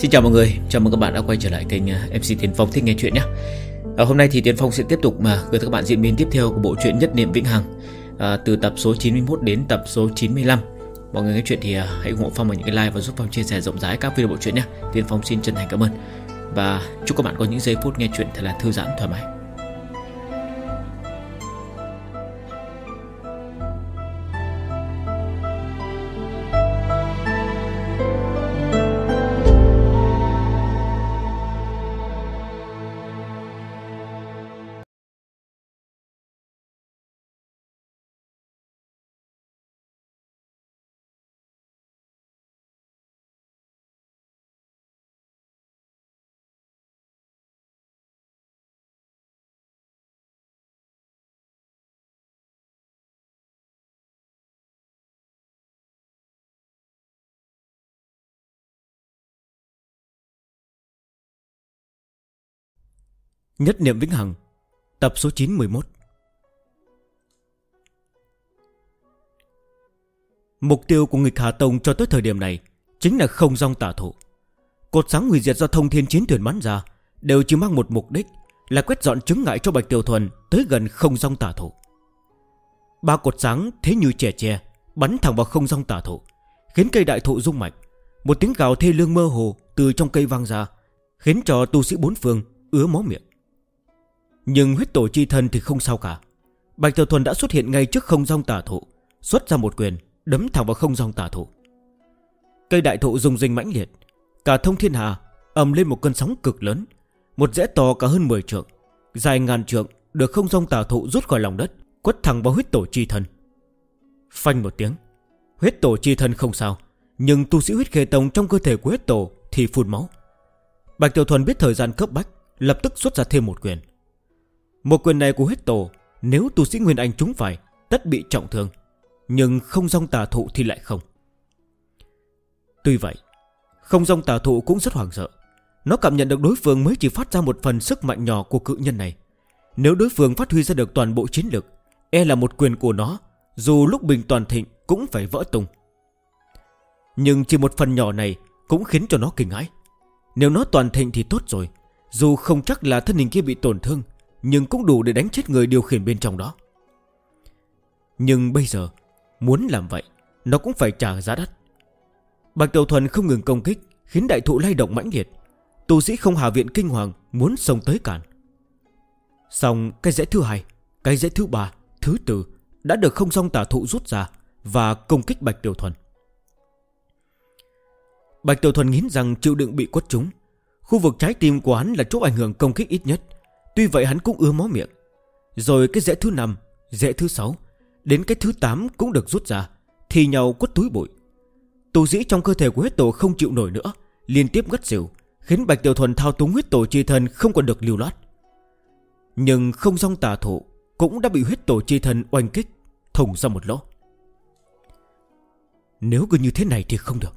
Xin chào mọi người, chào mừng các bạn đã quay trở lại kênh MC Tiến Phong thích nghe chuyện nhé. Hôm nay thì Tiến Phong sẽ tiếp tục gửi tới các bạn diễn biến tiếp theo của bộ truyện Nhất Niệm Vĩnh Hằng, từ tập số 91 đến tập số 95. Mọi người nghe chuyện thì hãy ủng hộ Phong bằng những cái like và giúp Phong chia sẻ rộng rãi các video bộ truyện nhé. Tiến Phong xin chân thành cảm ơn và chúc các bạn có những giây phút nghe chuyện thật là thư giãn thoải mái. Nhất Niệm Vĩnh Hằng, tập số 91. Mục tiêu của nghịch Hà Tông cho tới thời điểm này chính là không dong tả thụ. Cột sáng hủy diệt do thông thiên chiến thuyền bắn ra đều chỉ mang một mục đích là quét dọn chướng ngại cho Bạch Tiểu Thuần tới gần không dong tả thụ. Ba cột sáng thế như chẻ tre bắn thẳng vào không dong tả thụ, khiến cây đại thụ rung mạnh. Một tiếng gào thê lương mơ hồ từ trong cây vang ra, khiến cho tu sĩ bốn phương ứa máu miệng. Nhưng huyết tổ chi thân thì không sao cả. Bạch Tiểu Thuần đã xuất hiện ngay trước không dong tả thụ, xuất ra một quyền đấm thẳng vào không dong tả thụ. Cây đại thụ rung rinh mãnh liệt, cả thông thiên hà ầm lên một cơn sóng cực lớn. Một rễ to cả hơn 10 trượng, dài ngàn trượng, được không dong tả thụ rút khỏi lòng đất, quất thẳng vào huyết tổ chi thân. Phanh một tiếng, huyết tổ chi thân không sao, nhưng tu sĩ huyết khê tông trong cơ thể của huyết tổ thì phun máu. Bạch Tiểu Thuần biết thời gian cấp bách, lập tức xuất ra thêm một quyền. Một quyền này của huyết tổ, nếu tu sĩ Nguyên Anh trúng phải tất bị trọng thương, nhưng không dong tà thụ thì lại không. Tuy vậy, không dong tà thụ cũng rất hoảng sợ. Nó cảm nhận được đối phương mới chỉ phát ra một phần sức mạnh nhỏ của cự nhân này. Nếu đối phương phát huy ra được toàn bộ chiến lực, e là một quyền của nó dù lúc bình toàn thịnh cũng phải vỡ tung. Nhưng chỉ một phần nhỏ này cũng khiến cho nó kinh hãi. Nếu nó toàn thịnh thì tốt rồi, dù không chắc là thân hình kia bị tổn thương, nhưng cũng đủ để đánh chết người điều khiển bên trong đó. Nhưng bây giờ muốn làm vậy, nó cũng phải trả giá đắt. Bạch Tiểu Thuần không ngừng công kích, khiến đại thụ lay động mãnh liệt. Tu sĩ không Hà Viện kinh hoàng muốn xông tới cản. Xong cái rễ thứ hai, cái rễ thứ ba, thứ tư đã được không dong tả thụ rút ra và công kích Bạch Tiểu Thuần. Bạch Tiểu Thuần nghiến răng chịu đựng bị quất trúng. Khu vực trái tim của hắn là chỗ ảnh hưởng công kích ít nhất, tuy vậy hắn cũng ứa máu miệng. Rồi cái rễ thứ 5, rễ thứ 6, đến cái thứ 8 cũng được rút ra, thì nhau quất túi bụi. Tu sĩ trong cơ thể của huyết tổ không chịu nổi nữa, liên tiếp ngất xỉu, khiến Bạch Tiểu Thuần thao túng huyết tổ chi thân không còn được lưu loát. Nhưng không dong tà thụ cũng đã bị huyết tổ chi thân oanh kích, thủng ra một lỗ. Nếu cứ như thế này thì không được.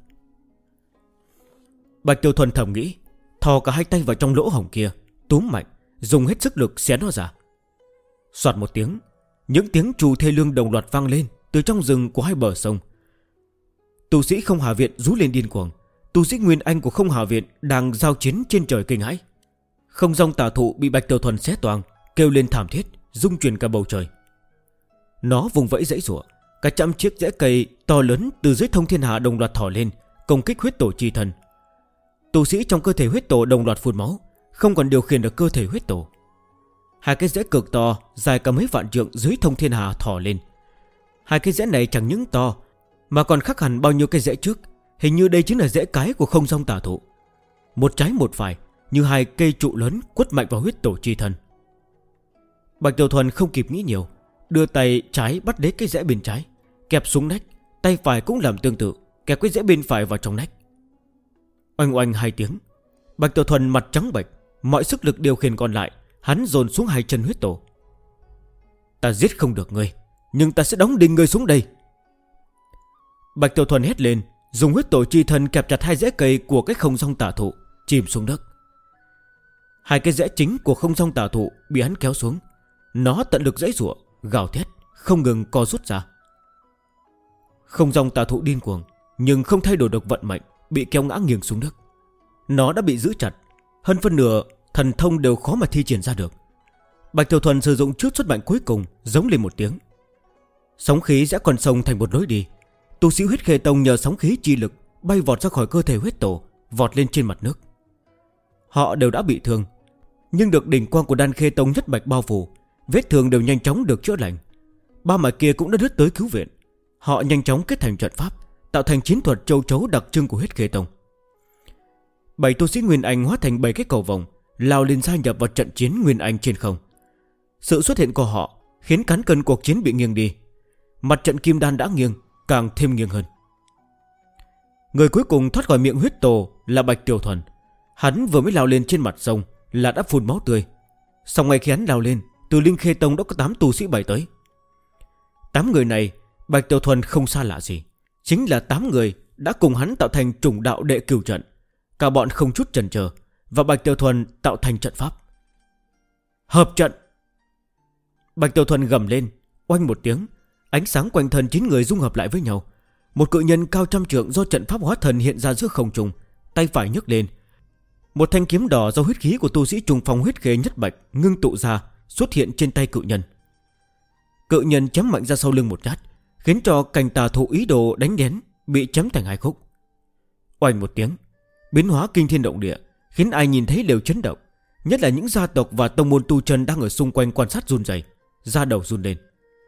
Bạch Tiểu Thuần thầm nghĩ, thò cả hai tay vào trong lỗ hổng kia, túm mạnh, dùng hết sức lực xé nó ra. Soạt một tiếng, những tiếng trù thê lương đồng loạt vang lên từ trong rừng của hai bờ sông. Tu sĩ không Hà Viện rú lên điên cuồng. Tu sĩ Nguyên Anh của không Hà Viện đang giao chiến trên trời kinh hãi. Không dong tà thụ bị Bạch Tiểu Thuần xé toang, kêu lên thảm thiết, rung chuyển cả bầu trời. Nó vùng vẫy giãy giụa, cả trăm chiếc rễ cây to lớn từ dưới thông thiên hà đồng loạt thỏ lên, công kích huyết tổ chi thân. Tu sĩ trong cơ thể huyết tổ đồng loạt phun máu, không còn điều khiển được cơ thể huyết tổ. Hai cái rễ cực to, dài cả mấy vạn trượng dưới thông thiên hà thỏ lên. Hai cái rễ này chẳng những to, mà còn khác hẳn bao nhiêu cái rễ trước. Hình như đây chính là rễ cái của không dong tả thụ. Một trái một phải, như hai cây trụ lớn quất mạnh vào huyết tổ chi thân. Bạch Tiểu Thuần không kịp nghĩ nhiều, đưa tay trái bắt lấy cái rễ bên trái, kẹp xuống nách. Tay phải cũng làm tương tự, kẹp cái rễ bên phải vào trong nách. Oanh oanh hai tiếng, Bạch Tiểu Thuần mặt trắng bệch, mọi sức lực điều khiển còn lại hắn dồn xuống hai chân huyết tổ. Ta giết không được ngươi, nhưng ta sẽ đóng đinh ngươi xuống đây. Bạch Tiểu Thuần hét lên, dùng huyết tổ chi thân kẹp chặt hai rễ cây của cái không dong tả thụ, chìm xuống đất. Hai cái rễ chính của không dong tả thụ bị hắn kéo xuống. Nó tận lực giãy giụa, gào thét, không ngừng co rút ra. Không dong tả thụ điên cuồng, nhưng không thay đổi được vận mệnh, bị kéo ngã nghiêng xuống đất. Nó đã bị giữ chặt, hơn phân nửa thần thông đều khó mà thi triển ra được. Bạch Tiểu Thuần sử dụng chút sức mạnh cuối cùng, giống lên một tiếng. Sóng khí rẽ con sông thành một lối đi. Tu sĩ Huyết Khê Tông nhờ sóng khí chi lực bay vọt ra khỏi cơ thể huyết tổ, vọt lên trên mặt nước. Họ đều đã bị thương, nhưng được đỉnh quang của Đan Khê Tông nhất mạch bao phủ, vết thương đều nhanh chóng được chữa lành. Ba mạch kia cũng đã rứt tới cứu viện. Họ nhanh chóng kết thành trận pháp, tạo thành chiến thuật châu chấu đặc trưng của Huyết Khê Tông. 7 tu sĩ Nguyên Anh hóa thành 7 cái cầu vòng, lao lên gia nhập vào trận chiến Nguyên Anh trên không. Sự xuất hiện của họ khiến cán cân cuộc chiến bị nghiêng đi. Mặt trận Kim Đan đã nghiêng, càng thêm nghiêng hơn. Người cuối cùng thoát khỏi miệng huyết tổ là Bạch Tiểu Thuần. Hắn vừa mới lao lên trên mặt sông là đã phun máu tươi. Sau ngay khi hắn lao lên, từ Linh Khê Tông đã có 8 tu sĩ bay tới. 8 người này Bạch Tiểu Thuần không xa lạ gì, chính là 8 người đã cùng hắn tạo thành trùng đạo đệ cửu trận. Cả bọn không chút chần chờ, và Bạch Tiểu Thuần tạo thành trận pháp. Hợp trận. Bạch Tiểu Thuần gầm lên, oanh một tiếng, ánh sáng quanh thân 9 người dung hợp lại với nhau. Một cự nhân cao trăm trượng do trận pháp hóa thần hiện ra giữa không trung, tay phải nhấc lên. Một thanh kiếm đỏ do huyết khí của tu sĩ trùng phong Huyết Khê nhất mạch ngưng tụ ra, xuất hiện trên tay cự nhân. Cự nhân chém mạnh ra sau lưng một nhát, khiến cho cành tà thụ ý đồ đánh đén bị chém thành 2 khúc. Oanh một tiếng, biến hóa kinh thiên động địa, khiến ai nhìn thấy đều chấn động. Nhất là những gia tộc và tông môn tu chân đang ở xung quanh quan sát run rẩy, da đầu run lên.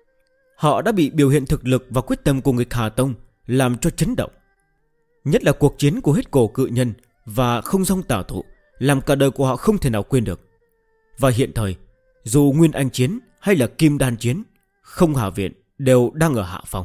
Họ đã bị biểu hiện thực lực và quyết tâm của Nghịch Hà Tông làm cho chấn động. Nhất là cuộc chiến của huyết cổ cự nhân và không song tả thụ, làm cả đời của họ không thể nào quên được. Và hiện thời, dù Nguyên Anh chiến hay là Kim Đan chiến, Không Hà Viện đều đang ở hạ phong.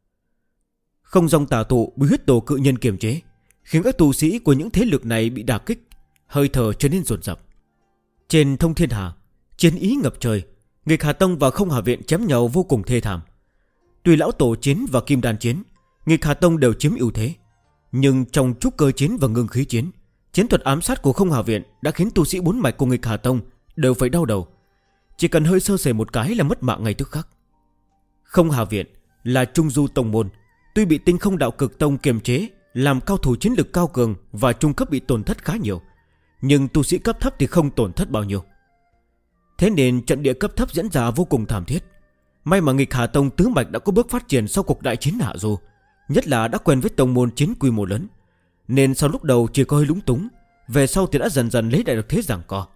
Không song tả thụ bị huyết tổ cự nhân kiềm chế, khiến các tu sĩ của những thế lực này bị đả kích, hơi thở trở nên dồn dập. Trên Thông Thiên Hà, chiến ý ngập trời, Nghịch Hà Tông và Không Hà Viện chém nhau vô cùng thê thảm. Tuy lão tổ chiến và Kim Đan chiến, Nghịch Hà Tông đều chiếm ưu thế, nhưng trong trúc cơ chiến và ngưng khí chiến, chiến thuật ám sát của Không Hà Viện đã khiến tu sĩ 4 mạch của Nghịch Hà Tông đều phải đau đầu. Chỉ cần hơi sơ sẩy một cái là mất mạng ngay tức khắc. Không Hà Viện là trung du tông môn, tuy bị Tinh Không Đạo Cực Tông kiềm chế, làm cao thủ chiến lực cao cường và trung cấp bị tổn thất khá nhiều, nhưng tu sĩ cấp thấp thì không tổn thất bao nhiêu. Thế nên trận địa cấp thấp diễn ra vô cùng thảm thiết. May mà Nghịch Hà Tông tứ mạch đã có bước phát triển sau cuộc đại chiến Hạ Du, nhất là đã quen với tông môn chiến quy mô lớn, nên sau lúc đầu chỉ có hơi lúng túng, về sau thì đã dần dần lấy lại được thế giằng co.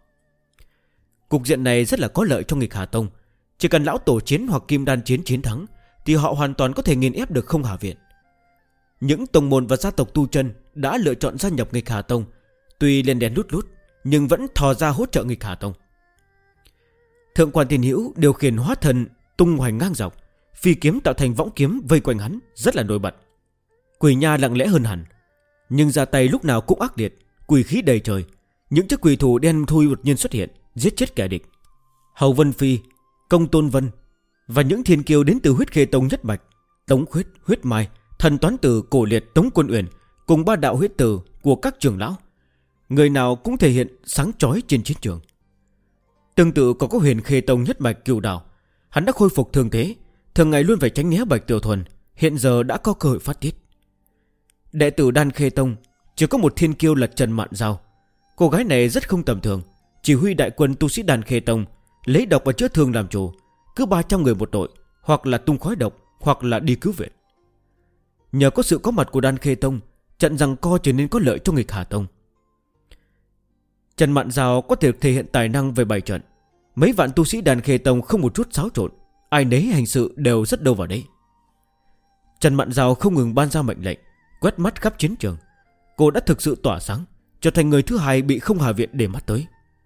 Cục diện này rất là có lợi cho Nghịch Hà Tông. Chỉ cần lão tổ chiến hoặc Kim Đan chiến chiến thắng thì họ hoàn toàn có thể nghiền ép được Không Hà Viện. Những tông môn và gia tộc tu chân đã lựa chọn gia nhập Nghịch Hà Tông, tuy lên đèn lút lút nhưng vẫn thò ra hỗ trợ Nghịch Hà Tông. Thượng quan Tiền Hữu điều khiển hóa thần tung hoành ngang dọc, phi kiếm tạo thành võng kiếm vây quanh hắn, rất là nổi bật. Quỷ nha lặng lẽ hơn hẳn, nhưng ra tay lúc nào cũng ác liệt, quỷ khí đầy trời. Những chiếc quỷ thủ đen thui đột nhiên xuất hiện, giết chết kẻ địch. Hầu Vân Phi, Công Tôn Vân và những thiên kiêu đến từ Huyết Khê Tông nhất mạch, Tống Khuyết, Huyết Mai, Thần Toán Tử, Cổ Liệt, Tống Quân Uyển cùng 3 đạo huyết tử của các trưởng lão, người nào cũng thể hiện sáng chói trên chiến trường. Tương tự còn có Huyền Khê Tông nhất mạch Cửu Đào, hắn đã khôi phục thương thế, thường ngày luôn phải tránh né Bạch Tiểu Thuần, hiện giờ đã có cơ hội phát tiết. Đệ tử Đan Khê Tông chỉ có một thiên kiêu là Trần Mạn Giao. Cô gái này rất không tầm thường, chỉ huy đại quân tu sĩ Đan Khê Tông, lấy độc và chữa thương làm chủ, cứ 300 người một đội, hoặc là tung khói độc, hoặc là đi cứu viện. Nhờ có sự có mặt của Đan Khê Tông, trận giằng co trở nên có lợi cho Nghịch Hà Tông. Trần Mạn Giao có thể thể hiện tài năng về bày trận. Mấy vạn tu sĩ Đan Khê Tông không một chút xáo trộn, ai nấy hành sự đều rất đâu vào đấy. Trần Mạn Giao không ngừng ban ra mệnh lệnh, quét mắt khắp chiến trường. Cô đã thực sự tỏa sáng, trở thành người thứ hai bị Không Hà Viện để mắt tới.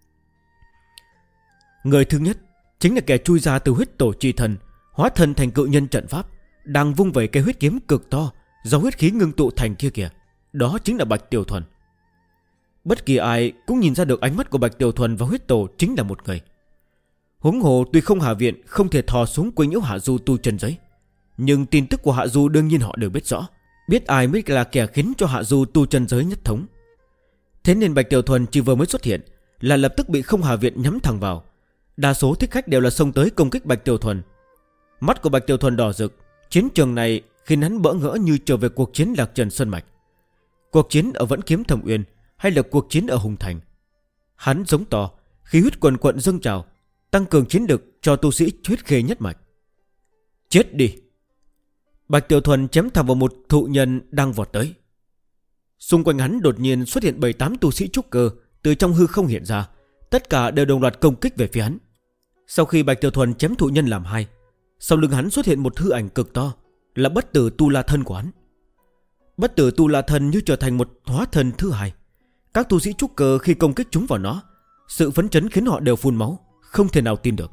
Người thứ nhất chính là kẻ chui ra từ huyết tổ chi thần, hóa thân thành cự nhân trận pháp, đang vung vẩy cây huyết kiếm cực to do huyết khí ngưng tụ thành kia kìa. Đó chính là Bạch Tiểu Thuần. Bất kỳ ai cũng nhìn ra được ánh mắt của Bạch Tiểu Thuần và huyết tổ chính là một người. Huống hồ tuy Không Hà Viện không thể thò xuống quấy nhiễu Hạ Du tu chân giới, nhưng tin tức của Hạ Du đương nhiên họ đều biết rõ, biết ai mới là kẻ khiến cho Hạ Du tu chân giới nhất thống. Thế nên Bạch Tiểu Thuần chỉ vừa mới xuất hiện là lập tức bị Không Hà Viện nhắm thẳng vào. Đa số thích khách đều là xông tới công kích Bạch Tiểu Thuần. Mắt của Bạch Tiểu Thuần đỏ rực, chiến trường này khiến hắn bỡ ngỡ như trở về cuộc chiến Lạc Trần Sơn Mạch. Cuộc chiến ở Vẫn Kiếm Thâm Uyên, hay là cuộc chiến ở Hùng Thành. Hắn giống to, khí huyết quần quận dâng trào, tăng cường chiến lực cho tu sĩ huyết khê nhất mạch. Chết đi! Bạch Tiểu Thuần chém thẳng vào một thụ nhân đang vọt tới. Xung quanh hắn đột nhiên xuất hiện 7-8 tu sĩ trúc cơ từ trong hư không hiện ra, tất cả đều đồng loạt công kích về phía hắn. Sau khi Bạch Tiểu Thuần chém thụ nhân làm hai, sau lưng hắn xuất hiện một hư ảnh cực to, là bất tử tu la thân của hắn. Bất tử tu la thân như trở thành một hóa thân thứ hai. Các tu sĩ trúc cơ khi công kích chúng vào nó, sự phấn chấn khiến họ đều phun máu, không thể nào tin được.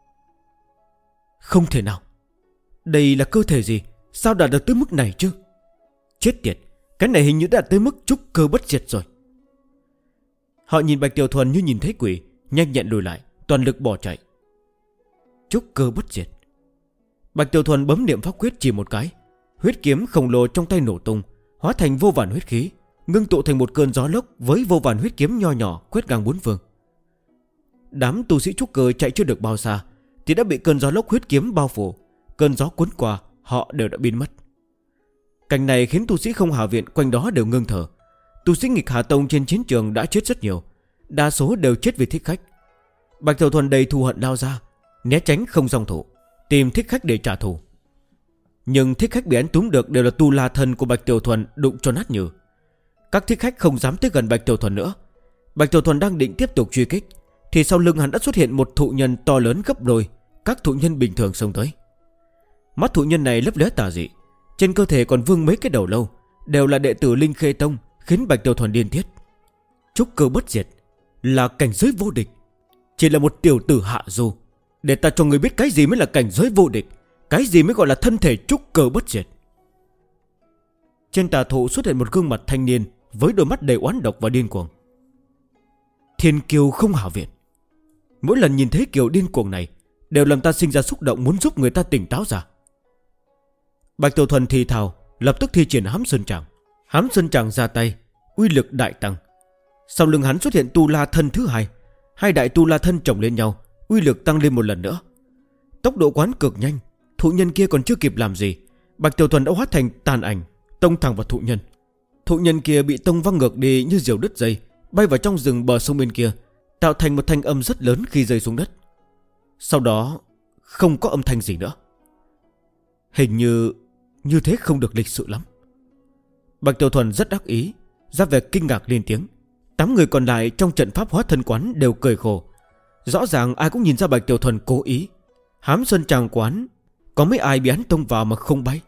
Không thể nào! Đây là cơ thể gì? Sao đạt được tới mức này chứ? Chết tiệt! Cái này hình như đã tới mức trúc cơ bất diệt rồi. Họ nhìn Bạch Tiểu Thuần như nhìn thấy quỷ, nhanh nhẹn lùi lại, toàn lực bỏ chạy. Trúc cơ bất diệt. Bạch Tiểu Thuần bấm niệm pháp quyết chỉ một cái, huyết kiếm khổng lồ trong tay nổ tung, hóa thành vô vàn huyết khí, ngưng tụ thành một cơn gió lốc với vô vàn huyết kiếm nho nhỏ quét ngang bốn phương. Đám tu sĩ trúc cơ chạy chưa được bao xa thì đã bị cơn gió lốc huyết kiếm bao phủ. Cơn gió cuốn qua, họ đều đã biến mất. Cảnh này khiến tu sĩ không hà viện quanh đó đều ngưng thở. Tu sĩ nghịch hà tông trên chiến trường đã chết rất nhiều, đa số đều chết vì thích khách. Bạch Tiểu Thuần đầy thù hận lao ra, né tránh không dòng thủ, tìm thích khách để trả thù. Nhưng thích khách bị hắn túm được đều là tu la thân của Bạch Tiểu Thuần đụng cho nát nhừ. Các thích khách không dám tới gần Bạch Tiểu Thuần nữa. Bạch Tiểu Thuần đang định tiếp tục truy kích thì sau lưng hắn đã xuất hiện một thụ nhân to lớn gấp đôi các thụ nhân bình thường xông tới. Mắt thụ nhân này lấp lóe tà dị, trên cơ thể còn vương mấy cái đầu lâu, đều là đệ tử Linh Khê Tông, khiến Bạch Tiểu Thuần điên tiết. Trúc cơ bất diệt là cảnh giới vô địch, chỉ là một tiểu tử hạ du. Để ta cho người biết cái gì mới là cảnh giới vô địch, cái gì mới gọi là thân thể trúc cơ bất diệt. Trên tà thụ xuất hiện một gương mặt thanh niên với đôi mắt đầy oán độc và điên cuồng. Thiên kiều không hảo viện. Mỗi lần nhìn thấy kiểu điên cuồng này đều làm ta sinh ra xúc động muốn giúp người ta tỉnh táo ra. Bạch Tiểu Thuần thì thào, lập tức thi triển Hám Sơn Trảm. Hám Sơn Trảm ra tay, uy lực đại tăng. Sau lưng hắn xuất hiện tu la thân thứ hai, hai đại tu la thân chồng lên nhau, uy lực tăng lên một lần nữa. Tốc độ quán cực nhanh, thụ nhân kia còn chưa kịp làm gì, Bạch Tiểu Thuần đã hóa thành tàn ảnh, tông thẳng vào thụ nhân. Thụ nhân kia bị tông văng ngược đi như diều đứt dây, bay vào trong rừng bờ sông bên kia, tạo thành một thanh âm rất lớn khi rơi xuống đất. Sau đó không có âm thanh gì nữa. Hình như thế không được lịch sự lắm. Bạch Tiểu Thuần rất đắc ý, ra vẻ kinh ngạc lên tiếng. 8 người còn lại trong trận pháp hóa thân quán đều cười khổ. Rõ ràng ai cũng nhìn ra Bạch Tiểu Thuần cố ý. Hám Sơn Tràng quán có mấy ai bị hắn tông vào mà không bay.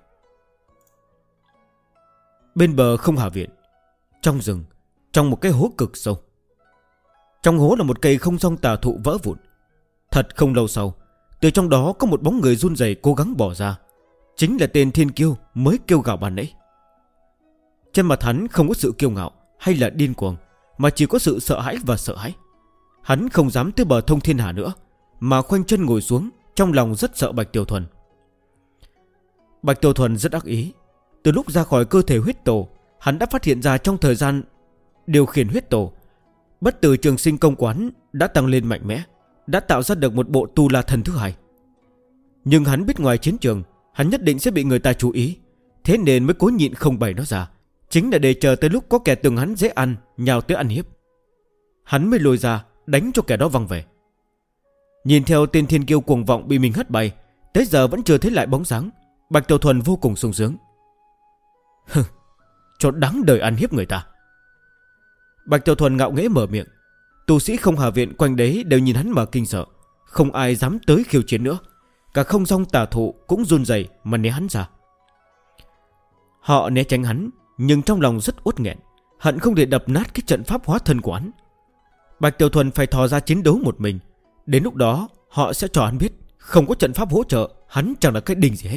Bên bờ không hà viện, trong rừng, trong một cái hố cực sâu. Trong hố là một cây không song tà thụ vỡ vụn. Thật không lâu sau, từ trong đó có một bóng người run rẩy cố gắng bỏ ra. Chính là tên Thiên Kiêu mới kêu gào ban nãy. Trên mặt hắn không có sự kiêu ngạo hay là điên cuồng, mà chỉ có sự sợ hãi và sợ hãi. Hắn không dám tới bờ thông thiên hà nữa, mà khoanh chân ngồi xuống, trong lòng rất sợ Bạch Tiểu Thuần. Bạch Tiểu Thuần rất đắc ý. Từ lúc ra khỏi cơ thể huyết tổ, hắn đã phát hiện ra trong thời gian điều khiển huyết tổ, bất tử trường sinh công quán đã tăng lên mạnh mẽ, đã tạo ra được một bộ tu la thần thứ hai. Nhưng hắn biết ngoài chiến trường hắn nhất định sẽ bị người ta chú ý, thế nên mới cố nhịn không bày nó ra, chính là để chờ tới lúc có kẻ tưởng hắn dễ ăn nhào tới ăn hiếp. Hắn mới lôi ra đánh cho kẻ đó văng về. Nhìn theo tên Thiên Kiêu cuồng vọng bị mình hất bay, tới giờ vẫn chưa thấy lại bóng dáng, Bạch Tiểu Thuần vô cùng sung sướng. Hừ, cho đáng đời ăn hiếp người ta. Bạch Tiểu Thuần ngạo nghễ mở miệng. Tu sĩ không hà viện quanh đấy đều nhìn hắn mà kinh sợ, không ai dám tới khiêu chiến nữa. Cả không song tà thụ cũng run rẩy mà né hắn ra. Họ né tránh hắn, nhưng trong lòng rất uất nghẹn, hận không thể đập nát cái trận pháp hóa thân của hắn. Bạch Tiểu Thuần phải thò ra chiến đấu một mình. Đến lúc đó họ sẽ cho hắn biết, không có trận pháp hỗ trợ, hắn chẳng là cái đinh gì hết.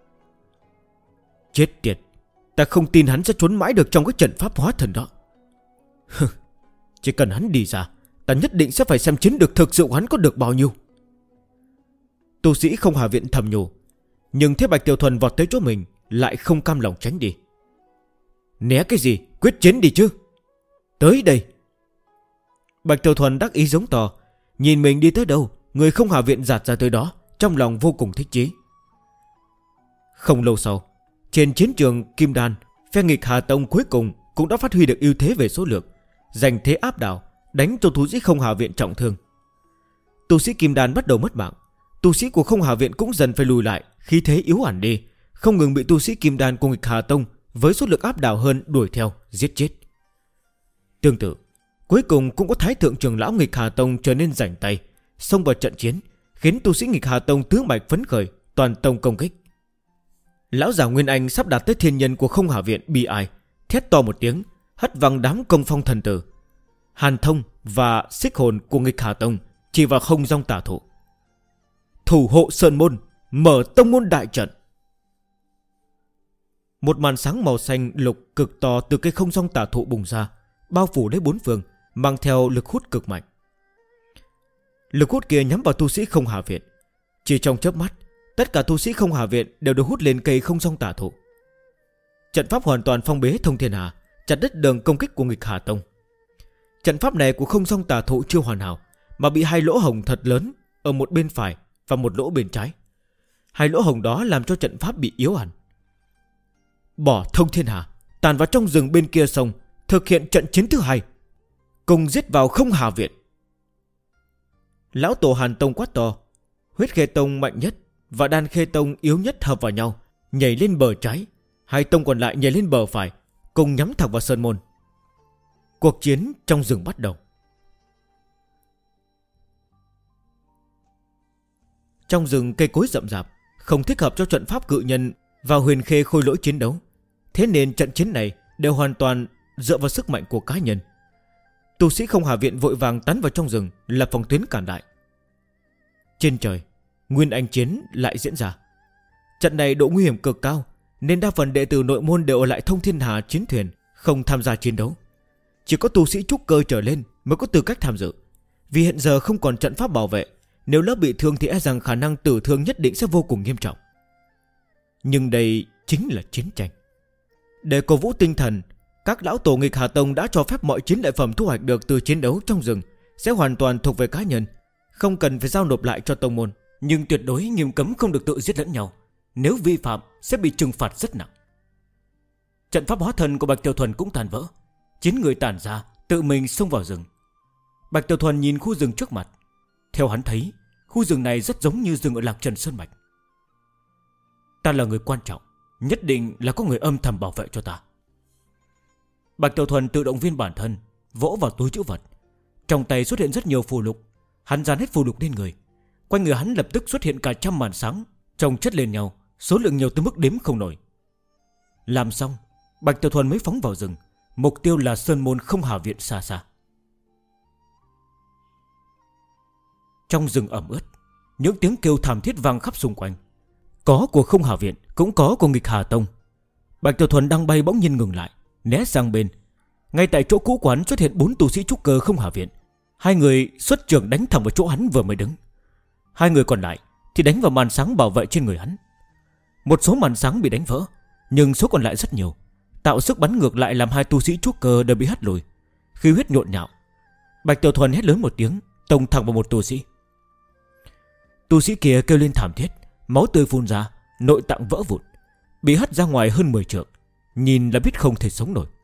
Chết tiệt, ta không tin hắn sẽ trốn mãi được trong cái trận pháp hóa thân đó. Chỉ cần hắn đi ra, ta nhất định sẽ phải xem chiến lược thực sự của hắn có được bao nhiêu. Tu sĩ không hà viện thầm nhủ, nhưng thấy Bạch Tiểu Thuần vọt tới chỗ mình lại không cam lòng tránh đi. Né cái gì, quyết chiến đi chứ. Tới đây. Bạch Tiểu Thuần đắc ý giống to, nhìn mình đi tới đâu, người không hà viện giạt ra tới đó, trong lòng vô cùng thích chí. Không lâu sau, trên chiến trường Kim Đan, phe nghịch Hà Tông cuối cùng cũng đã phát huy được ưu thế về số lượng, giành thế áp đảo, đánh cho tu sĩ Không Hà Viện trọng thương. Tu sĩ Kim Đan bắt đầu mất mạng, tu sĩ của Không Hà Viện cũng dần phải lùi lại, khí thế yếu hẳn đi, không ngừng bị tu sĩ Kim Đan của Nghịch Hà Tông với số lực áp đảo hơn đuổi theo giết chết. Tương tự, cuối cùng cũng có Thái thượng trưởng lão Nghịch Hà Tông trở nên rảnh tay, xông vào trận chiến, khiến tu sĩ Nghịch Hà Tông tứ mạch phấn khởi, toàn tông công kích. Lão già Nguyên Anh sắp đạt tới thiên nhân của Không Hà Viện bi ai, thét to một tiếng, hất văng đám công phong thần tử, Hàn Thông và Xích Hồn của Nghịch Hà Tông chỉ vào Không Dong Tả Thụ. Thủ hộ sơn môn, mở tông môn đại trận. Một màn sáng màu xanh lục cực to từ cây Không Dong Tả Thụ bùng ra, bao phủ lấy bốn phương, mang theo lực hút cực mạnh. Lực hút kia nhắm vào tu sĩ Không Hà Viện. Chỉ trong chớp mắt, tất cả tu sĩ Không Hà Viện đều được hút lên cây Không Dong Tả Thụ. Trận pháp hoàn toàn phong bế thông thiên hà, chặt đứt đường công kích của Nghịch Hà Tông. Trận pháp này của Không Dong Tả Thụ chưa hoàn hảo, mà bị hai lỗ hổng thật lớn ở một bên phải và một lỗ bên trái. Hai lỗ hổng đó làm cho trận pháp bị yếu hẳn. Bỏ thông thiên hà, tàn vào trong rừng bên kia sông, thực hiện trận chiến thứ hai, cùng giết vào Không Hà Viện. Lão tổ Hàn Tông quát to. Huyết Khê Tông mạnh nhất và Đan Khê Tông yếu nhất hợp vào nhau, nhảy lên bờ trái. Hai tông còn lại nhảy lên bờ phải, cùng nhắm thẳng vào sơn môn. Cuộc chiến trong rừng bắt đầu. Trong rừng cây cối rậm rạp, không thích hợp cho trận pháp cự nhân và Huyền Khê Khôi Lỗi chiến đấu. Thế nên trận chiến này đều hoàn toàn dựa vào sức mạnh của cá nhân. Tu sĩ Không Hà Viện vội vàng tán vào trong rừng, lập phòng tuyến cản lại. Trên trời, Nguyên Anh chiến lại diễn ra. Trận này độ nguy hiểm cực cao, nên đa phần đệ tử nội môn đều ở lại Thông Thiên Hà chiến thuyền, không tham gia chiến đấu. Chỉ có tu sĩ trúc cơ trở lên mới có tư cách tham dự. Vì hiện giờ không còn trận pháp bảo vệ, nếu lỡ bị thương thì e rằng khả năng tử thương nhất định sẽ vô cùng nghiêm trọng. Nhưng đây chính là chiến tranh. Để cổ vũ tinh thần, các lão tổ Nghịch Hà Tông đã cho phép mọi chiến lợi phẩm thu hoạch được từ chiến đấu trong rừng sẽ hoàn toàn thuộc về cá nhân, không cần phải giao nộp lại cho tông môn. Nhưng tuyệt đối nghiêm cấm không được tự giết lẫn nhau, nếu vi phạm sẽ bị trừng phạt rất nặng. Trận pháp hóa thân của Bạch Tiểu Thuần cũng tàn vỡ, 9 người tản ra tự mình xông vào rừng. Bạch Tiểu Thuần nhìn khu rừng trước mặt. Theo hắn thấy, khu rừng này rất giống như rừng ở Lạc Trần Sơn Mạch. Ta là người quan trọng, nhất định là có người âm thầm bảo vệ cho ta. Bạch Tiểu Thuần tự động viên bản thân, vỗ vào túi trữ vật. Trong tay xuất hiện rất nhiều phù lục. Hắn dán hết phù lục lên người. Quanh người hắn lập tức xuất hiện cả trăm màn sáng, chồng chất lên nhau, số lượng nhiều tới mức đếm không nổi. Làm xong, Bạch Tiểu Thuần mới phóng vào rừng. Mục tiêu là sơn môn Không Hà Viện xa xa. Trong rừng ẩm ướt, những tiếng kêu thảm thiết vang khắp xung quanh. Có của Không Hà Viện, cũng có của Nghịch Hà Tông. Bạch Tiểu Thuần đang bay bỗng nhiên ngừng lại, né sang bên. Ngay tại chỗ cũ quán xuất hiện 4 tu sĩ trúc cơ Không Hà Viện. Hai người xuất trường đánh thẳng vào chỗ hắn vừa mới đứng. Hai người còn lại thì đánh vào màn sáng bảo vệ trên người hắn. Một số màn sáng bị đánh vỡ, nhưng số còn lại rất nhiều, tạo sức bắn ngược lại làm hai tu sĩ trúc cơ đều bị hất lùi. Khí huyết nhộn nhạo, Bạch Tiểu Thuần hét lớn một tiếng, tông thẳng vào một tu sĩ. Tu sĩ kia kêu lên thảm thiết, máu tươi phun ra, nội tạng vỡ vụn, bị hất ra ngoài hơn 10 trượng, nhìn là biết không thể sống nổi.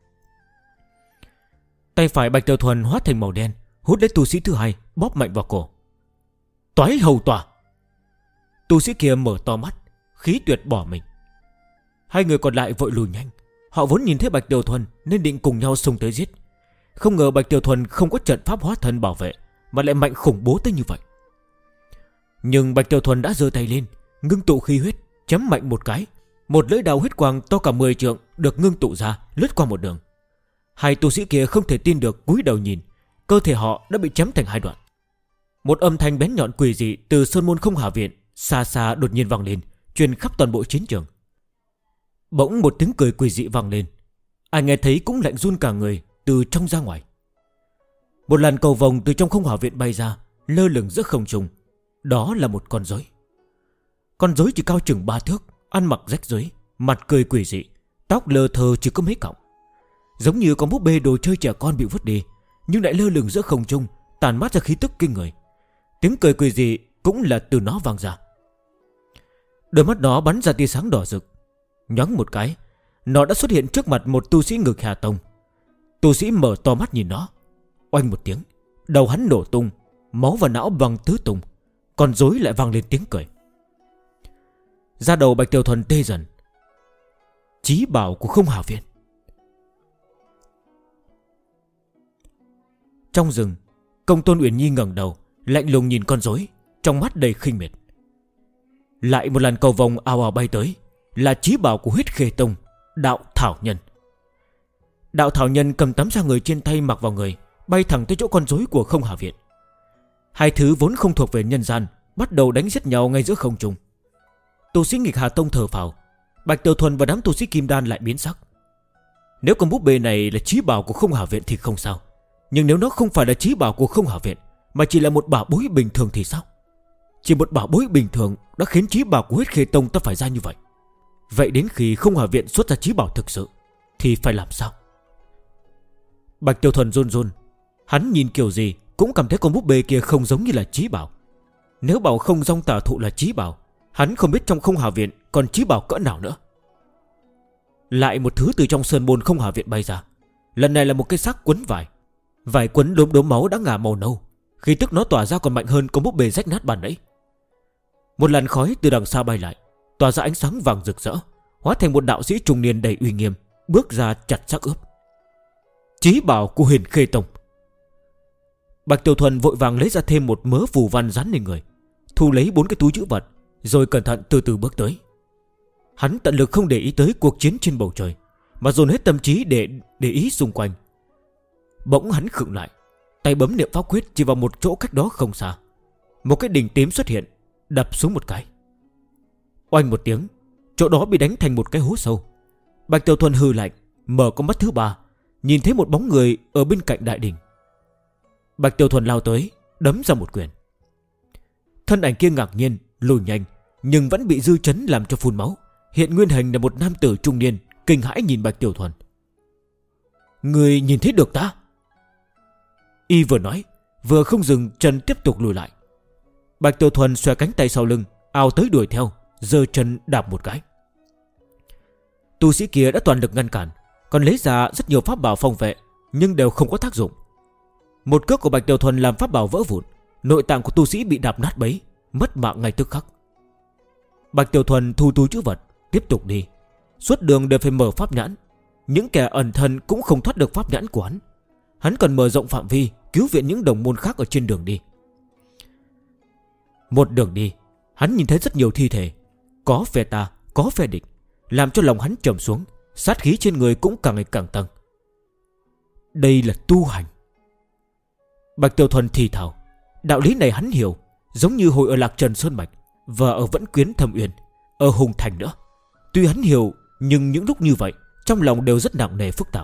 Tay phải Bạch Tiểu Thuần hóa thành màu đen, hút lấy tu sĩ thứ hai, bóp mạnh vào cổ. Toái hầu tỏa. Tu sĩ kia mở to mắt, khí tuyệt bỏ mình. Hai người còn lại vội lùi nhanh. Họ vốn nhìn thấy Bạch Tiểu Thuần nên định cùng nhau xông tới giết. Không ngờ Bạch Tiểu Thuần không có trận pháp hóa thân bảo vệ, mà lại mạnh khủng bố tới như vậy. Nhưng Bạch Tiểu Thuần đã giơ tay lên, ngưng tụ khí huyết, chém mạnh một cái. Một lưỡi đao huyết quang to cả 10 trượng được ngưng tụ ra, lướt qua một đường. Hai tu sĩ kia không thể tin được, cúi đầu nhìn, cơ thể họ đã bị chém thành hai đoạn. Một âm thanh bén nhọn quỷ dị từ sơn môn Không Hà Viện xa xa đột nhiên vang lên, truyền khắp toàn bộ chiến trường. Bỗng một tiếng cười quỷ dị vang lên. Ai nghe thấy cũng lạnh run cả người, từ trong ra ngoài. Một làn cầu vồng từ trong Không Hà Viện bay ra, lơ lửng giữa không trung. Đó là một con rối. Con rối chỉ cao chừng 3 thước, ăn mặc rách rưới, mặt cười quỷ dị, tóc lơ thơ chỉ có mấy cọng, giống như con búp bê đồ chơi trẻ con bị vứt đi, nhưng lại lơ lửng giữa không trung, tàn mát ra khí tức kinh người. Tiếng cười quỷ dị cũng là từ nó vang ra. Đôi mắt nó bắn ra tia sáng đỏ rực. Nhoáng một cái, nó đã xuất hiện trước mặt một tu sĩ Ngực Hà Tông. Tu sĩ mở to mắt nhìn nó, Oanh một tiếng, đầu hắn nổ tung, máu và não văng tứ tung, còn rối lại vang lên tiếng cười. Da đầu Bạch Tiểu Thuần tê dần. Chí bảo của Không Hào Viện. Trong rừng, Công Tôn Uyển Nhi ngẩng đầu, lạnh lùng nhìn con rối, trong mắt đầy khinh miệt. Lại một lần cầu vồng ào ào bay tới, là chí bảo của Huyết Khê Tông, Đạo Thảo Nhân. Đạo Thảo Nhân cầm tấm da người trên tay mặc vào người, bay thẳng tới chỗ con rối của Không Hào Viện. Hai thứ vốn không thuộc về nhân gian bắt đầu đánh giết nhau ngay giữa không trung. Tu sĩ Nghịch Hà Tông thở phào, Bạch Tiểu Thuần và đám tu sĩ Kim Đan lại biến sắc. Nếu con búp bê này là chí bảo của Không Hào Viện thì không sao, nhưng nếu nó không phải là chí bảo của Không Hào Viện, mà chỉ là một bảo bối bình thường thì sao? Chỉ một bảo bối bình thường đã khiến chí bảo của Huyết Khê Tông ta phải ra như vậy. Vậy đến khi Không Hào Viện xuất ra chí bảo thực sự thì phải làm sao? Bạch Tiểu Thuần run run. Hắn nhìn kiểu gì cũng cảm thấy con búp bê kia không giống như là chí bảo. Nếu bảo Không Dong Tả Thụ là chí bảo, hắn không biết trong Không Hào Viện còn chí bảo cỡ nào nữa. Lại một thứ từ trong sơn môn Không Hào Viện bay ra. Lần này là một cái xác quấn vải. Vải quấn đốm đốm máu đã ngả màu nâu, khí tức nó tỏa ra còn mạnh hơn con búp bê rách nát bàn nãy. Một làn khói từ đằng xa bay lại, tỏa ra ánh sáng vàng rực rỡ, hóa thành một đạo sĩ trung niên đầy uy nghiêm, bước ra chặt xác ướp. Chí bảo của Huyền Khê Tông. Bạch Tiểu Thuần vội vàng lấy ra thêm một mớ phù văn dán lên người, thu lấy 4 cái túi trữ vật, rồi cẩn thận từ từ bước tới. Hắn tận lực không để ý tới cuộc chiến trên bầu trời, mà dồn hết tâm trí để ý xung quanh. Bỗng hắn khựng lại, tay bấm niệm pháp quyết chỉ vào một chỗ cách đó không xa. Một cái đỉnh tím xuất hiện, đập xuống một cái. Oanh một tiếng, chỗ đó bị đánh thành một cái hố sâu. Bạch Tiểu Thuần hừ lạnh, mở con mắt thứ ba, nhìn thấy một bóng người ở bên cạnh đại đỉnh. Bạch Tiểu Thuần lao tới, đấm ra một quyền. Thân ảnh kia ngạc nhiên lùi nhanh, nhưng vẫn bị dư chấn làm cho phun máu. Hiện nguyên hình là một nam tử trung niên, kinh hãi nhìn Bạch Tiểu Thuần. Người nhìn thấy được ta? Y vừa nói, vừa không dừng chân tiếp tục lùi lại. Bạch Tiểu Thuần xòe cánh tay sau lưng, ào tới đuổi theo, giơ chân đạp một cái. Tu sĩ kia đã toàn lực ngăn cản, còn lấy ra rất nhiều pháp bảo phòng vệ, nhưng đều không có tác dụng. Một cước của Bạch Tiểu Thuần làm pháp bảo vỡ vụn, nội tạng của tu sĩ bị đạp nát bấy, mất mạng ngay tức khắc. Bạch Tiểu Thuần thu túi trữ vật, tiếp tục đi. Suốt đường đều phải mở pháp nhãn. Những kẻ ẩn thân cũng không thoát được pháp nhãn của hắn. Hắn cần mở rộng phạm vi, cứu viện những đồng môn khác ở trên đường đi. Một đường đi, hắn nhìn thấy rất nhiều thi thể, có phe ta, có phe địch, làm cho lòng hắn trầm xuống, sát khí trên người cũng càng ngày càng tăng. Đây là tu hành. Bạch Tiểu Thuần thì thào, đạo lý này hắn hiểu, giống như hồi ở Lạc Trần Sơn Mạch và ở Vẫn Quyến Thâm Uyên, ở Hùng Thành nữa. Tuy hắn hiểu, nhưng những lúc như vậy trong lòng đều rất nặng nề phức tạp.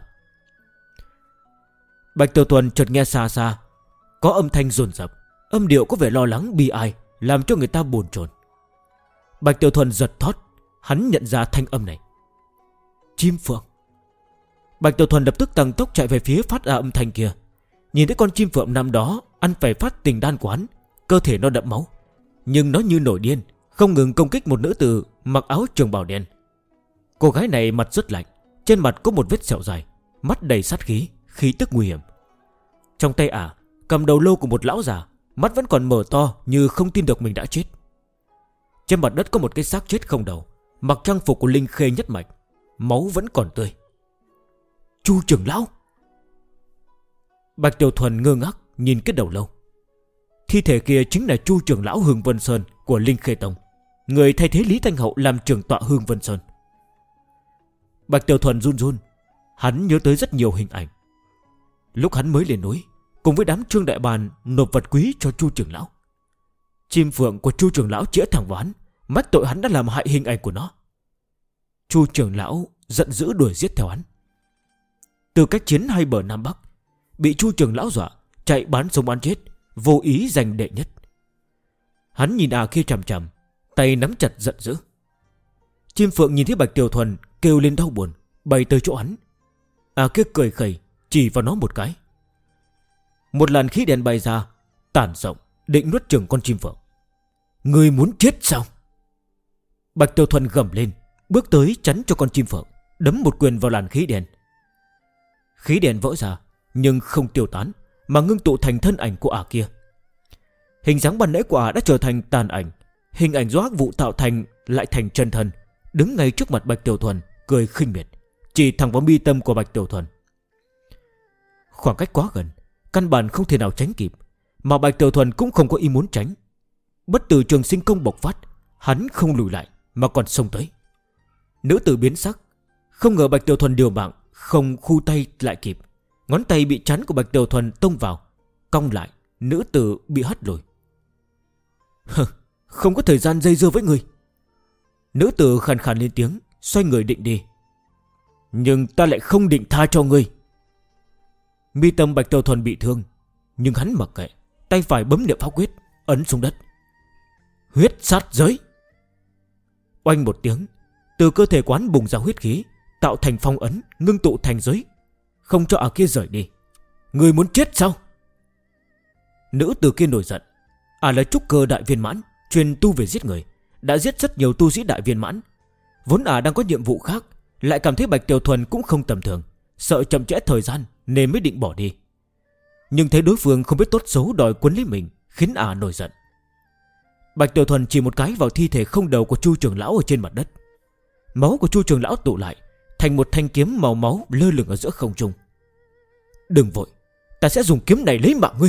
Bạch Tiểu Thuần chợt nghe xa xa có âm thanh dồn dập, âm điệu có vẻ lo lắng bi ai, làm cho người ta bồn chồn. Bạch Tiểu Thuần giật thót, hắn nhận ra thanh âm này. Chim phượng. Bạch Tiểu Thuần lập tức tăng tốc chạy về phía phát ra âm thanh kia. Nhìn thấy con chim phượng năm đó ăn phải phát tình đan của hắn, cơ thể nó đẫm máu, nhưng nó như nổi điên, không ngừng công kích một nữ tử mặc áo trường bào đen. Cô gái này mặt rất lạnh, trên mặt có một vết sẹo dài, mắt đầy sát khí, khí tức nguy hiểm. Trong tay ả cầm đầu lâu của một lão già, mắt vẫn còn mở to như không tin được mình đã chết. Trên mặt đất có một cái xác chết không đầu, mặc trang phục của Linh Khê nhất mạch, máu vẫn còn tươi. Chu trưởng lão. Bạch Tiểu Thuần ngơ ngác nhìn cái đầu lâu. Thi thể kia chính là Chu trưởng lão Hương Vân Sơn của Linh Khê Tông, người thay thế Lý Thanh Hậu làm trưởng tọa Hương Vân Sơn. Bạch Tiểu Thuần run run, hắn nhớ tới rất nhiều hình ảnh. Lúc hắn mới lên núi, cùng với đám Trương Đại Bàn nộp vật quý cho Chu trưởng lão, chim phượng của Chu trưởng lão chĩa thẳng vào hắn, mách tội hắn đã làm hại hình ảnh của nó. Chu trưởng lão giận dữ đuổi giết theo hắn. Từ cách chiến hai bờ Nam Bắc, bị Chu trưởng lão dọa, chạy bán sống bán chết, vô ý giành đệ nhất. Hắn nhìn kia chằm chằm, tay nắm chặt giận dữ. Chim phượng nhìn thấy Bạch Tiểu Thuần kêu lên đau buồn, bay tới chỗ hắn. Kia cười khẩy, chỉ vào nó một cái. Một làn khí đen bay ra, tản rộng, định nuốt chửng con chim phượng. Người muốn chết sao? Bạch Tiểu Thuần gầm lên, bước tới chắn cho con chim phượng, đấm một quyền vào làn khí đen. Khí đen vỡ ra, nhưng không tiêu tán, mà ngưng tụ thành thân ảnh của ả kia. Hình dáng ban nãy của ả đã trở thành tàn ảnh. Hình ảnh do hắc vụ tạo thành lại thành chân thân, đứng ngay trước mặt Bạch Tiểu Thuần, cười khinh miệt, chỉ thẳng vào mi tâm của Bạch Tiểu Thuần. Khoảng cách quá gần, căn bản không thể nào tránh kịp, mà Bạch Tiểu Thuần cũng không có ý muốn tránh. Bất tử trường sinh công bộc phát, hắn không lùi lại mà còn xông tới. Nữ tử biến sắc, không ngờ Bạch Tiểu Thuần điều mạng, không khu tay lại kịp. Ngón tay bị chắn của Bạch Tiểu Thuần tông vào, cong lại, nữ tử bị hất lùi. Không có thời gian dây dưa với người. Nữ tử khàn khàn lên tiếng, xoay người định đi. Nhưng ta lại không định tha cho ngươi. Mi tâm Bạch Tiểu Thuần bị thương, nhưng hắn mặc kệ, tay phải bấm niệm pháp quyết, ấn xuống đất. Huyết sát giới. Oanh một tiếng, từ cơ thể quán bùng ra huyết khí, tạo thành phong ấn, ngưng tụ thành giới, không cho ả kia rời đi. Người muốn chết sao? Nữ tử kia nổi giận. Ả là trúc cơ đại viên mãn, chuyên tu về giết người, đã giết rất nhiều tu sĩ đại viên mãn. Vốn ả đang có nhiệm vụ khác, lại cảm thấy Bạch Tiểu Thuần cũng không tầm thường, sợ chậm trễ thời gian nên mới định bỏ đi. Nhưng thấy đối phương không biết tốt xấu đòi quấn lấy mình, khiến ả nổi giận. Bạch Tiểu Thuần chỉ một cái vào thi thể không đầu của Chu trưởng lão ở trên mặt đất. Máu của Chu trưởng lão tụ lại thành một thanh kiếm màu máu lơ lửng ở giữa không trung. Đừng vội, ta sẽ dùng kiếm này lấy mạng ngươi.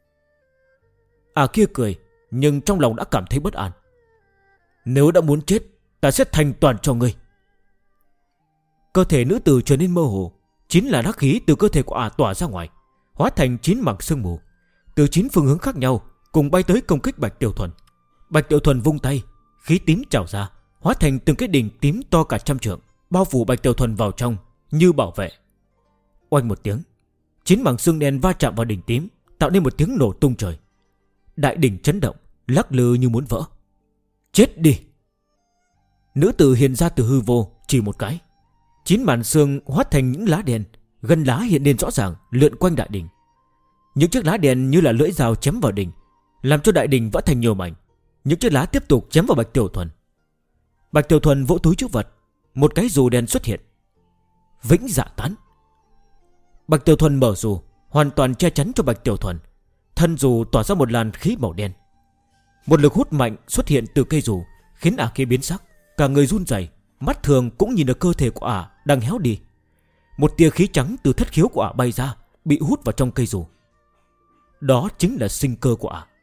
Ả kia cười, nhưng trong lòng đã cảm thấy bất an. Nếu đã muốn chết, ta sẽ thành toàn cho ngươi. Cơ thể nữ tử trở nên mơ hồ, chính là hắc khí từ cơ thể của ả tỏa ra ngoài, hóa thành 9 mảng sương mù, từ 9 phương hướng khác nhau cùng bay tới công kích Bạch Tiểu Thuần. Bạch Tiểu Thuần vung tay, khí tím trào ra, hóa thành từng cái đỉnh tím to cả 100 trượng, bao phủ Bạch Tiểu Thuần vào trong như bảo vệ. Oanh một tiếng, 9 mảng xương đen va chạm vào đỉnh tím, tạo nên một tiếng nổ tung trời. Đại đỉnh chấn động, lắc lư như muốn vỡ. Chết đi! Nữ tử hiện ra từ hư vô, chỉ một cái, 9 màn xương hóa thành những lá đen, gân lá hiện lên rõ ràng, lượn quanh đại đỉnh. Những chiếc lá đen như là lưỡi dao chém vào đỉnh, làm cho đại đỉnh vỡ thành nhiều mảnh. Những chiếc lá tiếp tục chém vào Bạch Tiểu Thuần. Bạch Tiểu Thuần vỗ túi trữ vật, một cái dù đen xuất hiện. Vĩnh Dạ Tán. Bạch Tiểu Thuần mở dù, hoàn toàn che chắn cho Bạch Tiểu Thuần. Thân dù tỏa ra một làn khí màu đen. Một lực hút mạnh xuất hiện từ cây dù, khiến ả kia biến sắc, cả người run rẩy, mắt thường cũng nhìn được cơ thể của ả đang héo đi. Một tia khí trắng từ thất khiếu của ả bay ra, bị hút vào trong cây dù. Đó chính là sinh cơ của ả.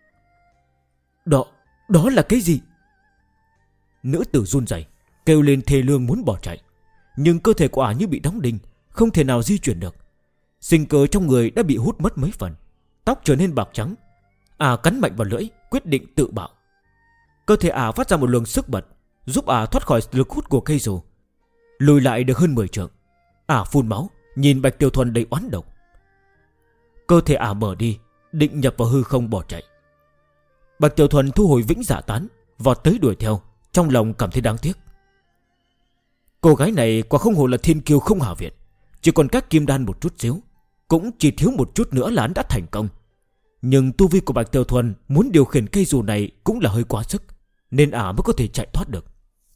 Đó là cái gì? Nữ tử run rẩy, kêu lên thê lương muốn bỏ chạy, nhưng cơ thể của ả như bị đóng đinh, không thể nào di chuyển được. Sinh cơ trong người đã bị hút mất mấy phần, tóc trở nên bạc trắng. Ả cắn mạnh vào lưỡi, quyết định tự bạo. Cơ thể ả phát ra một luồng sức bật, giúp ả thoát khỏi lực hút của cây dù, lùi lại được hơn 10 trượng. Ả phun máu, nhìn Bạch Tiểu Thuần đầy oán độc. Cơ thể ả mở đi, định nhập vào hư không bỏ chạy. Bạch Tiểu Thuần thu hồi Vĩnh Dạ Tán, vọt tới đuổi theo, trong lòng cảm thấy đáng tiếc. Cô gái này quả không hổ là thiên kiêu không hảo viện, chỉ còn cách kim đan một chút xíu, cũng chỉ thiếu một chút nữa là hắn đã thành công. Nhưng tu vi của Bạch Tiểu Thuần muốn điều khiển cây dù này cũng là hơi quá sức, nên ả mới có thể chạy thoát được.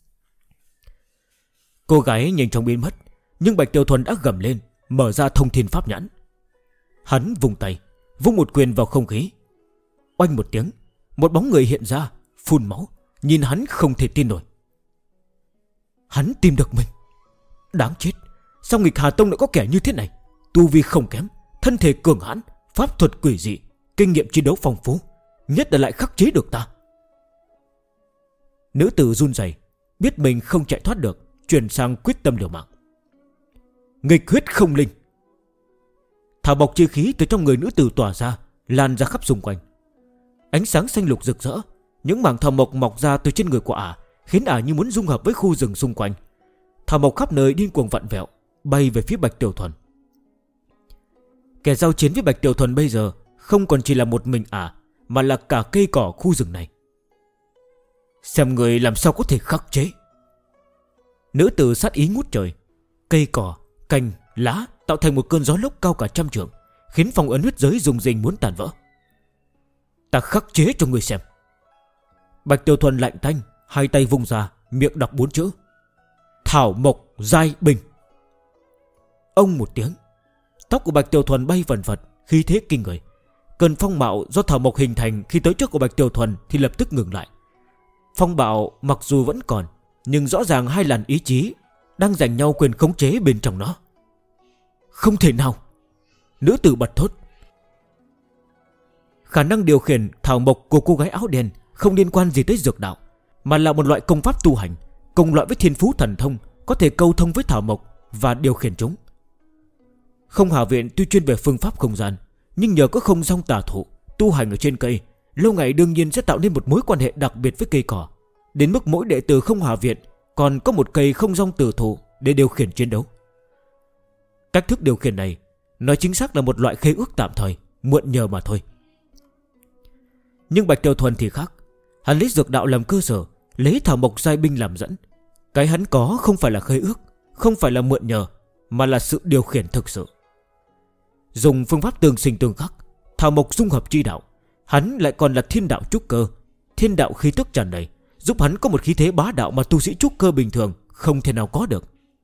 Cô gái nhanh chóng biến mất, nhưng Bạch Tiểu Thuần đã gầm lên, mở ra thông thiên pháp nhãn. Hắn vung tay, vung một quyền vào không khí. Oanh một tiếng, một bóng người hiện ra, phun máu, nhìn hắn không thể tin nổi. Hắn tìm được mình. Đáng chết, sao nghịch Hà Tông lại có kẻ như thế này? Tu vi không kém, thân thể cường hãn, pháp thuật quỷ dị, kinh nghiệm chiến đấu phong phú, nhất là lại khắc chế được ta. Nữ tử run rẩy, biết mình không chạy thoát được, chuyển sang quyết tâm liều mạng. Nghịch huyết không linh. Thảo bọc chi khí từ trong người nữ tử tỏa ra, lan ra khắp xung quanh. Ánh sáng xanh lục rực rỡ, những mảng thảo mộc mọc ra từ trên người của ả, khiến ả như muốn dung hợp với khu rừng xung quanh. Thảo mộc khắp nơi điên cuồng vặn vẹo, bay về phía Bạch Tiểu Thuần. Kẻ giao chiến với Bạch Tiểu Thuần bây giờ không còn chỉ là một mình ả, mà là cả cây cỏ khu rừng này. Xem người làm sao có thể khắc chế. Nữ tử sát ý ngút trời. Cây cỏ, cành, lá tạo thành một cơn gió lốc cao cả 100 trượng, khiến phong ấn huyết giới rung rinh muốn tàn vỡ. Ta khắc chế cho người xem. Bạch Tiểu Thuần lạnh tanh, hai tay vung ra, miệng đọc 4 chữ: Thảo mộc giai bình. Ông một tiếng, tóc của Bạch Tiểu Thuần bay vần phật, khí thế kinh người, Cơn phong bạo do thảo mộc hình thành khi tới trước của Bạch Tiểu Thuần thì lập tức ngừng lại. Phong bạo mặc dù vẫn còn, nhưng rõ ràng hai làn ý chí đang giành nhau quyền khống chế bên trong nó. Không thể nào! Nữ tử bật thốt. Khả năng điều khiển thảo mộc của cô gái áo đen không liên quan gì tới dược đạo, mà là một loại công pháp tu hành, cùng loại với thiên phú thần thông, có thể câu thông với thảo mộc và điều khiển chúng. Không Hà Viện tuy chuyên về phương pháp không gian, nhưng nhờ có không song tà thụ tu hành ở trên cây, lâu ngày đương nhiên sẽ tạo nên một mối quan hệ đặc biệt với cây cỏ, đến mức mỗi đệ tử Không Hà Viện còn có một cây không song tử thụ để điều khiển chiến đấu. Cách thức điều khiển này nói chính xác là một loại khế ước tạm thời, mượn nhờ mà thôi. Nhưng Bạch Tiểu Thuần thì khác. Hắn lấy dược đạo làm cơ sở, lấy thảo mộc giai binh làm dẫn. Cái hắn có không phải là khế ước, không phải là mượn nhờ, mà là sự điều khiển thực sự. Dùng phương pháp tương sinh tương khắc, thảo mộc dung hợp chi đạo, hắn lại còn là thiên đạo trúc cơ. Thiên đạo khí tức tràn đầy, giúp hắn có một khí thế bá đạo mà tu sĩ trúc cơ bình thường không thể nào có được.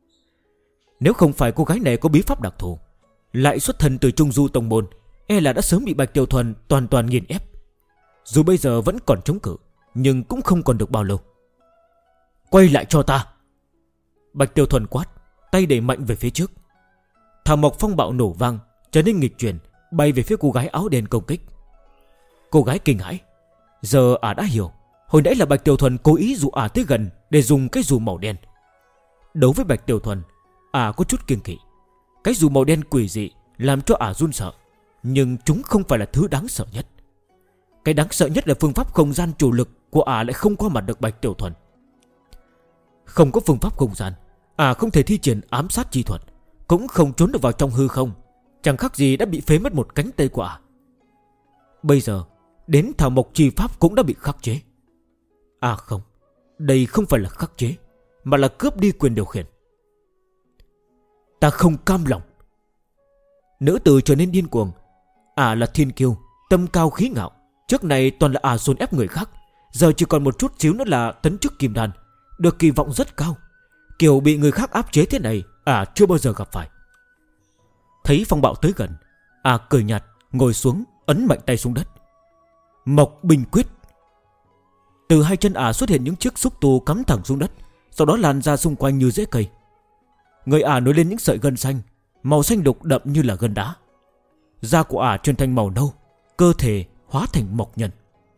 Nếu không phải cô gái này có bí pháp đặc thù, lại xuất thân từ Trung Du tông môn, e là đã sớm bị Bạch Tiểu Thuần toàn toàn nghiền ép. Dù bây giờ vẫn còn chống cự, nhưng cũng không còn được bao lâu. Quay lại cho ta! Bạch Tiểu Thuần quát, tay đẩy mạnh về phía trước. Thảo mộc phong bạo nổ vang, trở nên nghịch chuyển, bay về phía cô gái áo đen công kích. Cô gái kinh hãi. Giờ đã hiểu, hồi nãy là Bạch Tiểu Thuần cố ý dụ tới gần để dùng cái dù màu đen. Đối với Bạch Tiểu Thuần, có chút kiêng kỵ. Cái dù màu đen quỷ dị làm cho run sợ, nhưng chúng không phải là thứ đáng sợ nhất. Cái đáng sợ nhất là phương pháp không gian chủ lực của lại không qua mặt được Bạch Tiểu Thuần. Không có phương pháp không gian, không thể thi triển ám sát chi thuật, cũng không trốn được vào trong hư không, chẳng khác gì đã bị phế mất một cánh tay của Bây giờ đến thảo mộc chi pháp cũng đã bị khắc chế. Không, đây không phải là khắc chế, mà là cướp đi quyền điều khiển. Ta không cam lòng. Nữ tử trở nên điên cuồng. Là thiên kiêu, tâm cao khí ngạo. Trước này toàn là dồn ép người khác, giờ chỉ còn một chút xíu nữa là tấn chức kim đan, được kỳ vọng rất cao. Kiểu bị người khác áp chế thế này chưa bao giờ gặp phải. Thấy phong bạo tới gần, cười nhạt, ngồi xuống, ấn mạnh tay xuống đất. Mộc Bình Quyết. Từ hai chân xuất hiện những chiếc xúc tu cắm thẳng xuống đất, sau đó lan ra xung quanh như rễ cây. Người nổi lên những sợi gân xanh, màu xanh đục đậm như là gân đá. Da của chuyển thành màu nâu, cơ thể hóa thành mộc nhân.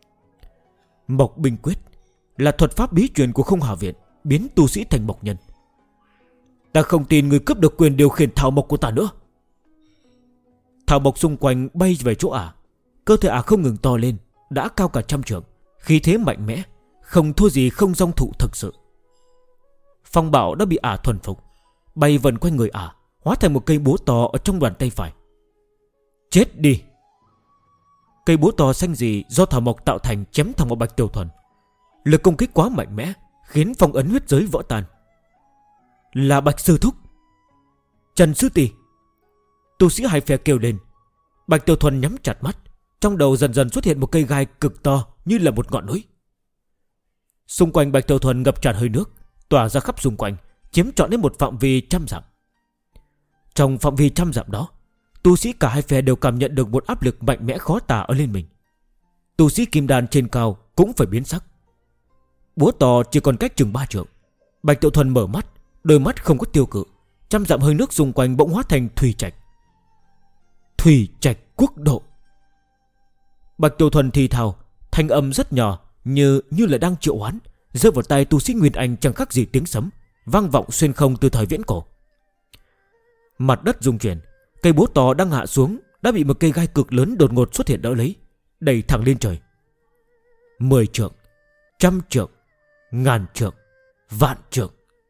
Mộc Bình Quyết là thuật pháp bí truyền của Không Hà Viện, biến tu sĩ thành mộc nhân. Ta không tin người cướp được quyền điều khiển thảo mộc của ta nữa. Thảo mộc xung quanh bay về chỗ cơ thể không ngừng to lên, đã cao cả 100 trượng, khí thế mạnh mẽ, không thua gì không dòng thụ thực sự. Phong bạo đã bị thuần phục, bay vần quanh người hóa thành một cây búa to ở trong bàn tay phải. Chết đi! Cây búa to xanh gì do thảo mộc tạo thành chém thẳng vào Bạch Tiểu Thuần. Lực công kích quá mạnh mẽ, khiến phong ấn huyết giới vỡ tan. Là Bạch sư thúc, Trần sư tỷ! Tu sĩ hai phe kêu lên. Bạch Tiểu Thuần nhắm chặt mắt, trong đầu dần dần xuất hiện một cây gai cực to như là một ngọn núi. Xung quanh Bạch Tiểu Thuần ngập tràn hơi nước, tỏa ra khắp xung quanh, chiếm trọn đến một phạm vi 100 dặm. Trong phạm vi 100 dặm đó, tu sĩ cả hai phe đều cảm nhận được một áp lực mạnh mẽ khó tả ở lên mình. Tu sĩ kim đan trên cao cũng phải biến sắc. Búa to chỉ còn cách chừng 3 trượng. Bạch Tiểu Thuần mở mắt, đôi mắt không có tiêu cự. 100 dặm hơi nước xung quanh bỗng hóa thành thủy trạch. Thủy trạch quốc độ. Bạch Tiểu Thuần thì thào, thanh âm rất nhỏ, như là đang triệu hoán, rơi vào tai tu sĩ Nguyên Anh chẳng khác gì tiếng sấm, vang vọng xuyên không từ thời viễn cổ. Mặt đất rung chuyển, cây búa to đang hạ xuống đã bị một cây gai cực lớn đột ngột xuất hiện đỡ lấy, đẩy thẳng lên trời. 10 trượng, 100 trượng, 1000 trượng, vạn trượng.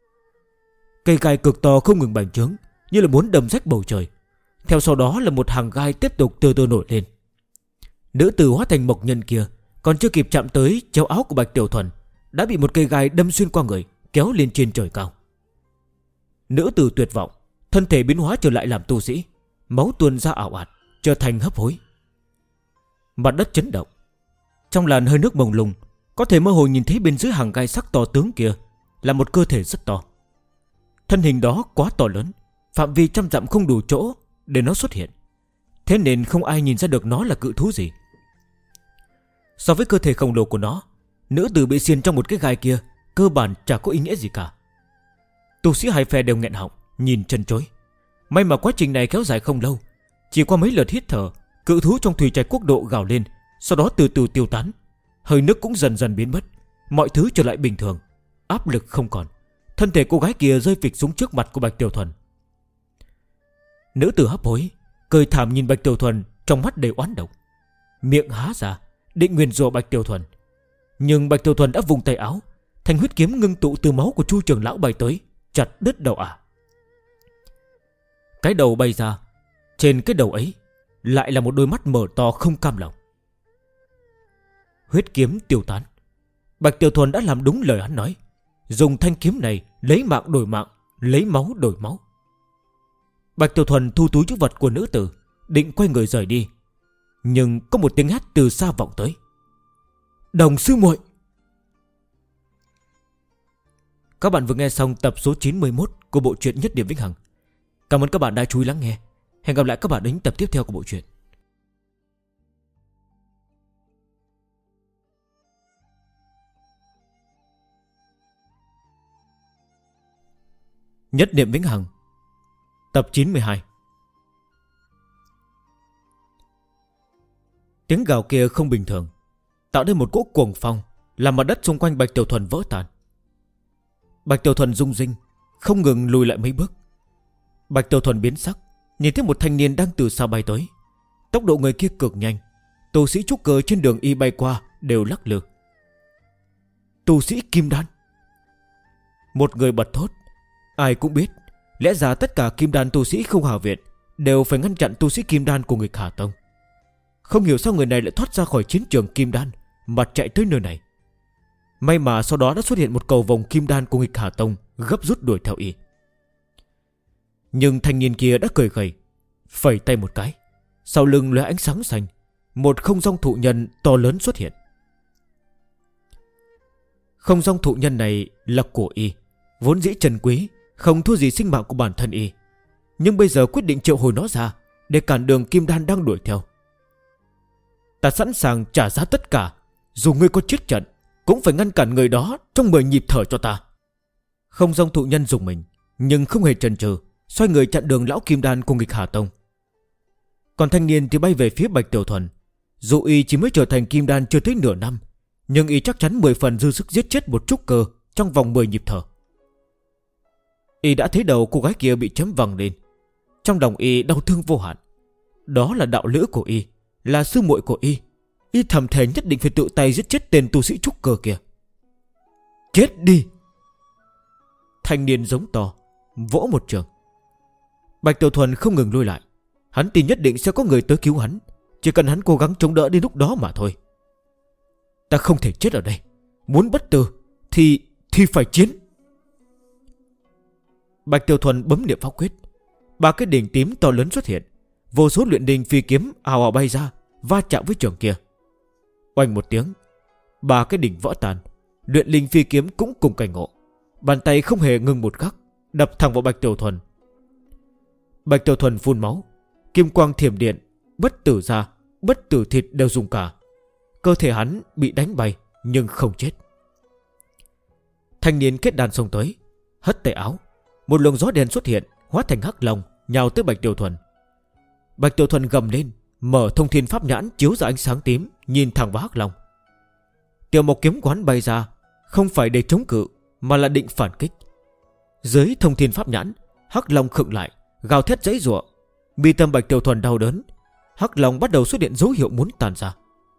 Cây gai cực to không ngừng bành trướng, như là muốn đâm rách bầu trời. Theo sau đó là một hàng gai tiếp tục từ từ nổi lên. Nữ tử hóa thành mộc nhân kia còn chưa kịp chạm tới chéo áo của Bạch Tiểu Thuần, đã bị một cây gai đâm xuyên qua người, kéo lên trên trời cao. Nữ tử tuyệt vọng, thân thể biến hóa trở lại làm tu sĩ, máu tuôn ra ảo ạt, trở thành hấp hối. Mặt đất chấn động. Trong làn hơi nước mông lung, có thể mơ hồ nhìn thấy bên dưới hàng gai sắc to tướng kia là một cơ thể rất to. Thân hình đó quá to lớn, phạm vi 100 dặm không đủ chỗ để nó xuất hiện. thế nên không ai nhìn ra được nó là cự thú gì. So với cơ thể khổng lồ của nó, nữ tử bị xiên trong một cái gai kia cơ bản chả có ý nghĩa gì cả. Tu sĩ hai phe đều nghẹn họng, nhìn chân chối. May mà quá trình này kéo dài không lâu. Chỉ qua mấy lượt hít thở, cự thú trong thủy trạch quốc độ gào lên, sau đó từ từ tiêu tán. Hơi nước cũng dần dần biến mất, mọi thứ trở lại bình thường. Áp lực không còn. Thân thể cô gái kia rơi phịch xuống trước mặt của Bạch Tiểu Thuần. Nữ tử hấp hối, cười thảm nhìn Bạch Tiểu Thuần, trong mắt đầy oán độc, miệng há ra định nguyền rủa Bạch Tiểu Thuần. Nhưng Bạch Tiểu Thuần đã vùng tay áo, thanh huyết kiếm ngưng tụ từ máu của Chu trưởng lão bay tới, chặt đứt đầu ả. Cái đầu bay ra, trên cái đầu ấy lại là một đôi mắt mở to không cam lòng. Huyết kiếm tiêu tán. Bạch Tiểu Thuần đã làm đúng lời hắn nói, dùng thanh kiếm này lấy mạng đổi mạng, lấy máu đổi máu. Bạch Tiểu Thuần thu túi trữ vật của nữ tử, định quay người rời đi. Nhưng có một tiếng hét từ xa vọng tới. Đồng sư muội. Các bạn vừa nghe xong tập số 91 của bộ truyện Nhất Điểm Vĩnh Hằng. Cảm ơn các bạn đã chú ý lắng nghe. Hẹn gặp lại các bạn đến tập tiếp theo của bộ truyện. Nhất Điểm Vĩnh Hằng, tập 92. Tiếng gào kia không bình thường, tạo nên một cỗ cuồng phong, làm mặt đất xung quanh Bạch Tiểu Thuần vỡ tan. Bạch Tiểu Thuần rung rinh, không ngừng lùi lại mấy bước. Bạch Tiểu Thuần biến sắc, nhìn thấy một thanh niên đang từ xa bay tới. Tốc độ người kia cực nhanh, tu sĩ trúc cơ trên đường y bay qua đều lắc lư. Tu sĩ kim đan. Một người bật thốt. Ai cũng biết, lẽ ra tất cả kim đan tu sĩ không Hà Viện đều phải ngăn chặn tu sĩ kim đan của người Hà Tông. Không hiểu sao người này lại thoát ra khỏi chiến trường kim đan mà chạy tới nơi này. May mà sau đó đã xuất hiện một cầu vòng kim đan của nghịch Hà Tông, gấp rút đuổi theo y. Nhưng thanh niên kia đã cười gầy, phẩy tay một cái, sau lưng lóe ánh sáng xanh, một không gian thụ nhân to lớn xuất hiện. Không gian thụ nhân này là của y, vốn dĩ trân quý, không thua gì sinh mạng của bản thân y, nhưng bây giờ quyết định triệu hồi nó ra để cản đường kim đan đang đuổi theo. Ta sẵn sàng trả giá tất cả, dù ngươi có chết trận cũng phải ngăn cản người đó trong 10 nhịp thở cho ta. Không gian thụ nhân dùng mình, nhưng không hề chần chừ, xoay người chặn đường lão kim đan của nghịch Hà Tông. Còn thanh niên thì bay về phía Bạch Tiểu Thuần. Dù y chỉ mới trở thành kim đan chưa tới nửa năm, nhưng y chắc chắn 10 phần dư sức giết chết một trúc cơ trong vòng 10 nhịp thở. Y đã thấy đầu cô gái kia bị chém văng lên, trong lòng y đau thương vô hạn. Đó là đạo lữ của y, là sư muội của y. Y thầm thề nhất định phải tự tay giết chết tên tu sĩ trúc cơ kia. Chết đi! Thanh niên giống to, vỗ một trường. Bạch Tiểu Thuần không ngừng lùi lại. Hắn tin nhất định sẽ có người tới cứu hắn, chỉ cần hắn cố gắng chống đỡ đến lúc đó mà thôi. Ta không thể chết ở đây, muốn bất tử thì phải chiến. Bạch Tiểu Thuần bấm niệm pháp quyết, 3 cái đỉnh tím to lớn xuất hiện, vô số luyện đình phi kiếm ào ào bay ra, va chạm với trường kia. Oanh một tiếng, 3 cái đỉnh vỡ tan, luyện linh phi kiếm cũng cùng cảnh ngộ. Bàn tay không hề ngừng một khắc, đập thẳng vào Bạch Tiểu Thuần. Bạch Tiểu Thuần phun máu, kim quang thiểm điện, bất tử da, bất tử thịt đều dùng cả. Cơ thể hắn bị đánh bay nhưng không chết. Thanh niên kết đàn xông tới, hất tay áo, một luồng gió đen xuất hiện, hóa thành hắc long nhào tới Bạch Tiểu Thuần. Bạch Tiểu Thuần gầm lên, mở thông thiên pháp nhãn chiếu ra ánh sáng tím, nhìn thẳng vào hắc long. Tiểu mộc kiếm quán bay ra, không phải để chống cự mà là định phản kích. Dưới thông thiên pháp nhãn, hắc long khựng lại, gào thét giãy giụa. Mi tâm Bạch Tiểu Thuần đau đớn, hắc long bắt đầu xuất hiện dấu hiệu muốn tàn ra.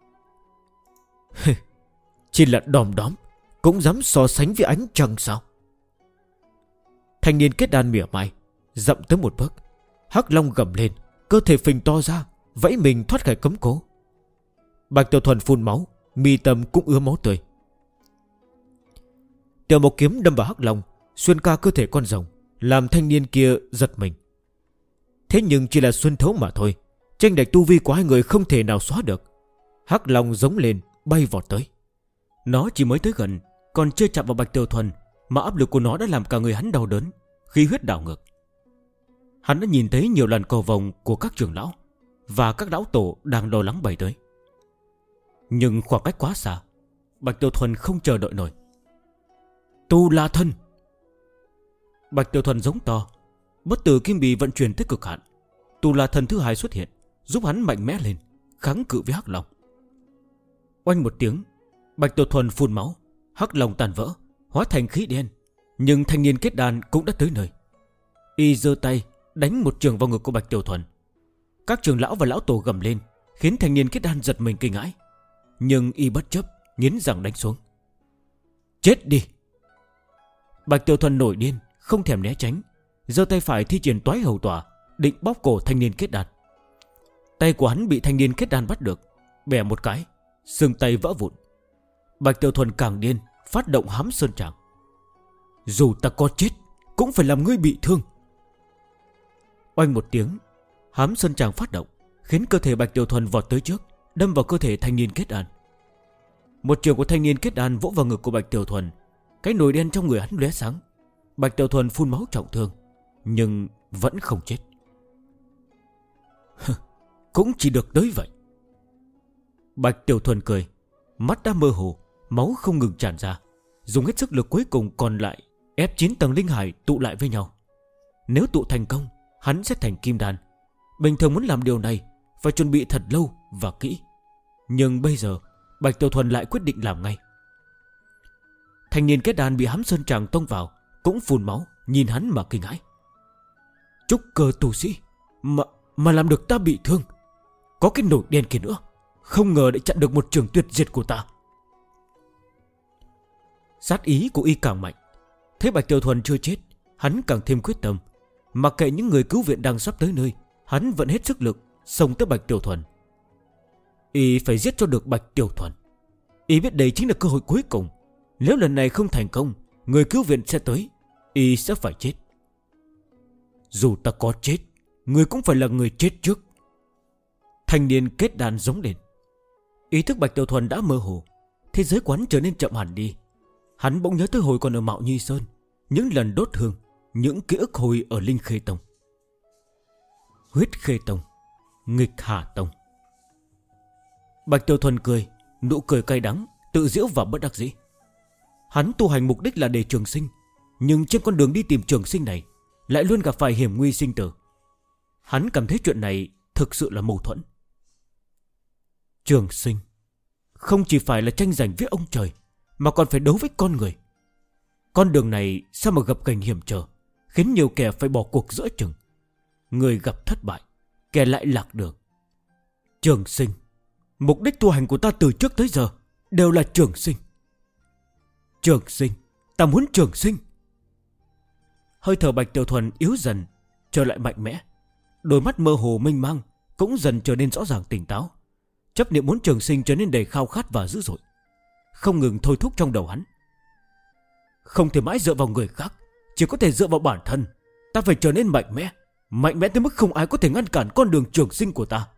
Chỉ là đom đóm cũng dám so sánh với ánh trăng sao? Thanh niên kết đan mỉa mai, dậm tới một bước. Hắc long gầm lên, cơ thể phình to ra, vẫy mình thoát khỏi cấm cố. Bạch Tiểu Thuần phun máu, mi tâm cũng ứa máu tươi. Tiểu một kiếm đâm vào hắc long, xuyên qua cơ thể con rồng, làm thanh niên kia giật mình. Thế nhưng chỉ là xuyên thấu mà thôi, chênh lệch tu vi của hai người không thể nào xóa được. Hắc long giống lên, bay vọt tới. Nó chỉ mới tới gần, còn chưa chạm vào Bạch Tiểu Thuần, mà áp lực của nó đã làm cả người hắn đau đớn, khí huyết đảo ngược. Hắn đã nhìn thấy nhiều lần cầu vồng của các trưởng lão, và các lão tổ đang lo lắng bày tới. Nhưng khoảng cách quá xa, Bạch Tiểu Thuần không chờ đợi nổi. Tu La Thân! Bạch Tiểu Thuần giống to. Bất tử kim bì vận chuyển tới cực hạn. Tu La Thân thứ hai xuất hiện, giúp hắn mạnh mẽ lên, kháng cự với Hắc Long. Oanh một tiếng, Bạch Tiểu Thuần phun máu, Hắc Long tàn vỡ, hóa thành khí đen. Nhưng thanh niên kết đan cũng đã tới nơi. Y giơ tay đánh một trường vào ngực của Bạch Tiểu Thuần. Các trưởng lão và lão tổ gầm lên, khiến thanh niên kết đan giật mình kinh hãi. Nhưng y bất chấp, nghiến răng đánh xuống. Chết đi! Bạch Tiểu Thuần nổi điên, không thèm né tránh, giơ tay phải thi triển toái hầu tỏa, định bóp cổ thanh niên kết đan. Tay của hắn bị thanh niên kết đan bắt được, bẻ một cái, xương tay vỡ vụn. Bạch Tiểu Thuần càng điên, phát động hám sơn tràng. Dù ta có chết, cũng phải làm ngươi bị thương. Oanh một tiếng, hám sơn tràng phát động, khiến cơ thể Bạch Tiểu Thuần vọt tới trước, đâm vào cơ thể thanh niên kết đan. Một trường của thanh niên kết đan vỗ vào ngực của Bạch Tiểu Thuần. Cái nồi đen trong người hắn lóe sáng. Bạch Tiểu Thuần phun máu trọng thương, nhưng vẫn không chết. Cũng chỉ được tới vậy. Bạch Tiểu Thuần cười, mắt đã mơ hồ, máu không ngừng tràn ra, dùng hết sức lực cuối cùng còn lại, ép 9 tầng linh hải tụ lại với nhau. Nếu tụ thành công, hắn sẽ thành kim đan. Bình thường muốn làm điều này phải chuẩn bị thật lâu và kỹ. Nhưng bây giờ Bạch Tiểu Thuần lại quyết định làm ngay. Thanh niên kết đan bị hám sơn tràng tông vào, cũng phun máu, nhìn hắn mà kinh hãi. Trúc cơ tu sĩ mà làm được ta bị thương. Có cái nồi đen kia nữa, không ngờ để chặn được một trường tuyệt diệt của ta. Sát ý của y càng mạnh. Thấy Bạch Tiểu Thuần chưa chết, hắn càng thêm quyết tâm. Mặc kệ những người cứu viện đang sắp tới nơi, hắn vẫn hết sức lực xông tới Bạch Tiểu Thuần. Y phải giết cho được Bạch Tiểu Thuần. Y biết đây chính là cơ hội cuối cùng. Nếu lần này không thành công, người cứu viện sẽ tới, y sẽ phải chết. Dù ta có chết, người cũng phải là người chết trước. Thanh niên kết đan giống lên. Ý thức Bạch Tiểu Thuần đã mơ hồ. Thế giới quán trở nên chậm hẳn đi. Hắn bỗng nhớ tới hồi còn ở Mạo Nhi Sơn, những lần đốt hương, những ký ức hồi ở Linh Khê Tông. Huyết Khê Tông, Nghịch Hà Tông. Bạch Tiểu Thuần cười, nụ cười cay đắng, tự giễu và bất đắc dĩ. Hắn tu hành mục đích là để trường sinh, nhưng trên con đường đi tìm trường sinh này lại luôn gặp phải hiểm nguy sinh tử. Hắn cảm thấy chuyện này thực sự là mâu thuẫn. Trường sinh không chỉ phải là tranh giành với ông trời, mà còn phải đấu với con người. Con đường này sao mà gập ghềnh hiểm trở, khiến nhiều kẻ phải bỏ cuộc giữa chừng. Người gặp thất bại, kẻ lại lạc đường. Trường sinh, mục đích tu hành của ta từ trước tới giờ đều là trường sinh. Trường sinh, ta muốn trường sinh. Hơi thở Bạch Tiểu Thuần yếu dần, trở lại mạnh mẽ. Đôi mắt mơ hồ mênh mang cũng dần trở nên rõ ràng tỉnh táo. Chấp niệm muốn trường sinh trở nên đầy khao khát và dữ dội, không ngừng thôi thúc trong đầu hắn. Không thể mãi dựa vào người khác, chỉ có thể dựa vào bản thân. Ta phải trở nên mạnh mẽ, mạnh mẽ tới mức không ai có thể ngăn cản con đường trường sinh của ta.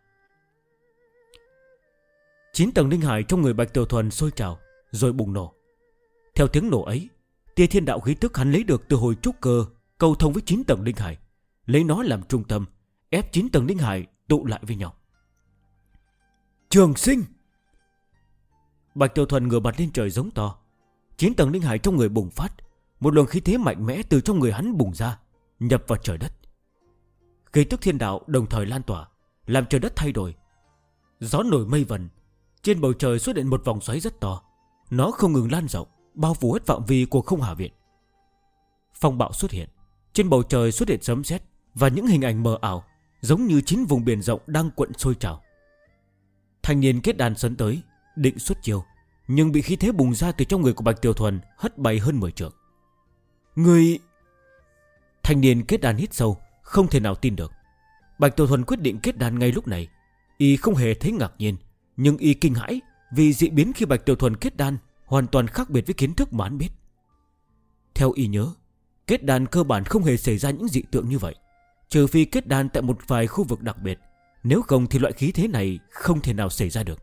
9 tầng linh hải trong người Bạch Tiểu Thuần sôi trào, rồi bùng nổ. Theo tiếng nổ ấy, tia thiên đạo khí tức hắn lấy được từ hồi trúc cơ cầu thông với 9 tầng linh hải, lấy nó làm trung tâm, ép 9 tầng linh hải tụ lại với nhau. Trường sinh! Bạch Tiểu Thuần ngửa mặt lên trời giống to. 9 tầng linh hải trong người bùng phát, một luồng khí thế mạnh mẽ từ trong người hắn bùng ra, nhập vào trời đất. Khí tức thiên đạo đồng thời lan tỏa, làm trời đất thay đổi. Gió nổi mây vần, trên bầu trời xuất hiện một vòng xoáy rất to. Nó không ngừng lan rộng, bao phủ hết phạm vi của Không Hà Viện. Phong bạo xuất hiện, trên bầu trời xuất hiện sấm sét và những hình ảnh mờ ảo, giống như 9 vùng biển rộng đang cuộn sôi trào. Thanh niên kết đàn sấn tới, định xuất chiêu, nhưng bị khí thế bùng ra từ trong người của Bạch Tiểu Thuần hất bay hơn 10 trượng. Người... Thanh niên kết đàn hít sâu, không thể nào tin được. Bạch Tiểu Thuần quyết định kết đàn ngay lúc này. Y không hề thấy ngạc nhiên, nhưng y kinh hãi vì dị biến khi Bạch Tiểu Thuần kết đan hoàn toàn khác biệt với kiến thức mà hắn biết. Theo y nhớ, kết đan cơ bản không hề xảy ra những dị tượng như vậy, trừ phi kết đan tại một vài khu vực đặc biệt. Nếu không thì loại khí thế này không thể nào xảy ra được.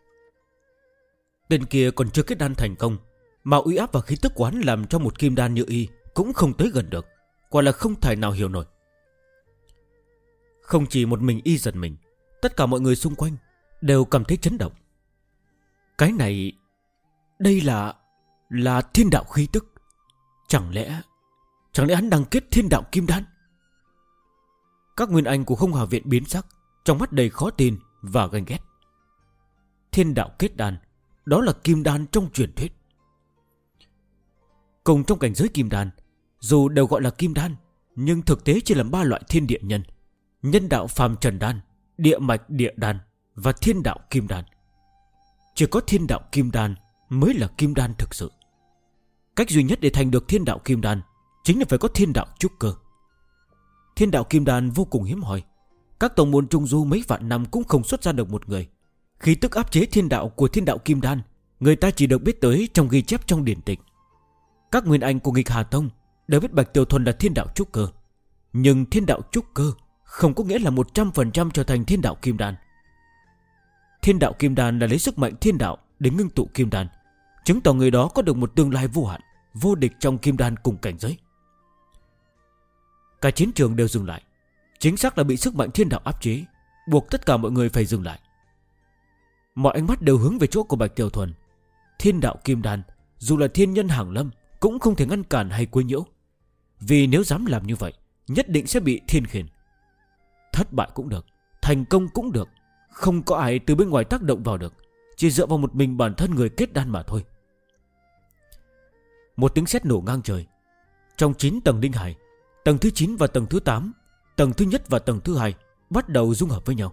Tên kia còn chưa kết đan thành công, mà uy áp và khí tức quán làm cho một kim đan như y cũng không tới gần được. Quả là không thể nào hiểu nổi. Không chỉ một mình y giật mình, Tất cả mọi người xung quanh đều cảm thấy chấn động. Cái này, đây là thiên đạo khí tức. Chẳng lẽ hắn đang kết thiên đạo kim đan? Các nguyên anh của Không Hà Viện biến sắc, trong mắt đầy khó tin và ganh ghét. Thiên đạo kết đan, đó là kim đan trong truyền thuyết. Cùng trong cảnh giới kim đan, dù đều gọi là kim đan, nhưng thực tế chỉ là 3 loại thiên địa nhân: nhân đạo phàm trần đan, địa mạch địa đan và thiên đạo kim đan. Chỉ có thiên đạo kim đan mới là kim đan thực sự. Cách duy nhất để thành được thiên đạo kim đan chính là phải có thiên đạo trúc cơ. Thiên đạo kim đan vô cùng hiếm hoi. Các tông môn trung du mấy vạn năm cũng không xuất ra được một người. Khí tức áp chế thiên đạo của thiên đạo kim đan, người ta chỉ được biết tới trong ghi chép trong điển tịch. Các nguyên anh của Nghịch Hà Tông đều biết Bạch Tiểu Thuần là thiên đạo trúc cơ, nhưng thiên đạo trúc cơ không có nghĩa là 100% trở thành thiên đạo kim đan. Thiên đạo kim đan là lấy sức mạnh thiên đạo để ngưng tụ kim đan, chứng tỏ người đó có được một tương lai vô hạn, vô địch trong kim đan cùng cảnh giới. Cả chiến trường đều dừng lại. Chính xác là bị sức mạnh thiên đạo áp chế, buộc tất cả mọi người phải dừng lại. Mọi ánh mắt đều hướng về chỗ của Bạch Tiểu Thuần. Thiên đạo kim đan, dù là thiên nhân hàng lâm, cũng không thể ngăn cản hay quấy nhiễu. Vì nếu dám làm như vậy, nhất định sẽ bị thiên khiển. Thất bại cũng được, thành công cũng được, không có ai từ bên ngoài tác động vào được, chỉ dựa vào một mình bản thân người kết đan mà thôi. Một tiếng sét nổ ngang trời. Trong 9 tầng linh hải, tầng thứ 9 và tầng thứ 8, tầng thứ nhất và tầng thứ 2 bắt đầu dung hợp với nhau.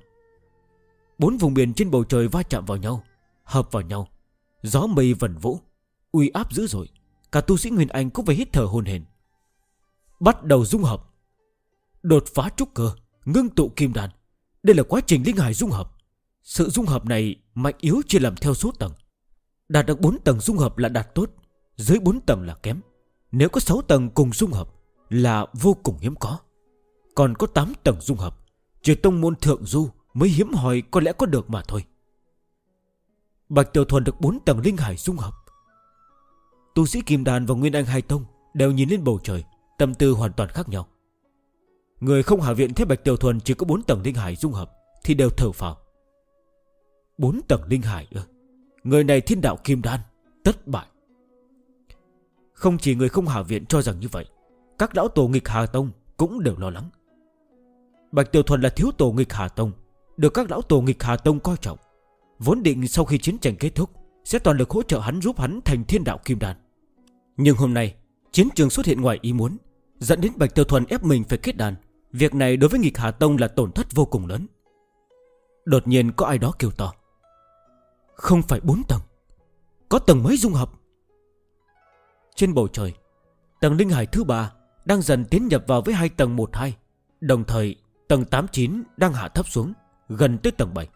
4 vùng biển trên bầu trời va chạm vào nhau, hợp vào nhau. Gió mây vần vũ, uy áp dữ dội. Cả tu sĩ Nguyên Anh cũng phải hít thở hổn hển. Bắt đầu dung hợp. Đột phá trúc cơ, ngưng tụ kim đan. Đây là quá trình linh hải dung hợp. Sự dung hợp này mạnh yếu chia làm theo số tầng. Đạt được 4 tầng dung hợp là đạt tốt, dưới 4 tầng là kém. Nếu có 6 tầng cùng dung hợp là vô cùng hiếm có. Còn có 8 tầng dung hợp, chỉ tông môn thượng du mới hiếm hoi có lẽ có được mà thôi. Bạch Tiểu Thuần được 4 tầng linh hải dung hợp. Tu sĩ Kim Đan và Nguyên Anh hai tông đều nhìn lên bầu trời, tâm tư hoàn toàn khác nhau. Người Không Hà Viện thấy Bạch Tiểu Thuần chỉ có 4 tầng linh hải dung hợp thì đều thở phào. 4 tầng linh hải ư? Người này thiên đạo Kim Đan, tất bại. Không chỉ người Không Hà Viện cho rằng như vậy, các lão tổ Nghịch Hà Tông cũng đều lo lắng. Bạch Tiểu Thuần là thiếu tổ Nghịch Hà Tông, được các lão tổ Nghịch Hà Tông coi trọng, vốn định sau khi chiến tranh kết thúc sẽ toàn lực hỗ trợ hắn, giúp hắn thành thiên đạo Kim Đan. Nhưng hôm nay chiến trường xuất hiện ngoài ý muốn, dẫn đến Bạch Tiểu Thuần ép mình phải kết đan. Việc này đối với Nghịch Hà Tông là tổn thất vô cùng lớn. Đột nhiên có ai đó kêu to: không phải 4 tầng, có tầng mới dung hợp. Trên bầu trời, tầng linh hải thứ 3 đang dần tiến nhập vào với 2 tầng 1-2. Đồng thời tầng 8-9 đang hạ thấp xuống, gần tới tầng 7.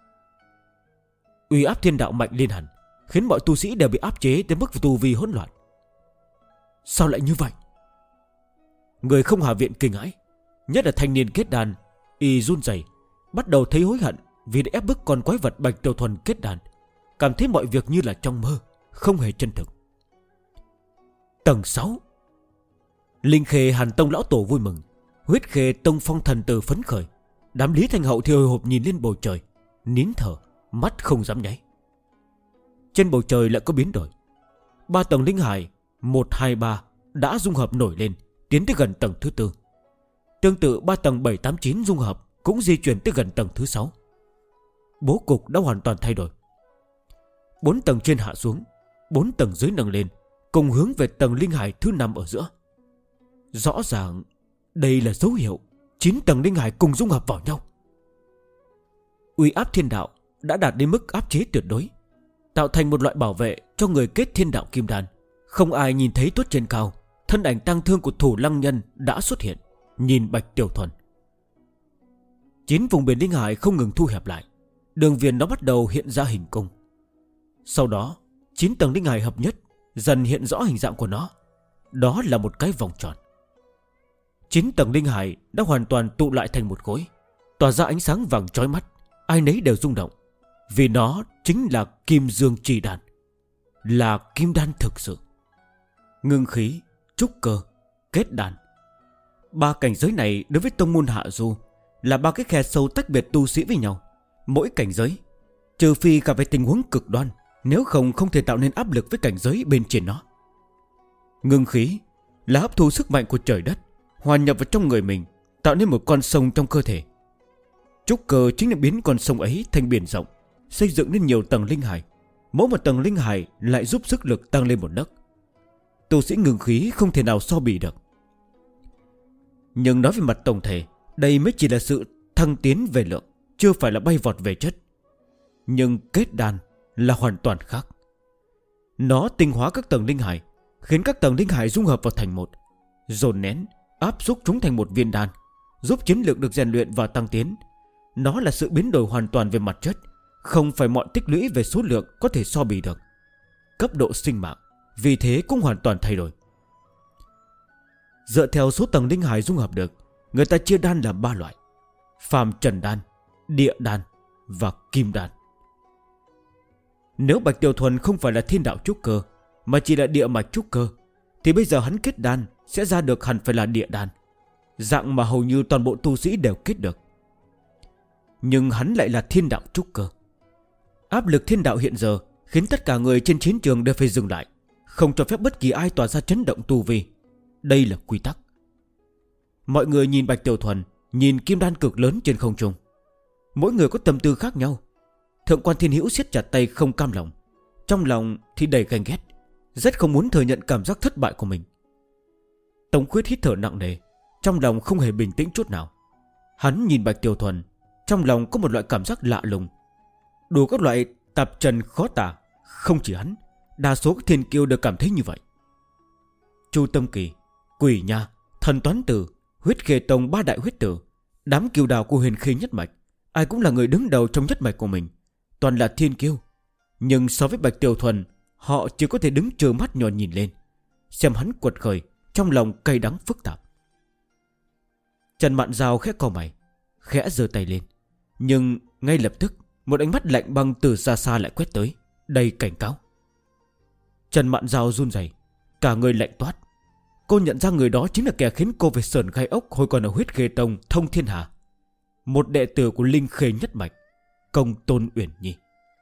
Uy áp thiên đạo mạnh lên hẳn, khiến mọi tu sĩ đều bị áp chế tới mức tu vi hỗn loạn. Sao lại như vậy? Người Không Hà Viện kinh hãi, nhất là thanh niên kết đan, y run rẩy, bắt đầu thấy hối hận vì đã ép bức con quái vật Bạch Tiểu Thuần kết đan, cảm thấy mọi việc như là trong mơ, không hề chân thực. Tầng 6. Linh Khê Hàn Tông lão tổ vui mừng, Huyết Khê Tông Phong thần tử phấn khởi. Đám Lý Thanh Hậu thì hồi hộp nhìn lên bầu trời, nín thở, mắt không dám nháy. Trên bầu trời lại có biến đổi. 3 tầng linh hải 1, 2, 3 đã dung hợp nổi lên, tiến tới gần tầng thứ 4. Tương tự 3 tầng 7, 8, 9 dung hợp cũng di chuyển tới gần tầng thứ 6. Bố cục đã hoàn toàn thay đổi. 4 tầng trên hạ xuống, 4 tầng dưới nâng lên, cùng hướng về tầng linh hải thứ 5 ở giữa. Rõ ràng đây là dấu hiệu 9 tầng linh hải cùng dung hợp vào nhau. Uy áp thiên đạo đã đạt đến mức áp chế tuyệt đối, tạo thành một loại bảo vệ cho người kết thiên đạo Kim Đan. Không ai nhìn thấy tốt trên cao, thân ảnh tăng thương của Thủ Lăng Nhân đã xuất hiện, nhìn Bạch Tiểu Thuần. 9 vùng biển linh hải không ngừng thu hẹp lại, đường viền nó bắt đầu hiện ra hình cung. Sau đó 9 tầng linh hải hợp nhất, dần hiện rõ hình dạng của nó. Đó là một cái vòng tròn. 9 tầng linh hải đã hoàn toàn tụ lại thành một khối, tỏa ra ánh sáng vàng chói mắt, ai nấy đều rung động, vì nó chính là Kim Dương Trì Đan, là Kim Đan thực sự. Ngưng khí, trúc cơ, kết đan, 3 cảnh giới này đối với tông môn hạ du là 3 cái khe sâu tách biệt tu sĩ với nhau. Mỗi cảnh giới, trừ phi gặp phải tình huống cực đoan, nếu không không thể tạo nên áp lực với cảnh giới bên trên nó. Ngưng khí là hấp thu sức mạnh của trời đất, hòa nhập vào trong người mình, tạo nên một con sông trong cơ thể. Trúc cơ chính là biến con sông ấy thành biển rộng, xây dựng nên nhiều tầng linh hải. Mỗi một tầng linh hải lại giúp sức lực tăng lên một nấc. Tu sĩ ngưng khí không thể nào so bì được. Nhưng nói về mặt tổng thể, đây mới chỉ là sự thăng tiến về lượng, chưa phải là bay vọt về chất. Nhưng kết đan là hoàn toàn khác. Nó tinh hóa các tầng linh hải, khiến các tầng linh hải dung hợp vào thành một, dồn nén, áp xúc chúng thành một viên đan, giúp chiến lược được rèn luyện và tăng tiến. Nó là sự biến đổi hoàn toàn về mặt chất, không phải mọi tích lũy về số lượng có thể so bì được. Cấp độ sinh mạng vì thế cũng hoàn toàn thay đổi. Dựa theo số tầng linh hải dung hợp được, người ta chia đan làm 3 loại: phàm trần đan, địa đan và kim đan. Nếu Bạch Tiểu Thuần không phải là thiên đạo trúc cơ, mà chỉ là địa mạch trúc cơ, thì bây giờ hắn kết đan sẽ ra được hẳn phải là địa đan, dạng mà hầu như toàn bộ tu sĩ đều kết được. Nhưng hắn lại là thiên đạo trúc cơ. Áp lực thiên đạo hiện giờ khiến tất cả người trên chiến trường đều phải dừng lại, không cho phép bất kỳ ai tỏa ra chấn động tu vi. Đây là quy tắc. Mọi người nhìn Bạch Tiểu Thuần, nhìn kim đan cực lớn trên không trung. Mỗi người có tâm tư khác nhau. Thượng quan Thiên Hữu siết chặt tay không cam lòng, trong lòng thì đầy ganh ghét, rất không muốn thừa nhận cảm giác thất bại của mình. Tống Khuyết hít thở nặng nề, trong lòng không hề bình tĩnh chút nào. Hắn nhìn Bạch Tiểu Thuần, trong lòng có một loại cảm giác lạ lùng. Đủ các loại tạp trần khó tả. Không chỉ hắn, đa số các thiên kiêu đều cảm thấy như vậy. Chu Tâm Kỳ, Quỷ Nha, Thần Toán Tử, Huyết Khê Tông 3 đại huyết tử, đám kiêu đào của Huyền Khê nhất mạch, ai cũng là người đứng đầu trong nhất mạch của mình, toàn là thiên kiêu. Nhưng so với Bạch Tiểu Thuần, họ chỉ có thể đứng trơ mắt nhòn nhìn lên, xem hắn quật khởi, trong lòng cay đắng phức tạp. Trần Mạn Giao khẽ cau mày, khẽ giơ tay lên, nhưng ngay lập tức một ánh mắt lạnh băng từ xa xa lại quét tới, đầy cảnh cáo. Trần Mạn Giao run rẩy, cả người lạnh toát. Cô nhận ra người đó chính là kẻ khiến cô phải sởn gai ốc hồi còn ở Huyết Khê Tông thông thiên hà, một đệ tử của Linh Khê nhất mạch, Công Tôn Uyển Nhi.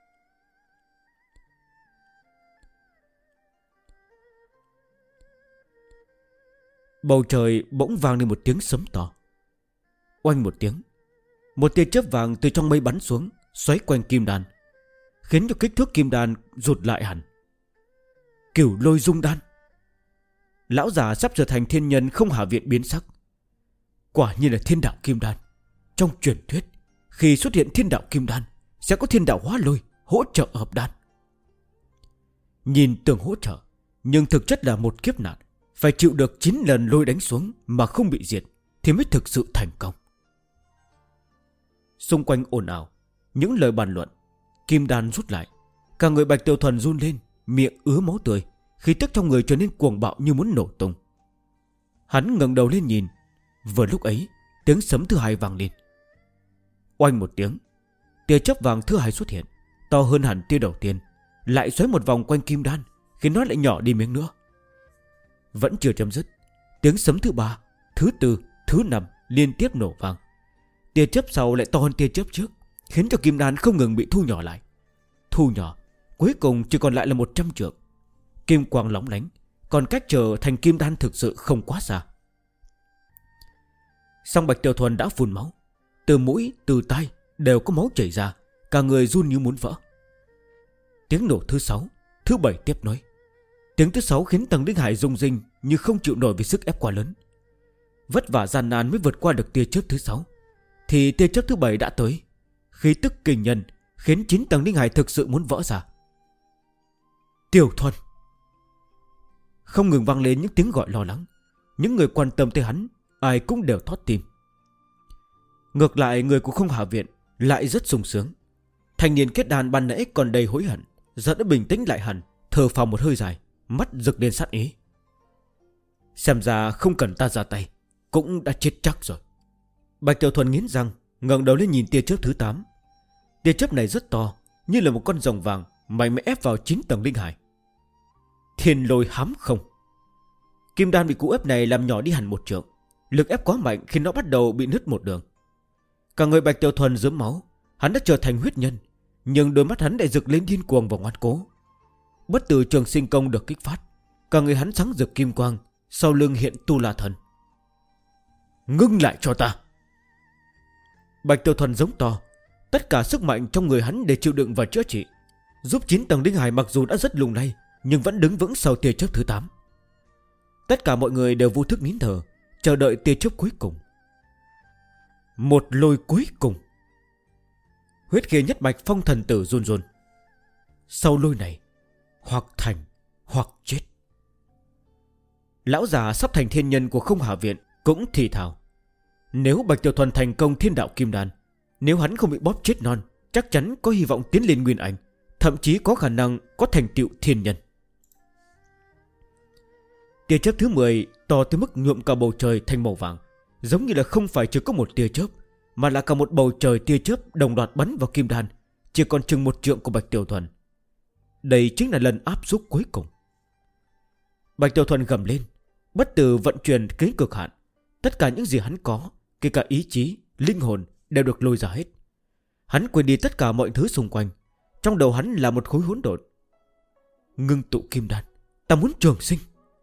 Bầu trời bỗng vang lên một tiếng sấm to. Oanh một tiếng, một tia chớp vàng từ trong mây bắn xuống, xoáy quanh kim đan, khiến cho kích thước kim đan rụt lại hẳn. Cửu Lôi Dung Đan. Lão già sắp trở thành thiên nhân không hạ viện biến sắc. Quả nhiên là thiên đạo kim đan. Trong truyền thuyết, khi xuất hiện thiên đạo kim đan, sẽ có thiên đạo hóa lôi hỗ trợ hợp đan. Nhìn tưởng hỗ trợ, nhưng thực chất là một kiếp nạn, phải chịu được 9 lần lôi đánh xuống mà không bị diệt thì mới thực sự thành công. Xung quanh ồn ào, những lời bàn luận. Kim đan rút lại, cả người Bạch Tiểu Thuần run lên, miệng ứa máu tươi, khí tức trong người trở nên cuồng bạo như muốn nổ tung. Hắn ngẩng đầu lên nhìn. Vừa lúc ấy, tiếng sấm thứ hai vang lên. Oanh một tiếng, tia chớp vàng thứ hai xuất hiện, to hơn hẳn tia đầu tiên, lại xoáy một vòng quanh kim đan, khiến nó lại nhỏ đi miếng nữa. Vẫn chưa chấm dứt, tiếng sấm thứ ba, thứ tư, thứ năm liên tiếp nổ vang. Tia chớp sau lại to hơn tia chớp trước, khiến cho kim đan không ngừng bị thu nhỏ lại. Thu nhỏ, cuối cùng chỉ còn lại là 100 trượng. Kim quang lóng lánh, còn cách trở thành kim đan thực sự không quá xa. Song Bạch Tiểu Thuần đã phun máu, từ mũi, từ tai đều có máu chảy ra, cả người run như muốn vỡ. Tiếng nổ thứ 6, thứ 7 tiếp nối. Tiếng thứ 6 khiến tầng linh hải rung rinh như không chịu nổi vì sức ép quá lớn. Vất vả gian nan mới vượt qua được tia chớp thứ 6, thì tia chớp thứ 7 đã tới. Khí tức kinh nhân khiến 9 tầng linh hải thực sự muốn vỡ ra. Tiểu Thuần. Không ngừng vang lên những tiếng gọi lo lắng. Những người quan tâm tới hắn, ai cũng đều thót tim. Ngược lại, người của Không Hà Viện lại rất sung sướng. Thanh niên kết đàn ban nãy còn đầy hối hận, giờ đã bình tĩnh lại hẳn, thở phào một hơi dài, mắt rực lên sát ý. Xem ra không cần ta ra tay, cũng đã chết chắc rồi. Bạch Tiểu Thuần nghiến răng, ngẩng đầu lên nhìn tia chớp thứ 8. Tia chớp này rất to, như là một con rồng vàng, mạnh mẽ ép vào 9 tầng linh hải. Thiên lôi hám không. Kim đan bị cú ép này làm nhỏ đi hẳn 1 trượng. Lực ép quá mạnh khiến nó bắt đầu bị nứt một đường. Cả người Bạch Tiểu Thuần rớm máu, Hắn đã trở thành huyết nhân, nhưng đôi mắt hắn lại rực lên điên cuồng và ngoan cố. Bất tử trường sinh công được kích phát, cả người hắn sáng rực kim quang, sau lưng hiện tu la thần. Ngưng lại cho ta! Bạch Tiểu Thuần giống to. Tất cả sức mạnh trong người hắn để chịu đựng và chữa trị, giúp 9 tầng linh hải mặc dù đã rất lung lay, nhưng vẫn đứng vững sau tia chớp thứ 8. Tất cả mọi người đều vô thức nín thở, chờ đợi tia chớp cuối cùng. Một lôi cuối cùng. Huyết khí nhất mạch phong thần tử run run. Sau lôi này, hoặc thành hoặc chết. Lão già sắp thành thiên nhân của Không Hà Viện cũng thì thào. Nếu Bạch Tiểu Thuần thành công thiên đạo kim đan, nếu hắn không bị bóp chết non, chắc chắn có hy vọng tiến lên nguyên ảnh, thậm chí có khả năng có thành tựu thiên nhân. Tia chớp thứ 10 to tới mức nhuộm cả bầu trời thành màu vàng, giống như là không phải chỉ có một tia chớp, mà là cả một bầu trời tia chớp đồng loạt bắn vào kim đan, chỉ còn chừng 1 trượng của Bạch Tiểu Thuần. Đây chính là lần áp xúc cuối cùng. Bạch Tiểu Thuần gầm lên, bất tử vận chuyển kế cực hạn. Tất cả những gì hắn có, kể cả ý chí, linh hồn, đều được lôi ra hết. Hắn quên đi tất cả mọi thứ xung quanh. Trong đầu hắn là một khối hỗn độn. Ngưng tụ kim đan, ta muốn trường sinh.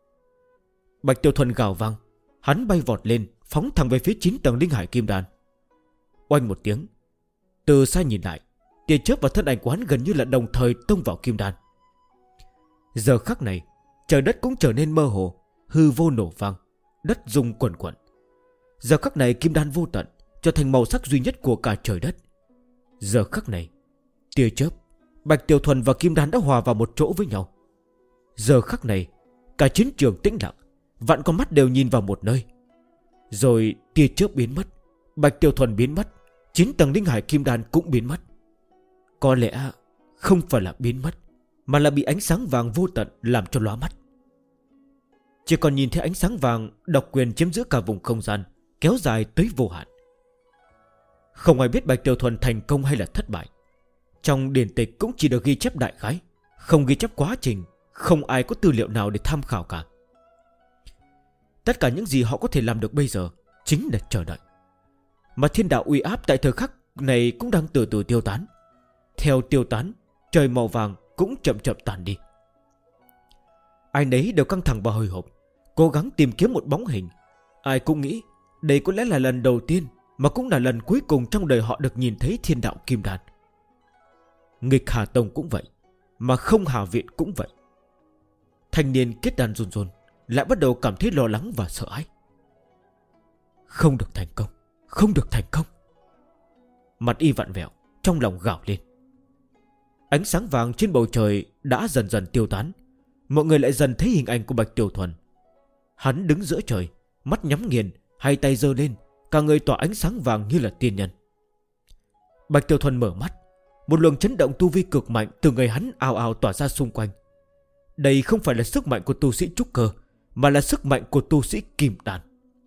Bạch Tiểu Thuần gào vang. Hắn bay vọt lên, phóng thẳng về phía 9 tầng linh hải kim đan. Oanh một tiếng, từ xa nhìn lại, tia chớp và thân ảnh của hắn gần như là đồng thời tông vào kim đan. Giờ khắc này, trời đất cũng trở nên mơ hồ, hư vô nổ vang, đất rung quần quần. Giờ khắc này kim đan vô tận, trở thành màu sắc duy nhất của cả trời đất. Giờ khắc này, tia chớp, Bạch Tiểu Thuần và kim đan đã hòa vào một chỗ với nhau. Giờ khắc này, cả chiến trường tĩnh lặng, vạn con mắt đều nhìn vào một nơi. Rồi tia chớp biến mất, Bạch Tiểu Thuần biến mất, 9 tầng linh hải kim đan cũng biến mất. Có lẽ không phải là biến mất, mà là bị ánh sáng vàng vô tận làm cho lóa mắt. Chỉ còn nhìn thấy ánh sáng vàng độc quyền chiếm giữ cả vùng không gian, kéo dài tới vô hạn. Không ai biết Bạch Tiểu Thuần thành công hay là thất bại. Trong điển tịch cũng chỉ được ghi chép đại khái, không ghi chép quá trình. Không ai có tư liệu nào để tham khảo cả. Tất cả những gì họ có thể làm được bây giờ chính là chờ đợi. Mà thiên đạo uy áp tại thời khắc này cũng đang từ từ tiêu tán. Theo tiêu tán, trời màu vàng cũng chậm chậm tàn đi. Ai nấy đều căng thẳng và hồi hộp, cố gắng tìm kiếm một bóng hình. Ai cũng nghĩ đây có lẽ là lần đầu tiên, mà cũng là lần cuối cùng trong đời họ được nhìn thấy thiên đạo kim đan. Nghịch Hà Tông cũng vậy, mà Không Hà Viện cũng vậy. Thanh niên kết đan run run, lại bắt đầu cảm thấy lo lắng và sợ hãi. Không được thành công, không được thành công. Mặt y vặn vẹo, trong lòng gào lên. Ánh sáng vàng trên bầu trời đã dần dần tiêu tán. Mọi người lại dần thấy hình ảnh của Bạch Tiểu Thuần. Hắn đứng giữa trời, mắt nhắm nghiền, hai tay giơ lên, cả người tỏa ánh sáng vàng như là tiên nhân. Bạch Tiểu Thuần mở mắt, một luồng chấn động tu vi cực mạnh từ người hắn ào ào tỏa ra xung quanh. Đây không phải là sức mạnh của tu sĩ trúc cơ, mà là sức mạnh của tu sĩ kim đan.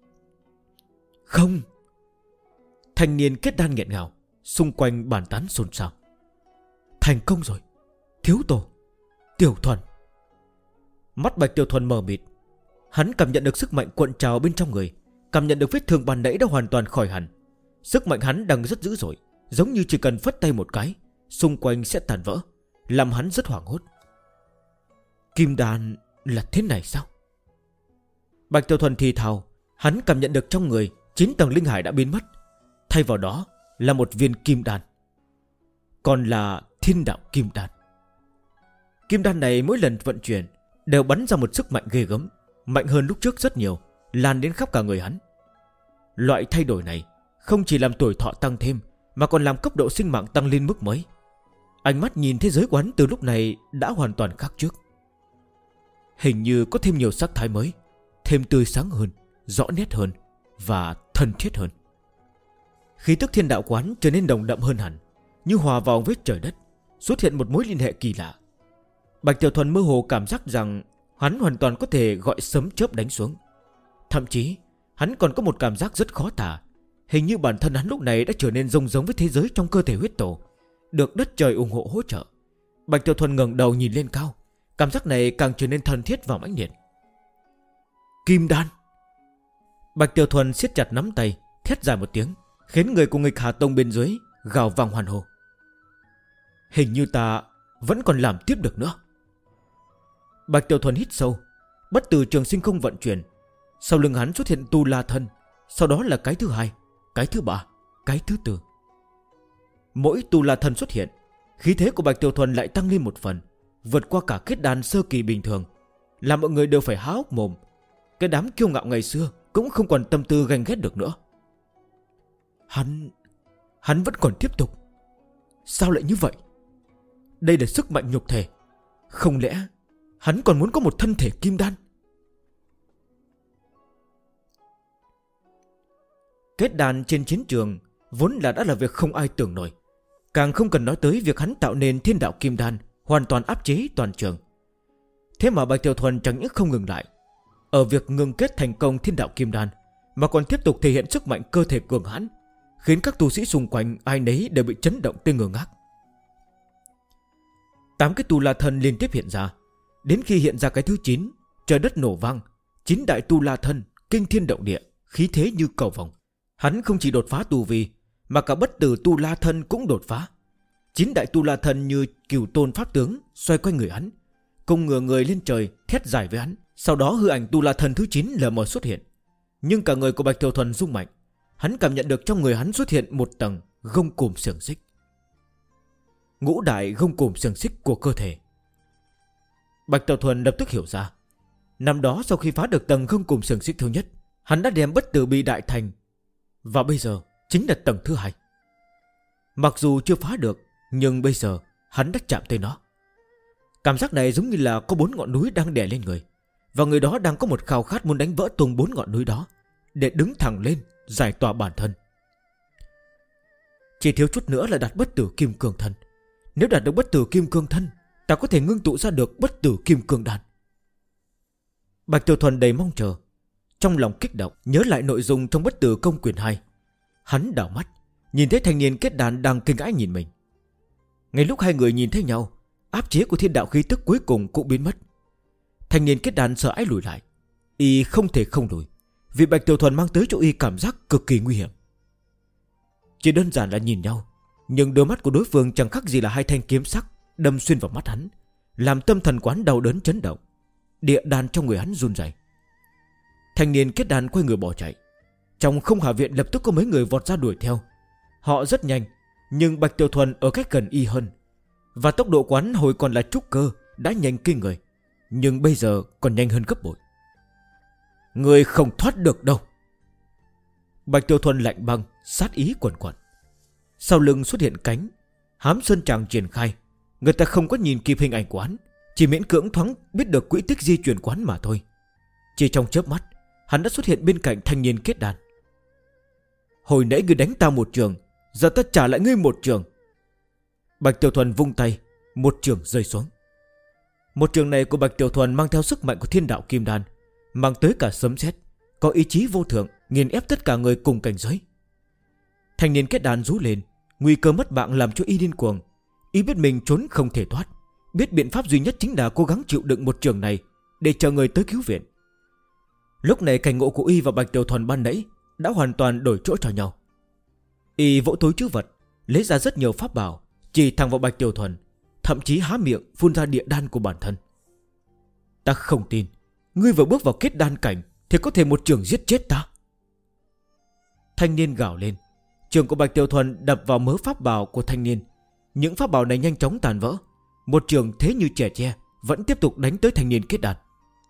Không! Thanh niên kết đan nghẹn ngào, xung quanh bàn tán xôn xao. Thành công rồi! Thiếu tổ! Tiểu Thuần! Mắt Bạch Tiểu Thuần mờ mịt. Hắn cảm nhận được sức mạnh cuộn trào bên trong người, cảm nhận được vết thương ban nãy đã hoàn toàn khỏi hẳn. Sức mạnh hắn đang rất dữ dội, giống như chỉ cần phất tay một cái, xung quanh sẽ tàn vỡ, làm hắn rất hoảng hốt. Kim đan là thế này sao? Bạch Tiểu Thuần thì thào. Hắn cảm nhận được trong người 9 tầng linh hải đã biến mất, thay vào đó là một viên kim đan, còn là thiên đạo kim đan. Kim đan này mỗi lần vận chuyển đều bắn ra một sức mạnh ghê gớm, mạnh hơn lúc trước rất nhiều, lan đến khắp cả người hắn. Loại thay đổi này không chỉ làm tuổi thọ tăng thêm, mà còn làm cấp độ sinh mạng tăng lên mức mới. Ánh mắt nhìn thế giới của hắn từ lúc này đã hoàn toàn khác trước. Hình như có thêm nhiều sắc thái mới, thêm tươi sáng hơn, rõ nét hơn và thân thiết hơn. Khí tức thiên đạo của hắn trở nên đồng đậm hơn hẳn, như hòa vào với trời đất, xuất hiện một mối liên hệ kỳ lạ. Bạch Tiểu Thuần mơ hồ cảm giác rằng hắn hoàn toàn có thể gọi sấm chớp đánh xuống. Thậm chí hắn còn có một cảm giác rất khó tả, hình như bản thân hắn lúc này đã trở nên giống giống với thế giới trong cơ thể huyết tổ, được đất trời ủng hộ hỗ trợ. Bạch Tiểu Thuần ngẩng đầu nhìn lên cao, cảm giác này càng trở nên thân thiết và mãnh liệt. Kim đan! Bạch Tiểu Thuần siết chặt nắm tay, thét dài một tiếng, khiến người của Nghịch Hà Tông bên dưới gào vang hoàn hồ. Hình như ta vẫn còn làm tiếp được nữa. Bạch Tiểu Thuần hít sâu. Bất tử trường sinh không vận chuyển. Sau lưng hắn xuất hiện tu la thân. Sau đó là cái thứ hai, cái thứ ba, cái thứ tư. Mỗi tu la thân xuất hiện, khí thế của Bạch Tiểu Thuần lại tăng lên một phần, vượt qua cả kết đan sơ kỳ bình thường, làm mọi người đều phải há hốc mồm. Cái đám kiêu ngạo ngày xưa cũng không còn tâm tư ganh ghét được nữa. Hắn vẫn còn tiếp tục. Sao lại như vậy? Đây là sức mạnh nhục thể. Không lẽ hắn còn muốn có một thân thể kim đan? Kết đan trên chiến trường vốn đã là việc không ai tưởng nổi. Càng không cần nói tới việc hắn tạo nên thiên đạo kim đan, hoàn toàn áp chế toàn trường. Thế mà Bạch Tiểu Thuần chẳng những không ngừng lại ở việc ngừng kết thành công thiên đạo kim đan, mà còn tiếp tục thể hiện sức mạnh cơ thể cường hãn, khiến các tu sĩ xung quanh ai nấy đều bị chấn động tới ngơ ngác. 8 cái tu la thân liên tiếp hiện ra. Đến khi hiện ra cái thứ 9, trời đất nổ vang. 9 đại tu la thân kinh thiên động địa, khí thế như cầu vồng. Hắn không chỉ đột phá tu vi, mà cả bất tử tu la thân cũng đột phá. 9 đại tu la thân như cửu tôn pháp tướng xoay quanh người hắn, cùng ngửa người lên trời thét dài với hắn. Sau đó hư ảnh tu la thân thứ 9 lờ mờ xuất hiện. Nhưng cả người của Bạch Tiểu Thuần rung mạnh. Hắn cảm nhận được trong người hắn xuất hiện một tầng gông cùm xiềng xích. Ngũ đại gông cùm xiềng xích của cơ thể. Bạch Tiểu Thuần lập tức hiểu ra. Năm đó sau khi phá được tầng gông cùm xiềng xích thứ nhất, hắn đã đem bất tử bị đại thành. Và bây giờ chính là tầng thứ hai. Mặc dù chưa phá được, nhưng bây giờ hắn đã chạm tới nó. Cảm giác này giống như là có 4 ngọn núi đang đè lên người, và người đó đang có một khao khát muốn đánh vỡ tung 4 ngọn núi đó, để đứng thẳng lên giải tỏa bản thân. Chỉ thiếu chút nữa là đạt bất tử kim cương thân. Nếu đạt được bất tử kim cương thân, ta có thể ngưng tụ ra được bất tử kim cương đan. Bạch Tiểu Thuần đầy mong chờ, trong lòng kích động, nhớ lại nội dung trong bất tử công quyền 2. Hắn đảo mắt, nhìn thấy thanh niên kết đan đang kinh hãi nhìn mình. Ngay lúc hai người nhìn thấy nhau, áp chế của thiên đạo khí tức cuối cùng cũng biến mất. Thanh niên kết đan sợ hãi lùi lại. Y không thể không lùi, vì Bạch Tiểu Thuần mang tới cho y cảm giác cực kỳ nguy hiểm. Chỉ đơn giản là nhìn nhau, nhưng đôi mắt của đối phương chẳng khác gì là hai thanh kiếm sắc đâm xuyên vào mắt hắn, làm tâm thần quán đau đớn chấn động. Địa đan trong người hắn run rẩy. Thanh niên kết đan quay người bỏ chạy. Trong không hạ viện lập tức có mấy người vọt ra đuổi theo. Họ rất nhanh, nhưng Bạch Tiểu Thuần ở cách gần y hơn, và tốc độ quán hồi còn là trúc cơ đã nhanh kinh người, nhưng bây giờ còn nhanh hơn gấp bội. Người không thoát được đâu. Bạch Tiểu Thuần lạnh băng, sát ý quần quần. Sau lưng xuất hiện cánh, hám sơn tràng triển khai. Người ta không có nhìn kịp hình ảnh của hắn, chỉ miễn cưỡng thoáng biết được quỹ tích di chuyển quán mà thôi. Chỉ trong chớp mắt, hắn đã xuất hiện bên cạnh thanh niên kết đan. Hồi nãy ngươi đánh ta một trường, giờ ta trả lại ngươi một trường. Bạch Tiểu Thuần vung tay, một trường rơi xuống. Một trường này của Bạch Tiểu Thuần mang theo sức mạnh của thiên đạo kim đan, mang tới cả sấm sét, có ý chí vô thượng, nghiền ép tất cả người cùng cảnh giới. Thanh niên kết đan rú lên, nguy cơ mất mạng làm cho y điên cuồng. Y biết mình trốn không thể thoát, biết biện pháp duy nhất chính là cố gắng chịu đựng một trường này để chờ người tới cứu viện. Lúc này cảnh ngộ của y và Bạch Tiểu Thuần ban nãy đã hoàn toàn đổi chỗ cho nhau. Y vỗ túi trữ vật, lấy ra rất nhiều pháp bảo, chỉ thẳng vào Bạch Tiểu Thuần, thậm chí há miệng phun ra địa đan của bản thân. Ta không tin ngươi vừa bước vào kết đan cảnh thì có thể một trường giết chết ta. Thanh niên gào lên. Trường của Bạch Tiểu Thuần đập vào mớ pháp bảo của thanh niên. Những pháp bảo này nhanh chóng tàn vỡ. Một trường thế như trẻ tre vẫn tiếp tục đánh tới thanh niên kết đan.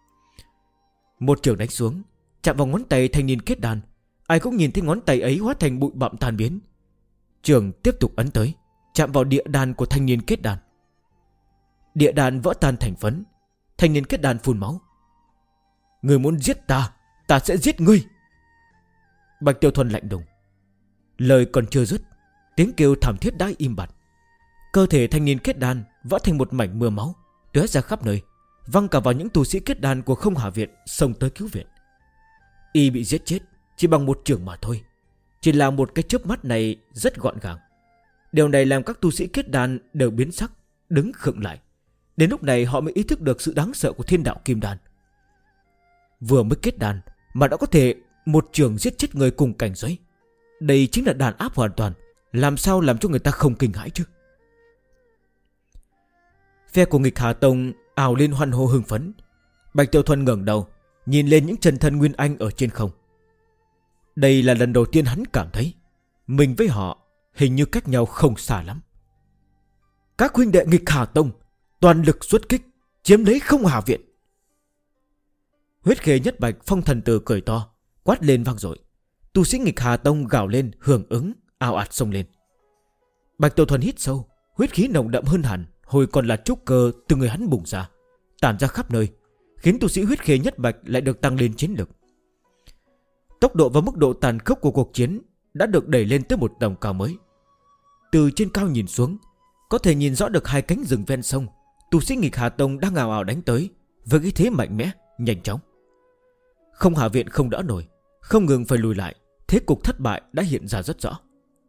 Một trường đánh xuống, chạm vào ngón tay thanh niên kết đan. Ai cũng nhìn thấy ngón tay ấy hóa thành bụi bặm tan biến. Trường tiếp tục ấn tới, chạm vào địa đan của thanh niên kết đan. Địa đan vỡ tan thành phấn. Thanh niên kết đan phun máu. Ngươi muốn giết ta, ta sẽ giết ngươi. Bạch Tiểu Thuần lạnh lùng. Lời còn chưa dứt, tiếng kêu thảm thiết đã im bặt. Cơ thể thanh niên kết đan vỡ thành một mảnh mưa máu, tóe ra khắp nơi, văng cả vào những tu sĩ kết đan của không hạ viện xông tới cứu viện. Y bị giết chết chỉ bằng một trường mà thôi, chỉ là một cái chớp mắt này rất gọn gàng. Điều này làm các tu sĩ kết đan đều biến sắc, đứng khựng lại. Đến lúc này họ mới ý thức được sự đáng sợ của thiên đạo kim đan. Vừa mới kết đan mà đã có thể một trường giết chết người cùng cảnh giới. Đây chính là đàn áp hoàn toàn, làm sao làm cho người ta không kinh hãi chứ? Phe của Nghịch Hà Tông ào lên hoan hô hưng phấn. Bạch Tiểu Thuần ngẩng đầu nhìn lên những chân thân Nguyên Anh ở trên không. Đây là lần đầu tiên hắn cảm thấy mình với họ hình như cách nhau không xa lắm. Các huynh đệ Nghịch Hà Tông toàn lực xuất kích, chiếm lấy Không Hà Viện. Huyết Khê Nhất Bạch Phong Thần Tử cười to, quát lên vang dội. Tu sĩ Nghịch Hà Tông gào lên hưởng ứng, ào ạt xông lên. Bạch Tiểu Thuần hít sâu, huyết khí nồng đậm hơn hẳn hồi còn là trúc cơ từ người hắn bùng ra, tản ra khắp nơi, khiến tu sĩ Huyết Khê Nhất Bạch lại được tăng lên chiến lực. Tốc độ và mức độ tàn khốc của cuộc chiến đã được đẩy lên tới một tầm cao mới. Từ trên cao nhìn xuống, có thể nhìn rõ được hai cánh rừng ven sông. Tu sĩ Nghịch Hà Tông đang ào ào đánh tới với cái thế mạnh mẽ, nhanh chóng. Không Hà Viện không đỡ nổi, không ngừng phải lùi lại. Thế cục thất bại đã hiện ra rất rõ.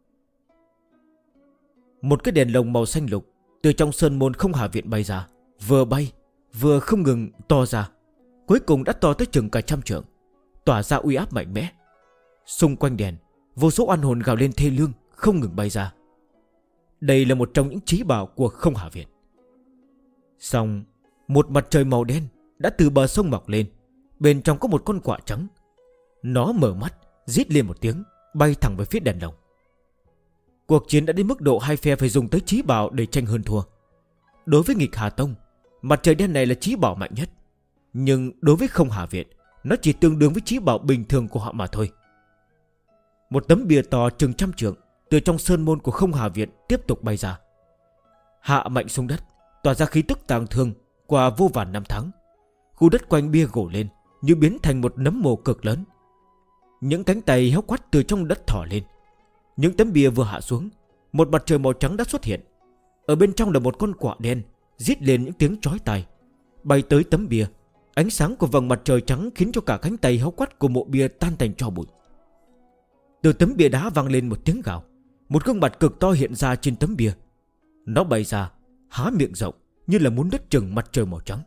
Một cái đèn lồng màu xanh lục từ trong sơn môn Không Hà Viện bay ra, vừa bay vừa không ngừng to ra, cuối cùng đã to tới chừng cả 100 trượng, tỏa ra uy áp mạnh mẽ. Xung quanh đèn, vô số oan hồn gào lên thê lương, không ngừng bay ra. Đây là một trong những chí bảo của Không Hà Viện. Xong, một mặt trời màu đen đã từ bờ sông mọc lên, bên trong có một con quạ trắng. Nó mở mắt, rít lên một tiếng, bay thẳng về phía đèn lồng. Cuộc chiến đã đến mức độ hai phe phải dùng tới chí bảo để tranh hơn thua. Đối với Nghịch Hà Tông, mặt trời đen này là chí bảo mạnh nhất, nhưng đối với Không Hà Viện, nó chỉ tương đương với chí bảo bình thường của họ mà thôi. Một tấm bia to chừng 100 trượng từ trong sơn môn của Không Hà Viện tiếp tục bay ra, hạ mạnh xuống đất, tỏa ra khí tức tang thương qua vô vàn năm tháng. Khu đất quanh bia gồ lên như biến thành một nấm mồ cực lớn. Những cánh tay héo quắt từ trong đất thỏ lên. Những tấm bia vừa hạ xuống, một mặt trời màu trắng đã xuất hiện. Ở bên trong là một con quạ đen, rít lên những tiếng chói tai, bay tới tấm bia. Ánh sáng của vầng mặt trời trắng khiến cho cả cánh tay héo quắt của mộ bia tan thành tro bụi. Từ tấm bia đá vang lên một tiếng gào. Một gương mặt cực to hiện ra trên tấm bia. Nó bay ra, há miệng rộng như là muốn đứt chừng mặt trời màu trắng.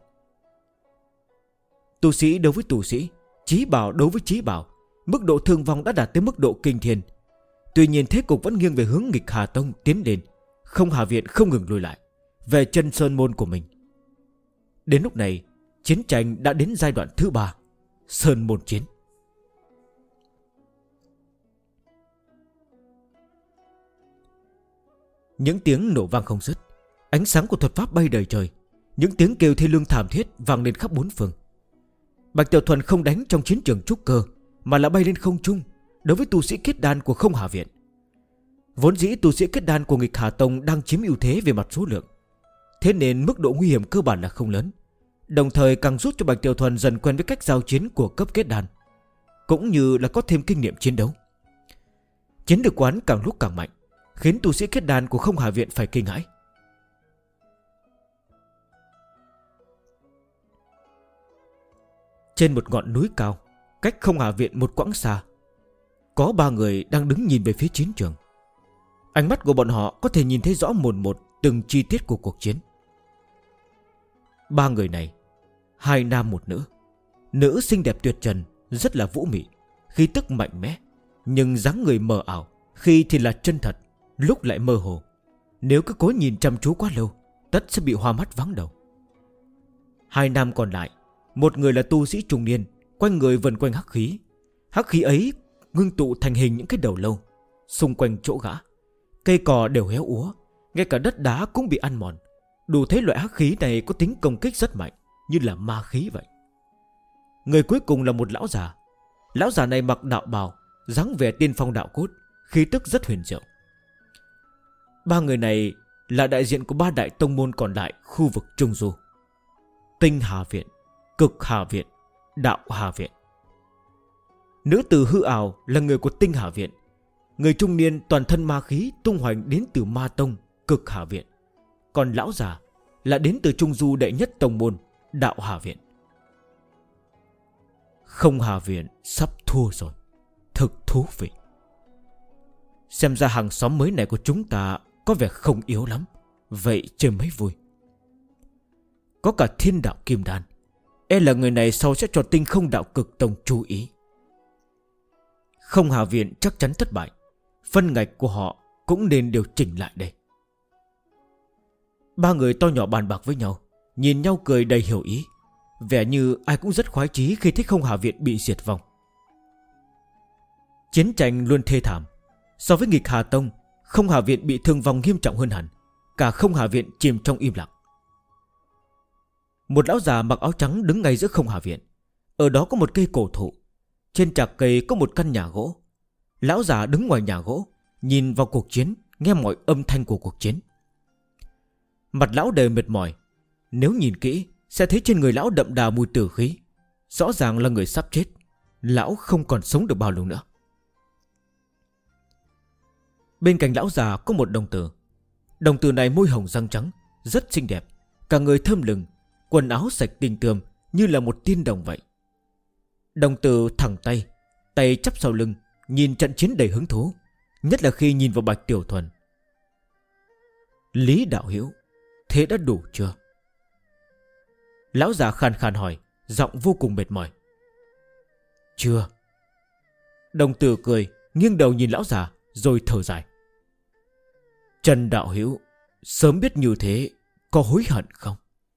Tu sĩ đối với tu sĩ, chí bảo đối với chí bảo, mức độ thương vong đã đạt tới mức độ kinh thiên. Tuy nhiên thế cục vẫn nghiêng về hướng Nghịch Hà Tông tiến lên. Không Hà Viện không ngừng lùi lại về chân sơn môn của mình. Đến lúc này, chiến tranh đã đến giai đoạn thứ 3, sơn môn chiến. Những tiếng nổ vang không dứt, ánh sáng của thuật pháp bay đầy trời, những tiếng kêu thê lương thảm thiết vang lên khắp bốn phương. Bạch Tiểu Thuần không đánh trong chiến trường trúc cơ, mà là bay lên không trung đối với tu sĩ kết đan của Không Hà Viện. Vốn dĩ tu sĩ kết đan của Nghịch Hà Tông đang chiếm ưu thế về mặt số lượng, thế nên mức độ nguy hiểm cơ bản là không lớn. Đồng thời càng giúp cho Bạch Tiểu Thuần dần quen với cách giao chiến của cấp kết đan, cũng như là có thêm kinh nghiệm chiến đấu. Chiến lược quán càng lúc càng mạnh, khiến tu sĩ kết đan của Không Hà Viện phải kinh hãi. Trên một ngọn núi cao, cách Không Hà Viện một quãng xa, có 3 người đang đứng nhìn về phía chiến trường. Ánh mắt của bọn họ có thể nhìn thấy rõ mồn một từng chi tiết của cuộc chiến. 3 người này, 2 nam 1 nữ. Nữ xinh đẹp tuyệt trần, rất là vũ mị, khí tức mạnh mẽ, nhưng dáng người mờ ảo, khi thì là chân thật, lúc lại mơ hồ. Nếu cứ cố nhìn chăm chú quá lâu, tất sẽ bị hoa mắt vắng đầu. 2 nam còn lại, một người là tu sĩ trung niên, quanh người vần quanh hắc khí. Hắc khí ấy ngưng tụ thành hình những cái đầu lâu. Xung quanh chỗ gã, cây cò đều héo úa, ngay cả đất đá cũng bị ăn mòn. Đủ thấy loại hắc khí này có tính công kích rất mạnh, như là ma khí vậy. Người cuối cùng là một lão già. Lão già này mặc đạo bào, dáng vẻ tiên phong đạo cốt, khí tức rất huyền diệu. 3 người này là đại diện của 3 đại tông môn còn lại khu vực Trung Du: Tinh Hà Viện, Cực Hà Viện, Đạo Hà Viện. Nữ tử hư ảo là người của Tinh Hà Viện. Người trung niên toàn thân ma khí tung hoành đến từ Ma Tông, Cực Hà Viện. Còn lão già là đến từ Trung Du đệ nhất tông môn, Đạo Hà Viện. Không Hà Viện sắp thua rồi, thực thú vị. Xem ra hàng xóm mới này của chúng ta có vẻ không yếu lắm, vậy chơi mấy vui. Có cả Thiên Đạo Kim Đan, e là người này sau sẽ cho Tinh Không Đạo Cực Tông chú ý. Không Hà Viện chắc chắn thất bại. Phân ngạch của họ cũng nên điều chỉnh lại đây. Ba người to nhỏ bàn bạc với nhau, nhìn nhau cười đầy hiểu ý, vẻ như ai cũng rất khoái chí khi thấy Không Hà Viện bị diệt vong. Chiến tranh luôn thê thảm. So với Nghịch Hà Tông, Không Hà Viện bị thương vong nghiêm trọng hơn hẳn. Cả Không Hà Viện chìm trong im lặng. Một lão già mặc áo trắng đứng ngay giữa Không Hà Viện. Ở đó có một cây cổ thụ. Trên trạc cây có một căn nhà gỗ. Lão già đứng ngoài nhà gỗ, nhìn vào cuộc chiến, nghe mọi âm thanh của cuộc chiến. Mặt lão đầy mệt mỏi. Nếu nhìn kỹ sẽ thấy trên người lão đậm đà mùi tử khí. Rõ ràng là người sắp chết. Lão không còn sống được bao lâu nữa. Bên cạnh lão già có một đồng tử. Đồng tử này môi hồng răng trắng, rất xinh đẹp, cả người thơm lừng, quần áo sạch tinh tươm như là một tiên đồng vậy. Đồng tử thẳng tay, tay chắp sau lưng, nhìn trận chiến đầy hứng thú, nhất là khi nhìn vào Bạch Tiểu Thuần. Lý đạo hữu, thế đã đủ chưa? Lão già khàn khàn hỏi, giọng vô cùng mệt mỏi. Chưa. Đồng tử cười, nghiêng đầu nhìn lão già, rồi thở dài. Trần đạo hữu, sớm biết như thế, có hối hận không?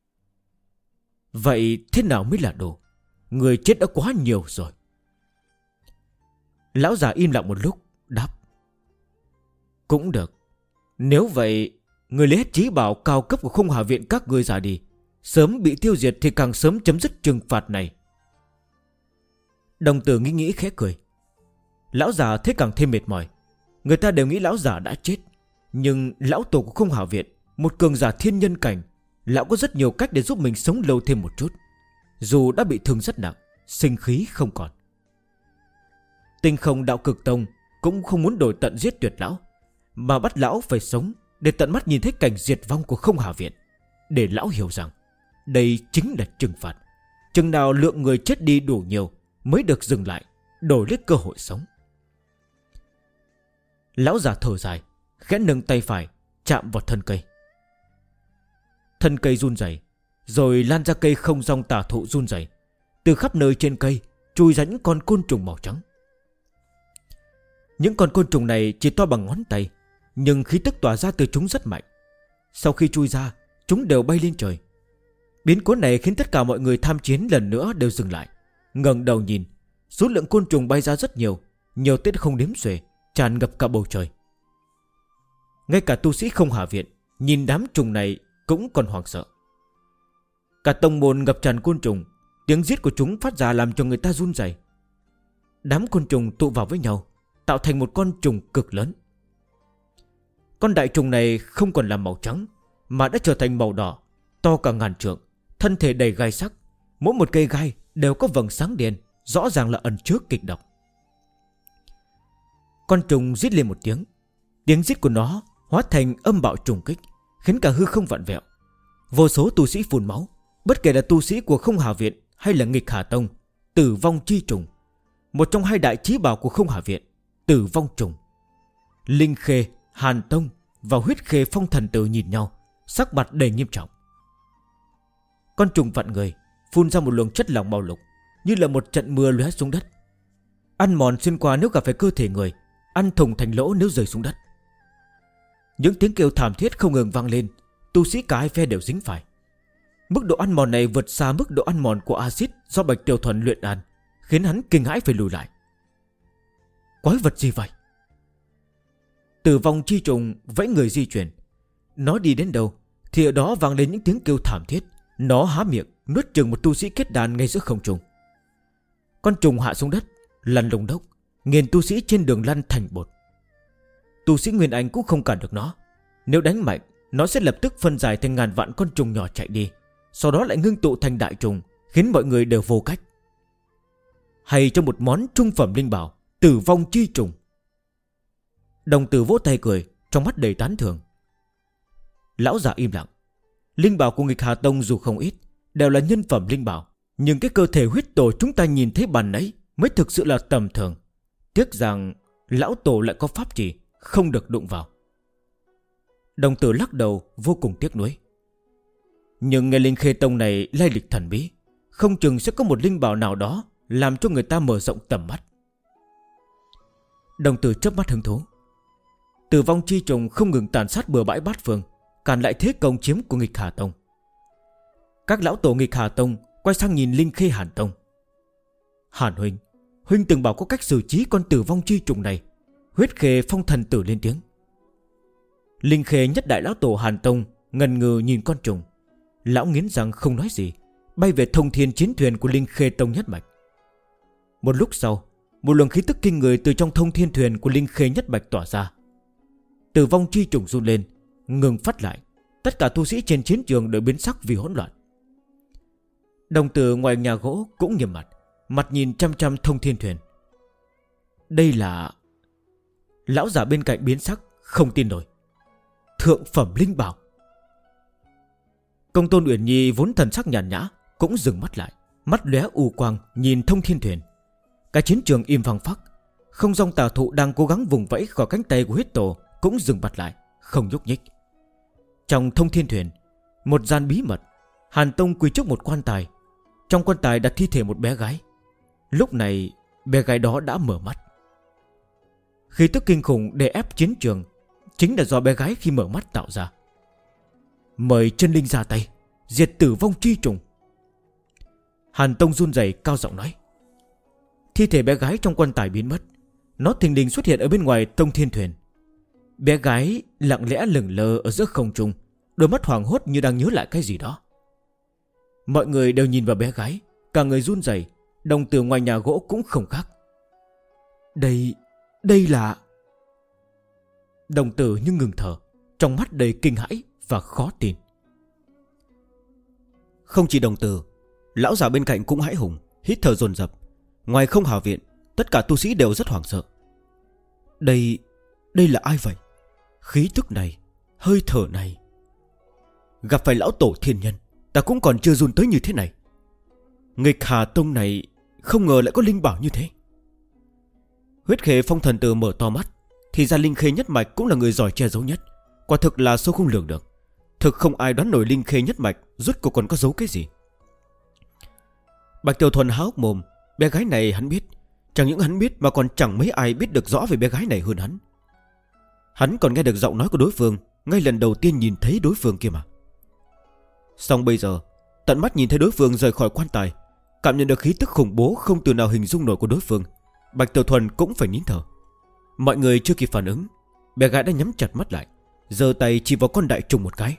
Vậy thế nào mới là đủ? Người chết đã quá nhiều rồi. Lão già im lặng một lúc, đáp. Cũng được. Nếu vậy, người lấy hết trí bảo cao cấp của Không Hà Viện các ngươi ra đi. Sớm bị tiêu diệt thì càng sớm chấm dứt trừng phạt này. Đồng tử nghĩ khẽ cười. Lão già thấy càng thêm mệt mỏi. Người ta đều nghĩ lão già đã chết, nhưng lão tổ của Không Hà Viện, một cường giả thiên nhân cảnh, lão có rất nhiều cách để giúp mình sống lâu thêm một chút. Dù đã bị thương rất nặng, sinh khí không còn. Tinh Không Đạo Cực Tông cũng không muốn đổi tận giết tuyệt lão, mà bắt lão phải sống để tận mắt nhìn thấy cảnh diệt vong của Không Hà Viện, để lão hiểu rằng đây chính là trừng phạt. Chừng nào lượng người chết đi đủ nhiều mới được dừng lại, đổi lấy cơ hội sống. Lão già thở dài, khẽ nâng tay phải chạm vào thân cây. Thân cây run rẩy, rồi lan ra cây không dong tà thụ run rẩy. Từ khắp nơi trên cây chui ra những con côn trùng màu trắng. Những con côn trùng này chỉ to bằng ngón tay, nhưng khí tức tỏa ra từ chúng rất mạnh. Sau khi chui ra, chúng đều bay lên trời. Biến cố này khiến tất cả mọi người tham chiến lần nữa đều dừng lại, ngẩng đầu nhìn. Số lượng côn trùng bay ra rất nhiều, nhiều tới không đếm xuể, tràn ngập cả bầu trời. Ngay cả tu sĩ Không Hà Viện nhìn đám trùng này cũng còn hoảng sợ. Cả tông môn ngập tràn côn trùng, tiếng giết của chúng phát ra làm cho người ta run rẩy. Đám côn trùng tụ vào với nhau, tạo thành một con trùng cực lớn. Con đại trùng này không còn là màu trắng, mà đã trở thành màu đỏ, to cả ngàn trượng, thân thể đầy gai sắc. Mỗi một cây gai đều có vầng sáng đen, rõ ràng là ẩn chứa kịch độc. Con trùng rít lên một tiếng. Tiếng rít của nó hóa thành âm bạo trùng kích, khiến cả hư không vặn vẹo. Vô số tu sĩ phun máu, bất kể là tu sĩ của Không Hà Viện hay là Nghịch Hà Tông. Tử vong chi trùng, một trong hai đại chí bảo của Không Hà Viện, tử vong trùng. Linh Khê, Hàn Tông và Huyết Khê Phong Thần Tử nhìn nhau, sắc mặt đầy nghiêm trọng. Con trùng vặn người, phun ra một luồng chất lỏng màu lục, như là một trận mưa lóe xuống đất, ăn mòn xuyên qua nếu gặp phải cơ thể người, ăn thủng thành lỗ nếu rơi xuống đất. Những tiếng kêu thảm thiết không ngừng vang lên, tu sĩ cả hai phe đều dính phải. Mức độ ăn mòn này vượt xa mức độ ăn mòn của axit do Bạch Tiểu Thuần luyện đan, khiến hắn kinh hãi phải lùi lại. Quái vật gì vậy? Tử vong chi trùng vẫy người di chuyển. Nó đi đến đâu thì ở đó vang lên những tiếng kêu thảm thiết. Nó há miệng nuốt chửng một tu sĩ kết đan ngay giữa không trung. Con trùng hạ xuống đất, lăn lông đốc, nghiền tu sĩ trên đường lăn thành bột. Tu sĩ Nguyên Anh cũng không cản được nó. Nếu đánh mạnh, nó sẽ lập tức phân giải thành ngàn vạn con trùng nhỏ chạy đi, sau đó lại ngưng tụ thành đại trùng, khiến mọi người đều vô cách. Hay trong một món trung phẩm linh bảo, tử vong chi trùng. Đồng tử vỗ tay cười, trong mắt đầy tán thưởng. Lão già im lặng. Linh bảo của Nghịch Hà Tông dù không ít, đều là nhân phẩm linh bảo, nhưng cái cơ thể huyết tổ chúng ta nhìn thấy bàn nãy mới thực sự là tầm thường. Tiếc rằng lão tổ lại có pháp chỉ, không được đụng vào. Đồng tử lắc đầu, vô cùng tiếc nuối. Nhưng nghe Linh Khê Tông này lai lịch thần bí, không chừng sẽ có một linh bảo nào đó làm cho người ta mở rộng tầm mắt. Đồng tử chớp mắt hứng thú. Tử vong chi trùng không ngừng tàn sát bừa bãi bát phương, cản lại thế công chiếm của Nghịch Hà Tông. Các lão tổ Nghịch Hà Tông quay sang nhìn Linh Khê Hàn Tông. Hàn huynh, huynh từng bảo có cách xử trí con tử vong chi trùng này. Huyết Khê Phong thần tử lên tiếng. Linh Khê nhất đại lão tổ Hàn Tông ngần ngừ nhìn con trùng. Lão nghiến răng không nói gì, bay về thông thiên chiến thuyền của Linh Khê Tông nhất mạch. Một lúc sau, một luồng khí tức kinh người từ trong thông thiên thuyền của Linh Khê nhất mạch tỏa ra. Tử vong chi trùng run lên, ngừng phát lại. Tất cả tu sĩ trên chiến trường đều biến sắc vì hỗn loạn. Đồng tử ngoài nhà gỗ cũng nghiêm mặt, mặt nhìn chăm chăm thông thiên thuyền. Đây là... Lão giả bên cạnh biến sắc, không tin nổi. Thượng phẩm linh bảo. Công tôn Uyển Nhi vốn thần sắc nhàn nhã cũng dừng mắt lại, mắt lóe u quang nhìn thông thiên thuyền. Cả chiến trường im phăng phắc. Không Dong Tà Thụ đang cố gắng vùng vẫy khỏi cánh tay của huyết tổ cũng dừng mặt lại, không nhúc nhích. Trong thông thiên thuyền, một gian bí mật, Hàn Tông quỳ trước một quan tài. Trong quan tài đặt thi thể một bé gái. Lúc này bé gái đó đã mở mắt. Khí tức kinh khủng đè ép chiến trường chính là do bé gái khi mở mắt tạo ra. Mời chân linh ra tay, diệt tử vong chi trùng. Hàn Tông run rẩy cao giọng nói. Thi thể bé gái trong quan tài biến mất. Nó thình lình xuất hiện ở bên ngoài tông thiên thuyền. Bé gái lặng lẽ lững lờ ở giữa không trung, đôi mắt hoảng hốt như đang nhớ lại cái gì đó. Mọi người đều nhìn vào bé gái, cả người run rẩy. Đồng tử ngoài nhà gỗ cũng không khác. Đây là... Đồng tử như ngừng thở, trong mắt đầy kinh hãi và khó tin. Không chỉ đồng tử, lão già bên cạnh cũng hãi hùng, hít thở dồn dập. Ngoài Không Hà Viện, tất cả tu sĩ đều rất hoảng sợ. Đây là ai vậy? Khí tức này, hơi thở này. Gặp phải lão tổ thiên nhân, ta cũng còn chưa run tới như thế này. Nghịch Hà Tông này không ngờ lại có linh bảo như thế. Huyết Khê Phong thần tử mở to mắt. Thì ra Linh Khê nhất mạch cũng là người giỏi che giấu nhất. Quả thực là sâu không lường được. Thực không ai đoán nổi Linh Khê nhất mạch rốt cuộc còn có giấu cái gì. Bạch Tiểu Thuần há hốc mồm. Bé gái này hắn biết. Chẳng những hắn biết mà còn chẳng mấy ai biết được rõ về bé gái này hơn hắn. Hắn còn nghe được giọng nói của đối phương ngay lần đầu tiên nhìn thấy đối phương kia mà. Xong bây giờ tận mắt nhìn thấy đối phương rời khỏi quan tài, cảm nhận được khí tức khủng bố không từ nào hình dung nổi của đối phương, Bạch Tiểu Thuần cũng phải nín thở. Mọi người chưa kịp phản ứng, bé gái đã nhắm chặt mắt lại, giơ tay chỉ vào con đại trùng một cái.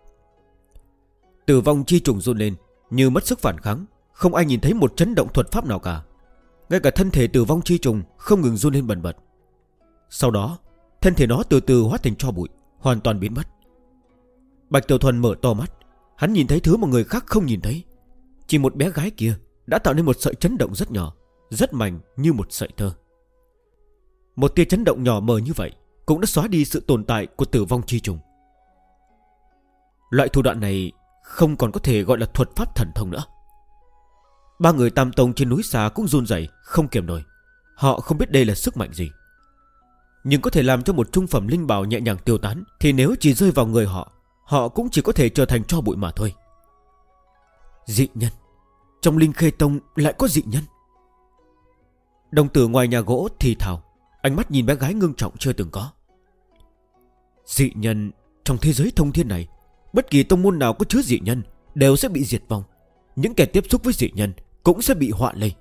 Tử vong chi trùng run lên như mất sức phản kháng. Không ai nhìn thấy một chấn động thuật pháp nào cả. Ngay cả thân thể tử vong chi trùng không ngừng run lên bần bật. Sau đó thân thể nó từ từ hóa thành tro bụi, hoàn toàn biến mất. Bạch Tiểu Thuần mở to mắt. Hắn nhìn thấy thứ mà người khác không nhìn thấy. Chỉ một bé gái kia đã tạo nên một sợi chấn động rất nhỏ, rất mảnh như một sợi tơ. Một tia chấn động nhỏ mờ như vậy cũng đã xóa đi sự tồn tại của tử vong chi trùng. Loại thủ đoạn này không còn có thể gọi là thuật pháp thần thông nữa. Ba người Tam Tông trên núi xa cũng run rẩy không kiềm nổi. Họ không biết đây là sức mạnh gì, nhưng có thể làm cho một trung phẩm linh bảo nhẹ nhàng tiêu tán, thì nếu chỉ rơi vào người họ, họ cũng chỉ có thể trở thành tro bụi mà thôi. Dị nhân. Trong Linh Khê Tông lại có dị nhân. Đồng tử ngoài nhà gỗ thì thào, ánh mắt nhìn bé gái ngưng trọng chưa từng có. Dị nhân. Trong thế giới thông thiên này, bất kỳ tông môn nào có chứa dị nhân đều sẽ bị diệt vong. Những kẻ tiếp xúc với dị nhân cũng sẽ bị họa lây.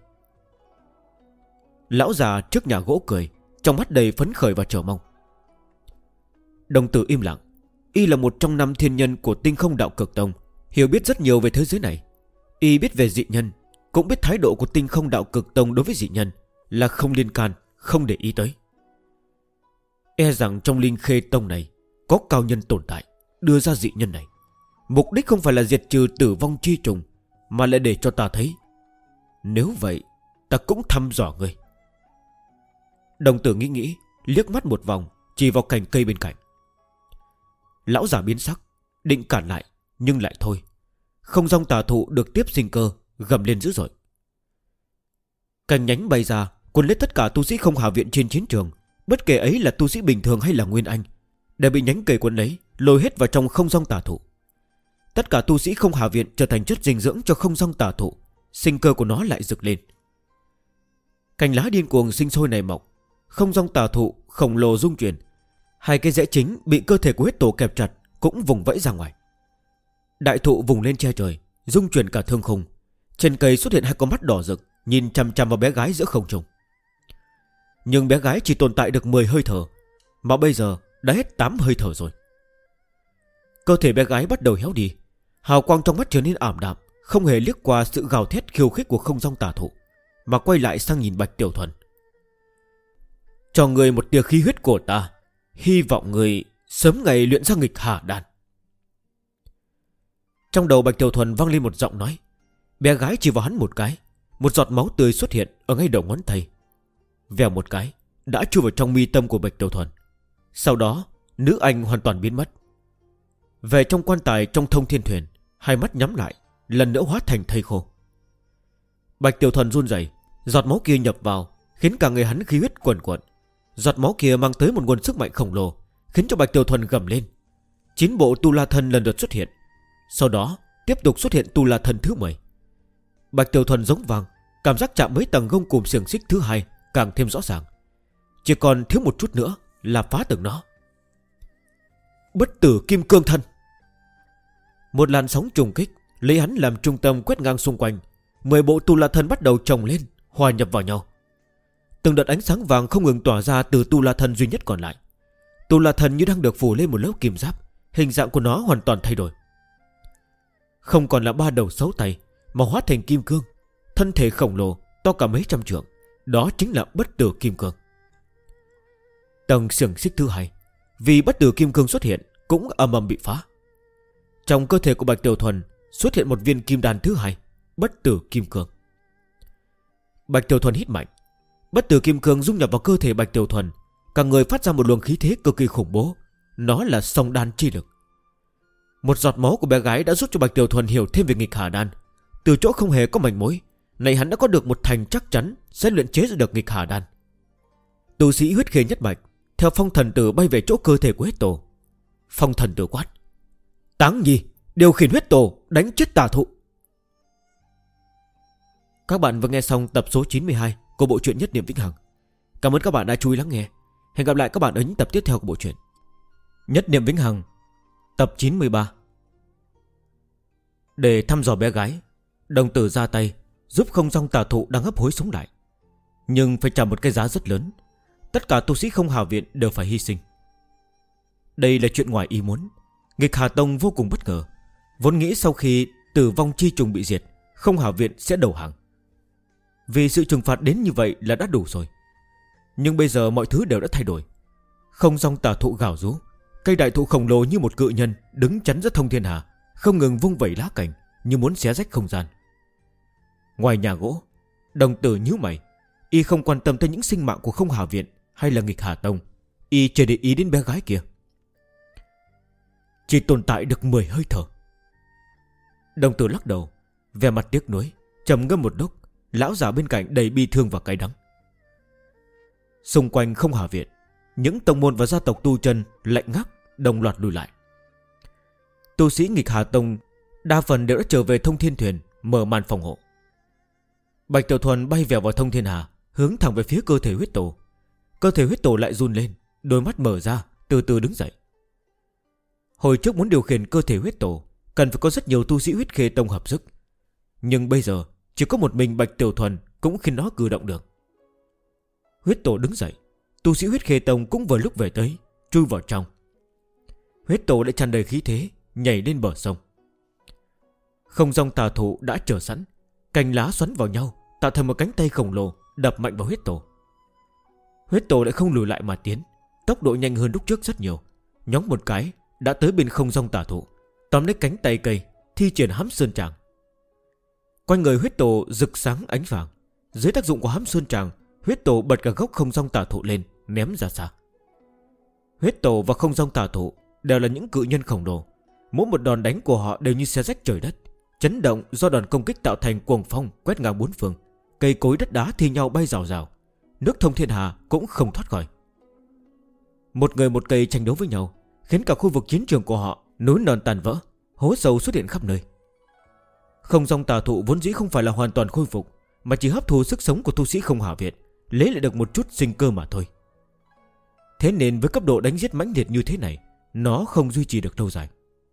Lão già trước nhà gỗ cười, trong mắt đầy phấn khởi và chờ mong. Đồng tử im lặng. Y là một trong 5 thiên nhân của Tinh Không Đạo Cực Tông, hiểu biết rất nhiều về thế giới này. Y biết về dị nhân, cũng biết thái độ của Tinh Không Đạo Cực Tông đối với dị nhân là không liên can, không để ý tới. E rằng trong Linh Khê Tông này có cao nhân tồn tại, đưa ra dị nhân này, mục đích không phải là diệt trừ tử vong chi trùng, mà lại để cho ta thấy. Nếu vậy, ta cũng thăm dò ngươi. Đồng tử nghĩ, liếc mắt một vòng, chỉ vào cành cây bên cạnh. Lão già biến sắc, định cản lại, nhưng lại thôi. Không Dong Tà Thụ được tiếp sinh cơ, gầm lên dữ dội. Cành nhánh bay ra, cuốn lấy tất cả tu sĩ Không Hà Viện trên chiến trường. Bất kể ấy là tu sĩ bình thường hay là nguyên anh, đều bị nhánh cây cuốn lấy, lôi hết vào trong Không Dong Tà Thụ. Tất cả tu sĩ Không Hà Viện trở thành chất dinh dưỡng cho Không Dong Tà Thụ. Sinh cơ của nó lại rực lên. Cành lá điên cuồng sinh sôi nảy mọc. Không Dong Tà Thụ khổng lồ rung chuyển. Hai cái rễ chính bị cơ thể của huyết tổ kẹp chặt cũng vùng vẫy ra ngoài. Đại thụ vùng lên che trời, rung chuyển cả thương khung. Trên cây xuất hiện hai con mắt đỏ rực, nhìn chằm chằm vào bé gái giữa không trung. Nhưng bé gái chỉ tồn tại được 10 hơi thở, mà bây giờ đã hết 8 hơi thở rồi. Cơ thể bé gái bắt đầu héo đi, hào quang trong mắt trở nên ảm đạm, không hề liếc qua sự gào thét khiêu khích của không dong tà thụ, mà quay lại sang nhìn Bạch Tiểu Thuần. Cho người một tia khí huyết của ta, hy vọng người sớm ngày luyện ra nghịch hà đan. Trong đầu Bạch Tiểu Thuần vang lên một giọng nói. Bé gái chỉ vào hắn một cái, một giọt máu tươi xuất hiện ở ngay đầu ngón tay, vèo một cái đã chui vào trong mi tâm của Bạch Tiểu Thuần. Sau đó nữ anh hoàn toàn biến mất. Về trong quan tài trong thông thiên thuyền, hai mắt nhắm lại, lần nữa hóa thành thây khô. Bạch Tiểu Thuần run rẩy, giọt máu kia nhập vào, khiến cả người hắn khí huyết cuồn cuộn. Giọt máu kia mang tới một nguồn sức mạnh khổng lồ, khiến cho Bạch Tiểu Thuần gầm lên. 9 bộ tu la thân lần lượt xuất hiện. Sau đó tiếp tục xuất hiện tu la thân thứ 10. Bạch Tiểu Thuần giống vàng, cảm giác chạm mấy tầng gông cùm xiềng xích thứ 2 càng thêm rõ ràng. Chỉ còn thiếu một chút nữa là phá từng nó. Bất tử kim cương thân. Một làn sóng trùng kích lấy hắn làm trung tâm quét ngang xung quanh. 10 bộ tu la thân bắt đầu chồng lên, hòa nhập vào nhau. Từng đợt ánh sáng vàng không ngừng tỏa ra từ tu la thân duy nhất còn lại. Tu la thân như đang được phủ lên một lớp kim giáp, hình dạng của nó hoàn toàn thay đổi. Không còn là 3 đầu 6 tay, mà hóa thành kim cương, thân thể khổng lồ to cả mấy trăm trượng. Đó chính là bất tử kim cương. Tầng xiềng xích thứ 2 vì bất tử kim cương xuất hiện cũng ầm ầm bị phá. Trong cơ thể của Bạch Tiểu Thuần xuất hiện một viên kim đan thứ 2, bất tử kim cương. Bạch Tiểu Thuần hít mạnh, bất tử kim cương dung nhập vào cơ thể Bạch Tiểu Thuần, cả người phát ra một luồng khí thế cực kỳ khủng bố. Nó là song đan chi lực. Một giọt máu của bé gái đã giúp cho Bạch Tiểu Thuần hiểu thêm về nghịch hà đan. Từ chỗ không hề có manh mối này, hắn đã có được một thành chắc chắn sẽ luyện chế ra được nghịch hà đan. Tu sĩ huyết khê nhất mạch theo phong thần tử bay về chỗ cơ thể của huyết tổ. Phong thần tử quát: Táng Nhi, điều khiển huyết tổ đánh chết tà thụ. Các bạn vừa nghe xong tập số 92 của bộ truyện Nhất Niệm Vĩnh Hằng. Cảm ơn các bạn đã chú ý lắng nghe. Hẹn gặp lại các bạn ở những tập tiếp theo của bộ truyện Nhất Niệm Vĩnh Hằng tập 93. Để thăm dò bé gái, đồng tử ra tay giúp không dong tà thụ đang hấp hối sống lại. Nhưng phải trả một cái giá rất lớn. Tất cả tu sĩ không hào viện đều phải hy sinh. Đây là chuyện ngoài ý muốn. Nghịch Hà Tông vô cùng bất ngờ, vốn nghĩ sau khi tử vong chi trùng bị diệt, không hào viện sẽ đầu hàng. Vì sự trừng phạt đến như vậy là đã đủ rồi. Nhưng bây giờ mọi thứ đều đã thay đổi. Không dong tà thụ gào rú, cây đại thụ khổng lồ như một cự nhân đứng chắn giữa thông thiên hà, không ngừng vung vẩy lá cành như muốn xé rách không gian. Ngoài nhà gỗ, đồng tử nhíu mày. Y không quan tâm tới những sinh mạng của không hào viện hay là nghịch Hà Tông. Y chỉ để ý đến bé gái kia. Chỉ tồn tại được 10 hơi thở. Đồng tử lắc đầu, vẻ mặt tiếc nuối, trầm ngâm một lúc. Lão già bên cạnh đầy bi thương và cay đắng. Xung quanh không hào viện, những tông môn và gia tộc tu chân lạnh ngắt đồng loạt lùi lại. Tu sĩ nghịch Hà Tông đa phần đều đã trở về thông thiên thuyền, mở màn phòng hộ. Bạch Tiểu Thuần bay vèo vào thông thiên hà, hướng thẳng về phía cơ thể huyết tổ. Cơ thể huyết tổ lại run lên, đôi mắt mở ra, từ từ đứng dậy. Hồi trước muốn điều khiển cơ thể huyết tổ, cần phải có rất nhiều tu sĩ huyết khê tông hợp sức. Nhưng bây giờ chỉ có một mình Bạch Tiểu Thuần cũng khiến nó cử động được. Huyết tổ đứng dậy, tu sĩ huyết khê tông cũng vừa lúc về tới, chui vào trong. Huyết tổ lại tràn đầy khí thế, nhảy lên bờ sông. Không dong tà thụ đã chờ sẵn, cành lá xoắn vào nhau tạo thành một cánh tay khổng lồ đập mạnh vào huyết tổ. Huyết tổ lại không lùi lại mà tiến, tốc độ nhanh hơn lúc trước rất nhiều. Nhóng một cái đã tới bên không dong tà thụ, tóm lấy cánh tay cây, thi triển hám sơn tràng. Quanh người huyết tổ rực sáng ánh vàng. Dưới tác dụng của hám sơn tràng, huyết tổ bật cả gốc không dong tà thụ lên, ném ra xa. Huyết tổ và không dong tà thụ đều là những cự nhân khổng lồ. Mỗi một đòn đánh của họ đều như xé rách trời đất. Chấn động do đòn công kích tạo thành cuồng phong quét ngang bốn phương. Cây cối đất đá thi nhau bay rào rào. Nước thông thiên hà cũng không thoát khỏi. Một người một cây tranh đấu với nhau, khiến cả khu vực chiến trường của họ núi non tàn vỡ, hố sâu xuất hiện khắp nơi. Không dong tà thụ vốn dĩ không phải là hoàn toàn khôi phục, mà chỉ hấp thu sức sống của tu sĩ không hỏa viện, lấy lại được một chút sinh cơ mà thôi. Thế nên với cấp độ đánh giết mãnh liệt như thế này, nó không duy trì được lâu dài.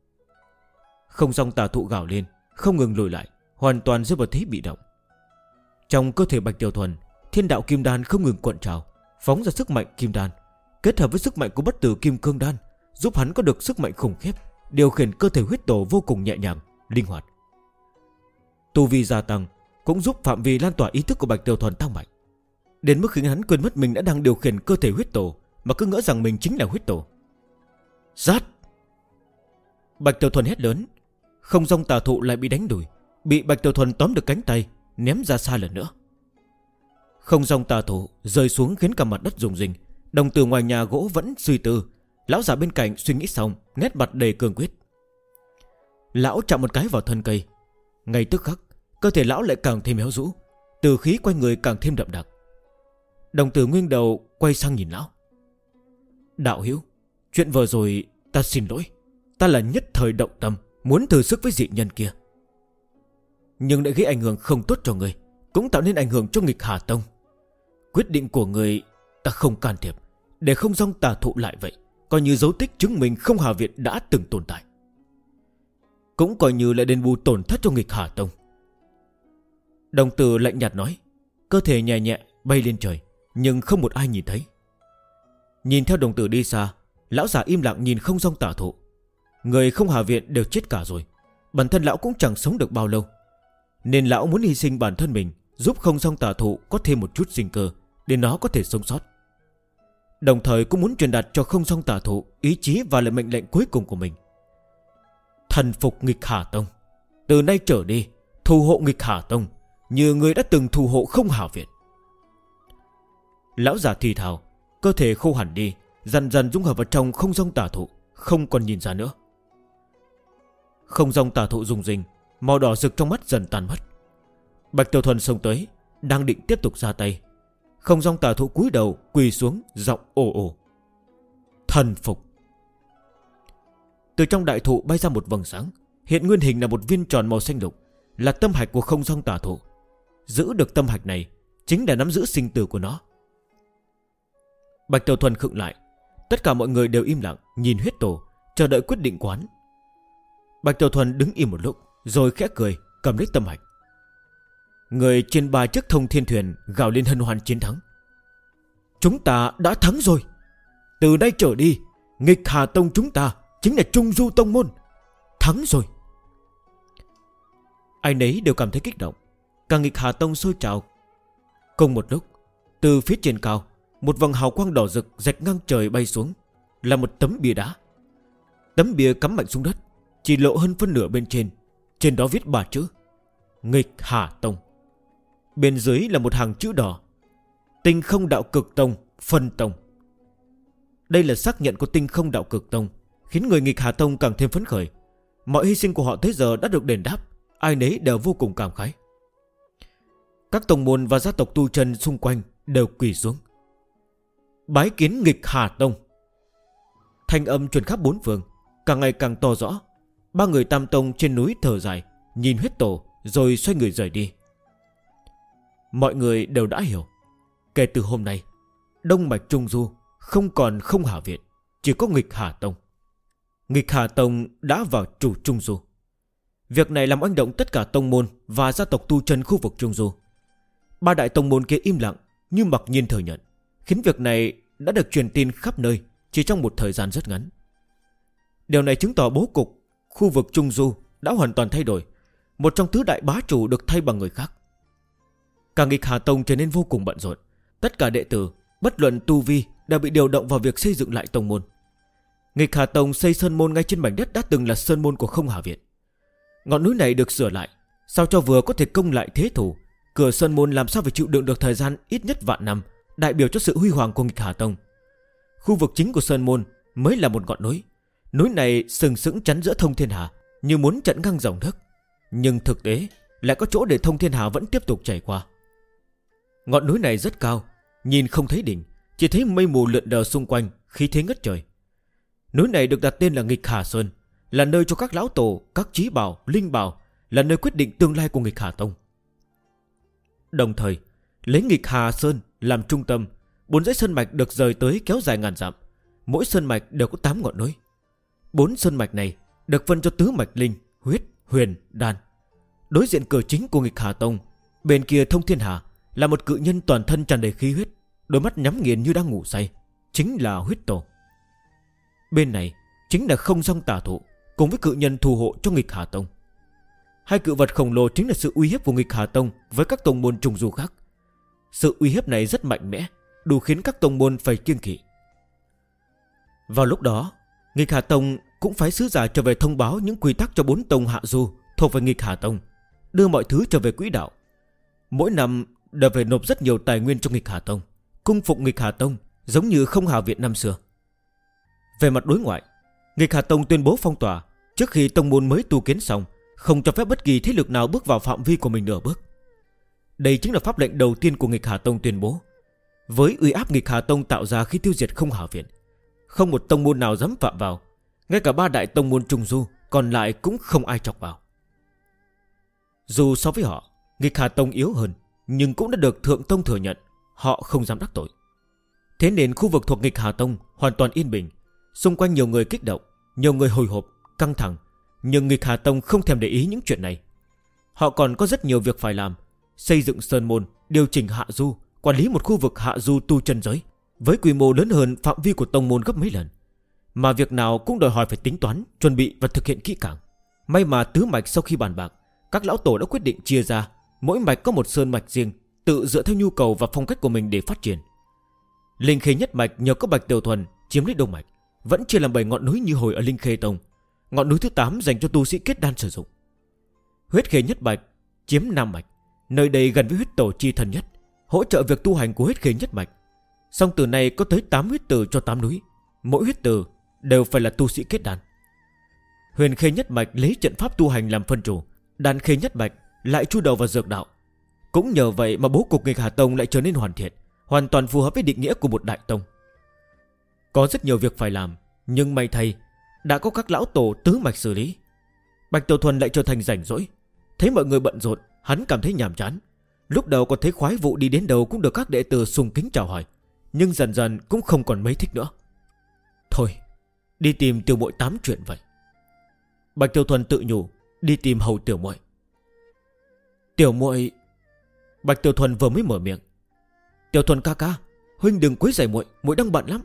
Không Song Tà Thụ gào lên, không ngừng lùi lại, hoàn toàn rơi vào thế bị động. Trong cơ thể Bạch Tiểu Thuần, thiên đạo kim đan không ngừng cuộn trào, phóng ra sức mạnh kim đan, kết hợp với sức mạnh của bất tử kim cương đan, giúp hắn có được sức mạnh khủng khiếp, điều khiển cơ thể huyết tổ vô cùng nhẹ nhàng, linh hoạt. Tu vi gia tăng cũng giúp phạm vi lan tỏa ý thức của Bạch Tiểu Thuần tăng mạnh, đến mức khiến hắn quên mất mình đã đang điều khiển cơ thể huyết tổ, mà cứ ngỡ rằng mình chính là huyết tổ. Rát! Bạch Tiểu Thuần hét lớn. Không Song Tà Thụ lại bị đánh đuổi, bị Bạch Tiểu Thuần tóm được cánh tay, ném ra xa lần nữa. Không Song Tà Thụ rơi xuống khiến cả mặt đất rung rinh. Đồng tử ngoài nhà gỗ vẫn suy tư. Lão già bên cạnh suy nghĩ xong, nét mặt đầy cương quyết. Lão chạm một cái vào thân cây, ngay tức khắc cơ thể lão lại càng thêm héo rũ, từ khí quanh người càng thêm đậm đặc. Đồng tử nghiêng đầu quay sang nhìn lão. Đạo hữu, chuyện vừa rồi ta xin lỗi. Ta là nhất thời động tâm, muốn thử sức với dị nhân kia, nhưng đã gây ảnh hưởng không tốt cho người, cũng tạo nên ảnh hưởng cho Nghịch Hà Tông. Quyết định của người ta không can thiệp, để Không Song Tà Thụ lại vậy, coi như dấu tích chứng minh Không Hà Viện đã từng tồn tại, cũng coi như là đền bù tổn thất cho Nghịch Hà Tông. Đồng tử lạnh nhạt nói, cơ thể nhẹ nhẹ bay lên trời, nhưng không một ai nhìn thấy. Nhìn theo đồng tử đi xa, lão già im lặng nhìn Không Song Tà Thụ. Người Không Hà Viện đều chết cả rồi, bản thân lão cũng chẳng sống được bao lâu, nên lão muốn hy sinh bản thân mình, giúp Không Song Tà Thụ có thêm một chút sinh cơ, để nó có thể sống sót. Đồng thời cũng muốn truyền đạt cho Không Song Tà Thụ ý chí và lời mệnh lệnh cuối cùng của mình: thần phục Nghịch Hà Tông. Từ nay trở đi, thù hộ Nghịch Hà Tông như người đã từng thù hộ Không Hà Viện. Lão già thì thào, cơ thể khô hẳn đi, dần dần dung hợp vào trong Không Song Tà Thụ, không còn nhìn ra nữa. Không Song Tà Thụ rung rinh, màu đỏ rực trong mắt dần tan mất. Bạch Tiểu Thuần xông tới, đang định tiếp tục ra tay. Không Song Tà Thụ cúi đầu quỳ xuống, giọng ồ ồ: thần phục. Từ trong đại thụ bay ra một vầng sáng, hiện nguyên hình là một viên tròn màu xanh lục, là tâm hạch của Không Song Tà Thụ. Giữ được tâm hạch này chính là nắm giữ sinh tử của nó. Bạch Tiểu Thuần khựng lại, tất cả mọi người đều im lặng nhìn huyết tổ, chờ đợi quyết định quán. Bạch Tiểu Thuần đứng im một lúc, rồi khẽ cười, cầm lấy tâm hạch. Người trên 3 chiếc thông thiên thuyền gào lên hân hoan chiến thắng. Chúng ta đã thắng rồi. Từ nay trở đi, Nghịch Hà Tông chúng ta chính là Trung Du Tông Môn. Thắng rồi. Ai nấy đều cảm thấy kích động, cả Nghịch Hà Tông sôi trào. Cùng một lúc, từ phía trên cao, một vầng hào quang đỏ rực rạch ngang trời bay xuống, là một tấm bia đá. Tấm bia cắm mạnh xuống đất, chỉ lộ hơn phân nửa bên trên. Trên đó viết 3 chữ: Nghịch Hà Tông. Bên dưới là một hàng chữ đỏ: Tinh Không Đạo Cực Tông phân tông. Đây là xác nhận của Tinh Không Đạo Cực Tông, khiến người Nghịch Hà Tông càng thêm phấn khởi. Mọi hy sinh của họ tới giờ đã được đền đáp, ai nấy đều vô cùng cảm khái. Các tông môn và gia tộc tu chân xung quanh đều quỳ xuống, bái kiến Nghịch Hà Tông. Thanh âm truyền khắp bốn phương, càng ngày càng to rõ. 3 người Tam Tông trên núi thở dài, nhìn huyết tổ, rồi xoay người rời đi. Mọi người đều đã hiểu, kể từ hôm nay, Đông Mạch Trung Du không còn Không Hà Viện, chỉ có Nghịch Hà Tông. Nghịch Hà Tông đã vào chủ Trung Du. Việc này làm oanh động tất cả tông môn và gia tộc tu chân khu vực Trung Du. 3 đại tông môn kia im lặng như mặc nhiên thừa nhận, khiến việc này đã được truyền tin khắp nơi chỉ trong một thời gian rất ngắn. Điều này chứng tỏ bố cục khu vực Trung Du đã hoàn toàn thay đổi. Một trong tứ đại bá chủ được thay bằng người khác. Cả Nghịch Hà Tông trở nên vô cùng bận rộn. Tất cả đệ tử, bất luận tu vi, đều bị điều động vào việc xây dựng lại tông môn. Nghịch Hà Tông xây sơn môn ngay trên mảnh đất đã từng là sơn môn của Không Hà Viện. Ngọn núi này được sửa lại, sao cho vừa có thể công lại thế thủ. Cửa sơn môn làm sao phải chịu đựng được thời gian ít nhất vạn năm, đại biểu cho sự huy hoàng của Nghịch Hà Tông. Khu vực chính của sơn môn mới là một ngọn núi. Núi này sừng sững chắn giữa thông thiên hà, như muốn chặn ngang dòng nước, nhưng thực tế lại có chỗ để thông thiên hà vẫn tiếp tục chảy qua. Ngọn núi này rất cao, nhìn không thấy đỉnh, chỉ thấy mây mù lượn lờ xung quanh, khí thế ngất trời. Núi này được đặt tên là Nghịch Hà Sơn, là nơi cho các lão tổ, các chí bảo, linh bảo, là nơi quyết định tương lai của Nghịch Hà Tông. Đồng thời, lấy Nghịch Hà Sơn làm trung tâm, 4 dãy sơn mạch được rời tới kéo dài ngàn dặm. Mỗi sơn mạch đều có 8 ngọn núi. 4 sơn mạch này được phân cho tứ mạch linh, huyết, huyền, đan. Đối diện cửa chính của Nghịch Hà Tông, bên kia Thông Thiên Hà, là một cự nhân toàn thân tràn đầy khí huyết, đôi mắt nhắm nghiền như đang ngủ say, chính là Huyết Tổ. Bên này chính là Không Song Tà Thụ, cùng với cự nhân phù hộ cho Nghịch Hà Tông. Hai cự vật khổng lồ chính là sự uy hiếp của Nghịch Hà Tông với các tông môn trùng du khác. Sự uy hiếp này rất mạnh mẽ, đủ khiến các tông môn phải kiêng kỵ. Vào lúc đó, Nghịch Hà Tông cũng phái sứ giả trở về thông báo những quy tắc cho 4 tông hạ du thuộc về Nghịch Hà Tông, đưa mọi thứ trở về quỹ đạo. Mỗi năm đều phải nộp rất nhiều tài nguyên cho Nghịch Hà Tông, cung phụng Nghịch Hà Tông giống như Không Hà Viện năm xưa. Về mặt đối ngoại, Nghịch Hà Tông tuyên bố phong tỏa trước khi tông môn mới tu kiến xong, không cho phép bất kỳ thế lực nào bước vào phạm vi của mình nửa bước. Đây chính là pháp lệnh đầu tiên của Nghịch Hà Tông tuyên bố. Với uy áp Nghịch Hà Tông tạo ra khi tiêu diệt Không Hà Viện, không một tông môn nào dám phạm vào. Ngay cả 3 đại tông môn trùng du còn lại cũng không ai chọc vào. Dù so với họ, Nghịch Hà Tông yếu hơn, nhưng cũng đã được Thượng Tông thừa nhận họ không dám đắc tội. Thế nên khu vực thuộc Nghịch Hà Tông hoàn toàn yên bình. Xung quanh nhiều người kích động, nhiều người hồi hộp, căng thẳng. Nhưng Nghịch Hà Tông không thèm để ý những chuyện này. Họ còn có rất nhiều việc phải làm: xây dựng sơn môn, điều chỉnh hạ du, quản lý một khu vực hạ du tu chân giới với quy mô lớn hơn phạm vi của tông môn gấp mấy lần. Mà việc nào cũng đòi hỏi phải tính toán, chuẩn bị và thực hiện kỹ càng. May mà tứ mạch sau khi bàn bạc, các lão tổ đã quyết định chia ra, mỗi mạch có một sơn mạch riêng, tự dựa theo nhu cầu và phong cách của mình để phát triển. Linh Khê nhất mạch nhờ có Bạch Tiểu Thuần chiếm lấy đông mạch, vẫn chia làm 7 ngọn núi như hồi ở Linh Khê Tông. Ngọn núi thứ 8 dành cho tu sĩ kết đan sử dụng. Huyết Khê nhất mạch chiếm nam mạch, nơi đây gần với huyết tổ chi thần nhất, hỗ trợ việc tu hành của Huyết Khê nhất mạch. Song từ này có tới 8 huyết từ cho 8 núi, mỗi huyết từ đều phải là tu sĩ kết đan. Huyền Khê nhất mạch lấy trận pháp tu hành làm phân chủ, Đan Khê nhất mạch lại chu đầu vào dược đạo. Cũng nhờ vậy mà bố cục Nghịch Hà Tông lại trở nên hoàn thiện, hoàn toàn phù hợp với định nghĩa của một đại tông. Có rất nhiều việc phải làm, nhưng may thay đã có các lão tổ tứ mạch xử lý. Bạch Tiểu Thuần lại trở thành rảnh rỗi. Thấy mọi người bận rộn, hắn cảm thấy nhàm chán. Lúc đầu còn thấy khoái vụ đi đến đâu cũng được các đệ tử sùng kính chào hỏi, nhưng dần dần cũng không còn mấy thích nữa. Thôi, đi tìm tiểu muội tám chuyện vậy. Bạch Tiểu Thuần tự nhủ, đi tìm hầu tiểu muội. Tiểu muội. Bạch Tiểu Thuần vừa mới mở miệng. Tiểu Thuần ca ca, huynh đừng quấy rầy muội, muội đang bận lắm.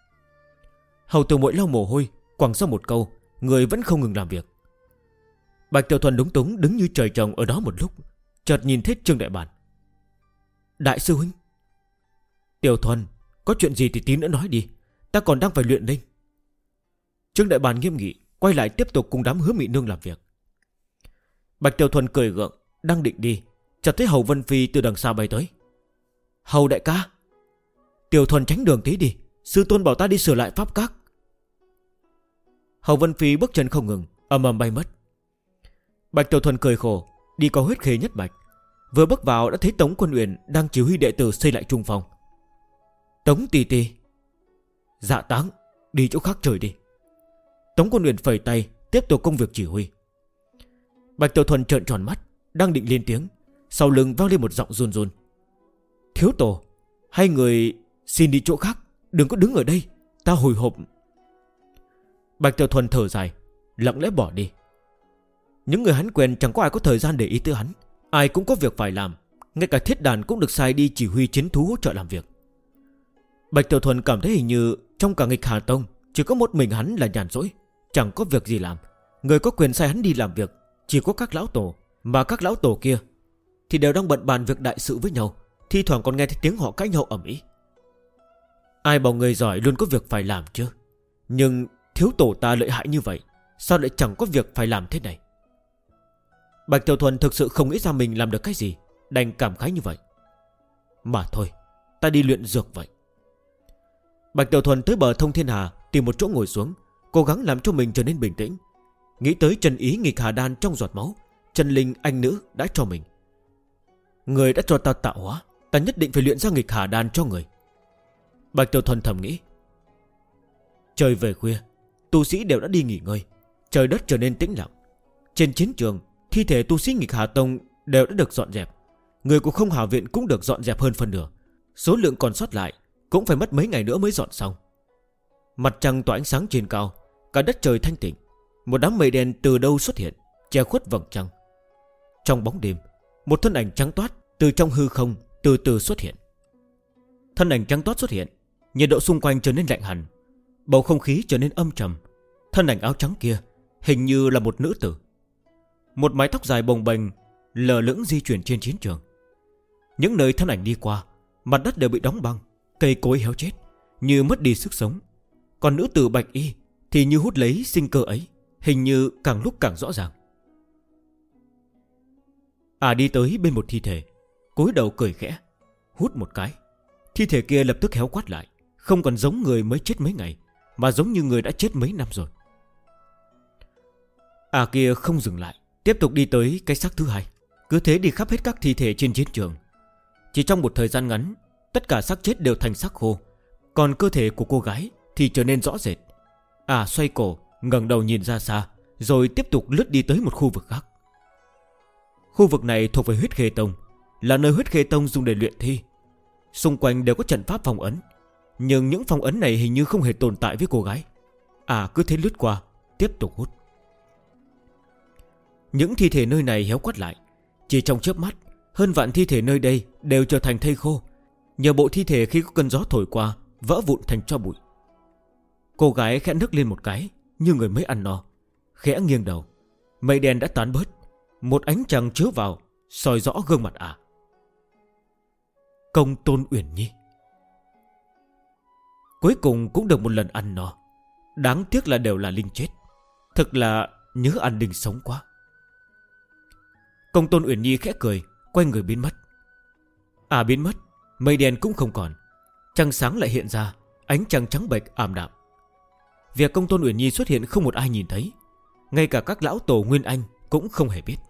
Hầu tiểu muội lau mồ hôi, quẳng ra một câu, người vẫn không ngừng làm việc. Bạch Tiểu Thuần lúng túng đứng như trời trồng ở đó một lúc, chợt nhìn thấy Trương Đại Bản. Đại sư huynh. Tiểu Thuần, có chuyện gì thì tí nữa nói đi, ta còn đang phải luyện linh. Trương Đại Bản nghiêm nghị quay lại tiếp tục cùng đám Hứa Mị Nương làm việc. Bạch Tiểu Thuần cười gượng, đang định đi, chợt thấy Hầu Vân Phi từ đằng xa bay tới. Hầu đại ca. Tiểu Thuần tránh đường tí đi, sư tôn bảo ta đi sửa lại pháp các. Hầu Vân Phi bước chân không ngừng, ầm ầm bay mất. Bạch Tiểu Thuần cười khổ, đi qua Huyết Khê nhất mạch. Vừa bước vào đã thấy Tống Quân Uyển đang chỉ huy đệ tử xây lại trung phòng. Tống tì tì. Dạ Táng, đi chỗ khác chơi đi. Tống Quân Uyển phẩy tay, tiếp tục công việc chỉ huy. Bạch Tiểu Thuần trợn tròn mắt, đang định lên tiếng, sau lưng vang lên một giọng run run. Thiếu tổ, hai người xin đi chỗ khác, đừng có đứng ở đây, ta hồi hộp. Bạch Tiểu Thuần thở dài, lặng lẽ bỏ đi. Những người hắn quen chẳng có ai có thời gian để ý tới hắn, ai cũng có việc phải làm. Ngay cả Thiết Đàn cũng được sai đi chỉ huy chiến thú hỗ trợ làm việc. Bạch Tiểu Thuần cảm thấy hình như trong cả Nghịch Hà Tông chỉ có một mình hắn là nhàn rỗi, chẳng có việc gì làm. Người có quyền sai hắn đi làm việc chỉ có các lão tổ, mà các lão tổ kia thì đều đang bận bàn việc đại sự với nhau, thi thoảng còn nghe thấy tiếng họ cãi nhau ầm ĩ. Ai bảo người giỏi luôn có việc phải làm chứ. Nhưng thiếu tổ ta lợi hại như vậy, sao lại chẳng có việc phải làm thế này? Bạch Tiểu Thuần thực sự không nghĩ ra mình làm được cái gì, đành cảm khái như vậy. Mà thôi, ta đi luyện dược vậy. Bạch Tiểu Thuần tới bờ Thông Thiên Hà, tìm một chỗ ngồi xuống, cố gắng làm cho mình trở nên bình tĩnh. Nghĩ tới chân ý nghịch hà đan trong giọt máu, chân linh anh nữ đã cho mình. Người đã cho ta tạo hóa, ta nhất định phải luyện ra nghịch hà đan cho người. Bạch Tiểu Thuần thầm nghĩ. Trời về khuya, tu sĩ đều đã đi nghỉ ngơi, trời đất trở nên tĩnh lặng. Trên chiến trường, thi thể tu sĩ nghịch Hà Tông đều đã được dọn dẹp. Người của Không Hà Viện cũng được dọn dẹp hơn phần nửa. Số lượng còn sót lại cũng phải mất mấy ngày nữa mới dọn xong. Mặt trăng tỏa ánh sáng trên cao, cả đất trời thanh tịnh. Một đám mây đen từ đâu xuất hiện, che khuất vầng trăng. Trong bóng đêm, một thân ảnh trắng toát từ trong hư không từ từ xuất hiện. Thân ảnh trắng toát xuất hiện, nhiệt độ xung quanh trở nên lạnh hẳn, bầu không khí trở nên âm trầm. Thân ảnh áo trắng kia hình như là một nữ tử. Một mái tóc dài bồng bềnh lờ lững di chuyển trên chiến trường. Những nơi thân ảnh đi qua, mặt đất đều bị đóng băng, cây cối héo chết, như mất đi sức sống. Còn nữ tử bạch y thì như hút lấy sinh cơ ấy, hình như càng lúc càng rõ ràng. Đi tới bên một thi thể, cúi đầu cười khẽ, hút một cái. Thi thể kia lập tức héo quắt lại, không còn giống người mới chết mấy ngày, mà giống như người đã chết mấy năm rồi. Kia không dừng lại, tiếp tục đi tới cái xác thứ hai, cứ thế đi khắp hết các thi thể trên chiến trường. Chỉ trong một thời gian ngắn, tất cả xác chết đều thành xác khô, còn cơ thể của cô gái thì trở nên rõ rệt. Xoay cổ, ngẩng đầu nhìn ra xa, rồi tiếp tục lướt đi tới một khu vực khác. Khu vực này thuộc về Huyết Khê Tông, là nơi Huyết Khê Tông dùng để luyện thi. Xung quanh đều có trận pháp phong ấn, nhưng những phong ấn này hình như không hề tồn tại với cô gái. Cứ thế lướt qua, tiếp tục hút. Những thi thể nơi này héo quắt lại, chỉ trong chớp mắt, hơn vạn thi thể nơi đây đều trở thành thây khô. Nhờ bộ thi thể khi có cơn gió thổi qua, vỡ vụn thành tro bụi. Cô gái khẽ nức lên một cái, như người mới ăn no, khẽ nghiêng đầu. Mây đen đã tán bớt, một ánh trăng chiếu vào, soi rõ gương mặt Công Tôn Uyển Nhi. Cuối cùng cũng được một lần ăn no. Đáng tiếc là đều là linh chết. Thực là nhớ ăn đinh sống quá. Công Tôn Uyển Nhi khẽ cười, quay người biến mất. Biến mất, mây đen cũng không còn, trăng sáng lại hiện ra, ánh trăng trắng bệch ảm đạm. Việc Công Tôn Uyển Nhi xuất hiện không một ai nhìn thấy, ngay cả các lão tổ Nguyên Anh cũng không hề biết.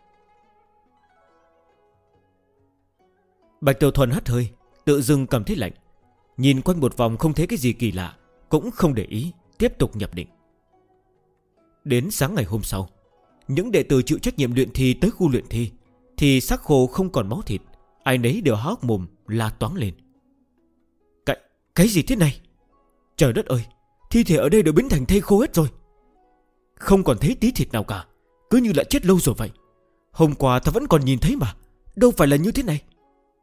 Bạch Tiểu Thuần hắt hơi, tự dưng cảm thấy lạnh, nhìn quanh một vòng không thấy cái gì kỳ lạ, cũng không để ý, tiếp tục nhập định. Đến sáng ngày hôm sau, những đệ tử chịu trách nhiệm luyện thi tới khu luyện thi, thì xác khô không còn máu thịt, ai nấy đều há hốc mồm la toáng lên. Cái gì thế này? Trời đất ơi, thi thể ở đây đều biến thành thây khô hết rồi, không còn thấy tí thịt nào cả, cứ như là chết lâu rồi vậy. Hôm qua ta vẫn còn nhìn thấy mà, đâu phải là như thế này.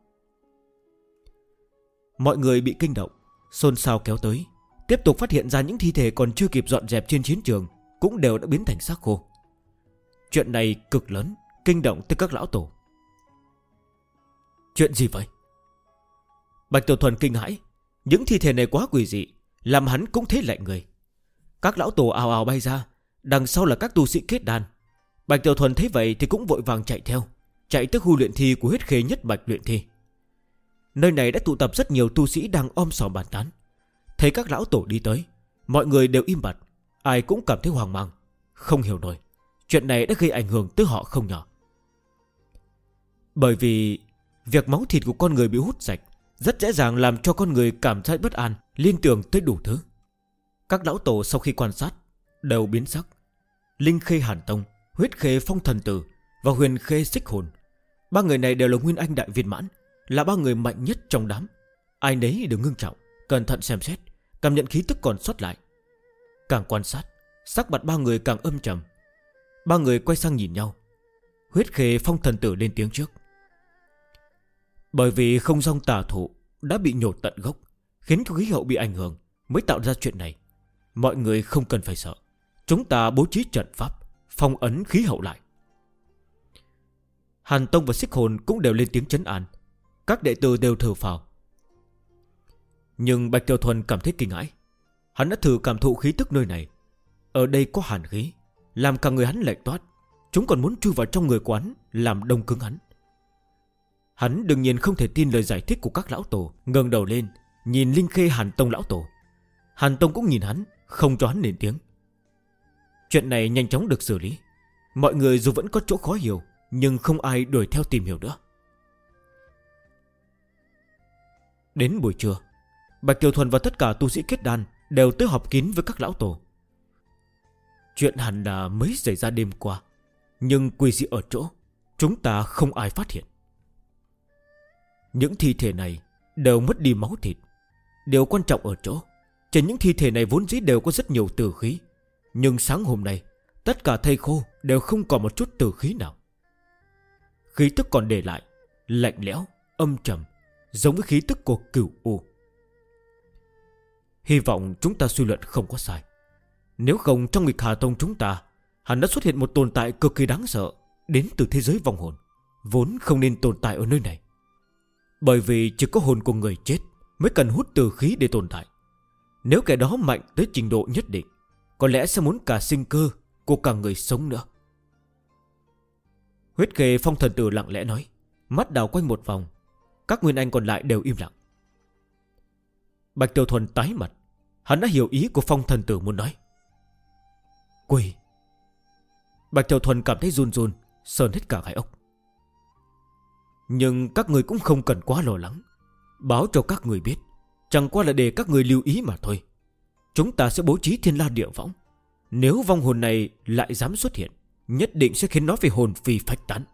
Mọi người bị kinh động, xôn xao kéo tới, tiếp tục phát hiện ra những thi thể còn chưa kịp dọn dẹp trên chiến trường cũng đều đã biến thành xác khô. Chuyện này cực lớn, kinh động tới các lão tổ. Chuyện gì vậy? Bạch Tiểu Thuần kinh hãi, những thi thể này quá quỷ dị, làm hắn cũng thấy lạnh người. Các lão tổ ào ào bay ra, đằng sau là các tu sĩ kết đan. Bạch Tiểu Thuần thấy vậy thì cũng vội vàng chạy theo, chạy tới khu luyện thi của Huyết Khê Nhất Bạch luyện thi. Nơi này đã tụ tập rất nhiều tu sĩ đang om sòm bàn tán. Thấy các lão tổ đi tới, mọi người đều im bặt, ai cũng cảm thấy hoang mang, không hiểu nổi. Chuyện này đã gây ảnh hưởng tới họ không nhỏ. Bởi vì việc máu thịt của con người bị hút sạch rất dễ dàng làm cho con người cảm thấy bất an, liên tưởng tới đủ thứ. Các lão tổ sau khi quan sát đều biến sắc. Linh Khê Hàn Tông, Huyết Khê Phong Thần Tử và Huyền Khê Xích Hồn, ba người này đều là Nguyên Anh đại viên mãn, là ba người mạnh nhất trong đám. Ai nấy đều ngưng trọng, cẩn thận xem xét, cảm nhận khí tức còn sót lại. Càng quan sát, sắc mặt ba người càng âm trầm. Ba người quay sang nhìn nhau. Huyết Khê Phong Thần Tử lên tiếng trước. Bởi vì không gian tà thụ đã bị nhổ tận gốc, khiến cho khí hậu bị ảnh hưởng, mới tạo ra chuyện này. Mọi người không cần phải sợ, chúng ta bố trí trận pháp phong ấn khí hậu lại. Hàn Tông và Xích Hồn cũng đều lên tiếng trấn an. Các đệ tử đều thở phào. Nhưng Bạch Tiểu Thuần cảm thấy kinh hãi. Hắn đã thử cảm thụ khí tức nơi này. Ở đây có hàn khí, làm cả người hắn lạnh toát. Chúng còn muốn chui vào trong người quán, làm đông cứng hắn. Hắn đương nhiên không thể tin lời giải thích của các lão tổ, ngẩng đầu lên nhìn Linh Khê Hàn Tông lão tổ. Hàn Tông cũng nhìn hắn, không cho hắn lên tiếng. Chuyện này nhanh chóng được xử lý. Mọi người dù vẫn có chỗ khó hiểu, nhưng không ai đuổi theo tìm hiểu nữa. Đến buổi trưa, Bạch Tiểu Thuần và tất cả tu sĩ kết đan đều tới họp kín với các lão tổ. Chuyện hẳn là mới xảy ra đêm qua, nhưng quỷ dị ở chỗ chúng ta không ai phát hiện. Những thi thể này đều mất đi máu thịt, Điều quan trọng ở chỗ trên những thi thể này vốn dĩ đều có rất nhiều tử khí, nhưng sáng hôm nay tất cả thây khô đều không còn một chút tử khí nào. Khí tức còn để lại lạnh lẽo, âm trầm, giống với khí tức của Cửu U. Hy vọng chúng ta suy luận không có sai. Nếu không trong nghịch Hà Tông chúng ta hẳn đã xuất hiện một tồn tại cực kỳ đáng sợ, đến từ thế giới vong hồn, vốn không nên tồn tại ở nơi này. Bởi vì chỉ có hồn của người chết mới cần hút tử khí để tồn tại. Nếu kẻ đó mạnh tới trình độ nhất định, có lẽ sẽ muốn cả sinh cơ của cả người sống nữa. Huyết Khê Phong thần tử lặng lẽ nói, mắt đảo quanh một vòng. Các nguyên anh còn lại đều im lặng. Bạch Tiểu Thuần tái mặt. Hắn đã hiểu ý của Phong thần tử muốn nói. Quỳ. Bạch Tiểu Thuần cảm thấy run run, sờn hết cả gai ốc. Nhưng các người cũng không cần quá lo lắng. Báo cho các người biết, chẳng qua là để các người lưu ý mà thôi. Chúng ta sẽ bố trí thiên la địa võng. Nếu vong hồn này lại dám xuất hiện, nhất định sẽ khiến nó phải hồn phi phách tán.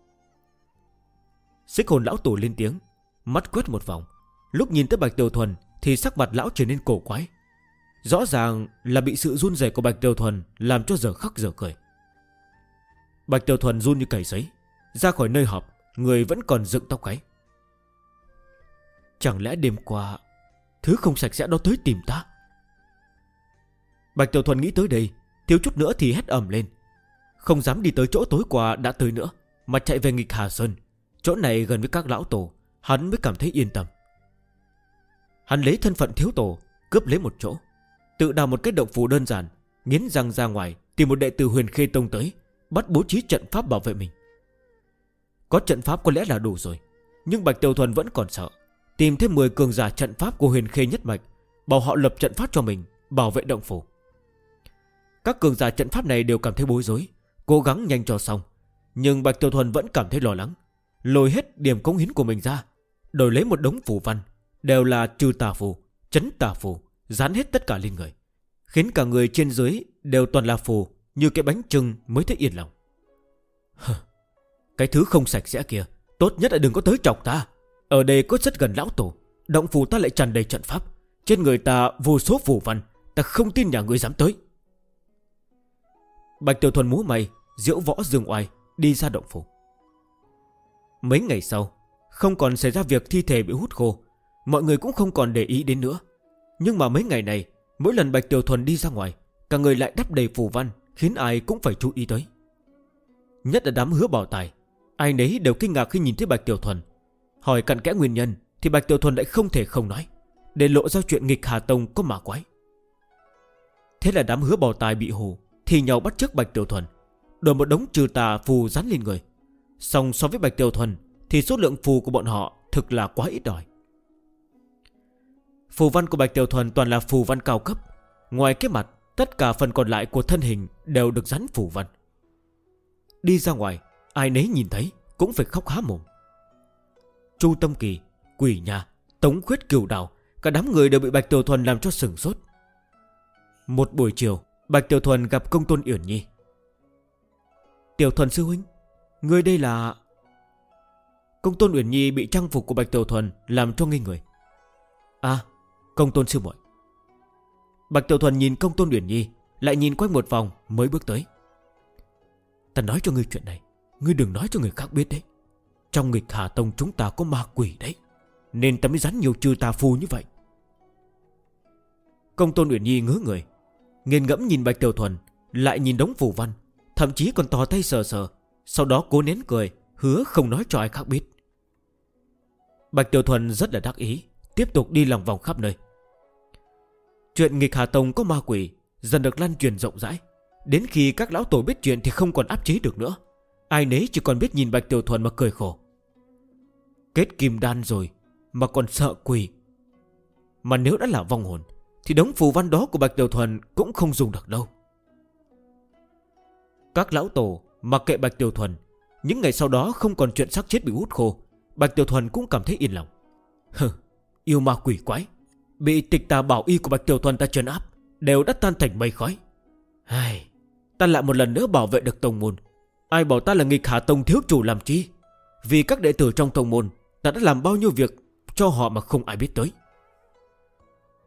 Xích Hồn lão tổ lên tiếng, mắt quét một vòng. Lúc nhìn tới Bạch Tiểu Thuần thì sắc mặt lão trở nên cổ quái. Rõ ràng là bị sự run rẩy của Bạch Tiểu Thuần làm cho giờ khóc giờ cười. Bạch Tiểu Thuần run như cầy sấy, ra khỏi nơi họp, người vẫn còn dựng tóc gáy. Chẳng lẽ đêm qua thứ không sạch sẽ đó tới tìm ta? Bạch Tiểu Thuần nghĩ tới đây, thiếu chút nữa thì hét ầm lên. Không dám đi tới chỗ tối qua đã tới nữa, mà chạy về nghịch Hà Sơn. Chỗ này gần với các lão tổ, hắn mới cảm thấy yên tâm. Hắn lấy thân phận thiếu tổ, cướp lấy một chỗ, tự đào một cái động phủ đơn giản, nghiến răng ra ngoài tìm một đệ tử Huyền Khê Tông tới, bắt bố trí trận pháp bảo vệ mình. Có trận pháp có lẽ là đủ rồi, nhưng Bạch Tiểu Thuần vẫn còn sợ. Tìm thêm 10 cường giả trận pháp của Huyền Khê nhất mạch, bảo họ lập trận pháp cho mình, bảo vệ động phủ. Các cường giả trận pháp này đều cảm thấy bối rối, cố gắng nhanh cho xong. Nhưng Bạch Tiểu Thuần vẫn cảm thấy lo lắng, lôi hết điểm cống hiến của mình ra, đổi lấy một đống phù văn, đều là trừ tà phù, chấn tà phù, dán hết tất cả lên người, khiến cả người trên dưới đều toàn là phù, như cái bánh chưng mới thấy yên lòng. Cái thứ không sạch sẽ kia, tốt nhất là đừng có tới chọc ta. Ở đây có rất gần lão tổ, động phủ ta lại tràn đầy trận pháp, trên người ta vô số phù văn, ta không tin nhà ngươi dám tới. Bạch Tiểu Thuần múa may, diễu võ dương oai, đi ra động phủ. Mấy ngày sau, không còn xảy ra việc thi thể bị hút khô, mọi người cũng không còn để ý đến nữa. Nhưng mà mấy ngày này, mỗi lần Bạch Tiểu Thuần đi ra ngoài, cả người lại đắp đầy phù văn, khiến ai cũng phải chú ý tới. Nhất là đám Hứa Bảo Tài, ai nấy đều kinh ngạc khi nhìn thấy Bạch Tiểu Thuần. Hỏi cặn kẽ nguyên nhân thì Bạch Tiểu Thuần lại không thể không nói, để lộ ra chuyện nghịch Hà Tông có ma quái. Thế là đám Hứa Bảo Tài bị hù, thì nhau bắt chước Bạch Tiểu Thuần, đổi một đống trừ tà phù dán lên người. Song so với Bạch Tiểu Thuần thì số lượng phù của bọn họ thực là quá ít ỏi. Phù văn của Bạch Tiểu Thuần toàn là phù văn cao cấp. Ngoài cái mặt, tất cả phần còn lại của thân hình đều được dán phù văn. Đi ra ngoài, ai nấy nhìn thấy cũng phải khóc há mồm. Chu Tâm Kỳ, Quỷ Nha, Tống Khuyết, Cửu Đào, cả đám người đều bị Bạch Tiểu Thuần làm cho sửng sốt. Một buổi chiều, Bạch Tiểu Thuần gặp Công Tôn Uyển Nhi. Tiểu Thuần sư huynh, ngươi đây là... Công Tôn Uyển Nhi bị trang phục của Bạch Tiểu Thuần làm cho ngây người. À, Công Tôn sư muội. Bạch Tiểu Thuần nhìn Công Tôn Uyển Nhi, lại nhìn quanh một vòng mới bước tới. Ta nói cho ngươi chuyện này, ngươi đừng nói cho người khác biết đấy. Trong nghịch Hà Tông chúng ta có ma quỷ đấy, nên ta mới dán nhiều trừ tà phù như vậy. Công Tôn Uyển Nhi ngớ người, nghiền ngẫm nhìn Bạch Tiểu Thuần, lại nhìn đống phù văn, thậm chí còn tò tay sờ sờ, sau đó cố nén cười, hứa không nói cho ai khác biết. Bạch Tiểu Thuần rất là đắc ý, tiếp tục đi lòng vòng khắp nơi. Chuyện nghịch Hà Tông có ma quỷ dần được lan truyền rộng rãi. Đến khi các lão tổ biết chuyện thì không còn áp chế được nữa, ai nấy chỉ còn biết nhìn Bạch Tiểu Thuần mà cười khổ. Kết kim đan rồi mà còn sợ quỷ. Mà nếu đã là vong hồn thì đống phù văn đó của Bạch Tiểu Thuần cũng không dùng được đâu. Các lão tổ mặc kệ Bạch Tiểu Thuần. Những ngày sau đó không còn chuyện xác chết bị hút khô, Bạch Tiểu Thuần cũng cảm thấy yên lòng. Yêu ma quỷ quái, bị tịch tà bảo y của Bạch Tiểu Thuần ta trấn áp, đều đã tan thành mây khói. Ta lại một lần nữa bảo vệ được tông môn. Ai bảo ta là nghịch Hà Tông thiếu chủ làm chi? Vì các đệ tử trong tông môn, ta đã làm bao nhiêu việc cho họ mà không ai biết tới.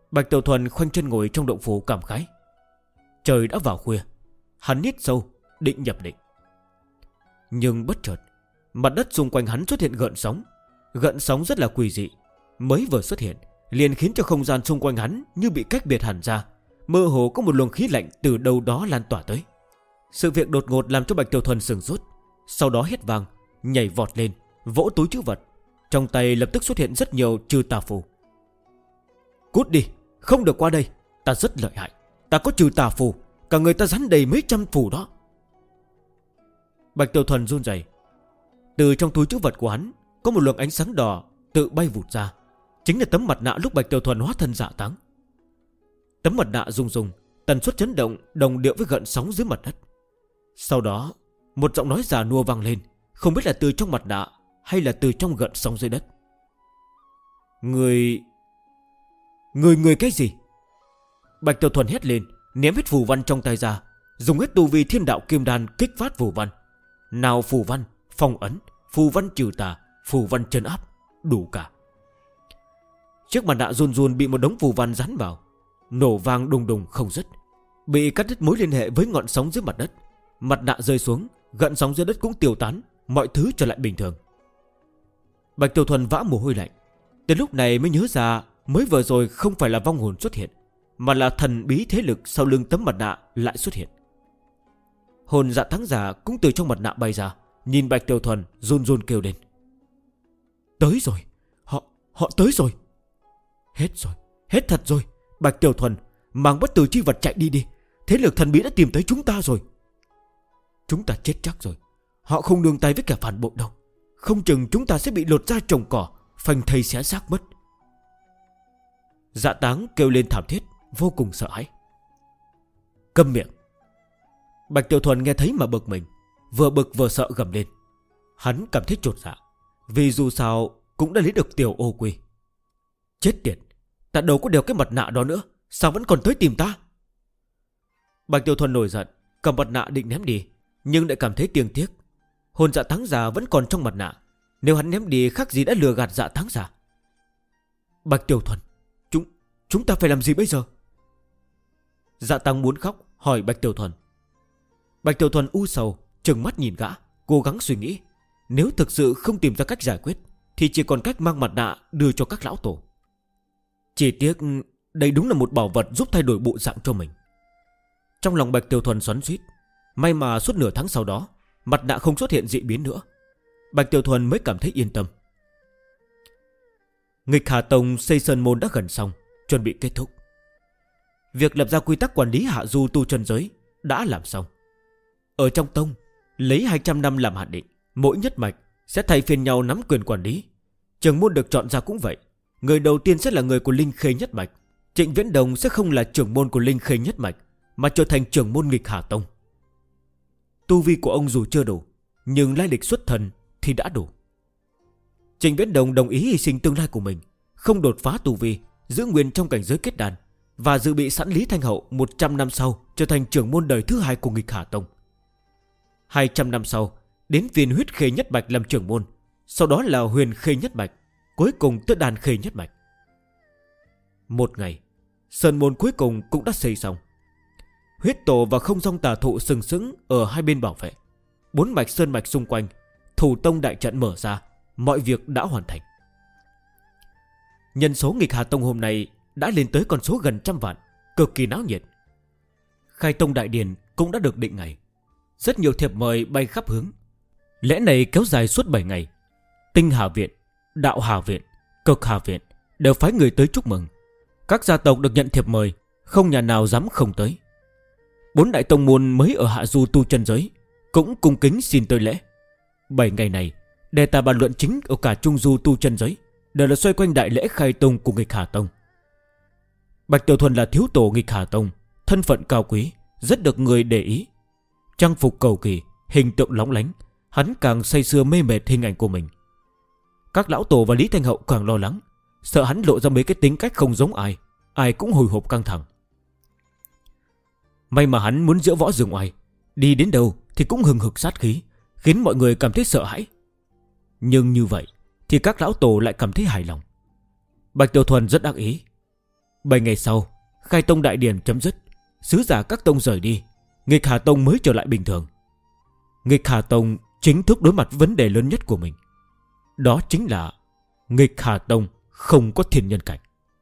Bạch Tiểu Thuần khoanh chân ngồi trong động phủ cảm khái. Trời đã vào khuya, hắn hít sâu định nhập định. Nhưng bất chợt, mặt đất xung quanh hắn xuất hiện gợn sóng. Gợn sóng rất là quỷ dị, mới vừa xuất hiện liền khiến cho không gian xung quanh hắn như bị cách biệt hẳn ra. Mơ hồ có một luồng khí lạnh từ đâu đó lan tỏa tới. Sự việc đột ngột làm cho Bạch Tiểu Thuần sửng sốt. Sau đó hét vang, nhảy vọt lên, vỗ túi trữ vật. Trong tay lập tức xuất hiện rất nhiều trừ tà phù. Cút đi, không được qua đây, ta rất lợi hại, ta có trừ tà phù, cả người ta dán đầy mấy trăm phù đó. Bạch Tiểu Thuần run rẩy. Từ trong túi trữ vật của hắn có một luồng ánh sáng đỏ tự bay vụt ra. Chính là tấm mặt nạ lúc Bạch Tiểu Thuần hóa thân Dạ Táng. Tấm mặt nạ rung rung, tần suất chấn động đồng điệu với gợn sóng dưới mặt đất. Sau đó một giọng nói già nua vang lên, không biết là từ trong mặt nạ hay là từ trong gợn sóng dưới đất. Người cái gì? Bạch Tiểu Thuần hét lên, ném hết phù văn trong tay ra, dùng hết tu vi thiên đạo kim đan kích phát phù văn. Nào phù văn, phong ấn, phù văn trừ tà, phù văn trấn áp, đủ cả. Chiếc mặt nạ run run bị một đống phù văn dán vào, nổ vang đùng đùng không dứt, bị cắt đứt mối liên hệ với ngọn sóng dưới mặt đất. Mặt nạ rơi xuống, gợn sóng dưới đất cũng tiêu tán, mọi thứ trở lại bình thường. Bạch Tiểu Thuần vã mồ hôi lạnh. Từ lúc này mới nhớ ra, mới vừa rồi không phải là vong hồn xuất hiện, mà là thần bí thế lực sau lưng tấm mặt nạ lại xuất hiện. Hồn Dạ Táng giả cũng từ trong mặt nạ bay ra, nhìn Bạch Tiểu Thuần run run kêu lên. Tới rồi, họ tới rồi. Hết rồi, hết thật rồi. Bạch Tiểu Thuần, mang bất tử chi vật chạy đi đi, thế lực thần bí đã tìm tới chúng ta rồi. Chúng ta chết chắc rồi, họ không nương tay với kẻ phản bội đâu. Không chừng chúng ta sẽ bị lột da trồng cỏ, phanh thây xé xác mất. Dạ Táng kêu lên thảm thiết, vô cùng sợ hãi. Câm miệng. Bạch Tiểu Thuần nghe thấy mà bực mình, vừa bực vừa sợ gầm lên. Hắn cảm thấy chột dạ, vì dù sao cũng đã lấy được tiểu ô quy. Chết tiệt, ta đâu có đeo cái mặt nạ đó nữa, sao vẫn còn tới tìm ta? Bạch Tiểu Thuần nổi giận, cầm mặt nạ định ném đi, nhưng lại cảm thấy tiếc tiếc. Hồn Dạ Táng già vẫn còn trong mặt nạ, nếu hắn ném đi khác gì đã lừa gạt Dạ Táng già. Bạch Tiểu Thuần, chúng ta phải làm gì bây giờ? Dạ Táng muốn khóc, hỏi Bạch Tiểu Thuần. Bạch Tiểu Thuần u sầu, trừng mắt nhìn gã, cố gắng suy nghĩ. Nếu thực sự không tìm ra cách giải quyết, thì chỉ còn cách mang mặt nạ đưa cho các lão tổ. Chỉ tiếc đây đúng là một bảo vật giúp thay đổi bộ dạng cho mình. Trong lòng Bạch Tiểu Thuần xoắn xuýt. May mà suốt nửa tháng sau đó, mặt nạ không xuất hiện dị biến nữa. Bạch Tiểu Thuần mới cảm thấy yên tâm. Nghịch Hà Tông xây sơn môn đã gần xong, chuẩn bị kết thúc. Việc lập ra quy tắc quản lý hạ du tu chân giới đã làm xong. Ở trong tông, lấy 200 năm làm hạn định, mỗi nhất mạch sẽ thay phiên nhau nắm quyền quản lý. Trưởng môn được chọn ra cũng vậy. Người đầu tiên sẽ là người của Linh Khê nhất mạch. Trịnh Viễn Đồng sẽ không là trưởng môn của Linh Khê nhất mạch, mà trở thành trưởng môn Nghịch Hà Tông. Tu vi của ông dù chưa đủ, nhưng lai lịch xuất thần thì đã đủ. Trịnh Viễn Đồng đồng ý hy sinh tương lai của mình, không đột phá tu vi, giữ nguyên trong cảnh giới kết đàn, và dự bị sẵn Lý Thanh Hậu 100 năm sau trở thành trưởng môn đời thứ hai của Nghịch Hà Tông. 200 năm sau, đến Viên Huyết Khê nhất mạch làm trưởng môn, sau đó là Huyền Khê nhất mạch, cuối cùng tới Đan Khê nhất mạch. Một ngày, sơn môn cuối cùng cũng đã xây xong. Huyết tổ và không dòng tà thụ sừng sững ở hai bên bảo vệ. 4 mạch sơn mạch xung quanh, thủ tông đại trận mở ra, mọi việc đã hoàn thành. Nhân số Nghịch Hà Tông hôm nay đã lên tới con số gần 100 vạn, cực kỳ náo nhiệt. Khai tông đại điển cũng đã được định ngày. Rất nhiều thiệp mời bay khắp hướng. Lễ này kéo dài suốt 7 ngày. Tinh Hà Viện, Đạo Hà Viện, Cực Hà Viện đều phái người tới chúc mừng. Các gia tộc được nhận thiệp mời, không nhà nào dám không tới. 4 đại tông môn mới ở hạ du tu chân giới cũng cung kính xin tới lễ. 7 ngày này, đề tài bàn luận chính ở cả trung du tu chân giới đều là xoay quanh đại lễ khai tông của Nghịch Hà Tông. Bạch Tiểu Thuần là thiếu tổ Nghịch Hà Tông, thân phận cao quý, rất được người để ý. Trang phục cầu kỳ, hình tượng lóng lánh, hắn càng say sưa mê mệt hình ảnh của mình. Các lão tổ và Lý Thanh Hậu càng lo lắng, sợ hắn lộ ra mấy cái tính cách không giống ai, ai cũng hồi hộp căng thẳng. May mà hắn muốn diễu võ dương oai, đi đến đâu thì cũng hừng hực sát khí, khiến mọi người cảm thấy sợ hãi. Nhưng như vậy thì các lão tổ lại cảm thấy hài lòng. Bạch Tiểu Thuần rất đắc ý. 7 ngày sau, khai tông đại điển chấm dứt, sứ giả các tông rời đi, Nghịch Hà Tông mới trở lại bình thường. Nghịch Hà Tông chính thức đối mặt với vấn đề lớn nhất của mình. Đó chính là Nghịch Hà Tông không có thiên nhân cảnh.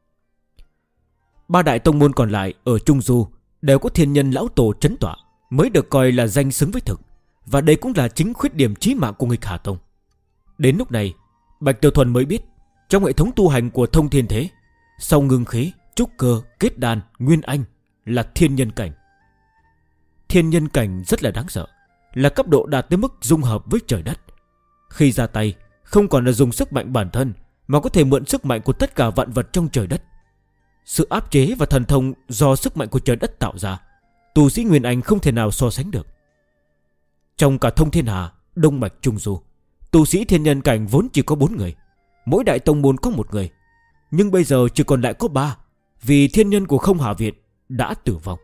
3 đại tông môn còn lại ở Trung Du đều có thiên nhân lão tổ trấn tọa, mới được coi là danh xứng với thực. Và đây cũng là chính khuyết điểm chí mạng của Nghịch Hà Tông. Đến lúc này, Bạch Tiểu Thuần mới biết, trong hệ thống tu hành của Thông Thiên Thế, sau ngưng khí, trúc cơ, kết đan, nguyên anh là thiên nhân cảnh. Thiên nhân cảnh rất là đáng sợ, là cấp độ đạt tới mức dung hợp với trời đất. Khi ra tay, không còn là dùng sức mạnh bản thân, mà có thể mượn sức mạnh của tất cả vạn vật trong trời đất. Sự áp chế và thần thông do sức mạnh của trời đất tạo ra, tu sĩ Nguyên Anh không thể nào so sánh được. Trong cả Thông Thiên Hà, Đông Mạch, Trung Du, tu sĩ thiên nhân cảnh vốn chỉ có 4 người, mỗi đại tông môn có 1 người. Nhưng bây giờ chỉ còn lại có 3, vì thiên nhân của Không Hà Viện đã tử vong.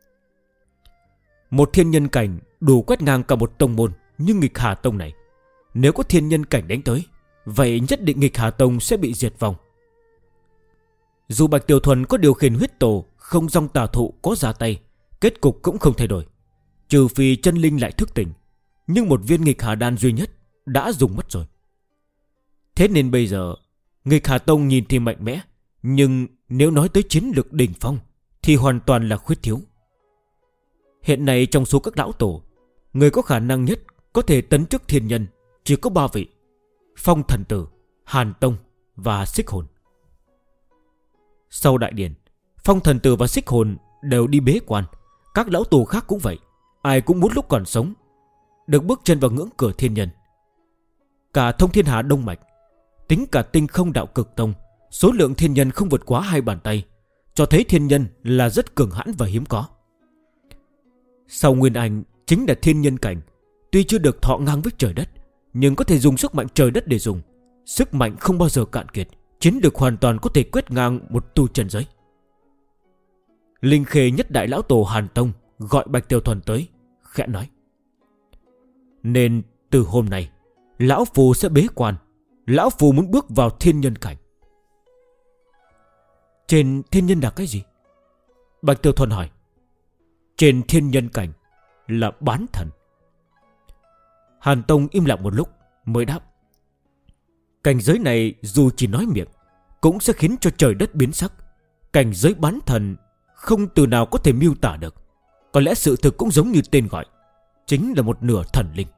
Một thiên nhân cảnh đủ quét ngang cả một tông môn như Nghịch Hà Tông này. Nếu có thiên nhân cảnh đánh tới, vậy nhất định Nghịch Hà Tông sẽ bị diệt vong. Dù Bạch Tiểu Thuần có điều khiển huyết tổ, không dòng tà thụ có ra tay, kết cục cũng không thay đổi, trừ phi chân linh lại thức tỉnh. Nhưng một viên Nghịch Hà Đan duy nhất đã dùng mất rồi. Thế nên bây giờ Nghịch Hà Tông nhìn thì mạnh mẽ, nhưng nếu nói tới chiến lược đỉnh phong thì hoàn toàn là khuyết thiếu. Hiện nay trong số các lão tổ, người có khả năng nhất có thể tấn chức thiên nhân chỉ có 3 vị: Phong Thần Tử, Hàn Tông và Xích Hồn. Sau đại điển, Phong Thần Tử và Xích Hồn đều đi bế quan. Các lão tổ khác cũng vậy, ai cũng muốn lúc còn sống được bước chân vào ngưỡng cửa thiên nhân. Cả Thông Thiên Hà Đông Mạch, tính cả Tinh Không Đạo Cực Tông, số lượng thiên nhân không vượt quá 2 bàn tay, cho thấy thiên nhân là rất cường hãn và hiếm có. Sau Nguyên Anh chính là thiên nhân cảnh, tuy chưa được thọ ngang với trời đất, nhưng có thể dùng sức mạnh trời đất để dùng. Sức mạnh không bao giờ cạn kiệt, chiến lược hoàn toàn có thể quét ngang một tu chân giới. Linh Khê nhất đại lão tổ Hàn Tông gọi Bạch Tiểu Thuần tới, khẽ nói: nên từ hôm nay, lão phù sẽ bế quan. Lão phù muốn bước vào thiên nhân cảnh. Trên thiên nhân là cái gì? Bạch Tiểu Thuần hỏi. Trên thiên nhân cảnh là bán thần. Hàn Tông im lặng một lúc mới đáp: cảnh giới này dù chỉ nói miệng cũng sẽ khiến cho trời đất biến sắc. Cảnh giới bán thần không từ nào có thể miêu tả được. Có lẽ sự thực cũng giống như tên gọi, chính là một nửa thần linh.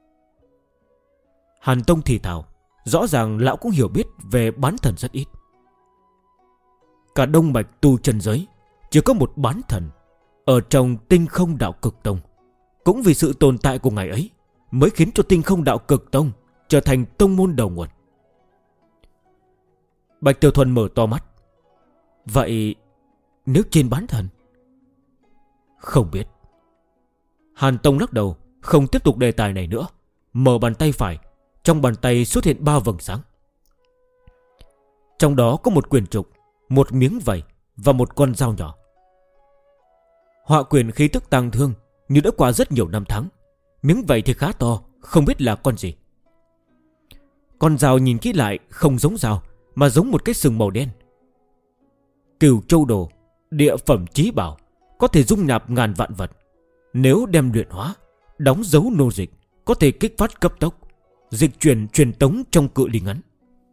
Hàn Tông thì thào, rõ ràng lão cũng hiểu biết về bán thần rất ít. Cả Đông Mạch tu chân giới chỉ có một bán thần ở trong Tinh Không Đạo Cực Tông. Cũng vì sự tồn tại của ngài ấy mới khiến cho Tinh Không Đạo Cực Tông trở thành tông môn đầu nguồn. Bạch Tiểu Thuần mở to mắt. Vậy nếu trên bán thần? Không biết. Hàn Tông lắc đầu, không tiếp tục đề tài này nữa. Mở bàn tay phải, trong bàn tay xuất hiện 3 vầng sáng. Trong đó có một quyển trục, một miếng vảy và một con dao nhỏ. Họa quyển khí tức tang thương như đã qua rất nhiều năm tháng. Miếng vảy thì khá to, không biết là con gì. Con dao nhìn kỹ lại không giống dao, mà giống một cái sừng màu đen. Cửu Châu Đồ, địa phẩm chí bảo, có thể dung nạp ngàn vạn vật. Nếu đem luyện hóa, đóng dấu nô dịch, có thể kích phát cấp tốc, dịch chuyển truyền tống trong cự ly ngắn.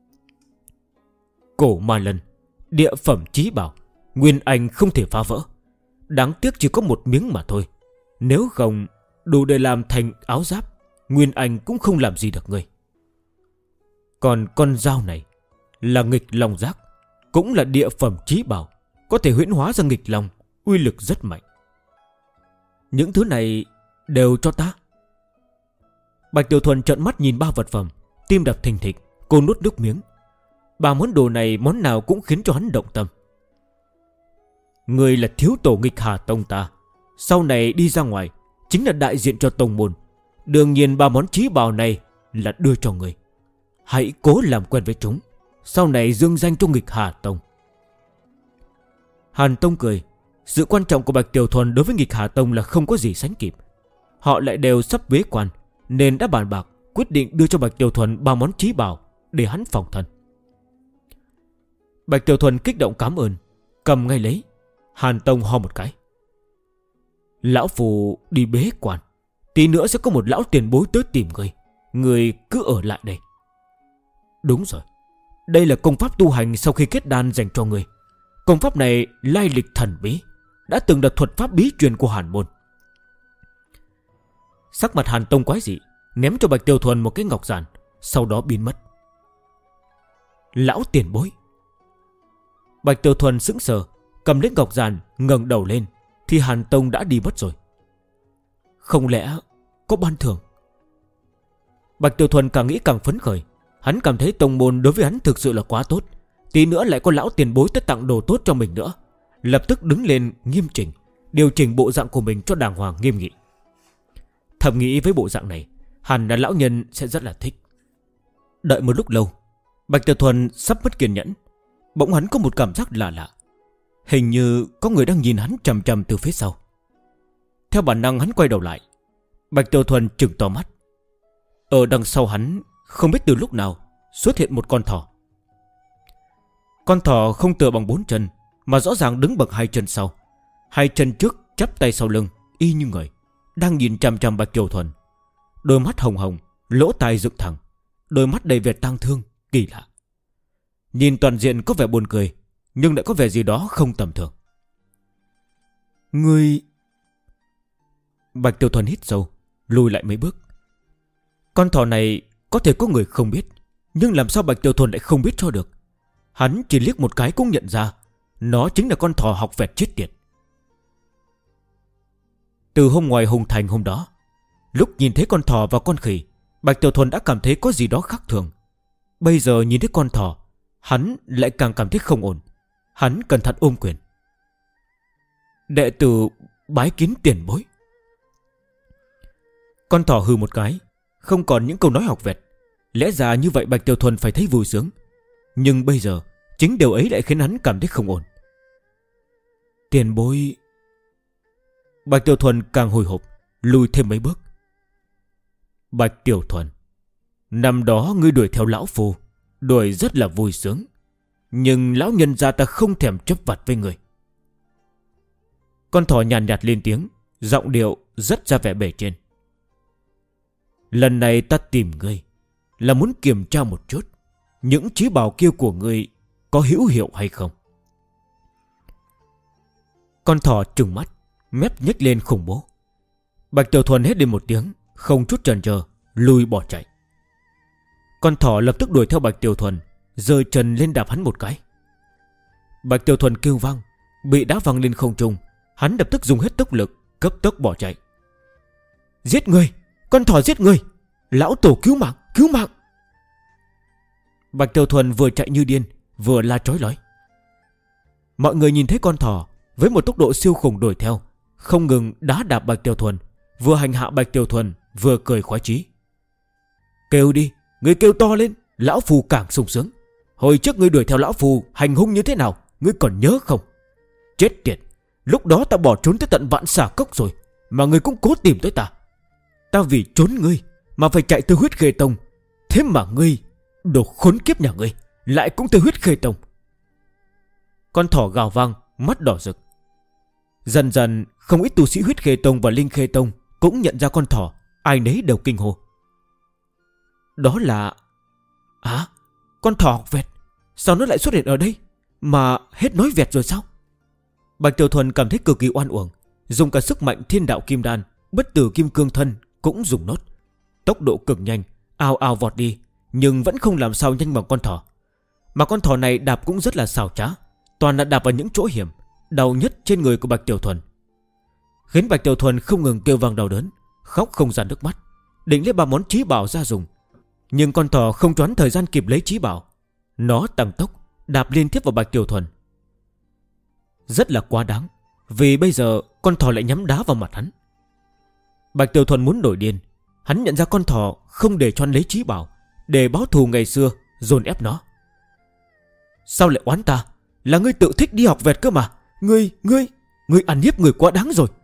Cổ Ma Lân, địa phẩm chí bảo, Nguyên Anh không thể phá vỡ. Đáng tiếc chỉ có một miếng mà thôi. Nếu không đủ để làm thành áo giáp, Nguyên Anh cũng không làm gì được ngươi. Còn con dao này là nghịch long giác, cũng là địa phẩm chí bảo, có thể huyễn hóa ra nghịch long, uy lực rất mạnh. Những thứ này đều cho ta. Bạch Tiểu Thuần trợn mắt nhìn 3 vật phẩm, tim đập thình thịch. Cô nuốt nước miếng. 3 món đồ này món nào cũng khiến cho hắn động tâm. Người là thiếu tổ Nghịch Hà Tông ta, sau này đi ra ngoài chính là đại diện cho tông môn. Đương nhiên 3 món chí bảo này là đưa cho người. Hãy cố làm quen với chúng, sau này dương danh cho Nghịch Hà Tông. Hàn Tông cười. Sự quan trọng của Bạch Tiểu Thuần đối với Nghịch Hà Tông là không có gì sánh kịp. Họ lại đều sắp bế quan, nên đã bàn bạc quyết định đưa cho Bạch Tiểu Thuần 3 món chí bảo để hắn phòng thân. Bạch Tiểu Thuần kích động cảm ơn. Cầm ngay lấy. Hàn Tông ho một cái. Lão phù đi bế quan, tí nữa sẽ có một lão tiền bối tới tìm ngươi. Ngươi cứ ở lại đây. Đúng rồi, đây là công pháp tu hành sau khi kết đan dành cho ngươi. Công pháp này lai lịch thần bí, đã từng là thuật pháp bí truyền của Hàn môn. Sắc mặt Hàn Tông quái dị, ném cho Bạch Tiểu Thuần một cái ngọc giản, sau đó biến mất. Lão tiền bối. Bạch Tiểu Thuần sững sờ, cầm lấy ngọc giản, ngẩng đầu lên thì Hàn Tông đã đi mất rồi. Không lẽ có ban thưởng? Bạch Tiểu Thuần càng nghĩ càng phấn khởi. Hắn cảm thấy tông môn đối với hắn thực sự là quá tốt, tí nữa lại có lão tiền bối tới tặng đồ tốt cho mình nữa. Lập tức đứng lên nghiêm chỉnh, điều chỉnh bộ dạng của mình cho đàng hoàng nghiêm nghị. Thầm nghĩ với bộ dạng này, hẳn là lão nhân sẽ rất là thích. Đợi một lúc lâu, Bạch Tiểu Thuần sắp mất kiên nhẫn. Bỗng hắn có một cảm giác lạ lạ, hình như có người đang nhìn hắn chằm chằm từ phía sau. Theo bản năng hắn quay đầu lại. Bạch Tiểu Thuần trừng to mắt. Ở đằng sau hắn, không biết từ lúc nào xuất hiện một con thỏ. Con thỏ không tựa bằng 4 chân, mà rõ ràng đứng bằng 2 chân sau. 2 chân trước chắp tay sau lưng, y như người, đang nhìn chằm chằm Bạch Tiểu Thuần. Đôi mắt hồng hồng, lỗ tai dựng thẳng, đôi mắt đầy vẻ tang thương, kỳ lạ. Nhìn toàn diện có vẻ buồn cười, nhưng lại có vẻ gì đó không tầm thường. Ngươi... Bạch Tiểu Thuần hít sâu, lùi lại mấy bước. Con thỏ này có thể có người không biết, nhưng làm sao Bạch Tiểu Thuần lại không biết cho được. Hắn chỉ liếc một cái cũng nhận ra nó chính là con thỏ học vẹt chết tiệt. Từ hôm ngoài Hùng Thành hôm đó, lúc nhìn thấy con thỏ và con khỉ, Bạch Tiểu Thuần đã cảm thấy có gì đó khác thường. Bây giờ nhìn thấy con thỏ, hắn lại càng cảm thấy không ổn. Hắn cẩn thận ôm quyền. Đệ tử bái kiến tiền bối. Con thỏ hừ một cái, không còn những câu nói học vẹt. Lẽ ra như vậy Bạch Tiểu Thuần phải thấy vui sướng, nhưng bây giờ chính điều ấy lại khiến hắn cảm thấy không ổn. Tiền bối... Bạch Tiểu Thuần càng hồi hộp, lùi thêm mấy bước. Bạch Tiểu Thuần, năm đó ngươi đuổi theo lão phu, đuổi rất là vui sướng, nhưng lão nhân gia ta không thèm chấp vặt với người. Con thỏ nhàn nhạt lên tiếng, giọng điệu rất ra vẻ bề trên. Lần này ta tìm ngươi là muốn kiểm tra một chút những trí bảo kia của ngươi có hữu hiệu hay không. Con thỏ trừng mắt, mép nhếch lên khủng bố. Bạch Tiểu Thuần hét lên một tiếng, không chút chần chờ, lùi bỏ chạy. Con thỏ lập tức đuổi theo Bạch Tiểu Thuần, giơ chân lên đạp hắn một cái. Bạch Tiểu Thuần kêu vang, bị đá văng lên không trung. Hắn lập tức dùng hết tốc lực, cấp tốc bỏ chạy. Giết người! Con thỏ giết người! Lão tổ cứu mạng! Cứu mạng! Bạch Tiểu Thuần vừa chạy như điên, vừa la trói lói. Mọi người nhìn thấy con thỏ với một tốc độ siêu khủng đuổi theo, không ngừng đá đạp Bạch Tiểu Thuần, vừa hành hạ Bạch Tiểu Thuần, vừa cười khoái chí. Kêu đi! Ngươi kêu to lên! Lão phù càng sung sướng. Hồi trước ngươi đuổi theo lão phù hành hung như thế nào, ngươi còn nhớ không? Chết tiệt! Lúc đó ta bỏ trốn tới tận Vạn Xà Cốc rồi, mà ngươi cũng cố tìm tới ta. Ta vì trốn ngươi mà phải chạy từ Huyết Khê Tông, thế mà ngươi, đồ khốn kiếp nhà ngươi, lại cũng từ Huyết Khê Tông. Con thỏ gào vang, mắt đỏ rực. Dần dần không ít tu sĩ Huyết Khê Tông và Linh Khê Tông cũng nhận ra con thỏ, ai nấy đều kinh hô. Đó là... con thỏ học vẹt, sao nó lại xuất hiện ở đây? Mà hết nói vẹt rồi sao? Bạch Tiểu Thuần cảm thấy cực kỳ oan uổng, dùng cả sức mạnh thiên đạo kim đan, bất tử kim cương thân cũng dùng nốt. Tốc độ cực nhanh, ào ào vọt đi, nhưng vẫn không làm sao nhanh bằng con thỏ. Mà con thỏ này đạp cũng rất là xảo trá, toàn là đạp vào những chỗ hiểm, đau nhất trên người của Bạch Tiểu Thuần, khiến Bạch Tiểu Thuần không ngừng kêu vang đau đớn, khóc không ra nước mắt, định lấy 3 món trí bảo ra dùng. Nhưng con thỏ không choán thời gian kịp lấy trí bảo, nó tăng tốc đạp liên tiếp vào Bạch Tiểu Thuần. Rất là quá đáng, vì bây giờ con thỏ lại nhắm đá vào mặt hắn. Bạch Tiểu Thuần muốn nổi điên. Hắn nhận ra con thỏ không để cho hắn lấy trí bảo, để báo thù ngày xưa, dồn ép nó. Sao lại oán ta? Là ngươi tự thích đi học vẹt cơ mà. Ngươi ăn hiếp người quá đáng rồi.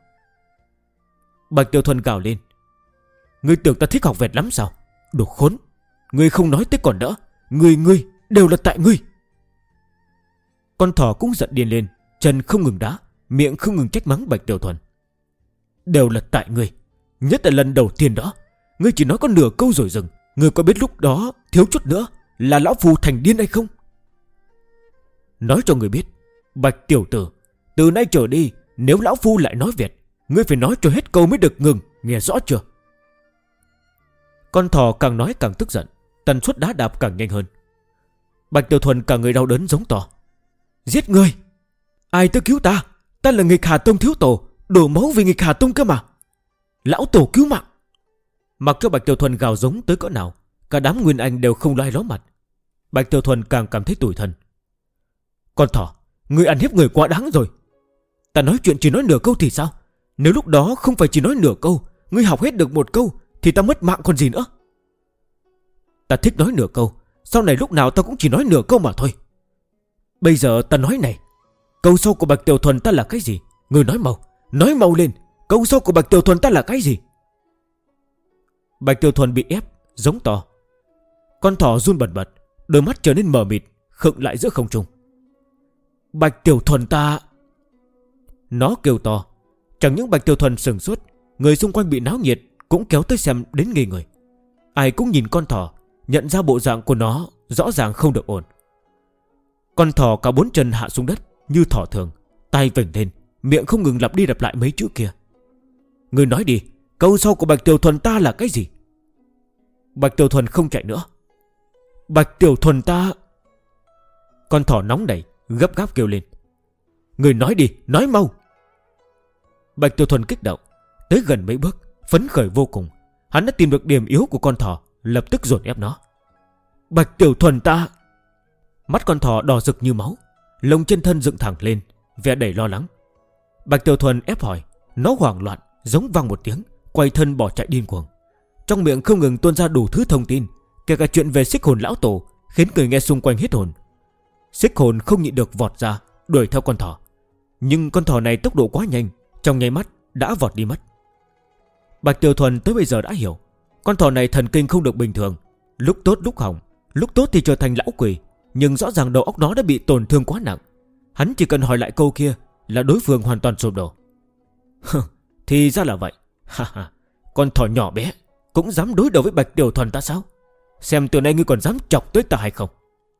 Bạch Tiểu Thuần gào lên. Ngươi tưởng ta thích học vẹt lắm sao? Đồ khốn! Ngươi không nói tới còn đỡ. Ngươi đều là tại ngươi. Con thỏ cũng giận điên lên, chân không ngừng đá, miệng không ngừng trách mắng Bạch Tiểu Thuần. Đều là tại ngươi, nhất là lần đầu tiên đó, ngươi chỉ nói có nửa câu rồi dừng. Ngươi có biết lúc đó thiếu chút nữa là lão phu thành điên hay không? Nói cho ngươi biết, Bạch tiểu tử, từ nay trở đi, nếu lão phu lại nói Việt, ngươi phải nói cho hết câu mới được ngừng, nghe rõ chưa? Con thỏ càng nói càng tức giận, tần suất đá đạp càng nhanh hơn. Bạch Tiểu Thuần cả người đau đớn giống to. Giết ngươi! Ai tới cứu ta? Ta là nghịch Hà Tông thiếu tổ, đổ máu vì nghịch Hà Tông cơ mà. Lão tổ cứu mạng! Mặc cho Bạch Tiểu Thuần gào giống tới cỡ nào, cả đám Nguyên Anh đều không loay ló mặt. Bạch Tiểu Thuần càng cảm thấy tủi thân. Con thỏ, ngươi ăn hiếp người quá đáng rồi. Ta nói chuyện chỉ nói nửa câu thì sao? Nếu lúc đó không phải chỉ nói nửa câu, ngươi học hết được một câu, thì ta mất mạng còn gì nữa. Ta thích nói nửa câu, sau này lúc nào ta cũng chỉ nói nửa câu mà thôi. Bây giờ ta nói này, câu sau của Bạch Tiểu Thuần ta là cái gì? Ngươi nói mau lên. Câu sau của Bạch Tiểu Thuần ta là cái gì? Bạch Tiểu Thuần bị ép, giống to. Con thỏ run bần bật, đôi mắt trở nên mờ mịt, khựng lại giữa không trung. Bạch Tiểu Thuần ta... Nó kêu to. Chẳng những Bạch Tiểu Thuần sừng sốt, người xung quanh bị náo nhiệt cũng kéo tới xem đến ngây người. Ai cũng nhìn con thỏ, nhận ra bộ dạng của nó rõ ràng không được ổn. Con thỏ cả bốn chân hạ xuống đất như thỏ thường, tay vểnh lên, miệng không ngừng lặp đi lặp lại mấy chữ kia. Người nói đi, câu sau của Bạch Tiểu Thuần ta là cái gì? Bạch Tiểu Thuần không chạy nữa. Bạch Tiểu Thuần ta... Con thỏ nóng nảy, gấp gáp kêu lên. Người nói đi, nói mau. Bạch Tiểu Thuần kích động, tới gần mấy bước, phấn khởi vô cùng. Hắn đã tìm được điểm yếu của con thỏ, lập tức dồn ép nó. Bạch Tiểu Thuần ta... Mắt con thỏ đỏ rực như máu, lông trên thân dựng thẳng lên, vẻ đầy lo lắng. Bạch Tiểu Thuần ép hỏi, nó hoảng loạn, giống vang một tiếng, quay thân bỏ chạy điên cuồng. Trong miệng không ngừng tuôn ra đủ thứ thông tin, kể cả chuyện về Xích Hồn lão tổ, khiến người nghe xung quanh hết hồn. Xích Hồn không nhịn được vọt ra, đuổi theo con thỏ. Nhưng con thỏ này tốc độ quá nhanh, trong nháy mắt đã vọt đi mất. Bạch Tiểu Thuần tới bây giờ đã hiểu, con thỏ này thần kinh không được bình thường, lúc tốt lúc hỏng, lúc tốt thì trở thành lão quỷ, nhưng rõ ràng đầu óc nó đã bị tổn thương quá nặng. Hắn chỉ cần hỏi lại câu kia là đối phương hoàn toàn sụp đổ. Thì ra là vậy. Con thỏ nhỏ bé cũng dám đối đầu với Bạch Tiểu Thuần ta sao? Xem từ nay ngươi còn dám chọc tới ta hay không?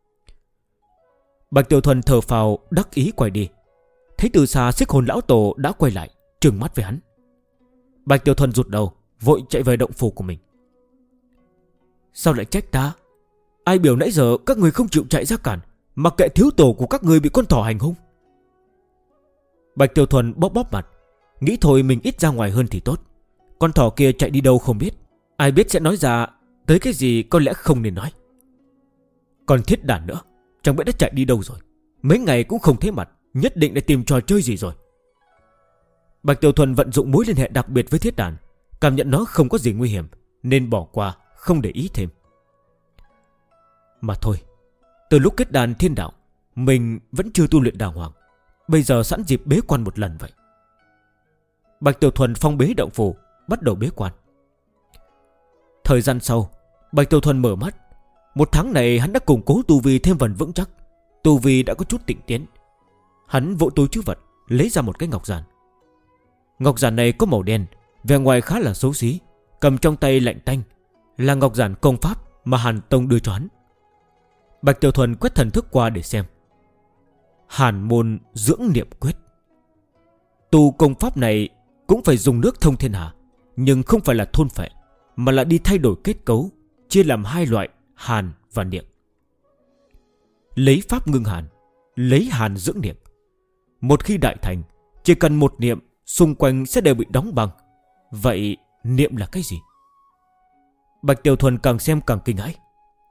Bạch Tiểu Thuần thở phào đắc ý quay đi. Thấy từ xa Xích Hồn lão tổ đã quay lại, trừng mắt với hắn. Bạch Tiểu Thuần rụt đầu, vội chạy về động phủ của mình. Sao lại trách ta? Ai biểu nãy giờ các người không chịu chạy ra cản, mặc kệ thiếu tổ của các người bị con thỏ hành hung? Bạch Tiểu Thuần bóp bóp mặt, nghĩ thôi mình ít ra ngoài hơn thì tốt. Con thỏ kia chạy đi đâu không biết, ai biết sẽ nói ra tới cái gì có lẽ không nên nói. Còn Thiết Đàn nữa, chẳng biết đã chạy đi đâu rồi, mấy ngày cũng không thấy mặt, nhất định đã tìm trò chơi gì rồi. Bạch Tiểu Thuần vận dụng mối liên hệ đặc biệt với Thiết Đàn, cảm nhận nó không có gì nguy hiểm, nên bỏ qua, không để ý thêm. Mà thôi, từ lúc kết đàn thiên đạo, mình vẫn chưa tu luyện đàng hoàng, bây giờ sẵn dịp bế quan một lần vậy. Bạch Tiểu Thuần phong bế động phủ, bắt đầu bế quan. Thời gian sau, Bạch Tiểu Thuần mở mắt. Một tháng này hắn đã củng cố tu vi thêm phần vững chắc, tu vi đã có chút tịnh tiến. Hắn vỗ túi trữ vật, lấy ra một cái ngọc giản. Ngọc giản này có màu đen, vẻ ngoài khá là xấu xí, cầm trong tay lạnh tanh, là ngọc giản công pháp mà Hàn Tông đưa cho hắn. Bạch Tiểu Thuần quét thần thức qua để xem. Hàn môn dưỡng niệm quyết. Tu công pháp này cũng phải dùng nước thông thiên hà, nhưng không phải là thôn phệ, mà là đi thay đổi kết cấu, chia làm hai loại hàn và niệm. Lấy pháp ngưng hàn, lấy hàn dưỡng niệm. Một khi đại thành, chỉ cần một niệm, xung quanh sẽ đều bị đóng băng. Vậy niệm là cái gì? Bạch Tiểu Thuần càng xem càng kinh hãi.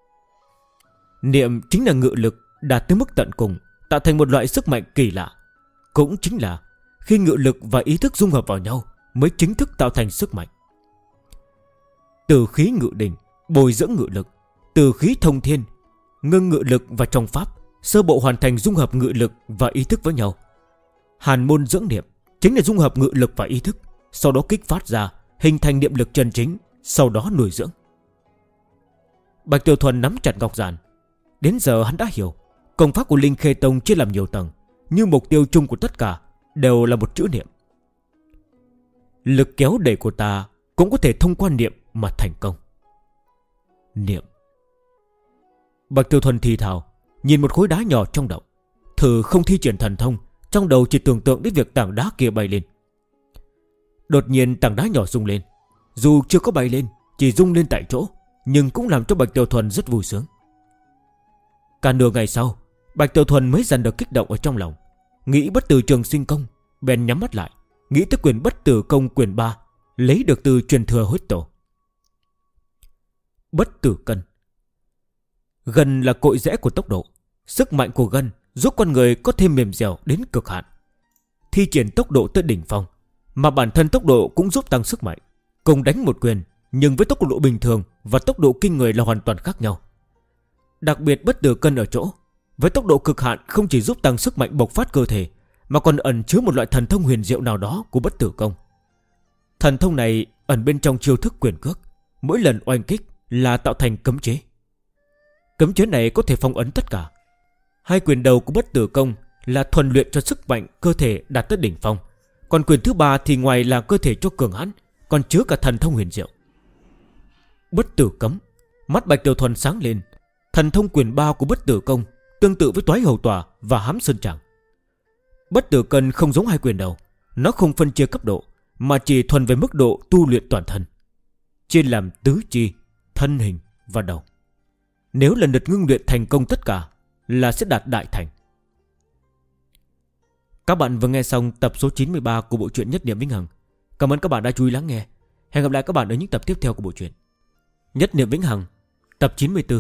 Niệm chính là ngự lực đạt tới mức tận cùng, tạo thành một loại sức mạnh kỳ lạ. Cũng chính là khi ngự lực và ý thức dung hợp vào nhau mới chính thức tạo thành sức mạnh. Từ khí ngự đỉnh, bồi dưỡng ngự lực. Từ khí thông thiên, ngưng ngự lực và trong pháp, sơ bộ hoàn thành dung hợp ngự lực và ý thức với nhau. Hàn môn dưỡng niệm chính là dung hợp ngự lực và ý thức, sau đó kích phát ra, hình thành niệm lực chân chính, sau đó nuôi dưỡng. Bạch Tiểu Thuần nắm chặt ngọc giản. Đến giờ hắn đã hiểu, công pháp của Linh Khê Tông chia làm nhiều tầng, như mục tiêu chung của tất cả đều là một chữ niệm. Lực kéo đẩy của ta cũng có thể thông qua niệm mà thành công. Niệm. Bạch Tiểu Thuần thì thào, nhìn một khối đá nhỏ trong động, thử không thi triển thần thông, trong đầu chỉ tưởng tượng đến việc tảng đá kia bay lên. Đột nhiên tảng đá nhỏ rung lên, dù chưa có bay lên, chỉ rung lên tại chỗ, nhưng cũng làm cho Bạch Tiểu Thuần rất vui sướng. Cả nửa ngày sau, Bạch Tiểu Thuần mới dần được kích động ở trong lòng, nghĩ bất tử trường sinh công, bèn nhắm mắt lại, nghĩ tới quyền bất tử công quyền 3 lấy được từ truyền thừa huyết tổ. Bất tử cân. Gân là cội rễ của tốc độ. Sức mạnh của gân giúp con người có thêm mềm dẻo đến cực hạn, thi triển tốc độ tới đỉnh phong. Mà bản thân tốc độ cũng giúp tăng sức mạnh. Cùng đánh một quyền, nhưng với tốc độ bình thường và tốc độ kinh người là hoàn toàn khác nhau. Đặc biệt bất tử cân ở chỗ, với tốc độ cực hạn không chỉ giúp tăng sức mạnh bộc phát cơ thể, mà còn ẩn chứa một loại thần thông huyền diệu nào đó của bất tử công. Thần thông này ẩn bên trong chiêu thức quyền cước, mỗi lần oanh kích là tạo thành cấm chế. Cấm chế này có thể phong ấn tất cả. Hai quyền đầu của bất tử công là thuần luyện cho sức mạnh cơ thể đạt tới đỉnh phong, còn quyền thứ 3 thì ngoài là cơ thể cho cường hãn, còn chứa cả thần thông huyền diệu. Bất tử cấm. Mắt Bạch Tiểu Thuần sáng lên. Thần thông quyền 3 của bất tử công tương tự với Toái Hầu Tòa và Hám Sơn Tràng. Bất tử cân không giống hai quyền đầu, nó không phân chia cấp độ, mà chỉ thuần về mức độ tu luyện toàn thân, chia làm tứ chi, thân hình và đầu. Nếu lần lượt ngưng luyện thành công tất cả là sẽ đạt đại thành. Các bạn vừa nghe xong tập số 93 của bộ truyện Nhất Niệm Vĩnh Hằng. Cảm ơn các bạn đã chú ý lắng nghe. Hẹn gặp lại các bạn ở những tập tiếp theo của bộ truyện Nhất Niệm Vĩnh Hằng tập 94.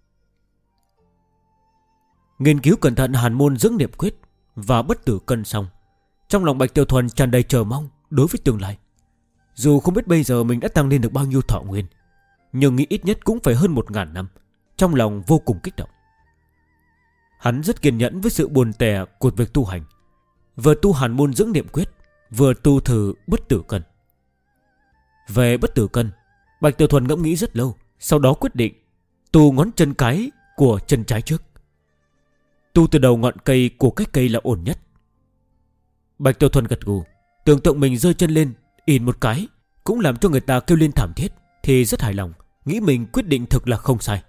Nghiên cứu cẩn thận hàn môn dưỡng niệm quyết và bất tử cân xong, trong lòng Bạch Tiểu Thuần tràn đầy chờ mong đối với tương lai. Dù không biết bây giờ mình đã tăng lên được bao nhiêu thọ nguyên, nhưng nghĩ ít nhất cũng phải hơn 1000 năm. Trong lòng vô cùng kích động. Hắn rất kiên nhẫn với sự buồn tẻ của việc tu hành, vừa tu hàn môn dưỡng niệm quyết, vừa tu thử bất tử cân. Về bất tử cân, Bạch Tiểu Thuần ngẫm nghĩ rất lâu, sau đó quyết định tu ngón chân cái của chân trái trước. Tu từ đầu ngọn cây của cái cây là ổn nhất. Bạch Tiểu Thuần gật gù, tưởng tượng mình giơ chân lên in một cái cũng làm cho người ta kêu lên thảm thiết, thì rất hài lòng, nghĩ mình quyết định thực là không sai.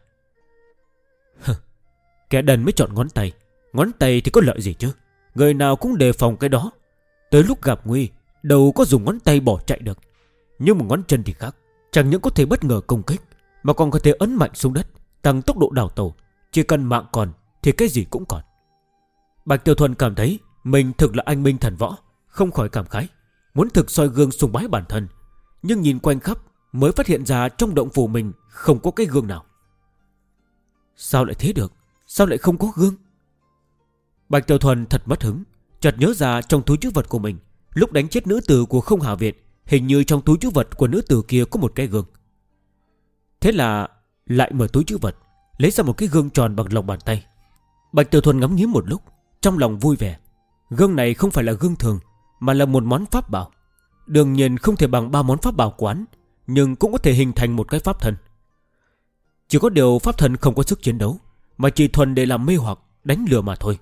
Kẻ đần mới chọn ngón tay thì có lợi gì chứ, người nào cũng đề phòng cái đó. Tới lúc gặp nguy, đâu có dùng ngón tay bỏ chạy được. Nhưng một ngón chân thì khác, chẳng những có thể bất ngờ công kích, mà còn có thể ấn mạnh xuống đất, tăng tốc độ đào tẩu. Chỉ cần mạng còn thì cái gì cũng còn. Bạch Tiểu Thuần cảm thấy mình thực là anh minh thần võ, không khỏi cảm khái, muốn thực soi gương sùng bái bản thân. Nhưng nhìn quanh khắp mới phát hiện ra trong động phủ mình không có cái gương nào. Sao lại thế được? Sao lại không có gương? Bạch Tiểu Thuần thật mất hứng, chợt nhớ ra trong túi trữ vật của mình, lúc đánh chết nữ tử của Không Hà Viện, hình như trong túi trữ vật của nữ tử kia có một cái gương. Thế là lại mở túi trữ vật, lấy ra một cái gương tròn bằng lòng bàn tay. Bạch Tiểu Thuần ngắm nghía một lúc, trong lòng vui vẻ. Gương này không phải là gương thường, mà là một món pháp bảo. Đương nhiên không thể bằng 3 món pháp bảo quán, nhưng cũng có thể hình thành một cái pháp thân. Chỉ có điều pháp thân không có sức chiến đấu, mà chỉ thuần để làm mê hoặc, đánh lừa mà thôi.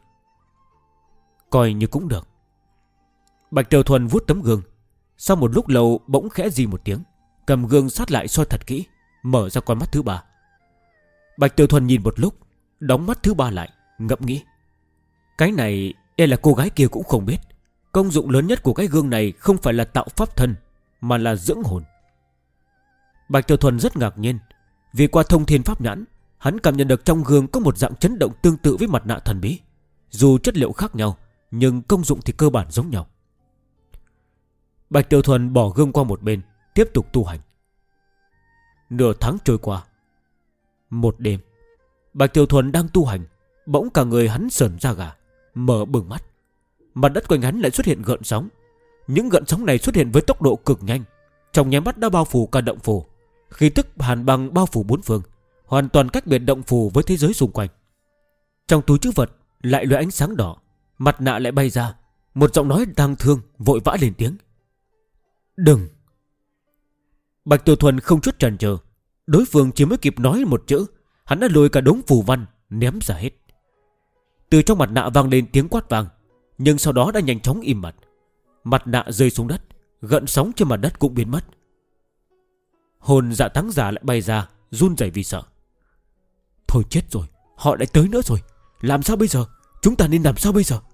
Coi như cũng được. Bạch Tiểu Thuần vuốt tấm gương, sau một lúc lâu bỗng khẽ gì một tiếng, cầm gương sát lại soi thật kỹ, mở ra con mắt thứ 3. Bạch Tiểu Thuần nhìn một lúc, đóng mắt thứ 3 lại, ngẫm nghĩ. Cái này e là cô gái kia cũng không biết, công dụng lớn nhất của cái gương này không phải là tạo pháp thân, mà là dưỡng hồn. Bạch Tiểu Thuần rất ngạc nhiên, vì qua thông thiên pháp nhãn, hắn cảm nhận được trong gương có một dạng chấn động tương tự với mặt nạ thần bí. Dù chất liệu khác nhau, nhưng công dụng thì cơ bản giống nhau. Bạch Tiểu Thuần bỏ gương qua một bên, tiếp tục tu hành. Nửa tháng trôi qua. Một đêm, Bạch Tiểu Thuần đang tu hành, bỗng cả người hắn sởn da gà, mở bừng mắt. Mặt đất quanh hắn lại xuất hiện gợn sóng. Những gợn sóng này xuất hiện với tốc độ cực nhanh, trong nháy mắt đã bao phủ cả động phủ. Khí tức hàn băng bao phủ bốn phương, hoàn toàn cách biệt động phủ với thế giới xung quanh. Trong túi trữ vật lại lóe ánh sáng đỏ, mặt nạ lại bay ra, một giọng nói tang thương vội vã lên tiếng. Đừng! Bạch Tiểu Thuần không chút chần chờ, đối phương chỉ mới kịp nói một chữ, hắn đã lôi cả đống phù văn ném ra hết. Từ trong mặt nạ vang lên tiếng quát vang, nhưng sau đó đã nhanh chóng im bặt. Mặt nạ rơi xuống đất, gợn sóng trên mặt đất cũng biến mất. Hồn Dạ Táng Giả lại bay ra, run rẩy vì sợ. Thôi chết rồi, họ lại tới nữa rồi. Làm sao bây giờ? Chúng ta nên làm sao bây giờ?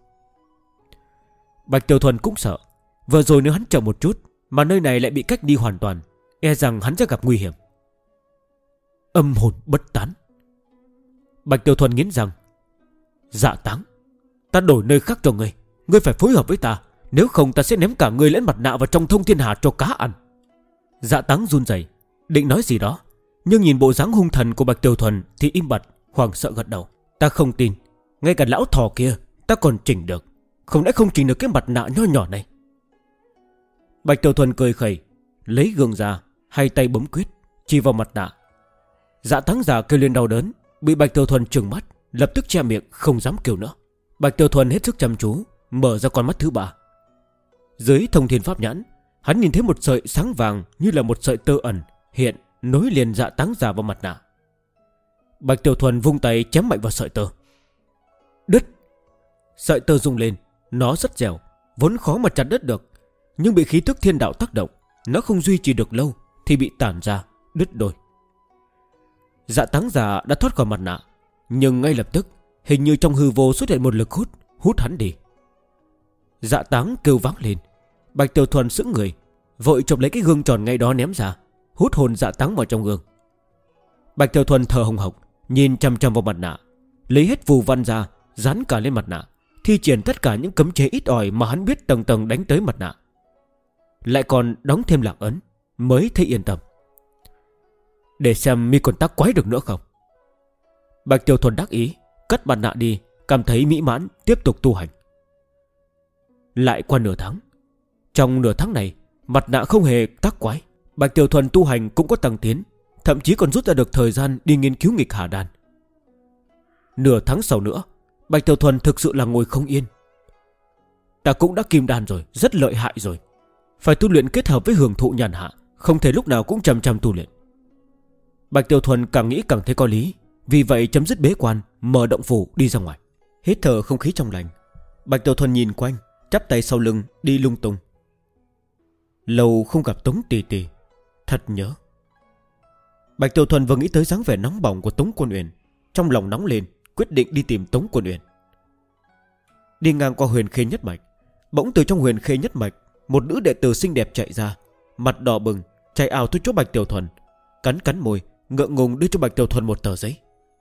Bạch Tiểu Thuần cũng sợ. Vừa rồi nếu hắn chậm một chút mà nơi này lại bị cách đi hoàn toàn, e rằng hắn sẽ gặp nguy hiểm. Âm hồn bất tán. Bạch Tiểu Thuần nghiến răng. Dạ Táng, ta đổi nơi khác cho ngươi. Ngươi phải phối hợp với ta, nếu không ta sẽ ném cả ngươi lẫn mặt nạ vào trong thông thiên hà cho cá ăn. Dạ Táng run rẩy, định nói gì đó, nhưng nhìn bộ dáng hung thần của Bạch Tiểu Thuần thì im bặt, hoảng sợ gật đầu. Ta không tin, ngay cả lão thỏ kia ta còn chỉnh được, không lẽ không chỉnh được cái mặt nạ nho nhỏ này? Bạch Tiểu Thuần cười khẩy, lấy gương ra, hai tay bấm quyết chỉ vào mặt nạ. Dạ Táng Giả kêu lên đau đớn, bị Bạch Tiểu Thuần trừng mắt, lập tức che miệng không dám kêu nữa. Bạch Tiểu Thuần hết sức chăm chú, mở ra con mắt thứ ba. Dưới thông thiên pháp nhãn, hắn nhìn thấy một sợi sáng vàng như là một sợi tơ ẩn hiện nối liền Dạ Táng Giả vào mặt nạ. Bạch Tiểu Thuần vung tay chém mạnh vào sợi tơ. Đứt. Sợi tơ rung lên, nó rất dẻo, vốn khó mà chặt đứt được, nhưng bị khí tức thiên đạo tác động, nó không duy trì được lâu thì bị tản ra, đứt đôi. Dạ Táng Giả đã thoát khỏi mặt nạ, nhưng ngay lập tức hình như trong hư vô xuất hiện một lực hút hắn đi. Dạ Táng kêu vang lên. Bạch Tiểu Thuần sững người, vội chộp lấy cái gương tròn ngay đó ném ra, hút hồn Dạ Táng vào trong gương. Bạch Tiểu Thuần thở hồng hộc, nhìn chăm chăm vào mặt nạ, lấy hết phù văn ra, dán cả lên mặt nạ, thi triển tất cả những cấm chế ít ỏi mà hắn biết tầng tầng đánh tới mặt nạ, lại còn đóng thêm lạc ấn, mới thấy yên tâm. Để xem mi còn tác quái được nữa không. Bạch Tiểu Thuần đắc ý, cất mặt nạ đi, cảm thấy mỹ mãn, tiếp tục tu hành. Lại qua nửa tháng. Trong nửa tháng này, mặt nạ không hề tác quái, Bạch Tiểu Thuần tu hành cũng có tăng tiến, thậm chí còn rút ra được thời gian đi nghiên cứu nghịch hà đan. Nửa tháng sau nữa, Bạch Tiểu Thuần thực sự là ngồi không yên. Ta cũng đã kim đan rồi, rất lợi hại rồi, phải tu luyện kết hợp với hưởng thụ nhàn hạ, không thể lúc nào cũng chăm chăm tu luyện. Bạch Tiểu Thuần càng nghĩ càng thấy có lý, vì vậy chấm dứt bế quan, mở động phủ đi ra ngoài, hít thở không khí trong lành. Bạch Tiểu Thuần nhìn quanh, chắp tay sau lưng đi lung tung. Lâu không gặp Tống tỷ tỷ, thật nhớ. Bạch Tiểu Thuần vừa nghĩ tới dáng vẻ nóng bỏng của Tống Quân Uyển, trong lòng nóng lên, quyết định đi tìm Tống Quân Uyển. Đi ngang qua Huyền Khê Nhất Mạch, bỗng từ trong Huyền Khê Nhất Mạch, một nữ đệ tử xinh đẹp chạy ra, mặt đỏ bừng, chạy ào tới chỗ Bạch Tiểu Thuần, cắn cắn môi, ngượng ngùng đưa cho Bạch Tiểu Thuần một tờ giấy.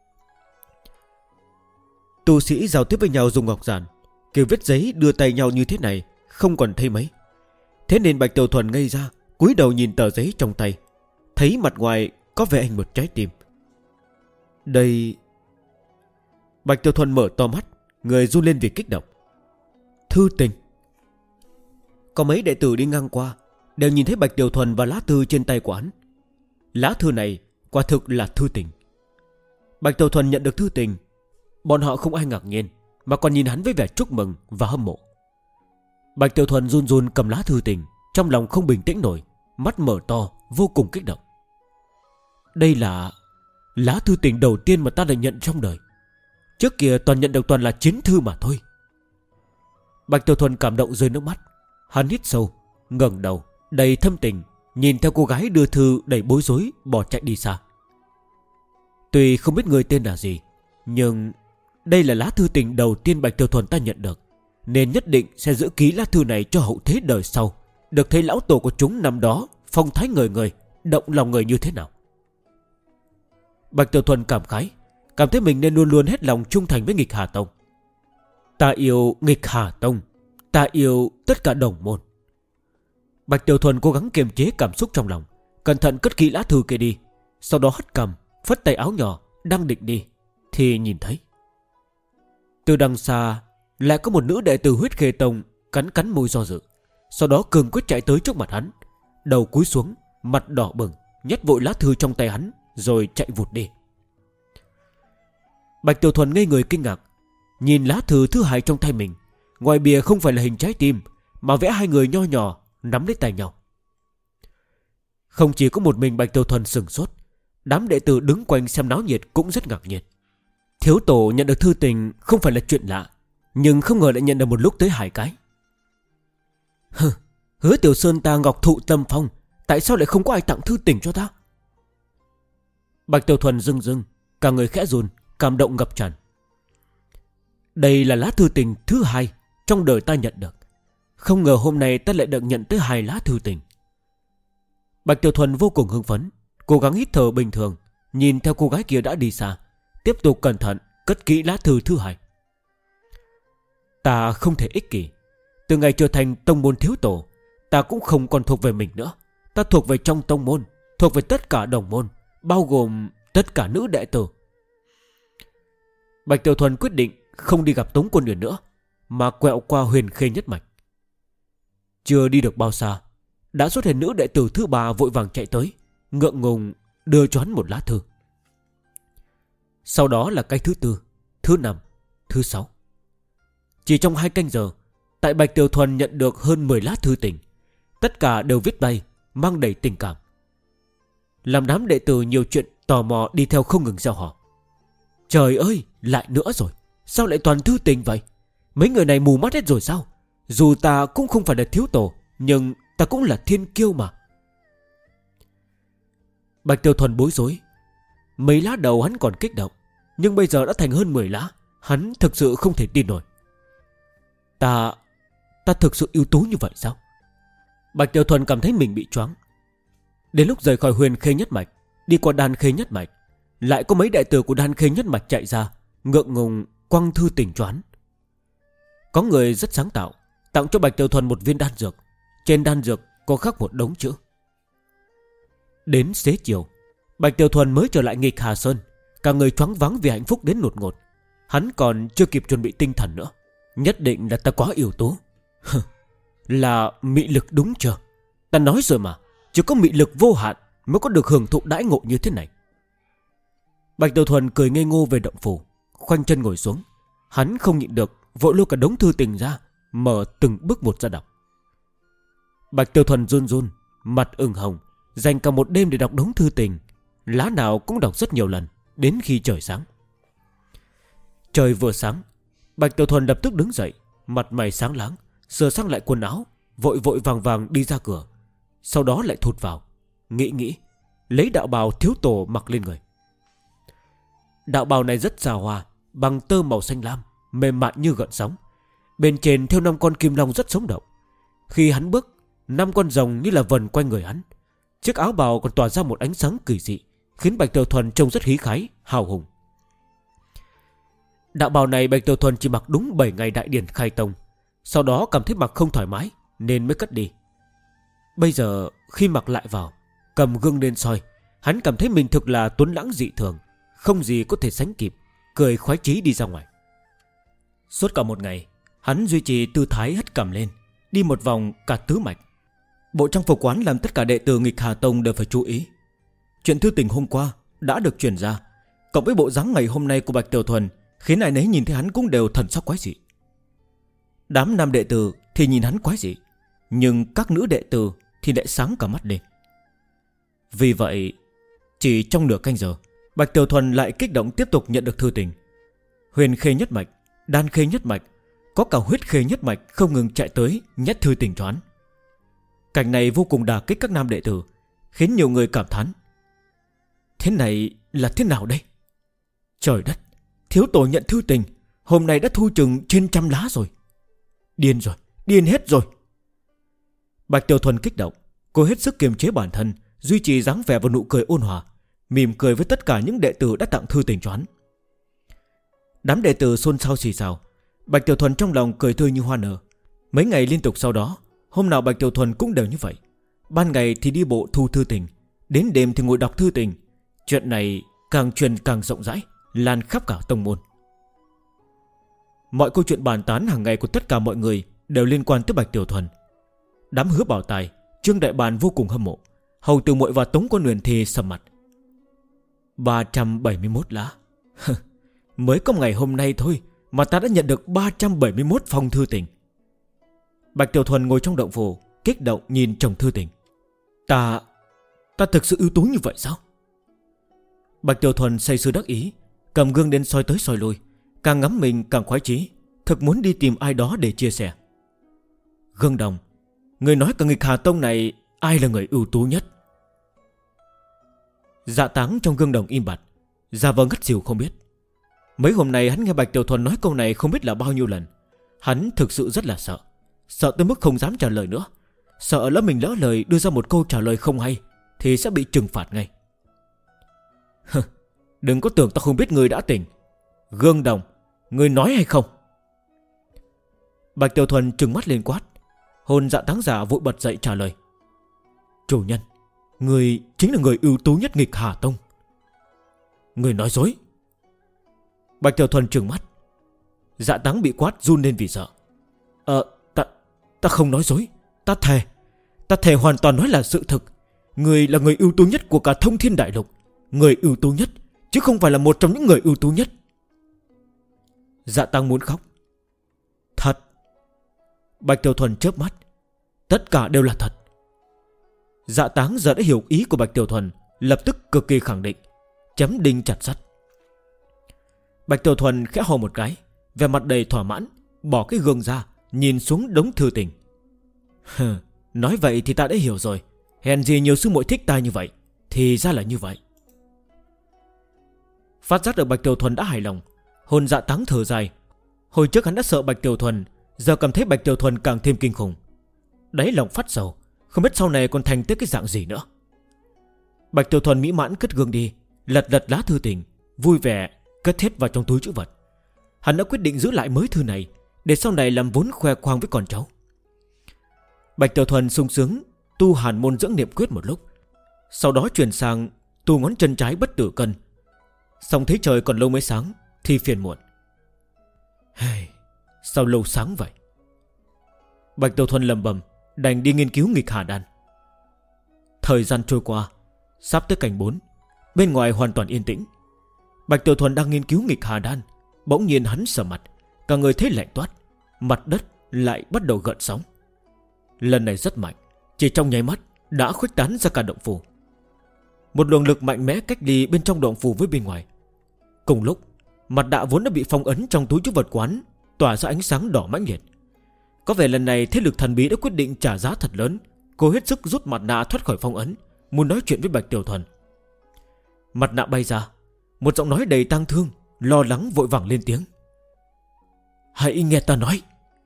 Tu sĩ giao tiếp với nhau dùng ngọc giản, kiểu viết giấy đưa tay nhau như thế này không còn thấy mấy. Thế nên Bạch Tiểu Thuần ngây ra, cúi đầu nhìn tờ giấy trong tay, thấy mặt ngoài có vẽ hình một trái tim. Đây... Bạch Tiểu Thuần mở to mắt, người run lên vì kích động. Thư tình. Có mấy đệ tử đi ngang qua đều nhìn thấy Bạch Tiểu Thuần và lá thư trên tay của hắn. Lá thư này quả thực là thư tình. Bạch Tiểu Thuần nhận được thư tình, bọn họ không ai ngạc nhiên, mà còn nhìn hắn với vẻ chúc mừng và hâm mộ. Bạch Tiểu Thuần run run cầm lá thư tình, trong lòng không bình tĩnh nổi, mắt mở to, vô cùng kích động. Đây là lá thư tình đầu tiên mà ta đã nhận trong đời. Trước kia toàn nhận được toàn là chiến thư mà thôi. Bạch Tiểu Thuần cảm động rơi nước mắt. Hắn hít sâu, ngẩng đầu đầy thâm tình, nhìn theo cô gái đưa thư đầy bối rối bỏ chạy đi xa. Tuy không biết người tên là gì, nhưng đây là lá thư tình đầu tiên Bạch Tiểu Thuần ta nhận được, nên nhất định sẽ giữ ký lá thư này cho hậu thế đời sau, được thấy lão tổ của chúng năm đó phong thái ngời ngời, động lòng người như thế nào. Bạch Tiểu Thuần cảm khái, cảm thấy mình nên luôn luôn hết lòng trung thành với Nghịch Hà Tông. Ta yêu Nghịch Hà Tông, ta yêu tất cả đồng môn. Bạch Tiểu Thuần cố gắng kiềm chế cảm xúc trong lòng, cẩn thận cất kỹ lá thư kia đi, sau đó hất cằm, phất tay áo nhỏ đang định đi, thì nhìn thấy từ đằng xa lại có một nữ đệ tử Huyết Khê Tông cắn cắn môi do dự, sau đó cường quyết chạy tới trước mặt hắn, đầu cúi xuống, mặt đỏ bừng, nhét vội lá thư trong tay hắn rồi chạy vụt đi. Bạch Tiểu Thuần ngây người kinh ngạc, nhìn lá thư thứ hai trong tay mình, ngoài bìa không phải là hình trái tim, mà vẽ hai người nho nhỏ nắm lấy tay nhau. Không chỉ có một mình Bạch Tiểu Thuần sửng sốt, đám đệ tử đứng quanh xem náo nhiệt cũng rất ngạc nhiên. Thiếu tổ nhận được thư tình không phải là chuyện lạ, Nhưng không ngờ lại nhận được một lúc tới 2 cái. Hứa Tiểu Sơn ta ngọc thụ tâm phong, tại sao lại không có ai tặng thư tình cho ta? Bạch Tiểu Thuần rưng rưng, cả người khẽ run, cảm động ngập tràn. Đây là lá thư tình thứ 2 trong đời ta nhận được. Không ngờ hôm nay ta lại được nhận tới 2 lá thư tình. Bạch Tiểu Thuần vô cùng hưng phấn, cố gắng hít thở bình thường, nhìn theo cô gái kia đã đi xa, tiếp tục cẩn thận cất kỹ lá thư thứ 2. Ta không thể ích kỷ. Từ ngày trở thành tông môn thiếu tổ, ta cũng không còn thuộc về mình nữa. Ta thuộc về trong tông môn, thuộc về tất cả đồng môn, bao gồm tất cả nữ đệ tử. Bạch Tiểu Thuần quyết định không đi gặp Tống Quân Uyển nữa, mà quẹo qua Huyền Khê Nhất Mạch. Chưa đi được bao xa, đã xuất hiện nữ đệ tử thứ 3 vội vàng chạy tới, ngượng ngùng đưa cho hắn một lá thư. Sau đó là cái thứ 4, thứ 5, thứ 6. Chỉ trong 2 canh giờ, tại Bạch Tiểu Thuần nhận được hơn 10 lá thư tình. Tất cả đều viết tay, mang đầy tình cảm. Làm đám đệ tử nhiều chuyện tò mò đi theo không ngừng reo hò. Trời ơi, lại nữa rồi. Sao lại toàn thư tình vậy? Mấy người này mù mắt hết rồi sao? Dù ta cũng không phải là thiếu tổ, nhưng ta cũng là thiên kiêu mà. Bạch Tiểu Thuần bối rối. Mấy lá đầu hắn còn kích động, nhưng bây giờ đã thành hơn 10 lá. Hắn thực sự không thể tin nổi. Ta thực sự ưu tú như vậy sao? Bạch Tiểu Thuần cảm thấy mình bị choáng. Đến lúc rời khỏi Huyền Khê Nhất Mạch, đi qua Đan Khê Nhất Mạch, lại có mấy đệ tử của Đan Khê Nhất Mạch chạy ra, ngượng ngùng quăng thư tình cho hắn. Có người rất sáng tạo, tặng cho Bạch Tiểu Thuần một viên đan dược. Trên đan dược có khắc một đống chữ. Đến xế chiều, Bạch Tiểu Thuần mới trở lại Nghịch Hà Sơn, cả người choáng váng vì hạnh phúc đến đột ngột. Hắn còn chưa kịp chuẩn bị tinh thần nữa. Nhất định là ta quá yếu tố. Là mị lực đúng chưa? Ta nói rồi mà, chỉ có mị lực vô hạn mới có được hưởng thụ đãi ngộ như thế này. Bạch Tiểu Thuần cười ngây ngô về động phủ, khoanh chân ngồi xuống. Hắn không nhịn được, vội lôi cả đống thư tình ra, mở từng bước một ra đọc. Bạch Tiểu Thuần run run, mặt ửng hồng, dành cả một đêm để đọc đống thư tình. Lá nào cũng đọc rất nhiều lần, đến khi trời sáng. Trời vừa sáng, Bạch Tiểu Thuần lập tức đứng dậy, mặt mày sáng láng, sửa sang lại quần áo, vội vội vàng vàng đi ra cửa. Sau đó lại thụt vào, nghĩ, lấy đạo bào thiếu tổ mặc lên người. Đạo bào này rất xa hoa, bằng tơ màu xanh lam, mềm mại như gợn sóng. Bên trên theo 5 con kim long rất sống động. Khi hắn bước, 5 con rồng như là vần quanh người hắn. Chiếc áo bào còn tỏa ra một ánh sáng kỳ dị, khiến Bạch Tiểu Thuần trông rất khí khái, hào hùng. Đạo bào này Bạch Tiểu Thuần chỉ mặc đúng 7 ngày đại điển khai tông, sau đó cảm thấy mặc không thoải mái nên mới cất đi. Bây giờ khi mặc lại vào, cầm gương lên soi, hắn cảm thấy mình thực là tuấn lãng dị thường, không gì có thể sánh kịp, cười khoái chí đi ra ngoài. Suốt cả một ngày, hắn duy trì tư thái hất cằm lên, đi một vòng cả tứ mạch. Bộ trang phục quán làm tất cả đệ tử Nghịch Hà Tông đều phải chú ý. Chuyện thư tình hôm qua đã được truyền ra, cộng với bộ dáng ngày hôm nay của Bạch Tiểu Thuần, khiến ai nấy nhìn thấy hắn cũng đều thần sắc quái dị. Đám nam đệ tử thì nhìn hắn quái dị, nhưng các nữ đệ tử thì lại sáng cả mắt lên. Vì vậy, chỉ trong nửa canh giờ, Bạch Tiểu Thuần lại kích động tiếp tục nhận được thư tình. Huyền Khê Nhất Mạch, Đan Khê Nhất Mạch, có cả Huyết Khê Nhất Mạch không ngừng chạy tới nhét thư tình cho hắn. Cảnh này vô cùng đả kích các nam đệ tử, khiến nhiều người cảm thán. Thế này là thế nào đây? Trời đất, thiếu tổ nhận thư tình, hôm nay đã thu chừng trên 100 lá rồi. Điên rồi, điên hết rồi. Bạch Tiểu Thuần kích động, cô hết sức kiềm chế bản thân, duy trì dáng vẻ và nụ cười ôn hòa, mỉm cười với tất cả những đệ tử đã tặng thư tình cho hắn. Đám đệ tử xôn xao xì xào. Bạch Tiểu Thuần trong lòng cười tươi như hoa nở. Mấy ngày liên tục sau đó, hôm nào Bạch Tiểu Thuần cũng đều như vậy. Ban ngày thì đi bộ thu thư tình, đến đêm thì ngồi đọc thư tình. Chuyện này càng truyền càng rộng rãi, lan khắp cả tông môn. Mọi câu chuyện bàn tán hàng ngày của tất cả mọi người đều liên quan tới Bạch Tiểu Thuần. Đám Hứa Bảo Tài, Trương Đại Bàn vô cùng hâm mộ. Hầu Tử Muội và Tống Quân Uyển thì sầm mặt. 371 lá. Mới có ngày hôm nay thôi mà ta đã nhận được 371 phong thư tình. Bạch Tiểu Thuần ngồi trong động phủ, kích động nhìn chồng thư tình. Ta thực sự ưu tú như vậy sao? Bạch Tiểu Thuần say sưa đắc ý, cầm gương đến soi tới soi lui, càng ngắm mình càng khoái chí, thực muốn đi tìm ai đó để chia sẻ. Gương Đồng, người nói cả nghịch Hà Tông này ai là người ưu tú nhất? Dạ Táng trong Gương Đồng im bặt, giả vờ ngất xỉu không biết. Mấy hôm nay hắn nghe Bạch Tiểu Thuần nói câu này không biết là bao nhiêu lần. Hắn thực sự rất là sợ, sợ tới mức không dám trả lời nữa. Sợ lỡ mình lỡ lời đưa ra một câu trả lời không hay thì sẽ bị trừng phạt ngay. Đừng có tưởng ta không biết người đã tỉnh. Gương Đồng, người nói hay không? Bạch Tiểu Thuần trừng mắt lên quát. Hồn Dạ Táng giả vội bật dậy trả lời. Chủ nhân, người chính là người ưu tú nhất nghịch Hà Tông. Người nói dối. Bạch Tiểu Thuần trừng mắt. Dạ Táng bị quát run lên vì sợ. Ta không nói dối. Ta thề hoàn toàn nói là sự thực. Người là người ưu tú nhất của cả Thông Thiên Đại Lục. Người ưu tú nhất, chứ không phải là một trong những người ưu tú nhất. Dạ Táng muốn khóc. Thật. Bạch Tiểu Thuần chớp mắt. Tất cả đều là thật. Dạ Táng giờ đã hiểu ý của Bạch Tiểu Thuần, lập tức cực kỳ khẳng định, chém đinh chặt sắt. Bạch Tiểu Thuần khẽ ho một cái, vẻ mặt đầy thỏa mãn, bỏ cái gương ra, nhìn xuống đống thư tình. Nói vậy thì ta đã hiểu rồi. Hèn gì nhiều sư muội thích ta như vậy. Thì ra là như vậy. Phát giác được Bạch Tiểu Thuần đã hài lòng, Hồn Dạ Táng thở dài. Hồi trước hắn đã sợ Bạch Tiểu Thuần, giờ cảm thấy Bạch Tiểu Thuần càng thêm kinh khủng. Đáy lòng phát sầu, không biết sau này còn thành tới cái dạng gì nữa. Bạch Tiểu Thuần mỹ mãn cất gương đi, lật lá thư tình, vui vẻ cất hết vào trong túi trữ vật. Hắn đã quyết định giữ lại mới thư này, để sau này làm vốn khoe khoang với con cháu. Bạch Tiểu Thuần sung sướng tu Hàn môn dưỡng niệm quyết một lúc, sau đó chuyển sang tu ngón chân trái bất tử cân. Xong thấy trời còn lâu mới sáng thì phiền muộn. Sao lâu sáng vậy? Bạch Tiểu Thuần lầm bầm, đành đi nghiên cứu nghịch Hà Đan. Thời gian trôi qua, sắp tới canh 4. Bên ngoài hoàn toàn yên tĩnh. Bạch Tiểu Thuần đang nghiên cứu nghịch Hà Đan, bỗng nhiên hắn sờ mặt, cả người thấy lạnh toát. Mặt đất lại bắt đầu gợn sóng. Lần này rất mạnh, chỉ trong nháy mắt đã khuếch tán ra cả động phủ. Một luồng lực mạnh mẽ cách ly bên trong động phủ với bên ngoài. Cùng lúc, mặt nạ vốn đã bị phong ấn trong túi trữ vật quán tỏa ra ánh sáng đỏ mãnh liệt. Có vẻ lần này thế lực thần bí đã quyết định trả giá thật lớn, cố hết sức rút mặt nạ thoát khỏi phong ấn, muốn nói chuyện với Bạch Tiểu Thuần. Mặt nạ bay ra, một giọng nói đầy tang thương, lo lắng vội vàng lên tiếng. Hãy nghe ta nói.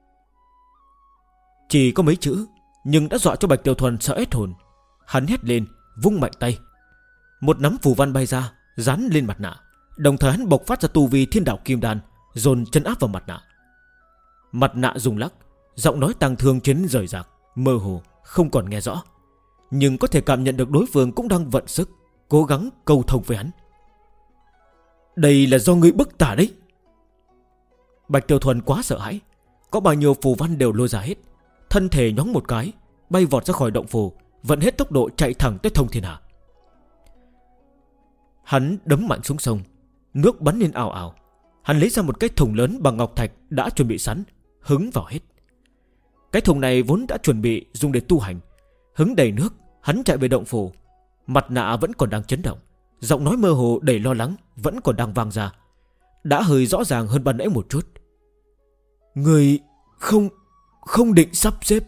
Chỉ có mấy chữ, nhưng đã dọa cho Bạch Tiểu Thuần sợ hết hồn. Hắn hét lên, vung mạnh tay. Một nắm phù văn bay ra, dán lên mặt nạ. Đồng thời hắn bộc phát ra tu vi Thiên Đạo Kim Đan, dồn chân áp vào mặt nạ. Mặt nạ rung lắc, giọng nói tang thương trên rời rạc, mơ hồ, không còn nghe rõ, nhưng có thể cảm nhận được đối phương cũng đang vận sức, cố gắng câu thông với hắn. Đây là do ngươi bức tả đấy. Bạch Tiểu Thuần quá sợ hãi, có bao nhiêu phù văn đều lôi ra hết, thân thể nhoáng một cái, bay vọt ra khỏi động phủ, vận hết tốc độ chạy thẳng tới Thông Thiên Hà. Hắn đấm mạnh xuống sông, nước bắn lên ào ào. Hắn lấy ra một cái thùng lớn bằng ngọc thạch đã chuẩn bị sẵn, hứng vào hết. Cái thùng này vốn đã chuẩn bị dùng để tu hành. Hứng đầy nước, hắn chạy về động phủ. Mặt nạ vẫn còn đang chấn động, giọng nói mơ hồ đầy lo lắng vẫn còn đang vang ra, đã hơi rõ ràng hơn ban nãy một chút. Người không định sắp xếp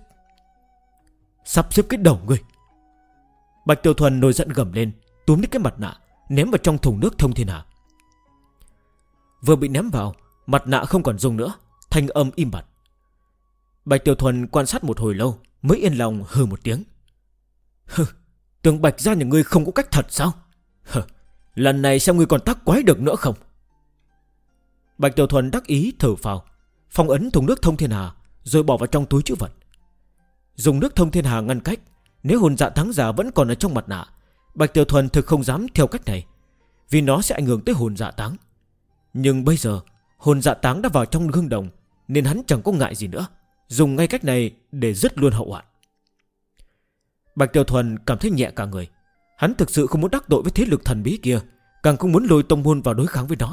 cái đầu người. Bạch Tiểu Thuần nổi giận gầm lên, túm lấy cái mặt nạ ném vào trong thùng nước Thông Thiên Hà. Vừa bị ném vào, mặt nạ không còn rung nữa, thanh âm im bặt. Bạch Tiểu Thuần quan sát một hồi lâu mới yên lòng hừ một tiếng. Tưởng Bạch gia nhà ngươi không có cách thật sao? Lần này xem ngươi còn tác quái được nữa không? Bạch Tiểu Thuần đắc ý thở phào, phong ấn thùng nước Thông Thiên Hà, rồi bỏ vào trong túi trữ vật. Dùng nước Thông Thiên Hà ngăn cách, nếu hồn dạ thắng giả vẫn còn ở trong mặt nạ, Bạch Tiểu Thuần thực không dám theo cách này, vì nó sẽ ảnh hưởng tới hồn dạ táng. Nhưng bây giờ hồn dạ táng đã vào trong gương đồng, nên hắn chẳng có ngại gì nữa, dùng ngay cách này để dứt luôn hậu hoạn. Bạch Tiểu Thuần cảm thấy nhẹ cả người. Hắn thực sự không muốn đắc tội với thế lực thần bí kia, càng không muốn lôi tông môn vào đối kháng với nó.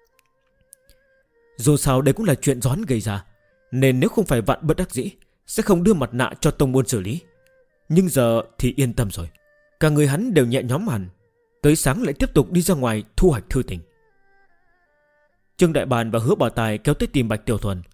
Dù sao đây cũng là chuyện gió hắn gây ra, nên nếu không phải vạn bất đắc dĩ sẽ không đưa mặt nạ cho tông môn xử lý. Nhưng giờ thì yên tâm rồi, cả người hắn đều nhẹ nhõm hẳn. Tới sáng lại tiếp tục đi ra ngoài thu hoạch thư tình. Trương Đại Bàn và Hứa Bảo Tài kéo tới tìm Bạch Tiểu Thuần.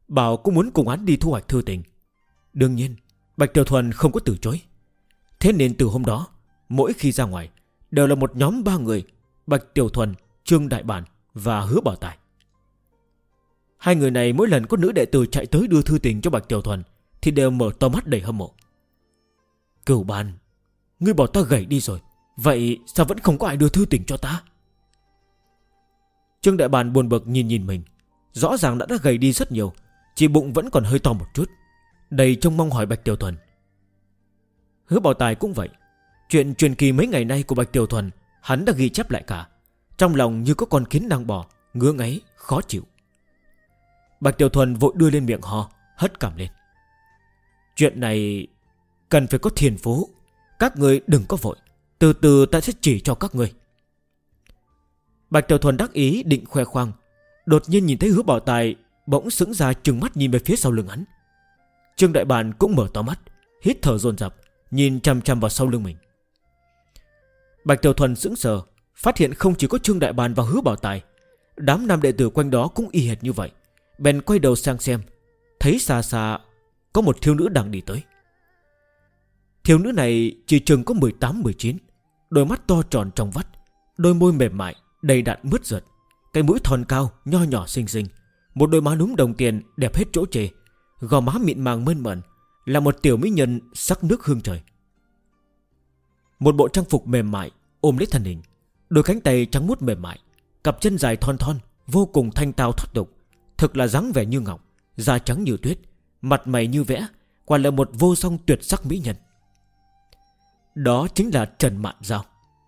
bảo cũng muốn cùng hắn đi thu hoạch thư tình. Đương nhiên Bạch Tiểu Thuần không có từ chối. Thế nên từ hôm đó, mỗi khi ra ngoài đều là một nhóm 3 người: Bạch Tiểu Thuần, Trương Đại Bản và Hứa Bảo Tài. Hai người này mỗi lần có nữ đệ tử chạy tới đưa thư tình cho Bạch Tiểu Thuần thì đều mở to mắt đầy hâm mộ. Cửu Ban, ngươi bảo ta gầy đi rồi, vậy sao vẫn không có ai đưa thư tình cho ta? Trương Đại Bản buồn bực nhìn mình. Rõ ràng đã gầy đi rất nhiều, chỉ bụng vẫn còn hơi to một chút, đầy trông mong hỏi Bạch Tiểu Thuần. Hứa Bảo Tài cũng vậy. Chuyện truyền kỳ mấy ngày nay của Bạch Tiểu Thuần hắn đã ghi chép lại cả. Trong lòng như có con kiến đang bò, ngứa ngáy, khó chịu. Bạch Tiểu Thuần vội đưa lên miệng ho, hất cằm lên. Chuyện này cần phải có thiên phú. Các người đừng có vội, từ từ ta sẽ chỉ cho các người. Bạch Tiểu Thuần đắc ý định khoe khoang, đột nhiên nhìn thấy Hứa Bảo Tài bỗng sững ra trừng mắt nhìn về phía sau lưng hắn. Trương Đại Bản cũng mở to mắt, hít thở dồn dập, nhìn chằm chằm vào sau lưng mình. Bạch Tiểu Thuần sững sờ, phát hiện không chỉ có Trương Đại Bản và Hứa Bảo Tài, đám nam đệ tử quanh đó cũng y hệt như vậy. Bèn quay đầu sang xem, thấy xa xa có một thiếu nữ đang đi tới. Thiếu nữ này chỉ chừng có 18-19, đôi mắt to tròn trong vắt, đôi môi mềm mại đầy đặn mướt rượt, cái mũi thon cao nho nhỏ xinh xinh, một đôi má núm đồng tiền đẹp hết chỗ chê, gò má mịn màng mơn mởn, là một tiểu mỹ nhân sắc nước hương trời. Một bộ trang phục mềm mại ôm lấy thân hình, đôi cánh tay trắng muốt mềm mại, cặp chân dài thon thon vô cùng thanh tao thoát tục, thực là dáng vẻ như ngọc, da trắng như tuyết, mặt mày như vẽ, quả là một vô song tuyệt sắc mỹ nhân. Đó chính là Trần Mạn Giao,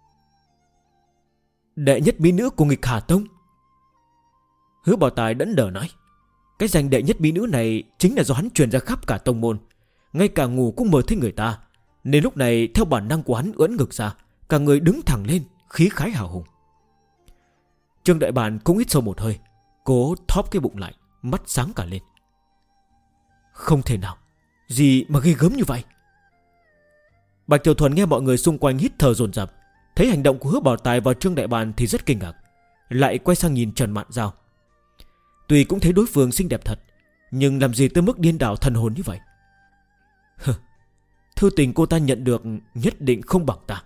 đệ nhất mỹ nữ của nghịch Hà Tông. Hứa Bảo Tài đẫn đờ nói, cái danh đệ nhất mỹ nữ này chính là do hắn truyền ra khắp cả tông môn, ngay cả ngủ cũng mơ thấy người ta, nên lúc này theo bản năng của hắn ưỡn ngực ra, cả người đứng thẳng lên, khí khái hào hùng. Trương Đại Bản cũng hít sâu một hơi, cố thóp cái bụng lại, mắt sáng cả lên. Không thể nào, gì mà ghê gớm như vậy? Bạch Tiểu Thuần nghe mọi người xung quanh hít thở dồn dập, thấy hành động của Hứa Bảo Tài và Trương Đại Bản thì rất kinh ngạc, lại quay sang nhìn Trần Mạn Giao. Tuy cũng thấy đối phương xinh đẹp thật, nhưng làm gì tới mức điên đảo thần hồn như vậy? Thư tình cô ta nhận được nhất định không bằng ta.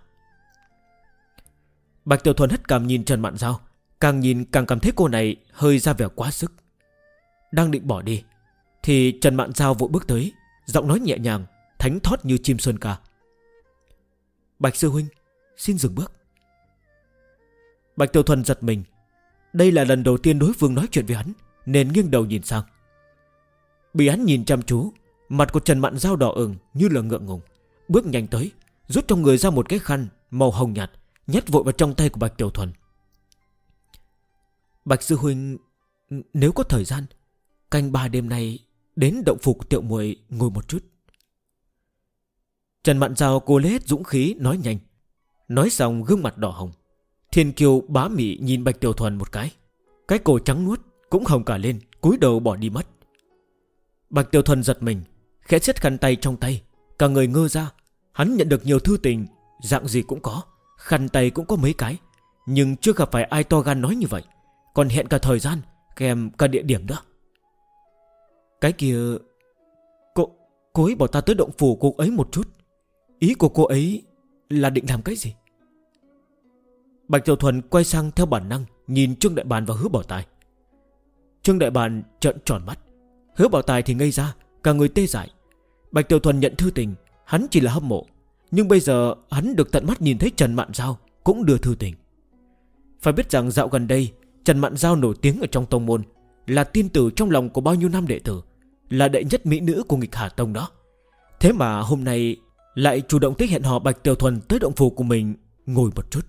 Bạch Tiểu Thuần hất cằm nhìn Trần Mạn Giao, càng nhìn càng cảm thấy cô này hơi ra vẻ quá sức. Đang định bỏ đi thì Trần Mạn Giao vội bước tới, giọng nói nhẹ nhàng, thánh thót như chim sơn ca. Bạch sư huynh, xin dừng bước. Bạch Tiểu Thuần giật mình. Đây là lần đầu tiên đối phương nói chuyện với hắn, nên nghiêng đầu nhìn sang. Bị hắn nhìn chăm chú, mặt của Trần Mạn Giao đỏ ửng như là ngượng ngùng, bước nhanh tới, rút trong người ra một cái khăn màu hồng nhạt, nhét vội vào trong tay của Bạch Tiểu Thuần. Bạch sư huynh, nếu có thời gian, canh 3 đêm nay đến động phủ Tiểu muội ngồi một chút. Trần Mạn Giao cố lấy hết dũng khí nói nhanh. Nói xong gương mặt đỏ hồng. Thiên kiều bá mị nhìn Bạch Tiểu Thuần một cái cổ trắng nuốt cũng hồng cả lên, cúi đầu bỏ đi mất. Bạch Tiểu Thuần giật mình, khẽ siết khăn tay trong tay, cả người ngơ ra. Hắn nhận được nhiều thư tình, dạng gì cũng có, khăn tay cũng có mấy cái, nhưng chưa gặp phải ai to gan nói như vậy, còn hẹn cả thời gian, kèm cả địa điểm nữa. Cái kia, cô ấy bảo ta tới động phủ cô ấy một chút. Ý của cô ấy là định làm cái gì? Bạch Tiểu Thuần quay sang theo bản năng, nhìn Trương Đại Bản và Hứa Bảo Tài. Trương Đại Bản trợn tròn mắt, Hứa Bảo Tài thì ngây ra, cả người tê dại. Bạch Tiểu Thuần nhận thư tình, hắn chỉ là hâm mộ, nhưng bây giờ hắn được tận mắt nhìn thấy Trần Mạn Giao cũng đưa thư tình. Phải biết rằng dạo gần đây Trần Mạn Giao nổi tiếng ở trong tông môn, là tiên tử trong lòng của bao nhiêu năm đệ tử, là đệ nhất mỹ nữ của nghịch Hà Tông đó. Thế mà hôm nay lại chủ động tới hẹn hò Bạch Tiểu Thuần tới động phủ của mình ngồi một chút.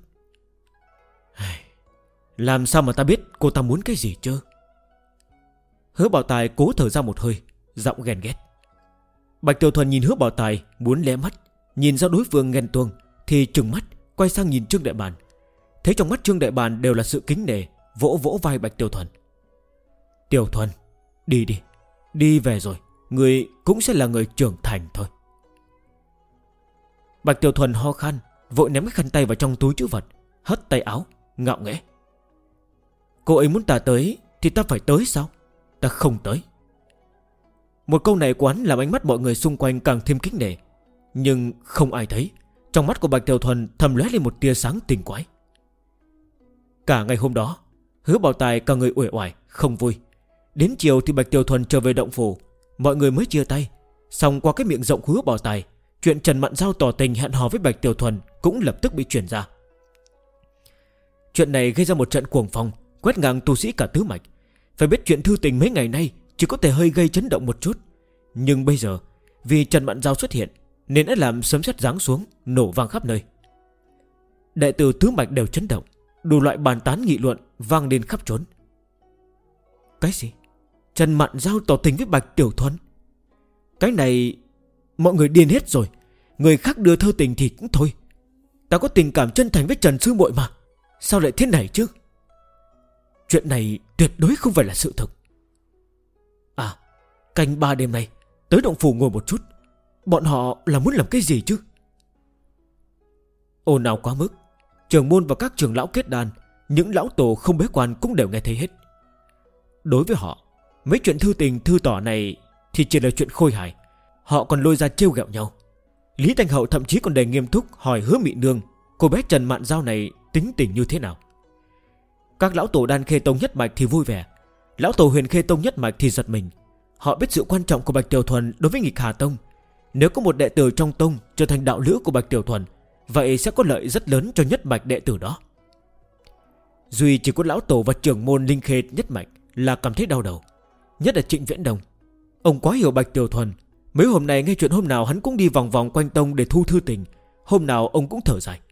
Làm sao mà ta biết cô ta muốn cái gì chứ? Hứa Bảo Tài cố thở ra một hơi, giọng ghen ghét. Bạch Tiểu Thuần nhìn Hứa Bảo Tài muốn lé mắt, nhìn ra đối phương ghen tuông thì trừng mắt quay sang nhìn Trương Đại Bản. Thấy trong mắt Trương Đại Bản đều là sự kính nể, vỗ vỗ vai Bạch Tiểu Thuần. Tiểu Thuần, đi đi, đi về rồi, người cũng sẽ là người trưởng thành thôi. Bạch Tiểu Thuần ho khan, vội ném cái khăn tay vào trong túi trữ vật, hất tay áo, ngạo nghễ. Cô ấy muốn ta tới thì ta phải tới sao? Ta không tới. Một câu này của hắn làm ánh mắt mọi người xung quanh càng thêm kính nể. Nhưng không ai thấy. Trong mắt của Bạch Tiểu Thuần thầm lóe lên một tia sáng tinh quái. Cả ngày hôm đó, Hứa Bảo Tài cả người uể oải không vui. Đến chiều thì Bạch Tiểu Thuần trở về động phủ, mọi người mới chia tay. Xong qua cái miệng rộng của Hứa Bảo Tài, chuyện Trần Mạn Giao tỏ tình hẹn hò với Bạch Tiểu Thuần cũng lập tức bị truyền ra. Chuyện này gây ra một trận cuồng phong, quét ngang tu sĩ cả tứ mạch. Phải biết chuyện thư tình mấy ngày nay chỉ có thể hơi gây chấn động một chút, nhưng bây giờ vì Trần Mạn Giao xuất hiện nên đã làm sấm sét giáng xuống, nổ vang khắp nơi. Đệ tử tứ mạch đều chấn động, đủ loại bàn tán nghị luận vang lên khắp trốn. Cái gì? Trần Mạn Giao tỏ tình với Bạch Tiểu Thuần? Cái này mọi người điên hết rồi. Người khác đưa thơ tình thì cũng thôi, ta có tình cảm chân thành với Trần sư muội mà, sao lại thế này chứ? Chuyện này tuyệt đối không phải là sự thật. À, canh 3 đêm nay tới động phủ ngồi một chút. Bọn họ là muốn làm cái gì chứ? Ồn ào quá mức, trưởng môn và các trưởng lão kết đàn, những lão tổ không bế quan cũng đều nghe thấy hết. Đối với họ, mấy chuyện thư tình thư tỏ này thì chỉ là chuyện khôi hài. Họ còn lôi ra trêu ghẹo nhau. Lý Thanh Hậu thậm chí còn đầy nghiêm túc hỏi Hứa Mị Nương cô bé Trần Mạn Giao này tính tình như thế nào. Các lão tổ Đan Khê Tông nhất mạch thì vui vẻ, lão tổ Huyền Khê Tông nhất mạch thì giật mình. Họ biết sự quan trọng của Bạch Tiểu Thuần đối với Nghịch Hà Tông. Nếu có một đệ tử trong tông trở thành đạo lữ của Bạch Tiểu Thuần, vậy sẽ có lợi rất lớn cho nhất mạch đệ tử đó. Duy chỉ có lão tổ và trưởng môn Linh Khê nhất mạch là cảm thấy đau đầu. Nhất là Trịnh Viễn Đông. Ông quá hiểu Bạch Tiểu Thuần. Mấy hôm nay nghe chuyện hôm nào hắn cũng đi vòng vòng quanh tông để thu thư tình, hôm nào ông cũng thở dài.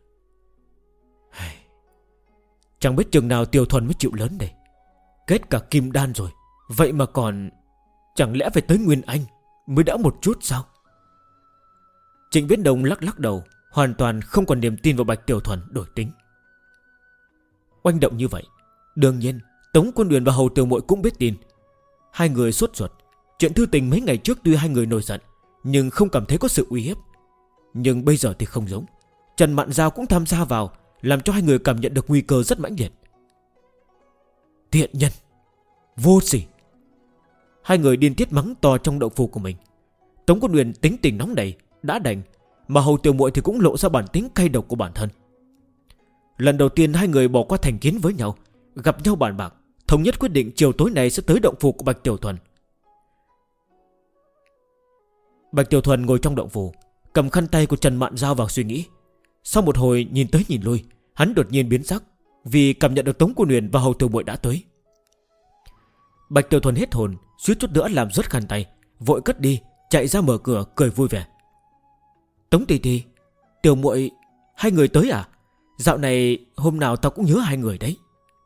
Chẳng biết chừng nào Tiểu Thuần mới chịu lớn đây. Kết cả kim đan rồi, vậy mà còn... Chẳng lẽ phải tới Nguyên Anh mới đã một chút sao? Trịnh Viễn Đông lắc lắc đầu, hoàn toàn không còn niềm tin vào Bạch Tiểu Thuần, đổi tính. Oanh động như vậy, đương nhiên Tống Quân Uyển và Hầu Tiểu Muội cũng biết tin. Hai người sốt ruột. Chuyện thư tình mấy ngày trước tuy hai người nổi giận, nhưng không cảm thấy có sự uy hiếp. Nhưng bây giờ thì không giống. Trần Mạn Giao cũng tham gia vào, làm cho hai người cảm nhận được nguy cơ rất mãnh liệt. Tiện nhân, vô sỉ. Hai người điên tiết mắng to trong động phủ của mình. Tống Quân Uyển tính tình nóng nảy đã đành, mà Hầu Tiểu Muội thì cũng lộ ra bản tính cay độc của bản thân. Lần đầu tiên hai người bỏ qua thành kiến với nhau, gặp nhau bàn bạc, thống nhất quyết định chiều tối nay sẽ tới động phủ của Bạch Tiểu Thuần. Bạch Tiểu Thuần ngồi trong động phủ, cầm khăn tay của Trần Mạn Giao vào suy nghĩ. Sau một hồi nhìn tới nhìn lui, hắn đột nhiên biến sắc, vì cảm nhận được Tống Quân Uyển và Hầu Tiểu Muội đã tới. Bạch Tiểu Thuần hết hồn, suýt chút nữa làm rớt khăn tay, vội cất đi, chạy ra mở cửa cười vui vẻ. Tống tỷ tỷ, Tiểu Muội, hai người tới à? Dạo này hôm nào tao cũng nhớ hai người đấy.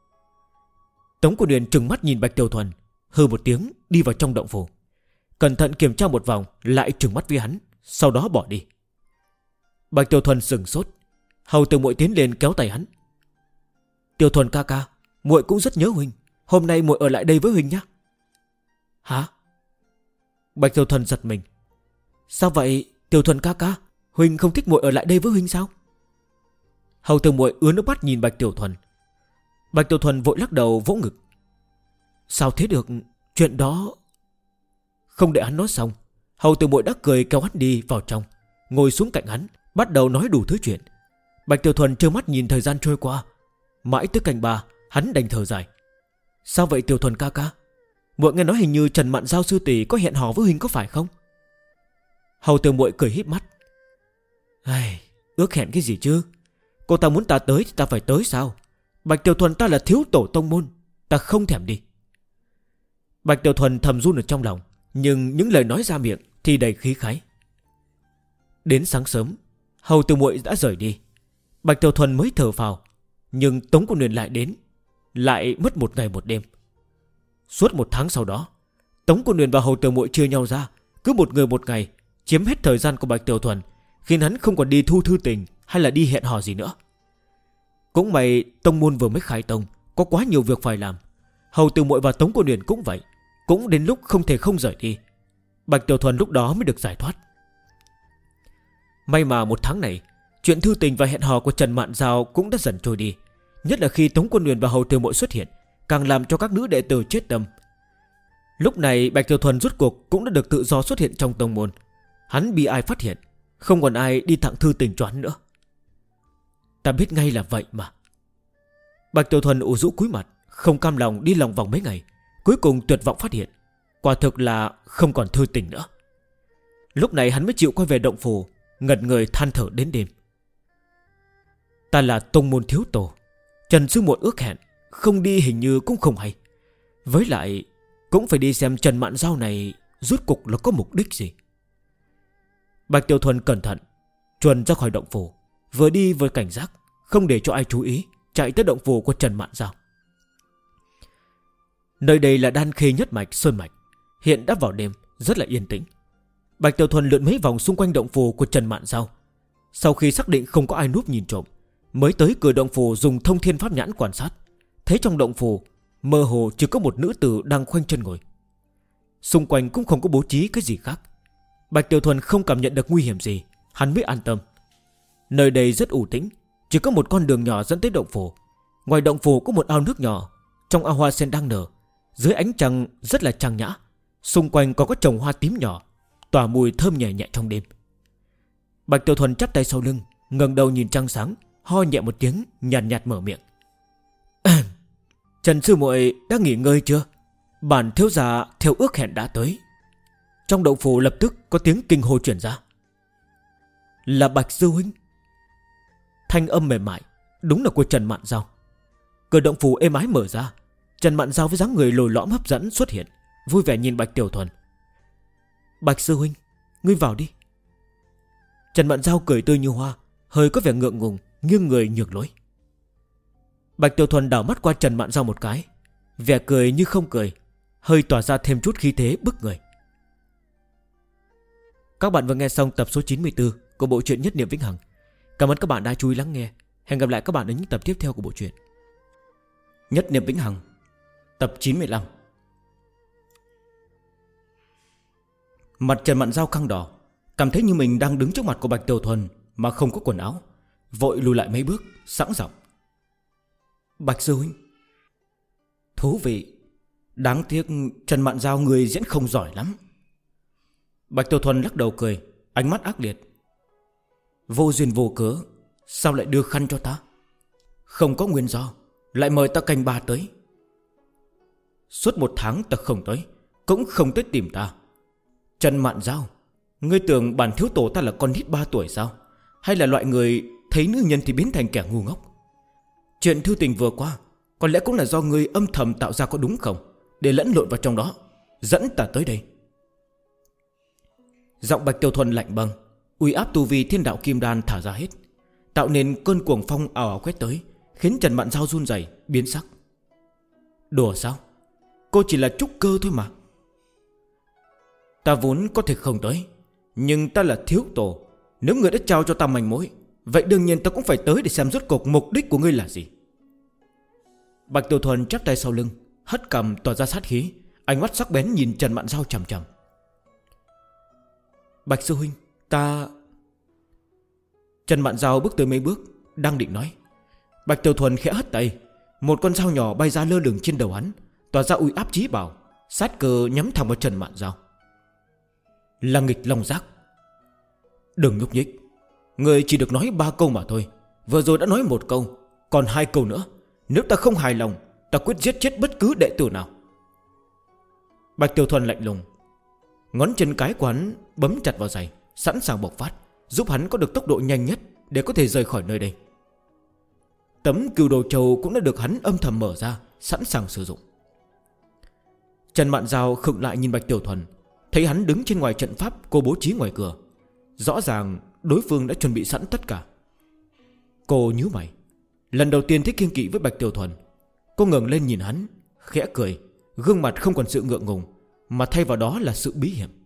Tống Quân Uyển trừng mắt nhìn Bạch Tiểu Thuần, hừ một tiếng đi vào trong động phủ. Cẩn thận kiểm tra một vòng, lại trừng mắt với hắn, sau đó bỏ đi. Bạch Tiểu Thuần sững sốt. Hầu Tiểu Muội tiến lên kéo tay hắn. Tiểu Thuần ca ca, muội cũng rất nhớ huynh, hôm nay muội ở lại đây với huynh nhé. Hả? Bạch Tiểu Thuần giật mình. Sao vậy Tiểu Thuần ca ca, huynh không thích muội ở lại đây với huynh sao? Hầu Tiểu Muội ứa nước mắt nhìn Bạch Tiểu Thuần. Bạch Tiểu Thuần vội lắc đầu vỗ ngực. Sao thế được, chuyện đó... Không đợi hắn nói xong, Hầu Tiểu Muội đã cười kéo hắn đi vào trong, ngồi xuống cạnh hắn, bắt đầu nói đủ thứ chuyện. Bạch Tiểu Thuần trơ mắt nhìn thời gian trôi qua. Mãi tới canh 3, hắn đành thở dài. Sao vậy Tiểu Thuần ca ca? Muội nghe nói hình như Trần Mạn Giao sư tỷ có hẹn hò với huynh có phải không? Hầu Tiểu Muội cười híp mắt. Ai, ước hẹn cái gì chứ? Cô ta muốn ta tới thì ta phải tới sao? Bạch Tiểu Thuần ta là thiếu tổ tông môn, ta không thèm đi. Bạch Tiểu Thuần thầm run ở trong lòng, nhưng những lời nói ra miệng thì đầy khí khái. Đến sáng sớm, Hầu Tiểu Muội đã rời đi. Bạch Tiểu Thuần mới thở phào. Nhưng Tống Quân Uyển lại đến, lại mất một ngày một đêm. Suốt một tháng sau đó, Tống Quân Uyển và Hầu Tiểu Muội chia nhau ra, cứ một người một ngày, chiếm hết thời gian của Bạch Tiểu Thuần, khiến hắn không còn đi thu thư tình hay là đi hẹn hò gì nữa. Cũng may tông môn vừa mới khai tông, có quá nhiều việc phải làm. Hầu Tiểu Muội và Tống Quân Uyển cũng vậy, cũng đến lúc không thể không rời đi. Bạch Tiểu Thuần lúc đó mới được giải thoát. May mà một tháng này, chuyện thư tình và hẹn hò của Trần Mạn Giao cũng đã dần trôi đi. Nhất là khi Tống Quân Uyển và Hầu Tiểu Muội xuất hiện, càng làm cho các nữ đệ tử chết tâm. Lúc này Bạch Tiểu Thuần rốt cuộc cũng đã được tự do xuất hiện trong tông môn. Hắn bị ai phát hiện, không còn ai đi tặng thư tình cho hắn nữa. Ta biết ngay là vậy mà. Bạch Tiểu Thuần ủ rũ cúi mặt, không cam lòng đi lòng vòng mấy ngày, cuối cùng tuyệt vọng phát hiện quả thực là không còn thư tình nữa. Lúc này hắn mới chịu quay về động phủ, ngẩn người than thở đến đêm. Ta là tông môn thiếu tổ, Trần sư muội ước hẹn, không đi hình như cũng không hay. Với lại cũng phải đi xem Trần Mạn Giao này rốt cuộc là có mục đích gì. Bạch Tiểu Thuần cẩn thận chuồn ra khỏi động phủ, vừa đi vừa cảnh giác, không để cho ai chú ý, chạy tới động phủ của Trần Mạn Giao. Nơi đây là Đan Khê nhất mạch sơn mạch, hiện đã vào đêm, rất là yên tĩnh. Bạch Tiểu Thuần lượn mấy vòng xung quanh động phủ của Trần Mạn Giao. Sau khi xác định không có ai núp nhìn trộm, mới tới cửa động phủ dùng thông thiên pháp nhãn quan sát. Thấy trong động phủ mơ hồ chỉ có một nữ tử đang khoanh chân ngồi, xung quanh cũng không có bố trí cái gì khác. Bạch Tiểu Thuần không cảm nhận được nguy hiểm gì, hắn mới an tâm. Nơi đây rất u tĩnh, chỉ có một con đường nhỏ dẫn tới động phủ. Ngoài động phủ có một ao nước nhỏ, trong ao hoa sen đang nở, dưới ánh trăng rất là trang nhã. Xung quanh còn có trồng hoa tím nhỏ, tỏa mùi thơm nhẹ nhẹ trong đêm. Bạch Tiểu Thuần chắp tay sau lưng, ngẩng đầu nhìn trăng sáng, ho nhẹ một tiếng, nhàn nhạt mở miệng. Trần sư muội đã nghỉ ngơi chưa? Bản thiếu gia theo ước hẹn đã tới. Trong động phủ lập tức có tiếng kinh hô truyền ra. Là Bạch sư huynh. Thanh âm mềm mại, đúng là của Trần Mạn Giao. Cửa động phủ êm ái mở ra, Trần Mạn Giao với dáng người lồi lõm hấp dẫn xuất hiện, vui vẻ nhìn Bạch Tiểu Thuần. Bạch sư huynh, ngươi vào đi. Trần Mạn Giao cười tươi như hoa, hơi có vẻ ngượng ngùng, nghiêng người nhường lối. Bạch Tiểu Thuần đảo mắt qua Trần Mạn Giao một cái, vẻ cười như không cười, hơi tỏa ra thêm chút khí thế bức người. Các bạn vừa nghe xong tập số 94 của bộ truyện Nhất Niệm Vĩnh Hằng. Cảm ơn các bạn đã chú ý lắng nghe. Hẹn gặp lại các bạn ở những tập tiếp theo của bộ truyện Nhất Niệm Vĩnh Hằng, tập 95. Mặt Trần Mạn Giao căng đỏ, cảm thấy như mình đang đứng trước mặt của Bạch Tiểu Thuần mà không có quần áo, vội lùi lại mấy bước, sẵn giọng. Bạch sư huynh. Thú vị. Đáng tiếc Trần Mạn Giao người diễn không giỏi lắm. Bạch Tiểu Thuần lắc đầu cười, ánh mắt ác liệt. Vô duyên vô cớ, sao lại đưa khăn cho ta? Không có nguyên do, lại mời ta canh ba tới. Suốt 1 tháng ta không tới, cũng không tới tìm ta. Trần Mạn Giao, ngươi tưởng bản thiếu tổ ta là con nít 3 tuổi sao? Hay là loại người thấy nữ nhân thì biến thành kẻ ngu ngốc? Chuyện thư tình vừa qua có lẽ cũng là do ngươi âm thầm tạo ra, có đúng không? Để lẫn lộn vào trong đó, dẫn ta tới đây. Giọng Bạch Tiểu Thuần lạnh băng, uy áp tu vi thiên đạo kim đan thả ra hết, tạo nên cơn cuồng phong ào ào quét tới, khiến Trần Mạn Giao run rẩy biến sắc. Đùa sao? Cô chỉ là trúc cơ thôi mà. Ta vốn có thể không tới, nhưng ta là thiếu tổ, nếu người đã trao cho ta manh mối, vậy đương nhiên ta cũng phải tới để xem rốt cuộc mục đích của ngươi là gì. Bạch Tiểu Thuần chắp tay sau lưng, hất cằm tỏa ra sát khí, ánh mắt sắc bén nhìn Trần Mạn Giao chằm chằm. Bạch sư huynh, ta... Trần Mạn Giao bước tới mấy bước, đang định nói, Bạch Tiểu Thuần khẽ hất tay, một con dao nhỏ bay ra lơ lửng trên đầu hắn, tỏa ra uy áp chí bảo, sát cơ nhắm thẳng vào Trần Mạn Giao. Là nghịch long giác. Đừng nhúc nhích, người chỉ được nói 3 câu mà thôi. Vừa rồi đã nói 1 câu, còn 2 câu nữa. Nếu ta không hài lòng, ta quyết giết chết bất cứ đệ tử nào. Bạch Tiểu Thuần lạnh lùng, ngón chân cái của hắn bấm chặt vào giày, sẵn sàng bộc phát, giúp hắn có được tốc độ nhanh nhất để có thể rời khỏi nơi đây. Tấm cừu đầu trầu cũng đã được hắn âm thầm mở ra, sẵn sàng sử dụng. Trần Mạn Giao khựng lại nhìn Bạch Tiểu Thuần, thấy hắn đứng trên ngoài trận pháp cô bố trí ngoài cửa. Rõ ràng đối phương đã chuẩn bị sẵn tất cả. Cô nhíu mày, lần đầu tiên thấy kiêng kỵ với Bạch Tiểu Thuần. Cô ngẩng lên nhìn hắn, khẽ cười, gương mặt không còn sự ngượng ngùng, mà thay vào đó là sự bí hiểm.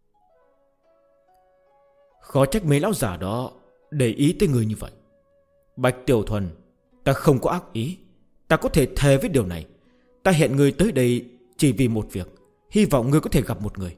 Khó trách mấy lão giả đó để ý tới người như vậy. Bạch Tiểu Thuần, ta không có ác ý, ta có thể thề với điều này. Ta hẹn người tới đây chỉ vì một việc, hy vọng ngươi có thể gặp một người.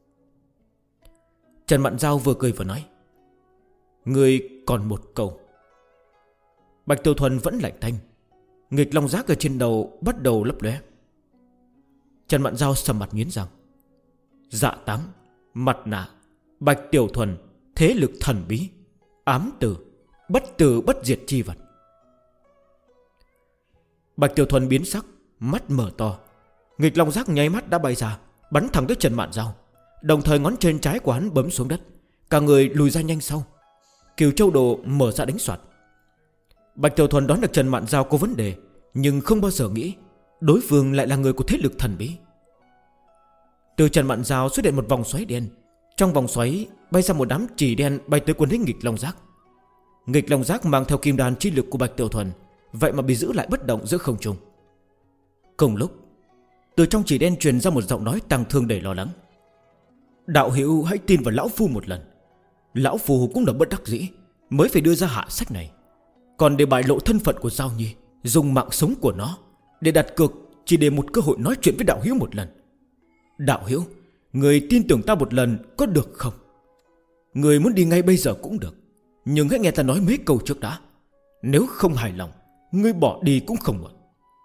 Trần Mạn Giao vừa cười vừa nói, ngươi còn 1 câu. Bạch Tiểu Thuần vẫn lạnh tanh, nghịch long giác ở trên đầu bắt đầu lấp lóe. Trần Mạn Dao sầm mặt nghiến răng. Dạ táng, mặt nạ, Bạch Tiểu Thuần, thế lực thần bí, ám tử bất diệt chi vật. Bạch Tiểu Thuần biến sắc, mắt mở to. Nghịch long giác nháy mắt đã bay ra, bắn thẳng tới Trần Mạn Dao. Đồng thời ngón chân trái của hắn bấm xuống đất, cả người lùi ra nhanh sau. Kiều Châu Đồ mở ra đánh soạt. Bạch Tiểu Thuần đoán được Trần Mạn Dao có vấn đề, nhưng không bao giờ nghĩ đối phương lại là người của thế lực thần bí. Từ Trần Mạn Dao xuất hiện một vòng xoáy đen. Trong vòng xoáy bay ra một đám chì đen bay tới quân lính nghịch long giác. Nghịch long giác mang theo kim đan chi lực của Bạch Tiểu Thuần, vậy mà bị giữ lại bất động giữa không trung. Cùng lúc, từ trong chì đen truyền ra một giọng nói tang thương đầy lo lắng. Đạo hữu hãy tin vào lão phu một lần. Lão phu cũng là bất đắc dĩ mới phải đưa ra hạ sách này. Còn để bại lộ thân phận của Giao Nhi, dùng mạng sống của nó để đặt cược, chỉ để một cơ hội nói chuyện với đạo hữu một lần. Đạo hữu, người tin tưởng ta một lần có được không? Người muốn đi ngay bây giờ cũng được, nhưng hãy nghe ta nói mấy câu trước đã. Nếu không hài lòng, ngươi bỏ đi cũng không muộn.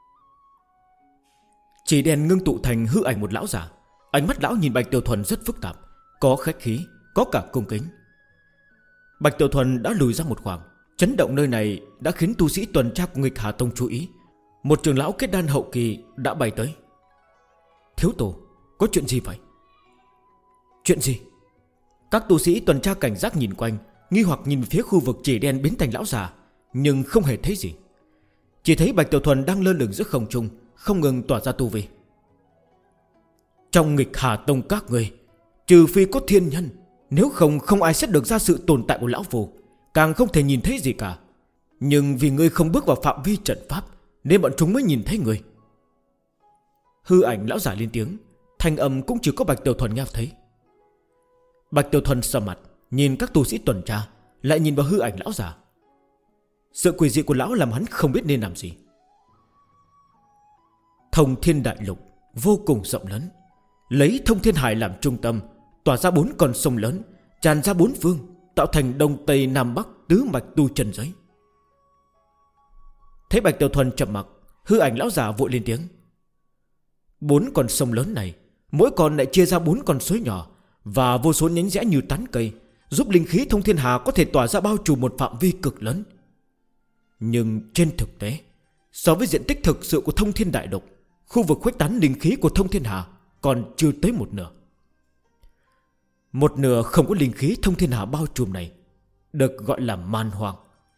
Chỉ đèn ngưng tụ thành hư ảnh một lão già. Ánh mắt lão nhìn Bạch Tiểu Thuần rất phức tạp, có khách khí, có cả cung kính. Bạch Tiểu Thuần đã lùi ra một khoảng. Chấn động nơi này đã khiến tu sĩ tuần tra của nghịch Hà Tông chú ý. Một trưởng lão kết đan hậu kỳ đã bay tới. Thiếu tổ, có chuyện gì vậy? Chuyện gì? Các tu sĩ tuần tra cảnh giác nhìn quanh, nghi hoặc nhìn phía khu vực chỉ đen biến thành lão già, nhưng không hề thấy gì. Chỉ thấy Bạch Tiểu Thuần đang lơ lửng giữa không trung, không ngừng tỏa ra tu vi. Trong nghịch Hà Tông các người, trừ phi có thiên nhân, nếu không, không ai xét được ra sự tồn tại của lão phù, càng không thể nhìn thấy gì cả. Nhưng vì ngươi không bước vào phạm vi trận pháp, nên bọn chúng mới nhìn thấy ngươi. Hư ảnh lão giả lên tiếng, thanh âm cũng chỉ có Bạch Tiểu Thuần nghe thấy. Bạch Tiểu Thuần sờ mặt, nhìn các tu sĩ tuần tra, lại nhìn vào hư ảnh lão giả. Sự quỷ dị của lão làm hắn không biết nên làm gì. Thông Thiên Đại Lục vô cùng rộng lớn, lấy Thông Thiên Hải làm trung tâm, tỏa ra 4 con sông lớn, tràn ra 4 phương, tạo thành Đông Tây Nam Bắc tứ mạch tu chân giới. Thấy Bạch Tiểu Thuần chậm mặc, hư ảnh lão giả vội lên tiếng. 4 con sông lớn này, mỗi con lại chia ra 4 con suối nhỏ, và vô số nhánh rẽ như tán cây, giúp linh khí Thông Thiên Hà có thể tỏa ra bao trùm một phạm vi cực lớn. Nhưng trên thực tế, so với diện tích thực sự của Thông Thiên Đại Lục, khu vực khuếch tán linh khí của Thông Thiên Hà còn chưa tới một nửa. Một nửa không có linh khí Thông Thiên Hà bao trùm này được gọi là man hoang.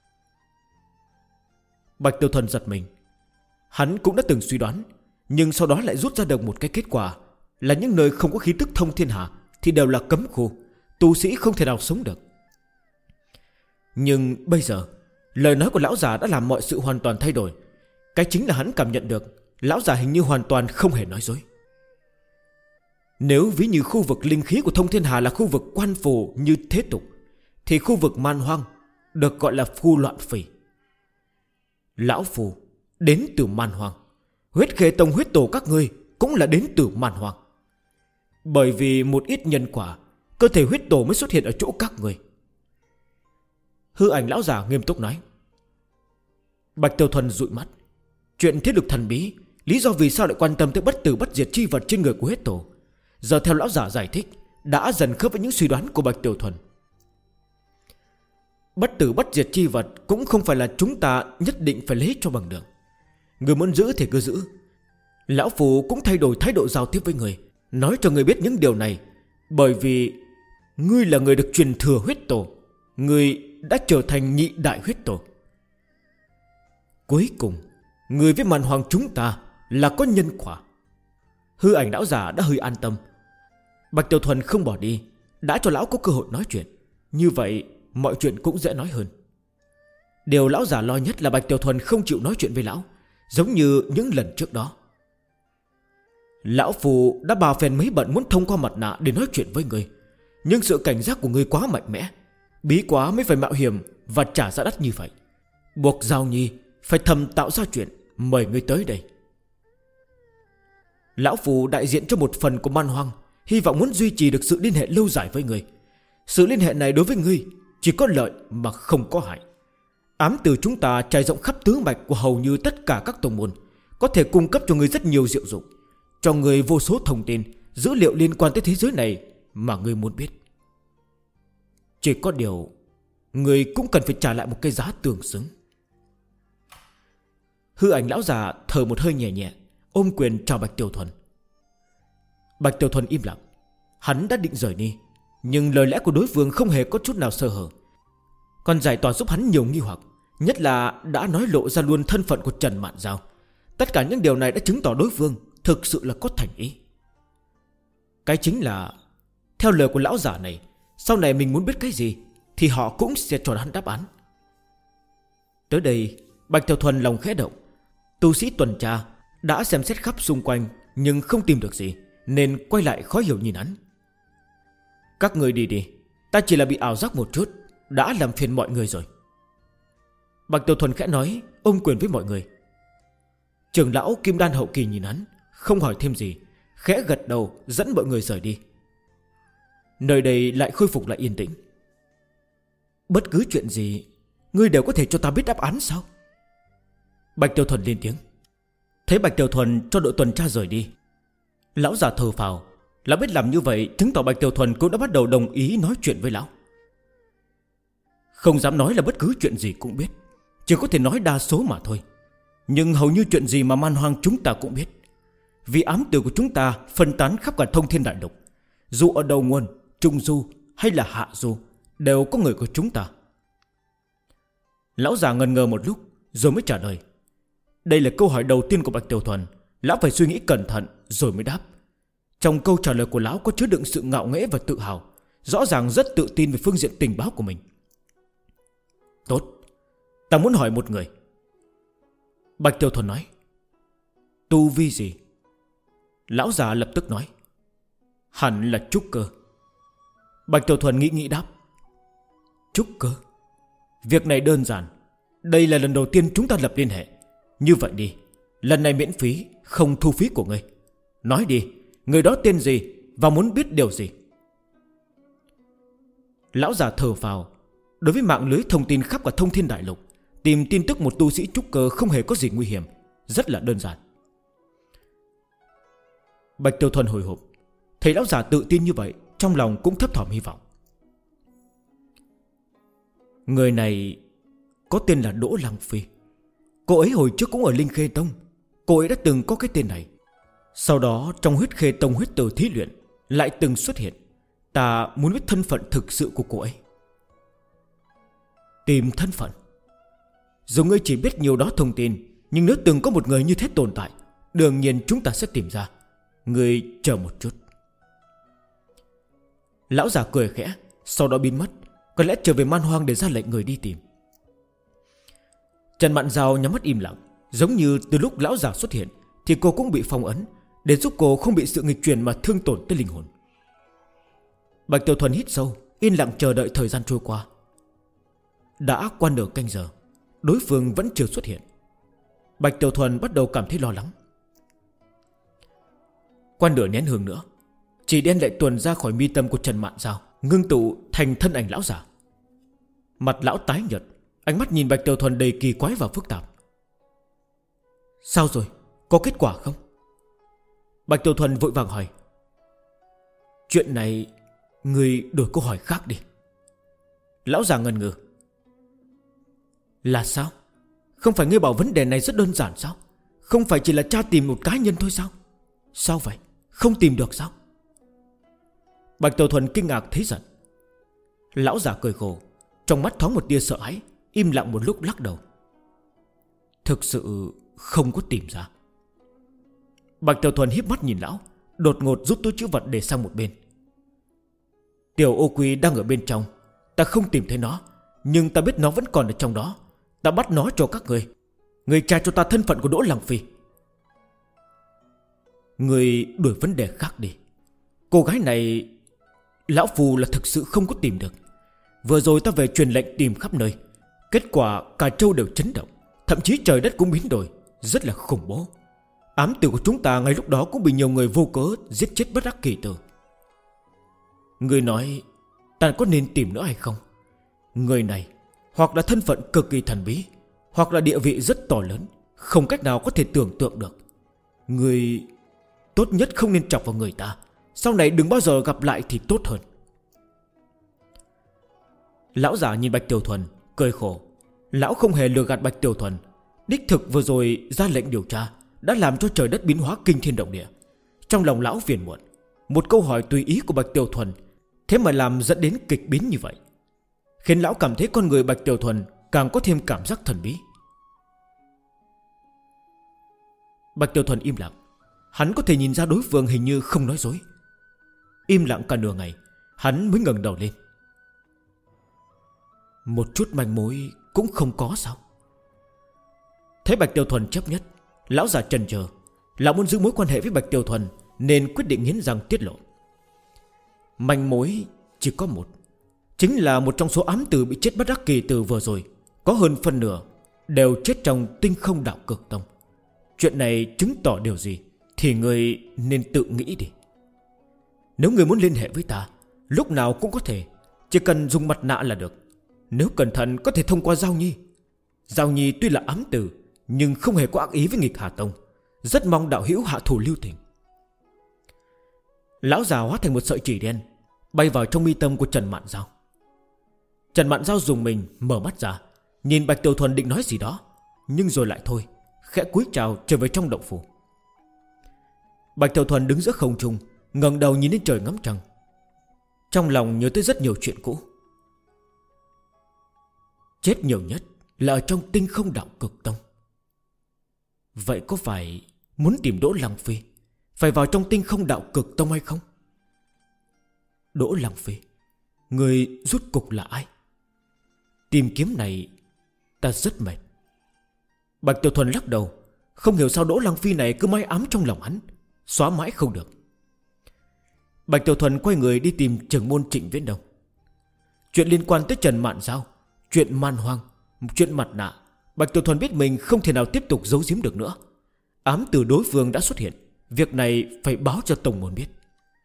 Bạch Tiểu Thuần giật mình. Hắn cũng đã từng suy đoán, nhưng sau đó lại rút ra được một cái kết quả là những nơi không có khí tức Thông Thiên Hà thì đều là cấm khu, tu sĩ không thể nào sống được. Nhưng bây giờ, lời nói của lão già đã làm mọi sự hoàn toàn thay đổi. Cái chính là hắn cảm nhận được lão già hình như hoàn toàn không hề nói dối. Nếu ví như khu vực linh khí của Thông Thiên Hà là khu vực quan phủ như thế tục, thì khu vực man hoang được gọi là phu loạn phỉ. Lão phù đến từ man hoang, huyết khê tông huyết tổ các ngươi cũng là đến từ man hoang. Bởi vì một ít nhân quả, cơ thể huyết tổ mới xuất hiện ở chỗ các ngươi. Hư ảnh lão già nghiêm túc nói. Bạch Tiểu Thuần dụi mắt. Chuyện thế lực thần bí, lý do vì sao lại quan tâm tới bất tử bất diệt chi vật trên người của huyết tổ, giờ theo lão giả giải thích, đã dần khớp với những suy đoán của Bạch Tiểu Thuần. Bất tử bất diệt chi vật cũng không phải là chúng ta nhất định phải lấy cho bằng được. Người muốn giữ thì cứ giữ. Lão phù cũng thay đổi thái độ giao tiếp với người, nói cho người biết những điều này, bởi vì ngươi là người được truyền thừa huyết tổ, ngươi đã trở thành nhị đại huyết tổ. Cuối cùng, người với màn hoàng chúng ta là có nhân quả. Hư ảnh lão già đã hơi an tâm. Bạch Tiểu Thuần không bỏ đi, đã cho lão có cơ hội nói chuyện. Như vậy mọi chuyện cũng dễ nói hơn. Điều lão già lo nhất là Bạch Tiểu Thuần không chịu nói chuyện với lão, giống như những lần trước đó. Lão phù đã bà phèn mấy bận muốn thông qua mặt nạ để nói chuyện với người, nhưng sự cảnh giác của người quá mạnh mẽ, bí quá mới phải mạo hiểm và trả giá đắt như vậy, buộc Giao Nhi phải thầm tạo ra chuyện mời người tới đây. Lão phù đại diện cho một phần của man hoang, hy vọng muốn duy trì được sự liên hệ lâu dài với người. Sự liên hệ này đối với ngươi chỉ có lợi mà không có hại. Ám từ chúng ta trải rộng khắp tứ mạch của hầu như tất cả các tông môn, có thể cung cấp cho ngươi rất nhiều diệu dụng. cho người vô số thông tin, dữ liệu liên quan tới thế giới này mà ngươi muốn biết. Chỉ có điều người cũng cần phải trả lại một cái giá tương xứng. Hư ảnh lão già thở một hơi nhẹ nhẹ, ôm quyền chào Bạch Tiểu Thuần. Bạch Tiểu Thuần im lặng. Hắn đã định rời đi, nhưng lời lẽ của đối phương không hề có chút nào sơ hở, còn giải tỏa giúp hắn nhiều nghi hoặc. Nhất là đã nói lộ ra luôn thân phận của Trần Mạn Giao. Tất cả những điều này đã chứng tỏ đối phương thực sự là có thành ý. Cái chính là theo lời của lão giả này, sau này mình muốn biết cái gì thì họ cũng sẽ cho hắn đáp án. Tới đây Bạch Tiểu Thuần lòng khẽ động. Tu sĩ tuần tra đã xem xét khắp xung quanh nhưng không tìm được gì, nên quay lại khó hiểu nhìn hắn. Các người đi đi, ta chỉ là bị ảo giác một chút, đã làm phiền mọi người rồi. Bạch Tiểu Thuần khẽ nói, ôm quyền với mọi người. Trưởng lão Kim Đan hậu kỳ nhìn hắn, không hỏi thêm gì, khẽ gật đầu dẫn mọi người rời đi. Nơi đây lại khôi phục lại yên tĩnh. Bất cứ chuyện gì ngươi đều có thể cho ta biết đáp án sao? Bạch Tiểu Thuần lên tiếng. Thấy Bạch Tiểu Thuần cho đội tuần tra rời đi, lão già thở phào. Lão biết làm như vậy chứng tỏ Bạch Tiểu Thuần cũng đã bắt đầu đồng ý nói chuyện với lão. Không dám nói là bất cứ chuyện gì cũng biết, chỉ có thể nói đa số mà thôi. Nhưng hầu như chuyện gì mà man hoang chúng ta cũng biết, vì ám tử của chúng ta phân tán khắp cả thông thiên đại lục. Dù ở đầu nguồn, trung du hay là hạ du, đều có người của chúng ta. Lão già ngần ngơ một lúc rồi mới trả lời. Đây là câu hỏi đầu tiên của Bạch Tiểu Thuần. Lão phải suy nghĩ cẩn thận rồi mới đáp. Trong câu trả lời của lão có chứa đựng sự ngạo nghễ và tự hào, rõ ràng rất tự tin về phương diện tình báo của mình. Tốt, ta muốn hỏi một người. Bạch Tiểu Thuần nói. Tu vi gì? Lão già lập tức nói. Hẳn là trúc cơ. Bạch Tiểu Thuần nghĩ đáp. Trúc cơ? Việc này đơn giản. Đây là lần đầu tiên chúng ta lập liên hệ. Như vậy đi, lần này miễn phí, không thu phí của ngươi. Nói đi, người đó tên gì và muốn biết điều gì? Lão già thở phào. Đối với mạng lưới thông tin khắp cả thông thiên đại lục, tìm tin tức một tu sĩ trúc cơ không hề có gì nguy hiểm, rất là đơn giản. Bạch Tiểu Thuần hồi hộp. Thấy lão già tự tin như vậy, trong lòng cũng thấp thỏm hy vọng. Người này có tên là Đỗ Lăng Phi. Cô ấy hồi trước cũng ở Linh Khê Tông. Cô ấy đã từng có cái tên này. Sau đó trong huyết Khê Tông huyết tử thí luyện lại từng xuất hiện. Ta muốn biết thân phận thực sự của cô ấy. Tìm thân phận? Dù ngươi chỉ biết nhiều đó thông tin, nhưng nếu từng có một người như thế tồn tại, đương nhiên chúng ta sẽ tìm ra. Ngươi chờ một chút. Lão già cười khẽ, sau đó biến mất. Có lẽ trở về man hoang để ra lệnh người đi tìm. Trần Mạn Giao nhắm mắt im lặng. Giống như từ lúc lão già xuất hiện thì cô cũng bị phong ấn, để giúp cô không bị sự nghịch chuyển mà thương tổn tới linh hồn. Bạch Tiểu Thuần hít sâu, yên lặng chờ đợi thời gian trôi qua. Đã qua nửa canh giờ, đối phương vẫn chưa xuất hiện. Bạch Tiểu Thuần bắt đầu cảm thấy lo lắng. Qua nửa nén hương nữa, chỉ đen lại tuần ra khỏi mi tâm của Trần Mạn Giao, ngưng tụ thành thân ảnh lão già. Mặt lão tái nhợt, ánh mắt nhìn Bạch Tiểu Thuần đầy kỳ quái và phức tạp. Sao rồi, có kết quả không? Bạch Tiểu Thuần vội vàng hỏi. Chuyện này người đổi câu hỏi khác đi. Lão già ngần ngừ. Là sao? Không phải ngươi bảo vấn đề này rất đơn giản sao? Không phải chỉ là tra tìm một cá nhân thôi sao? Sao vậy? Không tìm được sao? Bạch Tiểu Thuần kinh ngạc thấy giận. Lão già cười khổ, trong mắt thoáng một tia sợ hãi, im lặng một lúc lắc đầu. Thực sự không có tìm ra. Bạch Tiểu Thuần híp mắt nhìn lão, đột ngột rút túi trữ vật để sang một bên. Tiểu ô quy đang ở bên trong. Ta không tìm thấy nó, nhưng ta biết nó vẫn còn ở trong đó. Ta bắt nó cho các người. Người tra cho ta thân phận của Đỗ Lăng Phi. Người đổi vấn đề khác đi. Cô gái này, lão phù là thực sự không có tìm được. Vừa rồi ta về truyền lệnh tìm khắp nơi, kết quả cả châu đều chấn động, thậm chí trời đất cũng biến đổi, rất là khủng bố. Ám tử của chúng ta ngay lúc đó cũng bị nhiều người vô cớ giết chết bất đắc kỳ tử. Người nói ta có nên tìm nữa hay không? Người này hoặc là thân phận cực kỳ thần bí, hoặc là địa vị rất to lớn, không cách nào có thể tưởng tượng được. Người tốt nhất không nên chọc vào người ta. Sau này đừng bao giờ gặp lại thì tốt hơn. Lão già nhìn Bạch Tiểu Thuần cười khổ. Lão không hề lừa gạt Bạch Tiểu Thuần. Đích thực vừa rồi ra lệnh điều tra đã làm cho trời đất biến hóa kinh thiên động địa. Trong lòng lão phiền muộn. Một câu hỏi tùy ý của Bạch Tiểu Thuần thế mà làm dẫn đến kịch biến như vậy, khiến lão cảm thấy con người Bạch Tiểu Thuần càng có thêm cảm giác thần bí. Bạch Tiểu Thuần im lặng. Hắn có thể nhìn ra đối phương hình như không nói dối. Im lặng cả nửa ngày, hắn mới ngẩng đầu lên. Một chút manh mối cũng không có sao? Thấy Bạch Tiểu Thuần chấp nhất, lão già chần chờ. Lão muốn giữ mối quan hệ với Bạch Tiểu Thuần nên quyết định nghiến răng tiết lộ. Manh mối chỉ có một, chính là một trong số ám tử bị chết bất đắc kỳ từ vừa rồi, có hơn phân nửa đều chết trong Tinh Không Đạo Cực Tông. Chuyện này chứng tỏ điều gì thì người nên tự nghĩ đi. Nếu người muốn liên hệ với ta, lúc nào cũng có thể, chỉ cần dùng mặt nạ là được. Nếu cẩn thận có thể thông qua Giao Nhi. Giao Nhi tuy là ám tử nhưng không hề có ác ý với Nghịch Hà Tông. Rất mong đạo hữu hạ thủ lưu tình. Lão già hóa thành một sợi chỉ đen bay vào trong mi tâm của Trần Mạn Giao. Trần Mạn Giao dùng mình mở mắt ra, nhìn Bạch Tiểu Thuần định nói gì đó, nhưng rồi lại thôi, khẽ cúi chào trở về trong động phủ. Bạch Tiểu Thuần đứng giữa không trung, ngẩng đầu nhìn lên trời ngắm trăng. Trong lòng nhớ tới rất nhiều chuyện cũ. Chết nhiều nhất là ở trong Tinh Không Đạo Cực Tông. Vậy có phải muốn tìm Đỗ Lăng Phi phải vào trong Tinh Không Đạo Cực Tông hay không? Đỗ Lăng Phi, người rốt cục là ai? Tìm kiếm này ta rất mệt. Bạch Tiểu Thuần lắc đầu. Không hiểu sao Đỗ Lăng Phi này cứ mãi ám trong lòng hắn, xóa mãi không được. Bạch Tiểu Thuần quay người đi tìm trưởng môn Trịnh Viễn Đông. Chuyện liên quan tới Trần Mạn Giao, chuyện man hoang, chuyện mặt nạ, Bạch Tiểu Thuần biết mình không thể nào tiếp tục giấu giếm được nữa. Ám từ đối phương đã xuất hiện, việc này phải báo cho tông môn biết.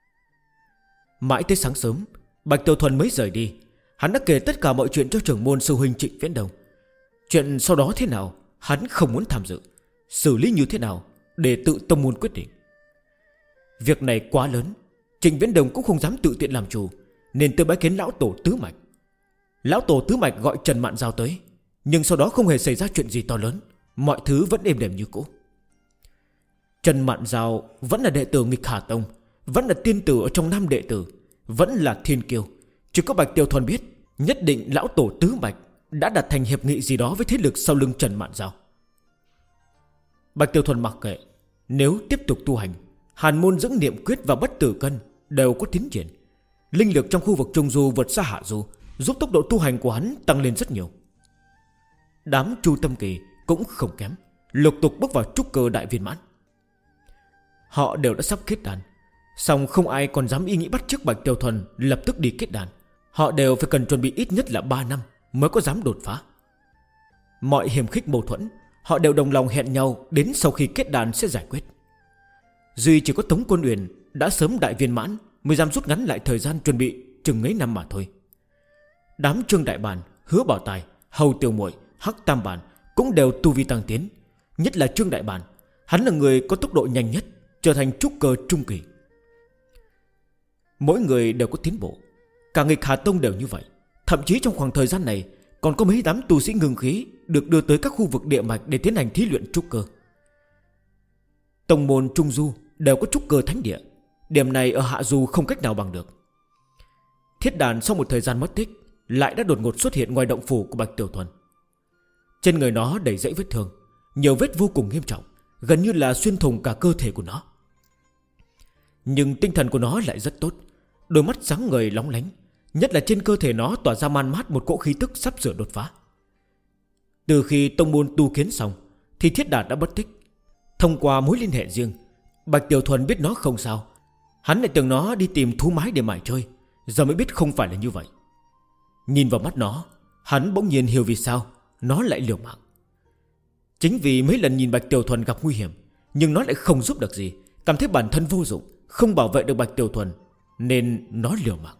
Mãi tới sáng sớm, Bạch Tiểu Thuần mới rời đi. Hắn đã kể tất cả mọi chuyện cho trưởng môn sư huynh Trịnh Viễn Đông. Chuyện sau đó thế nào hắn không muốn tham dự, xử lý như thế nào để tự tông môn quyết định. Việc này quá lớn, Trịnh Viễn Đông cũng không dám tự tiện làm chủ, nên tôi bái kiến lão tổ tứ mạch. Lão tổ tứ mạch gọi Trần Mạn Giao tới, nhưng sau đó không hề xảy ra chuyện gì to lớn, mọi thứ vẫn êm đềm như cũ. Trần Mạn Giao vẫn là đệ tử Nghịch Hà Tông, vẫn là tiên tử ở trong năm đệ tử, vẫn là thiên kiêu. Chỉ có Bạch Tiểu Thuần biết, nhất định lão tổ tứ mạch đã đặt thành hiệp nghị gì đó với thế lực sau lưng Trần Mạn Giao. Bạch Tiểu Thuần mặc kệ, nếu tiếp tục tu hành, hàn môn dưỡng niệm quyết và bất tử cân đều có tiến triển. Linh lực trong khu vực Trung Du vượt xa Hạ Du, giúp tốc độ tu hành của hắn tăng lên rất nhiều. Đám Chu Tâm Kỳ cũng không kém, lục tục bước vào trúc cơ đại viên mãn. Họ đều đã sắp kết đàn, song không ai còn dám ý nghĩ bắt chước Bạch Tiểu Thuần lập tức đi kết đàn. Họ đều phải cần chuẩn bị ít nhất là 3 năm mới có dám đột phá. Mọi hiềm khích mâu thuẫn họ đều đồng lòng hẹn nhau đến sau khi kết đàn sẽ giải quyết. Duy chỉ có Tống Quân Uyển đã sớm đại viên mãn mới dám rút ngắn lại thời gian chuẩn bị chừng mấy năm mà thôi. Đám Trương Đại Bản, Hứa Bảo Tài, Hầu Tiểu Muội, Hắc Tam Bản cũng đều tu vi tăng tiến. Nhất là Trương Đại Bản, hắn là người có tốc độ nhanh nhất, trở thành trúc cơ trung kỳ. Mỗi người đều có tiến bộ, cả Nghịch Hà Tông đều như vậy. Thậm chí trong khoảng thời gian này còn có mấy đám tu sĩ ngưng khí được đưa tới các khu vực địa mạch để tiến hành thí luyện trúc cơ. Tông môn Trung Du đều có trúc cơ thánh địa, điểm này ở Hạ Du không cách nào bằng được. Thiết Đàn sau một thời gian mất tích lại đã đột ngột xuất hiện ngoài động phủ của Bạch Tiểu Thuần. Trên người nó đầy dãy vết thương, nhiều vết vô cùng nghiêm trọng, gần như là xuyên thủng cả cơ thể của nó. Nhưng tinh thần của nó lại rất tốt, đôi mắt sáng ngời lóng lánh, nhất là trên cơ thể nó tỏa ra man mát một cỗ khí tức sắp sửa đột phá. Từ khi tông môn tu kiến xong thì Thiết Đàn đã mất tích. Thông qua mối liên hệ riêng, Bạch Tiểu Thuần biết nó không sao. Hắn lại tưởng nó đi tìm thú mái để mải chơi, giờ mới biết không phải là như vậy. Nhìn vào mắt nó, hắn bỗng nhiên hiểu vì sao nó lại liều mạng. Chính vì mấy lần nhìn Bạch Tiểu Thuần gặp nguy hiểm, nhưng nó lại không giúp được gì, cảm thấy bản thân vô dụng, không bảo vệ được Bạch Tiểu Thuần, nên nó liều mạng.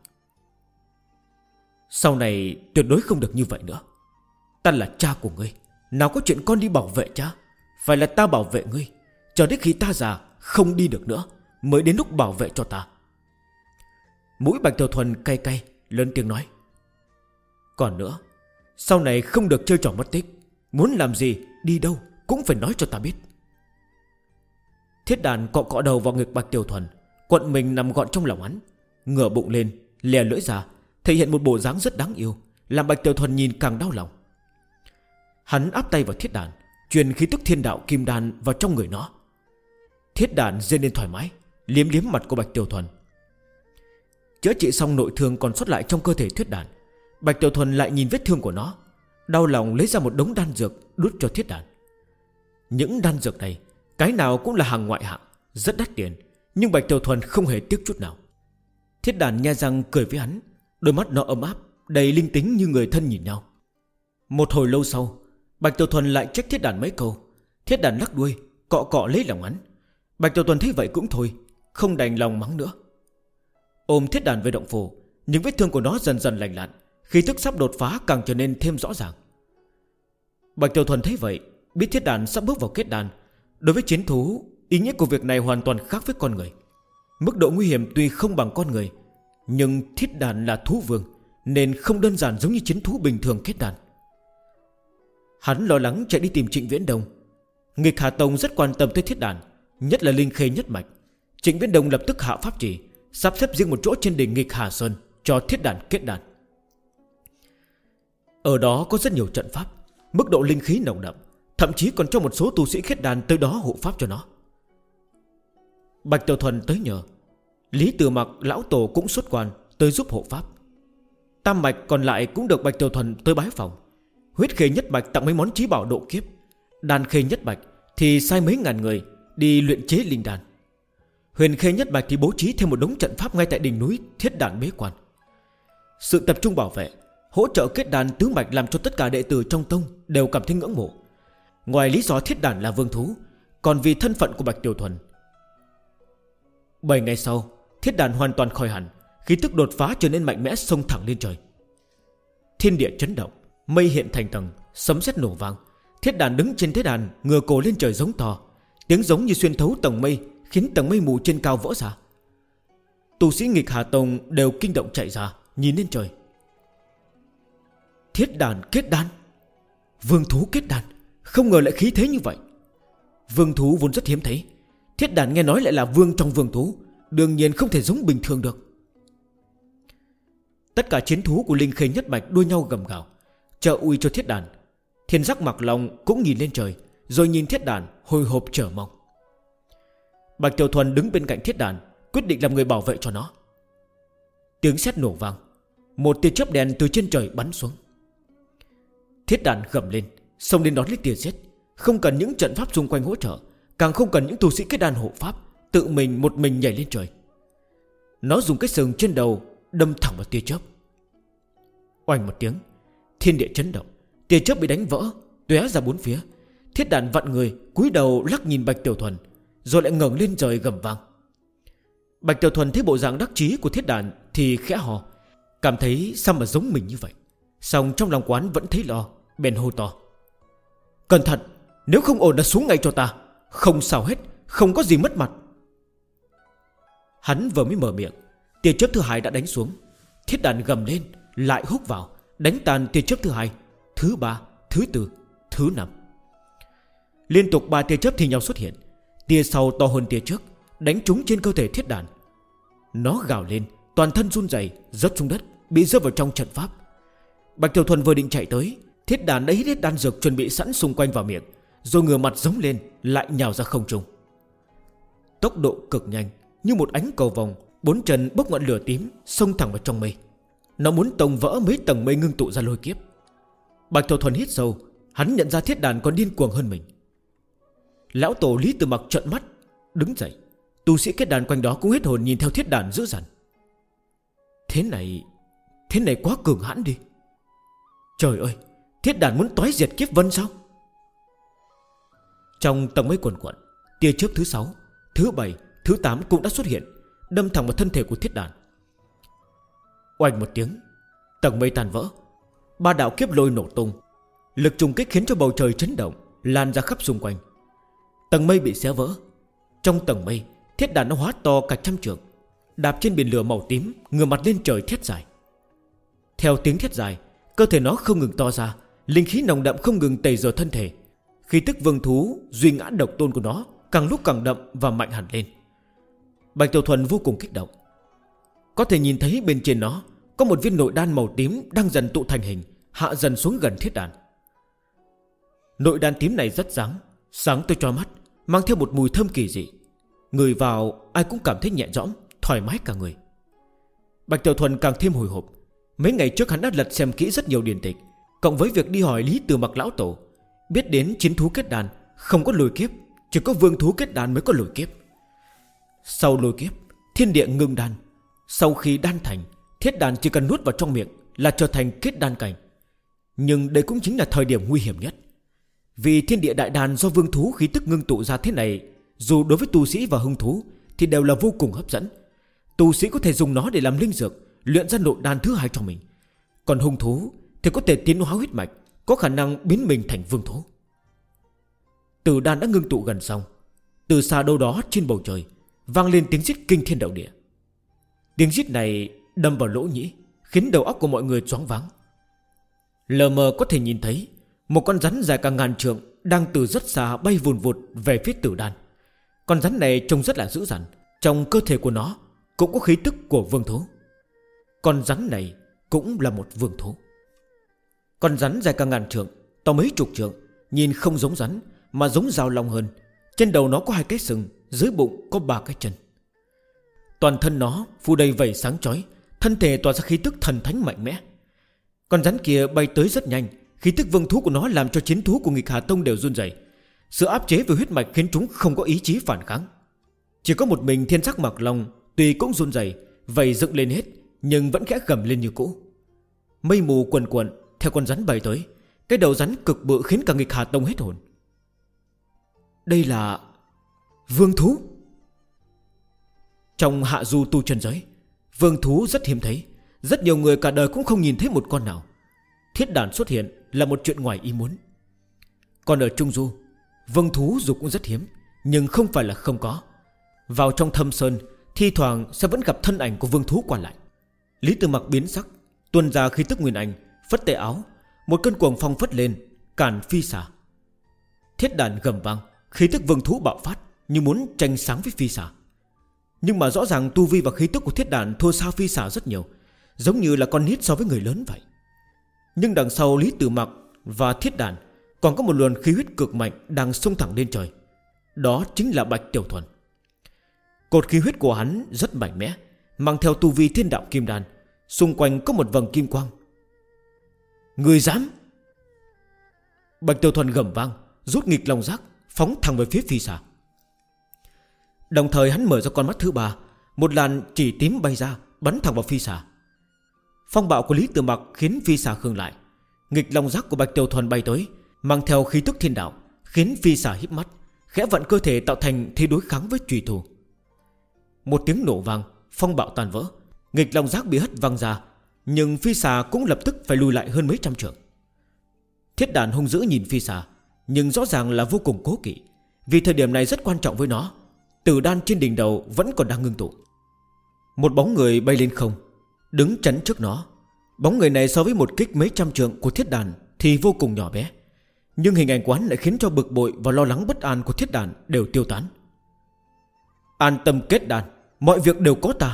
Sau này tuyệt đối không được như vậy nữa. Ta là cha của ngươi, nào có chuyện con đi bảo vệ cha, phải là ta bảo vệ ngươi. Chờ đến khi ta già không đi được nữa mới đến lúc bảo vệ cho ta. Mũi Bạch Tiểu Thuần cay cay, lớn tiếng nói: Còn nữa, sau này không được chơi trò mất tích. Muốn làm gì, đi đâu cũng phải nói cho ta biết. Thiết Đàn cọ cọ đầu vào ngực Bạch Tiểu Thuần, quận mình nằm gọn trong lòng hắn, ngửa bụng lên, lè lưỡi ra, thể hiện một bộ dáng rất đáng yêu, làm Bạch Tiểu Thuần nhìn càng đau lòng. Hắn áp tay vào Thiết Đàn, truyền khí tức thiên đạo kim đan vào trong người nó. Thiết Đàn rên lên thoải mái, liếm liếm mặt của Bạch Tiểu Thuần. Chữa trị xong nội thương còn sót lại trong cơ thể Thiết Đàn, Bạch Tiểu Thuần lại nhìn vết thương của nó, đau lòng lấy ra một đống đan dược đút cho Thiết Đàn. Những đan dược này cái nào cũng là hàng ngoại hạng, rất đắt tiền, nhưng Bạch Tiểu Thuần không hề tiếc chút nào. Thiết Đàn nhe răng cười với hắn, đôi mắt nó ấm áp, đầy linh tính như người thân nhìn nhau. Một hồi lâu sau, Bạch Tiểu Thuần lại trách Thiết Đàn mấy câu. Thiết Đàn lắc đuôi, cọ cọ lấy lòng hắn. Bạch Tiểu Thuần thấy vậy cũng thôi, không đành lòng mắng nữa. Ôm Thiết Đàn về động phủ, những vết thương của nó dần dần lành lặn, khí tức sắp đột phá càng trở nên thêm rõ ràng. Bạch Tiểu Thuần thấy vậy, biết Thiết Đàn sắp bước vào kết đàn. Đối với chiến thú, ý nghĩa của việc này hoàn toàn khác với con người. Mức độ nguy hiểm tuy không bằng con người, nhưng Thiết Đàn là thú vương, nên không đơn giản giống như chiến thú bình thường kết đàn. Hắn lo lắng chạy đi tìm Trịnh Viễn Đông. Nghịch Hà Tông rất quan tâm tới Thiết Đàn, nhất là linh khê nhất mạch. Trịnh Viễn Đông lập tức hạ pháp chỉ, sắp xếp riêng một chỗ trên đỉnh Nghịch Hà Sơn cho Thiết Đàn kết đàn. Ở đó có rất nhiều trận pháp, mức độ linh khí nồng đậm, thậm chí còn cho một số tu sĩ kết đàn tới đó hộ pháp cho nó. Bạch Tiểu Thuần tới nhờ, Lý Từ Mặc lão tổ cũng xuất quan tới giúp hộ pháp. Tam mạch còn lại cũng được Bạch Tiểu Thuần tới bái phòng. Huyết khê nhất mạch tặng mấy món chí bảo độ kiếp, đan khê nhất mạch thì sai mấy ngàn người đi luyện chế linh đan. Huyền khê nhất mạch thì bố trí thêm một đống trận pháp ngay tại đỉnh núi Thiết Đàn bế quan. Sự tập trung bảo vệ, hỗ trợ kết đàn tứ mạch làm cho tất cả đệ tử trong tông đều cảm thấy ngưỡng mộ. Ngoài lý do Thiết Đàn là vương thú, còn vì thân phận của Bạch Tiểu Thuần. 7 ngày sau, Thiết Đàn hoàn toàn khỏi hẳn, khí tức đột phá trở nên mạnh mẽ, xông thẳng lên trời. Thiên địa chấn động, mây hiện thành tầng, sấm sét nổ vang. Thiết Đàn đứng trên thế đàn, ngửa cổ lên trời giống to, tiếng giống như xuyên thấu tầng mây, khiến tầng mây mù trên cao vỡ ra. Tu sĩ Nghịch Hà Tông đều kinh động chạy ra, nhìn lên trời. Thiết Đàn kết đan, vương thú kết đan, không ngờ lại khí thế như vậy. Vương thú vốn rất hiếm thấy, Thiết Đàn nghe nói lại là vương trong vương thú, đương nhiên không thể giống bình thường được. Tất cả chiến thú của linh khê nhất mạch đua nhau gầm gào, trợ uy cho Thiết Đàn. Thiên Giác Mặc Long cũng nhìn lên trời, rồi nhìn Thiết Đàn hồi hộp chờ mong. Bạch Tiểu Thuần đứng bên cạnh Thiết Đàn, quyết định làm người bảo vệ cho nó. Tiếng sét nổ vang, một tia chớp đen từ trên trời bắn xuống. Thiết Đàn gầm lên, xông lên đón lấy tia sét, không cần những trận pháp xung quanh hỗ trợ, càng không cần những tu sĩ kết đan hộ pháp, tự mình một mình nhảy lên trời. Nó dùng cái sừng trên đầu đâm thẳng vào tia chớp. Oanh một tiếng, thiên địa chấn động, tia chớp bị đánh vỡ, tóe ra bốn phía. Thiết Đàn vặn người, cúi đầu lắc nhìn Bạch Tiểu Thuần, rồi lại ngẩng lên trời gầm vang. Bạch Tiểu Thuần thấy bộ dạng đắc chí của Thiết Đàn thì khẽ hò, cảm thấy sao mà giống mình như vậy. Song trong lòng quán vẫn thấy lo, bèn hô to: Cẩn thận, nếu không ổn là xuống ngay cho ta. Không sao hết, không có gì mất mặt. Hắn vừa mới mở miệng, tia chớp thứ hai đã đánh xuống. Thiết Đàn gầm lên, lại húc vào, đánh tàn tia chớp thứ hai, thứ ba, thứ tư, thứ năm. Liên tục 3 tia chớp thì nhau xuất hiện. Tia sau to hơn tia trước, đánh trúng trên cơ thể Thiết Đàn. Nó gào lên, toàn thân run rẩy, rớt xuống đất, bị rơi vào trong trận pháp. Bạch Tiểu Thuần vừa định chạy tới, Thiết Đàn đã hít hết đan dược chuẩn bị sẵn xung quanh vào miệng, rồi ngửa mặt giống lên, lại nhào ra không trung. Tốc độ cực nhanh, như một ánh cầu vồng, 4 chân bốc ngọn lửa tím, xông thẳng vào trong mây. Nó muốn tông vỡ mấy tầng mây ngưng tụ ra lôi kiếp. Bạch Tiểu Thuần hít sâu, hắn nhận ra Thiết Đàn còn điên cuồng hơn mình. Lão tổ Lý Từ Mặc trợn mắt đứng dậy, tu sĩ kết đàn quanh đó cũng hết hồn nhìn theo Thiết Đàn dữ dằn. Thế này quá cường hãn đi. Trời ơi, Thiết Đàn muốn toái diệt kiếp vân sao? Trong tầng mây quần quận, tia chớp thứ 6, thứ 7, thứ 8 cũng đã xuất hiện, đâm thẳng vào thân thể của Thiết Đàn. Oanh một tiếng, tầng mây tàn vỡ, 3 đạo kiếp lôi nổ tung, lực trùng kích khiến cho bầu trời chấn động, lan ra khắp xung quanh. Tầng mây bị xé vỡ. Trong tầng mây, thiết đàn nó hóa to cả trăm trượng, đạp trên biển lửa màu tím, ngửa mặt lên trời thét dài. Theo tiếng thét dài, cơ thể nó không ngừng to ra, linh khí nồng đậm không ngừng tẩy rửa thân thể. Khí tức vương thú duy ngã độc tôn của nó càng lúc càng đậm và mạnh hẳn lên. Bạch Tiểu Thuần vô cùng kích động. Có thể nhìn thấy bên trên nó có một viên nội đan màu tím đang dần tụ thành hình, hạ dần xuống gần thiết đàn. Nội đan tím này rất sáng tới chói mắt, mang theo một mùi thơm kỳ dị. Người vào ai cũng cảm thấy nhẹ nhõm, thoải mái cả người. Bạch Tiểu Thuần càng thêm hồi hộp. Mấy ngày trước hắn đã lật xem kỹ rất nhiều điển tịch, cộng với việc đi hỏi Lý Từ Mặc lão tổ, biết đến chiến thú kết đàn không có lôi kiếp, chỉ có vương thú kết đàn mới có lôi kiếp. Sau lôi kiếp, thiên địa ngưng đan. Sau khi đan thành, thiết đàn chỉ cần nuốt vào trong miệng là trở thành kết đan cảnh. Nhưng đây cũng chính là thời điểm nguy hiểm nhất. Vì thiên địa đại đàn do vương thú khí tức ngưng tụ ra thế này, dù đối với tu sĩ và hung thú thì đều là vô cùng hấp dẫn. Tu sĩ có thể dùng nó để làm linh dược, luyện ra nội đan thứ hai cho mình. Còn hung thú thì có thể tiến hóa huyết mạch, có khả năng biến mình thành vương thú. Tử đan đã ngưng tụ gần xong. Từ xa đâu đó trên bầu trời vang lên tiếng rít kinh thiên động địa. Tiếng rít này đâm vào lỗ nhĩ, khiến đầu óc của mọi người choáng váng. Lờ mờ có thể nhìn thấy một con rắn dài cả ngàn trượng đang từ rất xa bay vùn vụt về phía tử đan. Con rắn này trông rất là dữ dằn, trong cơ thể của nó cũng có khí tức của vương thú. Con rắn này cũng là một vương thú. Con rắn dài cả ngàn trượng, to mấy chục trượng, nhìn không giống rắn mà giống dao long hơn. Trên đầu nó có 2 cái sừng, dưới bụng có 3 cái chân. Toàn thân nó phủ đầy vảy sáng chói, thân thể tỏa ra khí tức thần thánh mạnh mẽ. Con rắn kia bay tới rất nhanh, khí tức vương thú của nó làm cho chiến thú của Nghịch Hà Tông đều run rẩy. Sự áp chế về huyết mạch khiến chúng không có ý chí phản kháng. Chỉ có một mình Thiên Sắc Mặc Long tuy cũng run rẩy, vảy dựng lên hết, nhưng vẫn khẽ gầm lên như cũ. Mây mù quần quần theo con rắn bay tới. Cái đầu rắn cực bự khiến cả Nghịch Hà Tông hết hồn. Đây là vương thú. Trong hạ du tu chân giới, vương thú rất hiếm thấy. Rất nhiều người cả đời cũng không nhìn thấy một con nào. Thiết đàn xuất hiện là một chuyện ngoài ý muốn. Còn ở Trung Du, vương thú dù cũng rất hiếm, nhưng không phải là không có. Vào trong thâm sơn, thi thoảng sẽ vẫn gặp thân ảnh của vương thú qua lại. Lý Từ Mặc biến sắc, tuôn ra khí tức nguyên ảnh, phất tay áo, một cơn cuồng phong phất lên, cản phi xà. Thiết đàn gầm vang, khí tức vương thú bạo phát, như muốn tranh sáng với phi xà. Nhưng mà rõ ràng tu vi và khí tức của thiết đàn thua xa phi xà rất nhiều, giống như là con nít so với người lớn vậy. Nhưng đằng sau Lý Từ Mặc và thiết đàn còn có một luồng khí huyết cực mạnh đang xông thẳng lên trời. Đó chính là Bạch Tiểu Thuần. Cột khí huyết của hắn rất mạnh mẽ, mang theo tu vi thiên đạo kim đan, xung quanh có một vầng kim quang. Người dám! Bạch Tiểu Thuần gầm vang, rút nghịch long giác, phóng thẳng về phía phi xà. Đồng thời hắn mở ra con mắt thứ 3, một làn chỉ tím bay ra, bắn thẳng vào phi xà. Phong bạo của Lý Từ Mặc khiến phi xà khựng lại. Nghịch long giác của Bạch Tiểu Thuần bay tới, mang theo khí tức thiên đạo, khiến phi xà híp mắt, khẽ vận cơ thể tạo thành thế đối kháng với chùy thủ. Một tiếng nổ vang, phong bạo tan vỡ, nghịch long giác bị hất văng ra, nhưng phi xà cũng lập tức phải lùi lại hơn mấy trăm trượng. Thiết đàn hung dữ nhìn phi xà, nhưng rõ ràng là vô cùng cố kỵ, vì thời điểm này rất quan trọng với nó. Tử đan trên đỉnh đầu vẫn còn đang ngưng tụ. Một bóng người bay lên không, đứng chắn trước nó. Bóng người này so với một kích mấy trăm trượng của thiết đàn thì vô cùng nhỏ bé, nhưng hình ảnh quán lại khiến cho bực bội và lo lắng bất an của thiết đàn đều tiêu tán. An tâm kết đàn, mọi việc đều có ta.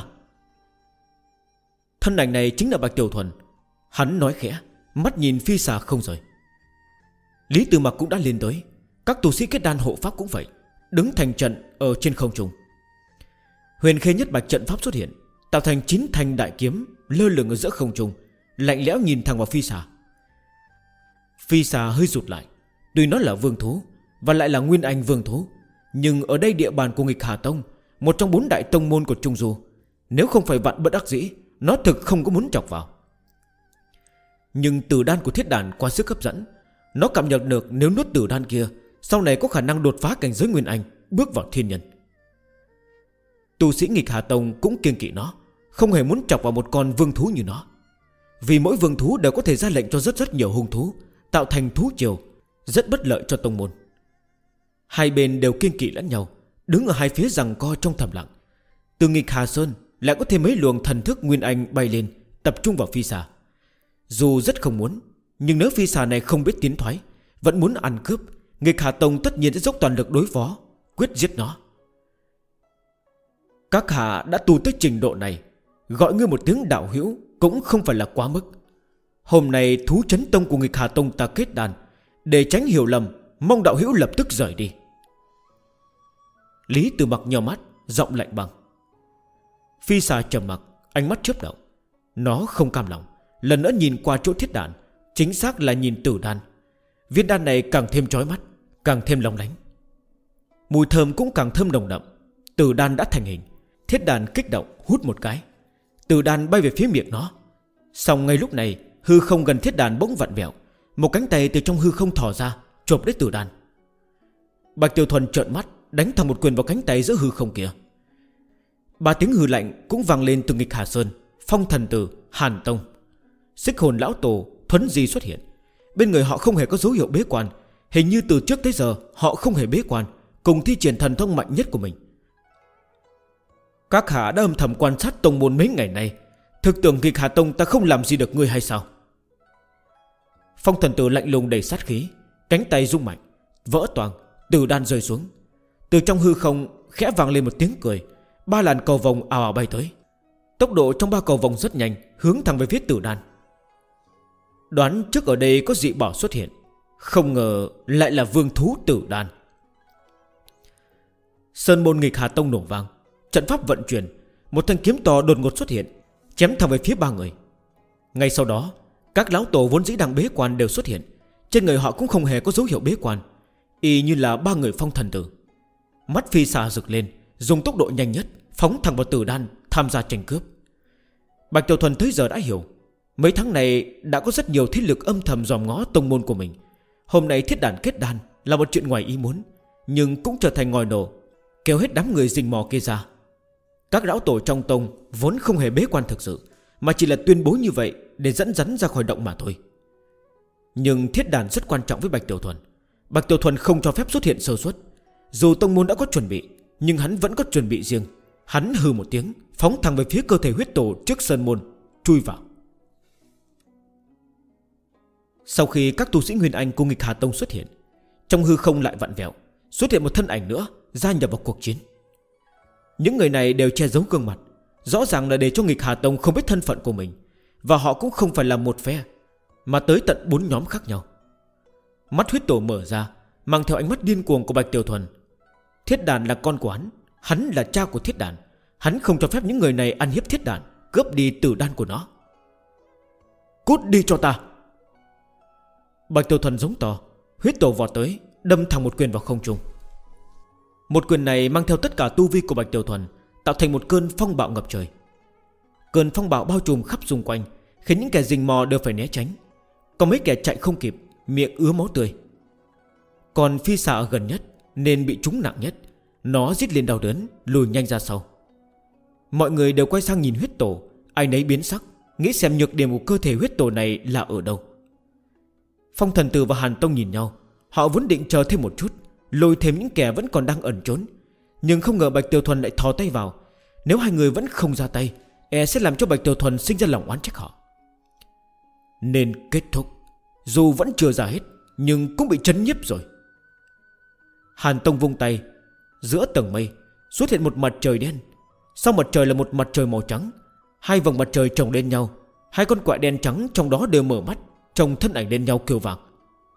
Thân ảnh này chính là Bạch Tiểu Thuần. Hắn nói khẽ, mắt nhìn phi xà không rời. Lý Từ Mặc cũng đã lên tới. Các tu sĩ kết đan hộ pháp cũng vậy, đứng thành trận ở trên không trung. Huyền Khê Nhất Bạch trận pháp xuất hiện, tạo thành 9 thanh đại kiếm lơ lửng ở giữa không trung, lạnh lẽo nhìn thẳng vào phi xà. Phi xà hơi rụt lại. Tuy nó là vương thú và lại là nguyên anh vương thú, nhưng ở đây địa bàn của Nghịch Hà Tông, một trong 4 đại tông môn của Trung Du, nếu không phải vạn bất đắc dĩ, nó thực không có muốn chọc vào. Nhưng tử đan của thiết đàn quá sức hấp dẫn. Nó cảm nhận được nếu nuốt tử đan kia, sau này có khả năng đột phá cảnh giới nguyên anh, bước vào thiên nhân. Tu sĩ Nghịch Hà Tông cũng kiêng kỵ nó, không hề muốn chọc vào một con vương thú như nó. Vì mỗi vương thú đều có thể ra lệnh cho rất nhiều hung thú, tạo thành thú triều, rất bất lợi cho tông môn. Hai bên đều kiêng kỵ lẫn nhau, đứng ở hai phía giằng co trong thầm lặng. Từ nghịch Hà Sơn lại có thêm mấy luồng thần thức nguyên anh bay lên, tập trung vào phi xà. Dù rất không muốn, nhưng nếu phi xà này không biết tiến thoái, vẫn muốn ăn cướp, nghịch Hà Tông tất nhiên sẽ dốc toàn lực đối phó, quyết giết nó. Các hạ đã tu tới trình độ này, gọi ngươi một tiếng đạo hữu cũng không phải là quá mức. Hôm nay thú chấn tông của nghịch Hà Tông ta kết đàn, để tránh hiểu lầm, mong đạo hữu lập tức rời đi. Lý Từ Mặc nheo mắt, giọng lạnh băng. Phi xà trầm mặc, ánh mắt chớp động. Nó không cam lòng, lần nữa nhìn qua chỗ thiết đàn, chính xác là nhìn tử đan. Viên đan này càng thêm chói mắt, càng thêm lóng lánh. Mùi thơm cũng càng thơm nồng đậm. Tử đan đã thành hình. Thiết đàn kích động hút một cái, tử đan bay về phía miệng nó. Xong ngay lúc này, hư không gần thiết đàn bỗng vặn vẹo, một cánh tay từ trong hư không thò ra, chộp lấy tử đan. Bạch Tiểu Thuần trợn mắt, đánh thẳng một quyền vào cánh tay giữa hư không kia. Ba tiếng hư lạnh cũng vang lên từ nghịch Hà Sơn, Phong Thần Tử, Hàn Tông. Xích Hồn Lão Tổ, Thuấn Di xuất hiện. Bên người họ không hề có dấu hiệu bế quan. Hình như từ trước tới giờ họ không hề bế quan, cùng thi triển thần thông mạnh nhất của mình. Các hạ đã âm thầm quan sát tông môn mấy ngày nay, thực tưởng nghịch Hà Tông ta không làm gì được ngươi hay sao? Phong Thần Tử lạnh lùng đầy sát khí, cánh tay rung mạnh, vỡ toang, tử đan rơi xuống. Từ trong hư không khẽ vang lên một tiếng cười. Ba làn cầu vồng ào ào bay tới. Tốc độ trong ba cầu vồng rất nhanh, hướng thẳng về phía tử đan. Đoán trước ở đây có dị bảo xuất hiện, không ngờ lại là vương thú tử đan. Sơn môn nghịch Hà Tông nổ vang, trận pháp vận chuyển, một thanh kiếm to đột ngột xuất hiện, chém thẳng về phía ba người. Ngay sau đó, các lão tổ vốn dĩ đang bế quan đều xuất hiện. Trên người họ cũng không hề có dấu hiệu bế quan, y như là ba người Phong Thần Tử. Mắt phi xà rực lên, dùng tốc độ nhanh nhất phóng thẳng vào tử đan, tham gia tranh cướp. Bạch Tiểu Thuần tới giờ đã hiểu, mấy tháng này đã có rất nhiều thế lực âm thầm dòm ngó tông môn của mình. Hôm nay thiết đàn kết đan là một chuyện ngoài ý muốn, nhưng cũng trở thành ngòi nổ, kéo hết đám người rình mò kia ra. Các lão tổ trong tông vốn không hề bế quan thực sự, mà chỉ là tuyên bố như vậy để dẫn dắt ra khỏi động mà thôi. Nhưng thiết đàn rất quan trọng với Bạch Tiểu Thuần. Bạch Tiểu Thuần không cho phép xuất hiện sơ suất. Dù tông môn đã có chuẩn bị, nhưng hắn vẫn có chuẩn bị riêng. Hắn hừ một tiếng, phóng thẳng về phía cơ thể huyết tổ trước sơn môn, chui vào. Sau khi các tu sĩ Nguyên Anh của nghịch Hà Tông xuất hiện, trong hư không lại vặn vẹo, xuất hiện một thân ảnh nữa gia nhập vào cuộc chiến. Những người này đều che giấu gương mặt, rõ ràng là để cho nghịch Hà Tông không biết thân phận của mình. Và họ cũng không phải là một phe, mà tới tận 4 nhóm khác nhau. Mắt huyết tổ mở ra, mang theo ánh mắt điên cuồng của Bạch Tiểu Thuần. Thiết đàn là con của hắn là cha của thiết đàn. Hắn không cho phép những người này ăn hiếp thiết đàn, cướp đi tử đan của nó. Cút đi cho ta! Bạch Tiểu Thuần giống to, huyết tổ vọt tới, đâm thẳng một quyền vào không trung. Một quyền này mang theo tất cả tu vi của Bạch Tiểu Thuần, tạo thành một cơn phong bạo ngập trời. Cơn phong bạo bao trùm khắp xung quanh, khiến những kẻ rình mò đều phải né tránh. Còn mấy kẻ chạy không kịp, miệng ứa máu tươi. Còn phi xà ở gần nhất nên bị trúng nặng nhất, nó rít lên đau đớn, lùi nhanh ra sau. Mọi người đều quay sang nhìn huyết tổ, ai nấy biến sắc, nghĩ xem nhược điểm của cơ thể huyết tổ này là ở đâu. Phong Thần Tử và Hàn Tông nhìn nhau, họ vốn định chờ thêm một chút, lôi thêm những kẻ vẫn còn đang ẩn trốn. Nhưng không ngờ Bạch Tiểu Thuần lại thò tay vào. Nếu hai người vẫn không ra tay, sẽ làm cho Bạch Tiểu Thuần sinh ra lòng oán trách họ. Nên kết thúc, dù vẫn chưa ra hết, nhưng cũng bị chấn nhiếp rồi. Hàn Tông vung tay, giữa tầng mây xuất hiện một mặt trời đen. Sau mặt trời là một mặt trời màu trắng. Hai vầng mặt trời chồng lên nhau, hai con quạ đen trắng trong đó đều mở mắt, trông thân ảnh lên nhau kêu vàng.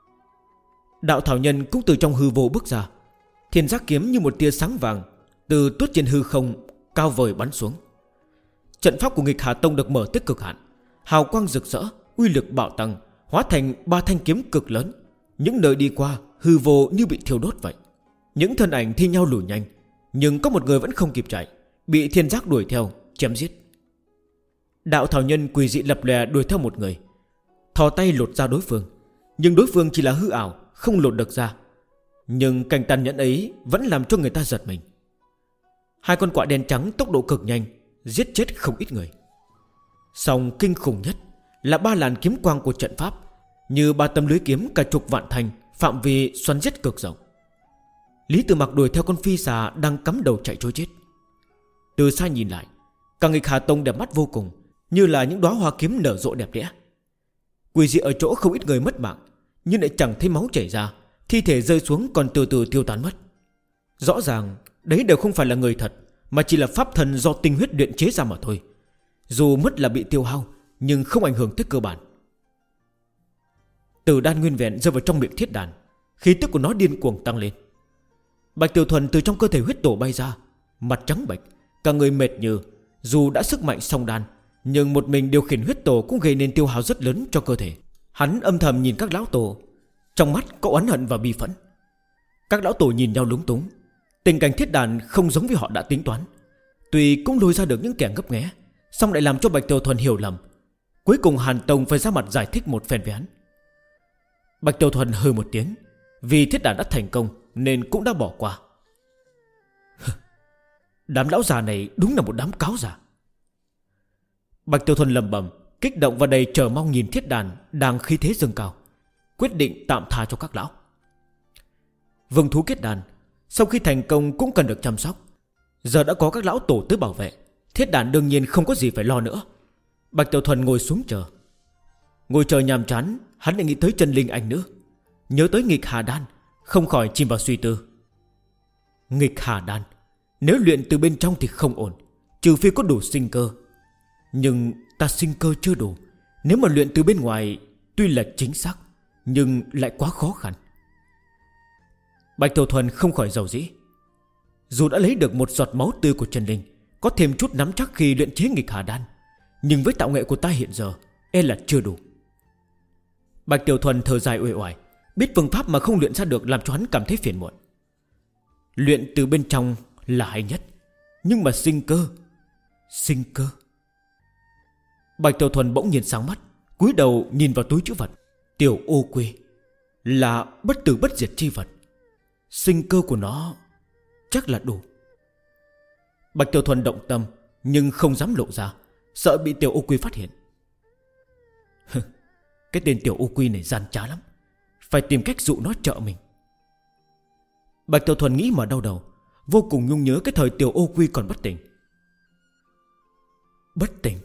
Đạo thảo nhân cũng từ trong hư vô bước ra. Thiên giác kiếm như một tia sáng vàng từ tuốt trên hư không cao vời bắn xuống. Trận pháp của nghịch Hà Tông được mở tới cực hạn, hào quang rực rỡ, uy lực bạo tăng, hóa thành 3 thanh kiếm cực lớn. Những nơi đi qua, hư vô như bị thiêu đốt vậy. Những thân ảnh thi nhau lùi nhanh, nhưng có một người vẫn không kịp chạy, bị thiên giác đuổi theo, chém giết. Đạo thảo nhân quỷ dị lập lòe đuổi theo một người, thò tay lột ra đối phương. Nhưng đối phương chỉ là hư ảo, không lột được ra. Nhưng cảnh tàn nhẫn ấy vẫn làm cho người ta giật mình. Hai con quạ đen trắng tốc độ cực nhanh, giết chết không ít người. Song kinh khủng nhất là 3 làn kiếm quang của trận pháp, như 3 tấm lưới kiếm cả chục vạn thanh, phạm vi xoắn giết cực rộng. Lý Tử Mặc đuổi theo con phi xà đang cắm đầu chạy trối chết. Từ xa nhìn lại, cả nghịch Hà Tông đẹp mắt vô cùng, như là những đóa hoa kiếm nở rộ đẹp đẽ. Quỷ dị ở chỗ không ít người mất mạng, nhưng lại chẳng thấy máu chảy ra, thi thể rơi xuống còn từ từ tiêu tán mất. Rõ ràng đấy đều không phải là người thật, mà chỉ là pháp thần do tinh huyết luyện chế ra mà thôi. Dù mất là bị tiêu hao, nhưng không ảnh hưởng tới cơ bản. Tử đan nguyên vẹn rơi vào trong miệng thiết đàn, khí tức của nó điên cuồng tăng lên. Bạch Tiểu Thuần từ trong cơ thể huyết tổ bay ra, mặt trắng bệch, cả người mệt nhừ. Dù đã sức mạnh song đan, nhưng một mình điều khiển huyết tổ cũng gây nên tiêu hao rất lớn cho cơ thể. Hắn âm thầm nhìn các lão tổ, trong mắt có oán hận và bi phẫn. Các lão tổ nhìn nhau lúng túng. Tình cảnh thiết đàn không giống với họ đã tính toán. Tuy cũng lôi ra được những kẻ ngấp nghé, song lại làm cho Bạch Tiểu Thuần hiểu lầm. Cuối cùng Hàn Tông phải ra mặt giải thích một phen với hắn. Bạch Tiểu Thuần hừ một tiếng, vì thiết đàn đã thành công nên cũng đã bỏ qua. Đám lão già này đúng là một đám cáo già. Bạch Tiểu Thuần lẩm bẩm, kích động và đầy chờ mong nhìn thiết đàn đang khí thế dâng cao, quyết định tạm tha cho các lão. Vương thú kết đàn sau khi thành công cũng cần được chăm sóc. Giờ đã có các lão tổ tới bảo vệ, thiết đàn đương nhiên không có gì phải lo nữa. Bạch Tiểu Thuần ngồi xuống chờ. Ngồi chờ nhàm chán, hắn lại nghĩ tới chân linh anh nữa, nhớ tới nghịch Hà Đan, không khỏi chìm vào suy tư. Nghịch Hà Đan, nếu luyện từ bên trong thì không ổn, trừ phi có đủ sinh cơ. Nhưng ta sinh cơ chưa đủ, nếu mà luyện từ bên ngoài tuy là chính xác, nhưng lại quá khó khăn. Bạch Tiểu Thuần không khỏi giàu dĩ. Dù đã lấy được một giọt máu tươi của chân linh, có thêm chút nắm chắc khi luyện chế nghịch Hà Đan, nhưng với tạo nghệ của ta hiện giờ, e là chưa đủ. Bạch Tiểu Thuần thở dài uể oải, biết phương pháp mà không luyện ra được làm cho hắn cảm thấy phiền muộn. Luyện từ bên trong là hay nhất, nhưng mà sinh cơ. Bạch Tiểu Thuần bỗng nhiên sáng mắt, cúi đầu nhìn vào túi trữ vật. Tiểu ô quy là bất tử bất diệt chi vật, sinh cơ của nó chắc là đủ. Bạch Tiểu Thuần động tâm, nhưng không dám lộ ra, sợ bị Tiểu ô quy phát hiện. Cái tên Tiểu ô quy này gian trá lắm, phải tìm cách dụ nó trợ mình. Bạch Tiểu Thuần nghĩ mà đau đầu, vô cùng nhung nhớ cái thời Tiểu ô quy còn bất tỉnh. Bất tỉnh?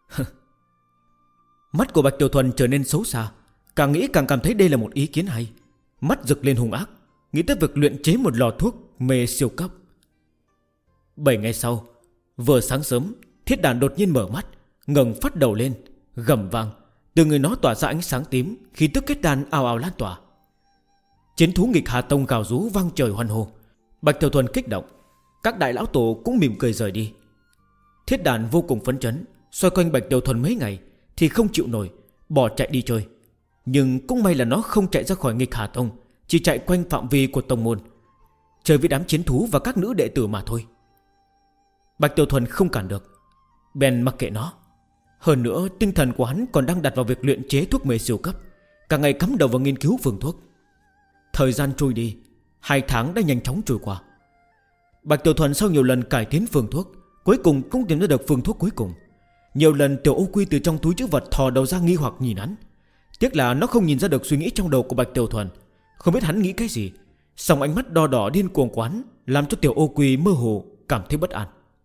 Mắt của Bạch Tiểu Thuần trở nên xấu xa, càng nghĩ càng cảm thấy đây là một ý kiến hay. Mắt rực lên hung ác, nghĩ tới việc luyện chế một lò thuốc mê siêu cấp. 7 ngày sau, vừa sáng sớm, thiết đàn đột nhiên mở mắt, ngẩng phát đầu lên, gầm vang. Từ người nó tỏa ra ánh sáng tím, khí tức kết đàn ào ào lan tỏa. Chiến thú nghịch Hà Tông gào rú vang trời hoan hô. Bạch Tiểu Thuần kích động, các đại lão tổ cũng mỉm cười rời đi. Thiết đàn vô cùng phấn chấn, xoay quanh Bạch Tiểu Thuần mấy ngày thì không chịu nổi, bỏ chạy đi chơi. Nhưng cũng may là nó không chạy ra khỏi nghịch Hà Tông, chỉ chạy quanh phạm vi của tông môn, chơi với đám chiến thú và các nữ đệ tử mà thôi. Bạch Tiểu Thuần không cản được, bèn mặc kệ nó. Hơn nữa tinh thần của hắn còn đang đặt vào việc luyện chế thuốc mê siêu cấp, cả ngày cắm đầu vào nghiên cứu phương thuốc. Thời gian trôi đi, 2 tháng đã nhanh chóng trôi qua. Bạch Tiểu Thuần sau nhiều lần cải tiến phương thuốc, cuối cùng cũng tìm ra được phương thuốc cuối cùng. Nhiều lần Tiểu ô quy từ trong túi trữ vật thò đầu ra nghi hoặc nhìn hắn. Tiếc là nó không nhìn ra được suy nghĩ trong đầu của Bạch Tiểu Thuần, không biết hắn nghĩ cái gì. Song ánh mắt đo đỏ điên cuồng của hắn làm cho Tiểu ô quy mơ hồ cảm thấy bất an.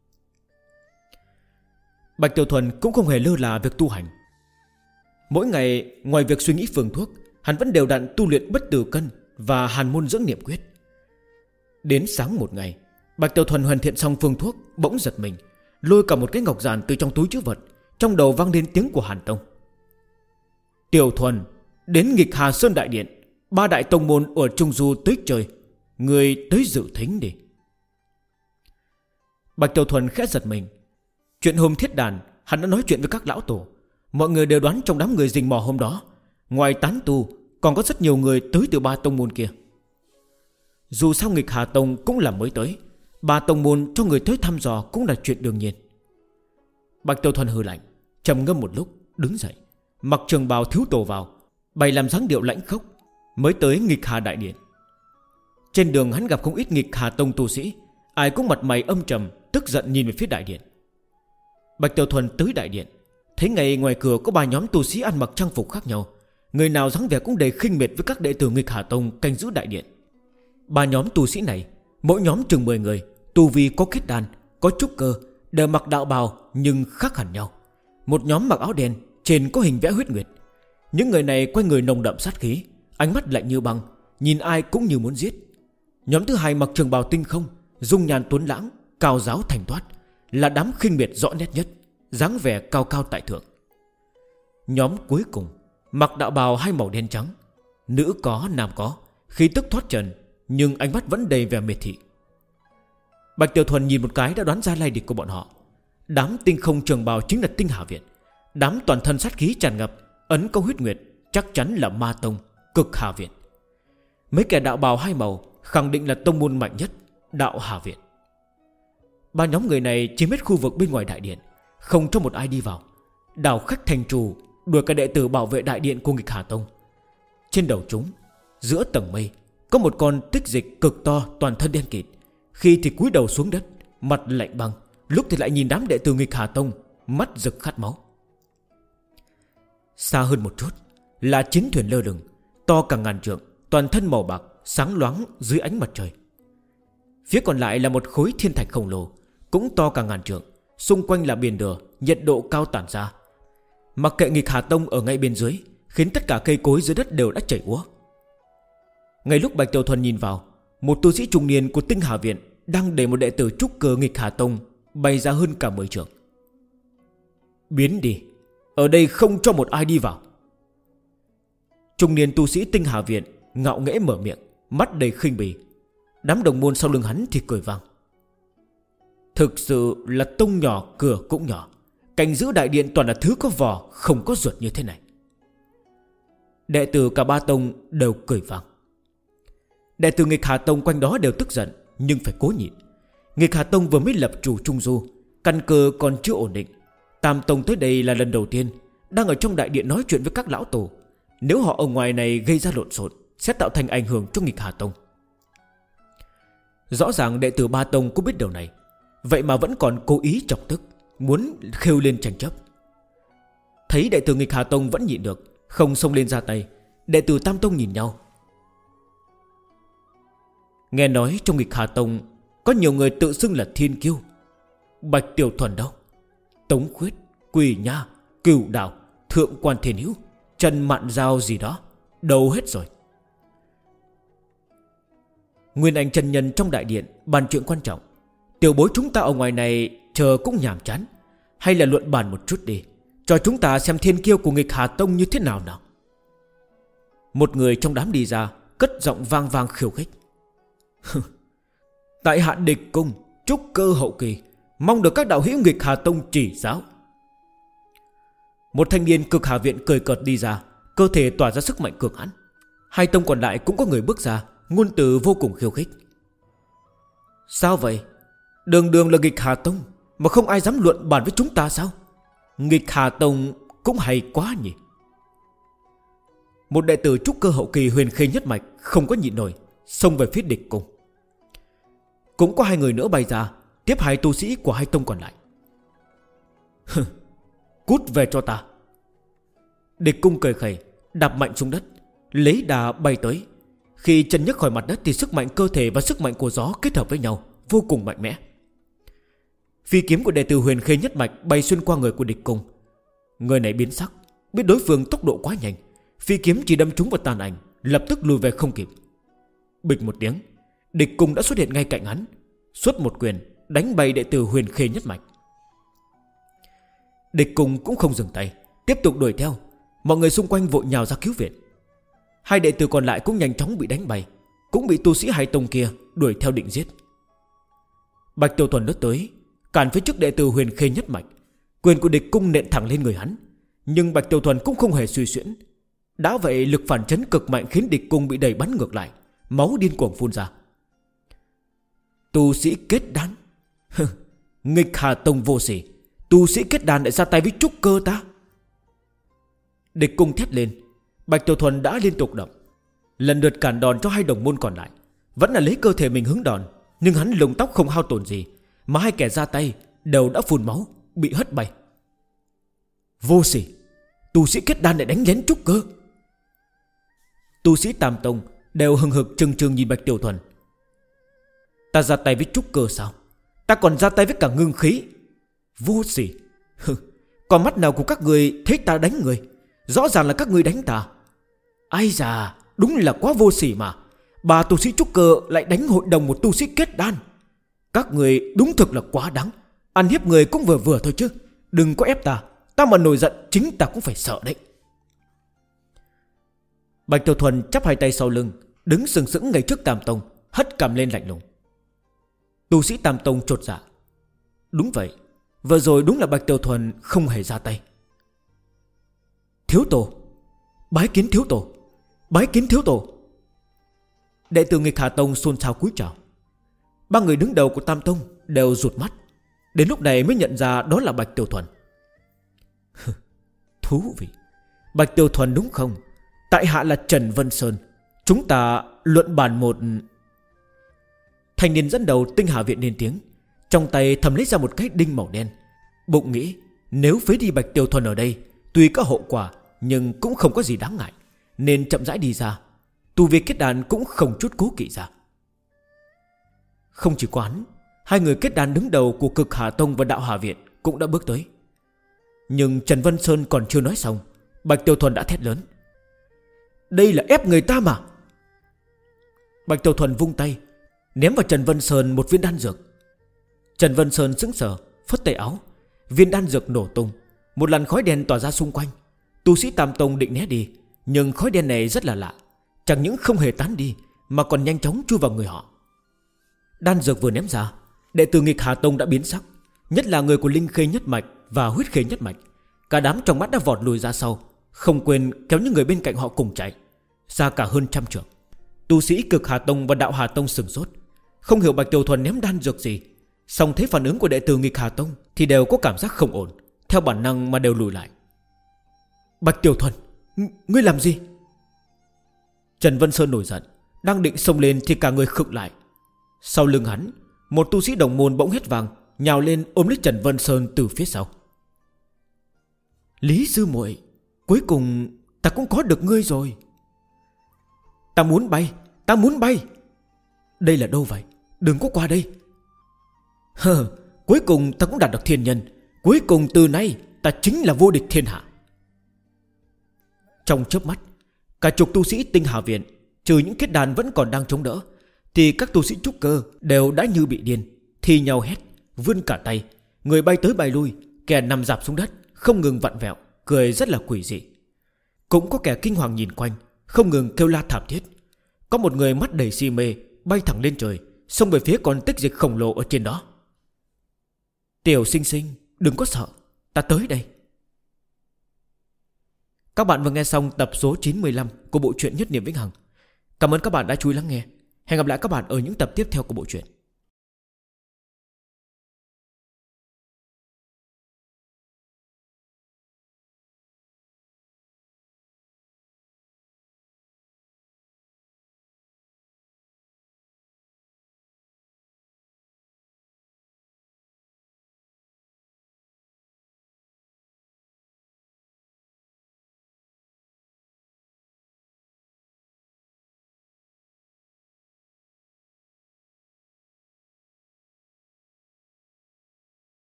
Bạch Tiểu Thuần cũng không hề lơ là việc tu hành. Mỗi ngày ngoài việc suy nghĩ phương thuốc, hắn vẫn đều đặn tu luyện bất tử cân và hàn môn dưỡng niệm quyết. Đến sáng một ngày, Bạch Tiểu Thuần hoàn thiện xong phương thuốc, bỗng giật mình, lôi cả một cái ngọc giản từ trong túi trữ vật. Trong đầu vang lên tiếng của Hàn Tông. Tiểu Thuần, đến nghịch Hà Sơn Đại Điện, 3 đại tông môn ở Trung Du tới chơi, người tới dự thính đi. Bạch Tiểu Thuần khẽ giật mình. Chuyện hôm thiết đàn, hắn đã nói chuyện với các lão tổ. Mọi người đều đoán trong đám người rình mò hôm đó, ngoài tán tu, còn có rất nhiều người tới từ 3 tông môn kia. Dù sao nghịch Hà Tông cũng là mới tới, 3 tông môn cho người tới thăm dò cũng là chuyện đương nhiên. Bạch Tiểu Thuần hừ lạnh, trầm ngâm một lúc, đứng dậy, mặc trường bào thiếu tổ vào, bày làm dáng điệu lãnh khốc, mới tới nghịch Hà Đại Điện. Trên đường hắn gặp không ít nghịch Hà Tông tu sĩ, ai cũng mặt mày âm trầm, tức giận nhìn về phía đại điện. Bạch Tiểu Thuần tới đại điện, thấy ngay ngoài cửa có 3 nhóm tu sĩ ăn mặc trang phục khác nhau, người nào dáng vẻ cũng đầy khinh miệt với các đệ tử nghịch Hà Tông canh giữ đại điện. Ba nhóm tu sĩ này, mỗi nhóm chừng 10 người, tu vi có kết đan, có trúc cơ, đều mặc đạo bào nhưng khác hẳn nhau. Một nhóm mặc áo đen, trên có hình vẽ huyết nguyệt. Những người này quanh người nồng đậm sát khí, ánh mắt lạnh như băng, nhìn ai cũng như muốn giết. Nhóm thứ hai mặc trường bào tinh không, dung nhan tuấn lãng, cao giáo thành thoát, là đám khinh miệt rõ nét nhất, dáng vẻ cao cao tại thượng. Nhóm cuối cùng mặc đạo bào hai màu đen trắng, nữ có nam có, khí tức thoát trần, nhưng ánh mắt vẫn đầy vẻ miệt thị. Bạch Tiểu Thuần nhìn một cái đã đoán ra lai lịch của bọn họ. Đám tinh không trường bào chính là Tinh Hà Viện. Đám toàn thân sát khí tràn ngập, ấn câu huyết nguyệt, chắc chắn là Ma Tông, Cực Hà Viện. Mấy kẻ đạo bào hai màu khẳng định là tông môn mạnh nhất, Đạo Hà Viện. Ba nhóm người này chiếm hết khu vực bên ngoài đại điện, không cho một ai đi vào. Đảo khách thành trù, đuổi cả đệ tử bảo vệ đại điện của Nghịch Hà Tông. Trên đầu chúng, giữa tầng mây, có một con tích dịch cực to, toàn thân đen kịt. Khi thì cúi đầu xuống đất, mặt lạnh băng, lúc thì lại nhìn đám đệ tử Nghịch Hà Tông, mắt rực khát máu. Xa hơn một chút là chiến thuyền lơ lửng, to cả ngàn trượng, toàn thân màu bạc, sáng loáng dưới ánh mặt trời. Phía còn lại là một khối thiên thạch khổng lồ, cũng to cả ngàn trượng, xung quanh là biển lửa, nhiệt độ cao tản ra. Mặc kệ Nghịch Hà Tông ở ngay bên dưới, khiến tất cả cây cối dưới đất đều đã chảy úa. Ngay lúc Bạch Tiểu Thuần nhìn vào, một tu sĩ trung niên của Tinh Hà Viện đang để một đệ tử trúc cơ Nghịch Hà Tông bay ra hơn cả 10 trượng. Biến đi, ở đây không cho một ai đi vào. Trung niên tu sĩ Tinh Hà Viện ngạo nghễ mở miệng, mắt đầy khinh bỉ. Đám đồng môn sau lưng hắn thì cười vang. Thực sự là tông nhỏ cửa cũng nhỏ, canh giữ đại điện toàn là thứ có vỏ không có ruột như thế này. Đệ tử cả ba tông đều cười vang. Đệ tử Nghịch Hà Tông quanh đó đều tức giận, nhưng phải cố nhịn. Nghịch Hà Tông vừa mới lập chủ Trung Du, căn cơ còn chưa ổn định. Tam Tông tới đây là lần đầu tiên, đang ở trong đại điện nói chuyện với các lão tổ. Nếu họ ở ngoài này gây ra lộn xộn, sẽ tạo thành ảnh hưởng cho Nghịch Hà Tông. Rõ ràng đệ tử ba tông cũng biết điều này, vậy mà vẫn còn cố ý chọc tức, muốn khêu lên tranh chấp. Thấy đệ tử Nghịch Hà Tông vẫn nhịn được, không xông lên ra tay, đệ tử Tam Tông nhìn nhau. Nghe nói trong Nghịch Hà Tông có nhiều người tự xưng là thiên kiêu. Bạch Tiểu Thuần đâu? Tống Khuyết, Quỳ Nha, Cửu Đào, Thượng Quan Thiên Hữu, Trần Mạn Giao gì đó, đâu hết rồi. Nguyên Anh chân nhân trong đại điện bàn chuyện quan trọng. Tiểu bối chúng ta ở ngoài này chờ cũng nhàm chán, hay là luận bàn một chút đi, cho chúng ta xem thiên kiêu của Nghịch Hà Tông như thế nào nào. Một người trong đám đi ra, cất giọng vang vang khiêu khích. Tại hạ Địch Cung, trúc cơ hậu kỳ, mong được các đạo hữu Nghịch Hà Tông chỉ giáo. Một thanh niên Cực Hà Viện cười cợt đi ra, cơ thể tỏa ra sức mạnh cường hãn. Hai tông còn lại cũng có người bước ra, ngôn từ vô cùng khiêu khích. Sao vậy? Đường đường là Nghịch Hà Tông mà không ai dám luận bàn với chúng ta sao? Nghịch Hà Tông cũng hay quá nhỉ. Một đệ tử trúc cơ hậu kỳ huyền khê nhất mạch không có nhịn nổi, xông về phía Địch Cung. Cũng có hai người nữa bay ra, tiếp hai tu sĩ của hai tông còn lại. Cút về cho ta. Địch Cung cười khẩy, đạp mạnh xuống đất, lấy đà bay tới. Khi chân nhấc khỏi mặt đất thì sức mạnh cơ thể và sức mạnh của gió kết hợp với nhau, vô cùng mạnh mẽ. Phi kiếm của đệ tử huyền khê nhất mạch bay xuyên qua người của Địch Cung. Người này biến sắc, biết đối phương tốc độ quá nhanh, phi kiếm chỉ đâm trúng vào tàn ảnh, lập tức lùi về không kịp. Bịch một tiếng, Địch Cung đã xuất hiện ngay cạnh hắn, xuất một quyền đánh bay đệ tử huyền khê nhất mạch. Địch Cung cũng không dừng tay, tiếp tục đuổi theo. Mọi người xung quanh vội nhào ra cứu viện. Hai đệ tử còn lại cũng nhanh chóng bị đánh bay, cũng bị tu sĩ hai tông kia đuổi theo định giết. Bạch Tiểu Thuần lướt tới, cản phía trước đệ tử huyền khê nhất mạch. Quyền của Địch Cung nện thẳng lên người hắn, nhưng Bạch Tiểu Thuần cũng không hề suy xuyễn. Đã vậy lực phản chấn cực mạnh khiến Địch Cung bị đẩy bắn ngược lại, máu điên cuồng phun ra. Tu sĩ kết đan? Nghịch Hà Tông vô sỉ, tu sĩ kết đan lại ra tay với trúc cơ ta? Địch Cung thét lên. Bạch Tiểu Thuần đã liên tục động, lần lượt cản đòn cho hai đồng môn còn lại. Vẫn là lấy cơ thể mình hứng đòn, nhưng hắn lông tóc không hao tổn gì, mà hai kẻ ra tay đều đã phun máu, bị hất bay. Vô sỉ, tu sĩ kết đan lại đánh lén trúc cơ. Tu sĩ Tam Tông đều hừng hực trừng trừng nhìn Bạch Tiểu Thuần, Ta ra tay với trúc cơ sao? Ta còn ra tay với cả ngưng khí. Vô sỉ. Còn mắt nào của các người thấy ta đánh người? Rõ ràng là các người đánh ta. Ai già, đúng là quá vô sỉ mà. Bà tu sĩ trúc cơ lại đánh hội đồng một tu sĩ kết đan. Các người đúng thực là quá đáng. Ăn hiếp người cũng vừa vừa thôi chứ. Đừng có ép ta. Ta mà nổi giận chính ta cũng phải sợ đấy. Bạch Tiểu Thuần chắp hai tay sau lưng, đứng sừng sững ngay trước Tam Tông, hất cằm lên lạnh lùng. Tu sĩ Tam Tông chột dạ. Đúng vậy, vừa rồi đúng là Bạch Tiểu Thuần không hề ra tay. Thiếu tổ, bái kiến thiếu tổ, bái kiến thiếu tổ. Đệ tử Nghịch Hà Tông xôn xao cúi chào. Ba người đứng đầu của Tam Tông đều rụt mắt. Đến lúc này mới nhận ra đó là Bạch Tiểu Thuần. Thú vị. Bạch Tiểu Thuần đúng không? Tại hạ là Trần Vân Sơn. Chúng ta luận bàn một. Thanh niên dẫn đầu Tinh Hà Viện lên tiếng, trong tay thầm lấy ra một cái đinh màu đen. Bụng nghĩ nếu phế đi Bạch Tiểu Thuần ở đây, tuy có hậu quả nhưng cũng không có gì đáng ngại, nên chậm rãi đi ra. Tu vi kết đàn cũng không chút cố kỵ ra. Không chỉ quán, hai người kết đàn đứng đầu của Cực Hà Tông và Đạo Hà Viện cũng đã bước tới. Nhưng Trần Vân Sơn còn chưa nói xong, Bạch Tiểu Thuần đã thét lớn. Đây là ép người ta mà. Bạch Tiểu Thuần vung tay, ném vào Trần Vân Sơn một viên đan dược. Trần Vân Sơn sững sờ, phất tay áo. Viên đan dược nổ tung, một làn khói đen tỏa ra xung quanh. Tu sĩ Tam Tông định né đi, nhưng khói đen này rất là lạ. Chẳng những không hề tán đi, mà còn nhanh chóng chui vào người họ. Đan dược vừa ném ra, đệ tử Nghịch Hà Tông đã biến sắc, nhất là người của Linh Khê nhất mạch và Huyết Khê nhất mạch. Cả đám trong mắt đã vọt lùi ra sau, không quên kéo những người bên cạnh họ cùng chạy, xa cả hơn 100 trượng. Tu sĩ Cực Hà Tông và Đạo Hà Tông sửng sốt, không hiểu Bạch Tiểu Thuần ném đan dược gì. Song thấy phản ứng của đệ tử Nghịch Hà Tông thì đều có cảm giác không ổn, theo bản năng mà đều lùi lại. Bạch Tiểu Thuần, ngươi làm gì? Trần Vân Sơn nổi giận, đang định xông lên thì cả người khựng lại. Sau lưng hắn, một tu sĩ đồng môn bỗng hét vàng, nhào lên ôm lấy Trần Vân Sơn từ phía sau. Lý sư muội, cuối cùng ta cũng có được ngươi rồi. Ta muốn bay, ta muốn bay. Đây là đâu vậy? Đừng có qua đây. Cuối cùng ta cũng đạt được thiên nhân. Cuối cùng từ nay ta chính là vô địch thiên hạ. Trong chớp mắt, cả chục tu sĩ Tinh Hà Viện, trừ những kết đàn vẫn còn đang chống đỡ, thì các tu sĩ trúc cơ đều đã như bị điên, thi nhau hét, vươn cả tay. Người bay tới bay lui, kẻ nằm rạp xuống đất, không ngừng vặn vẹo, cười rất là quỷ dị. Cũng có kẻ kinh hoàng nhìn quanh, không ngừng kêu la thảm thiết. Có một người mắt đầy si mê, bay thẳng lên trời, xông về phía con tích dịch khổng lồ ở trên đó. Tiểu sinh sinh, đừng có sợ, ta tới đây. Các bạn vừa nghe xong tập số 95 của bộ truyện Nhất Niệm Vĩnh Hằng. Cảm ơn các bạn đã chú ý lắng nghe. Hẹn gặp lại các bạn ở những tập tiếp theo của bộ truyện.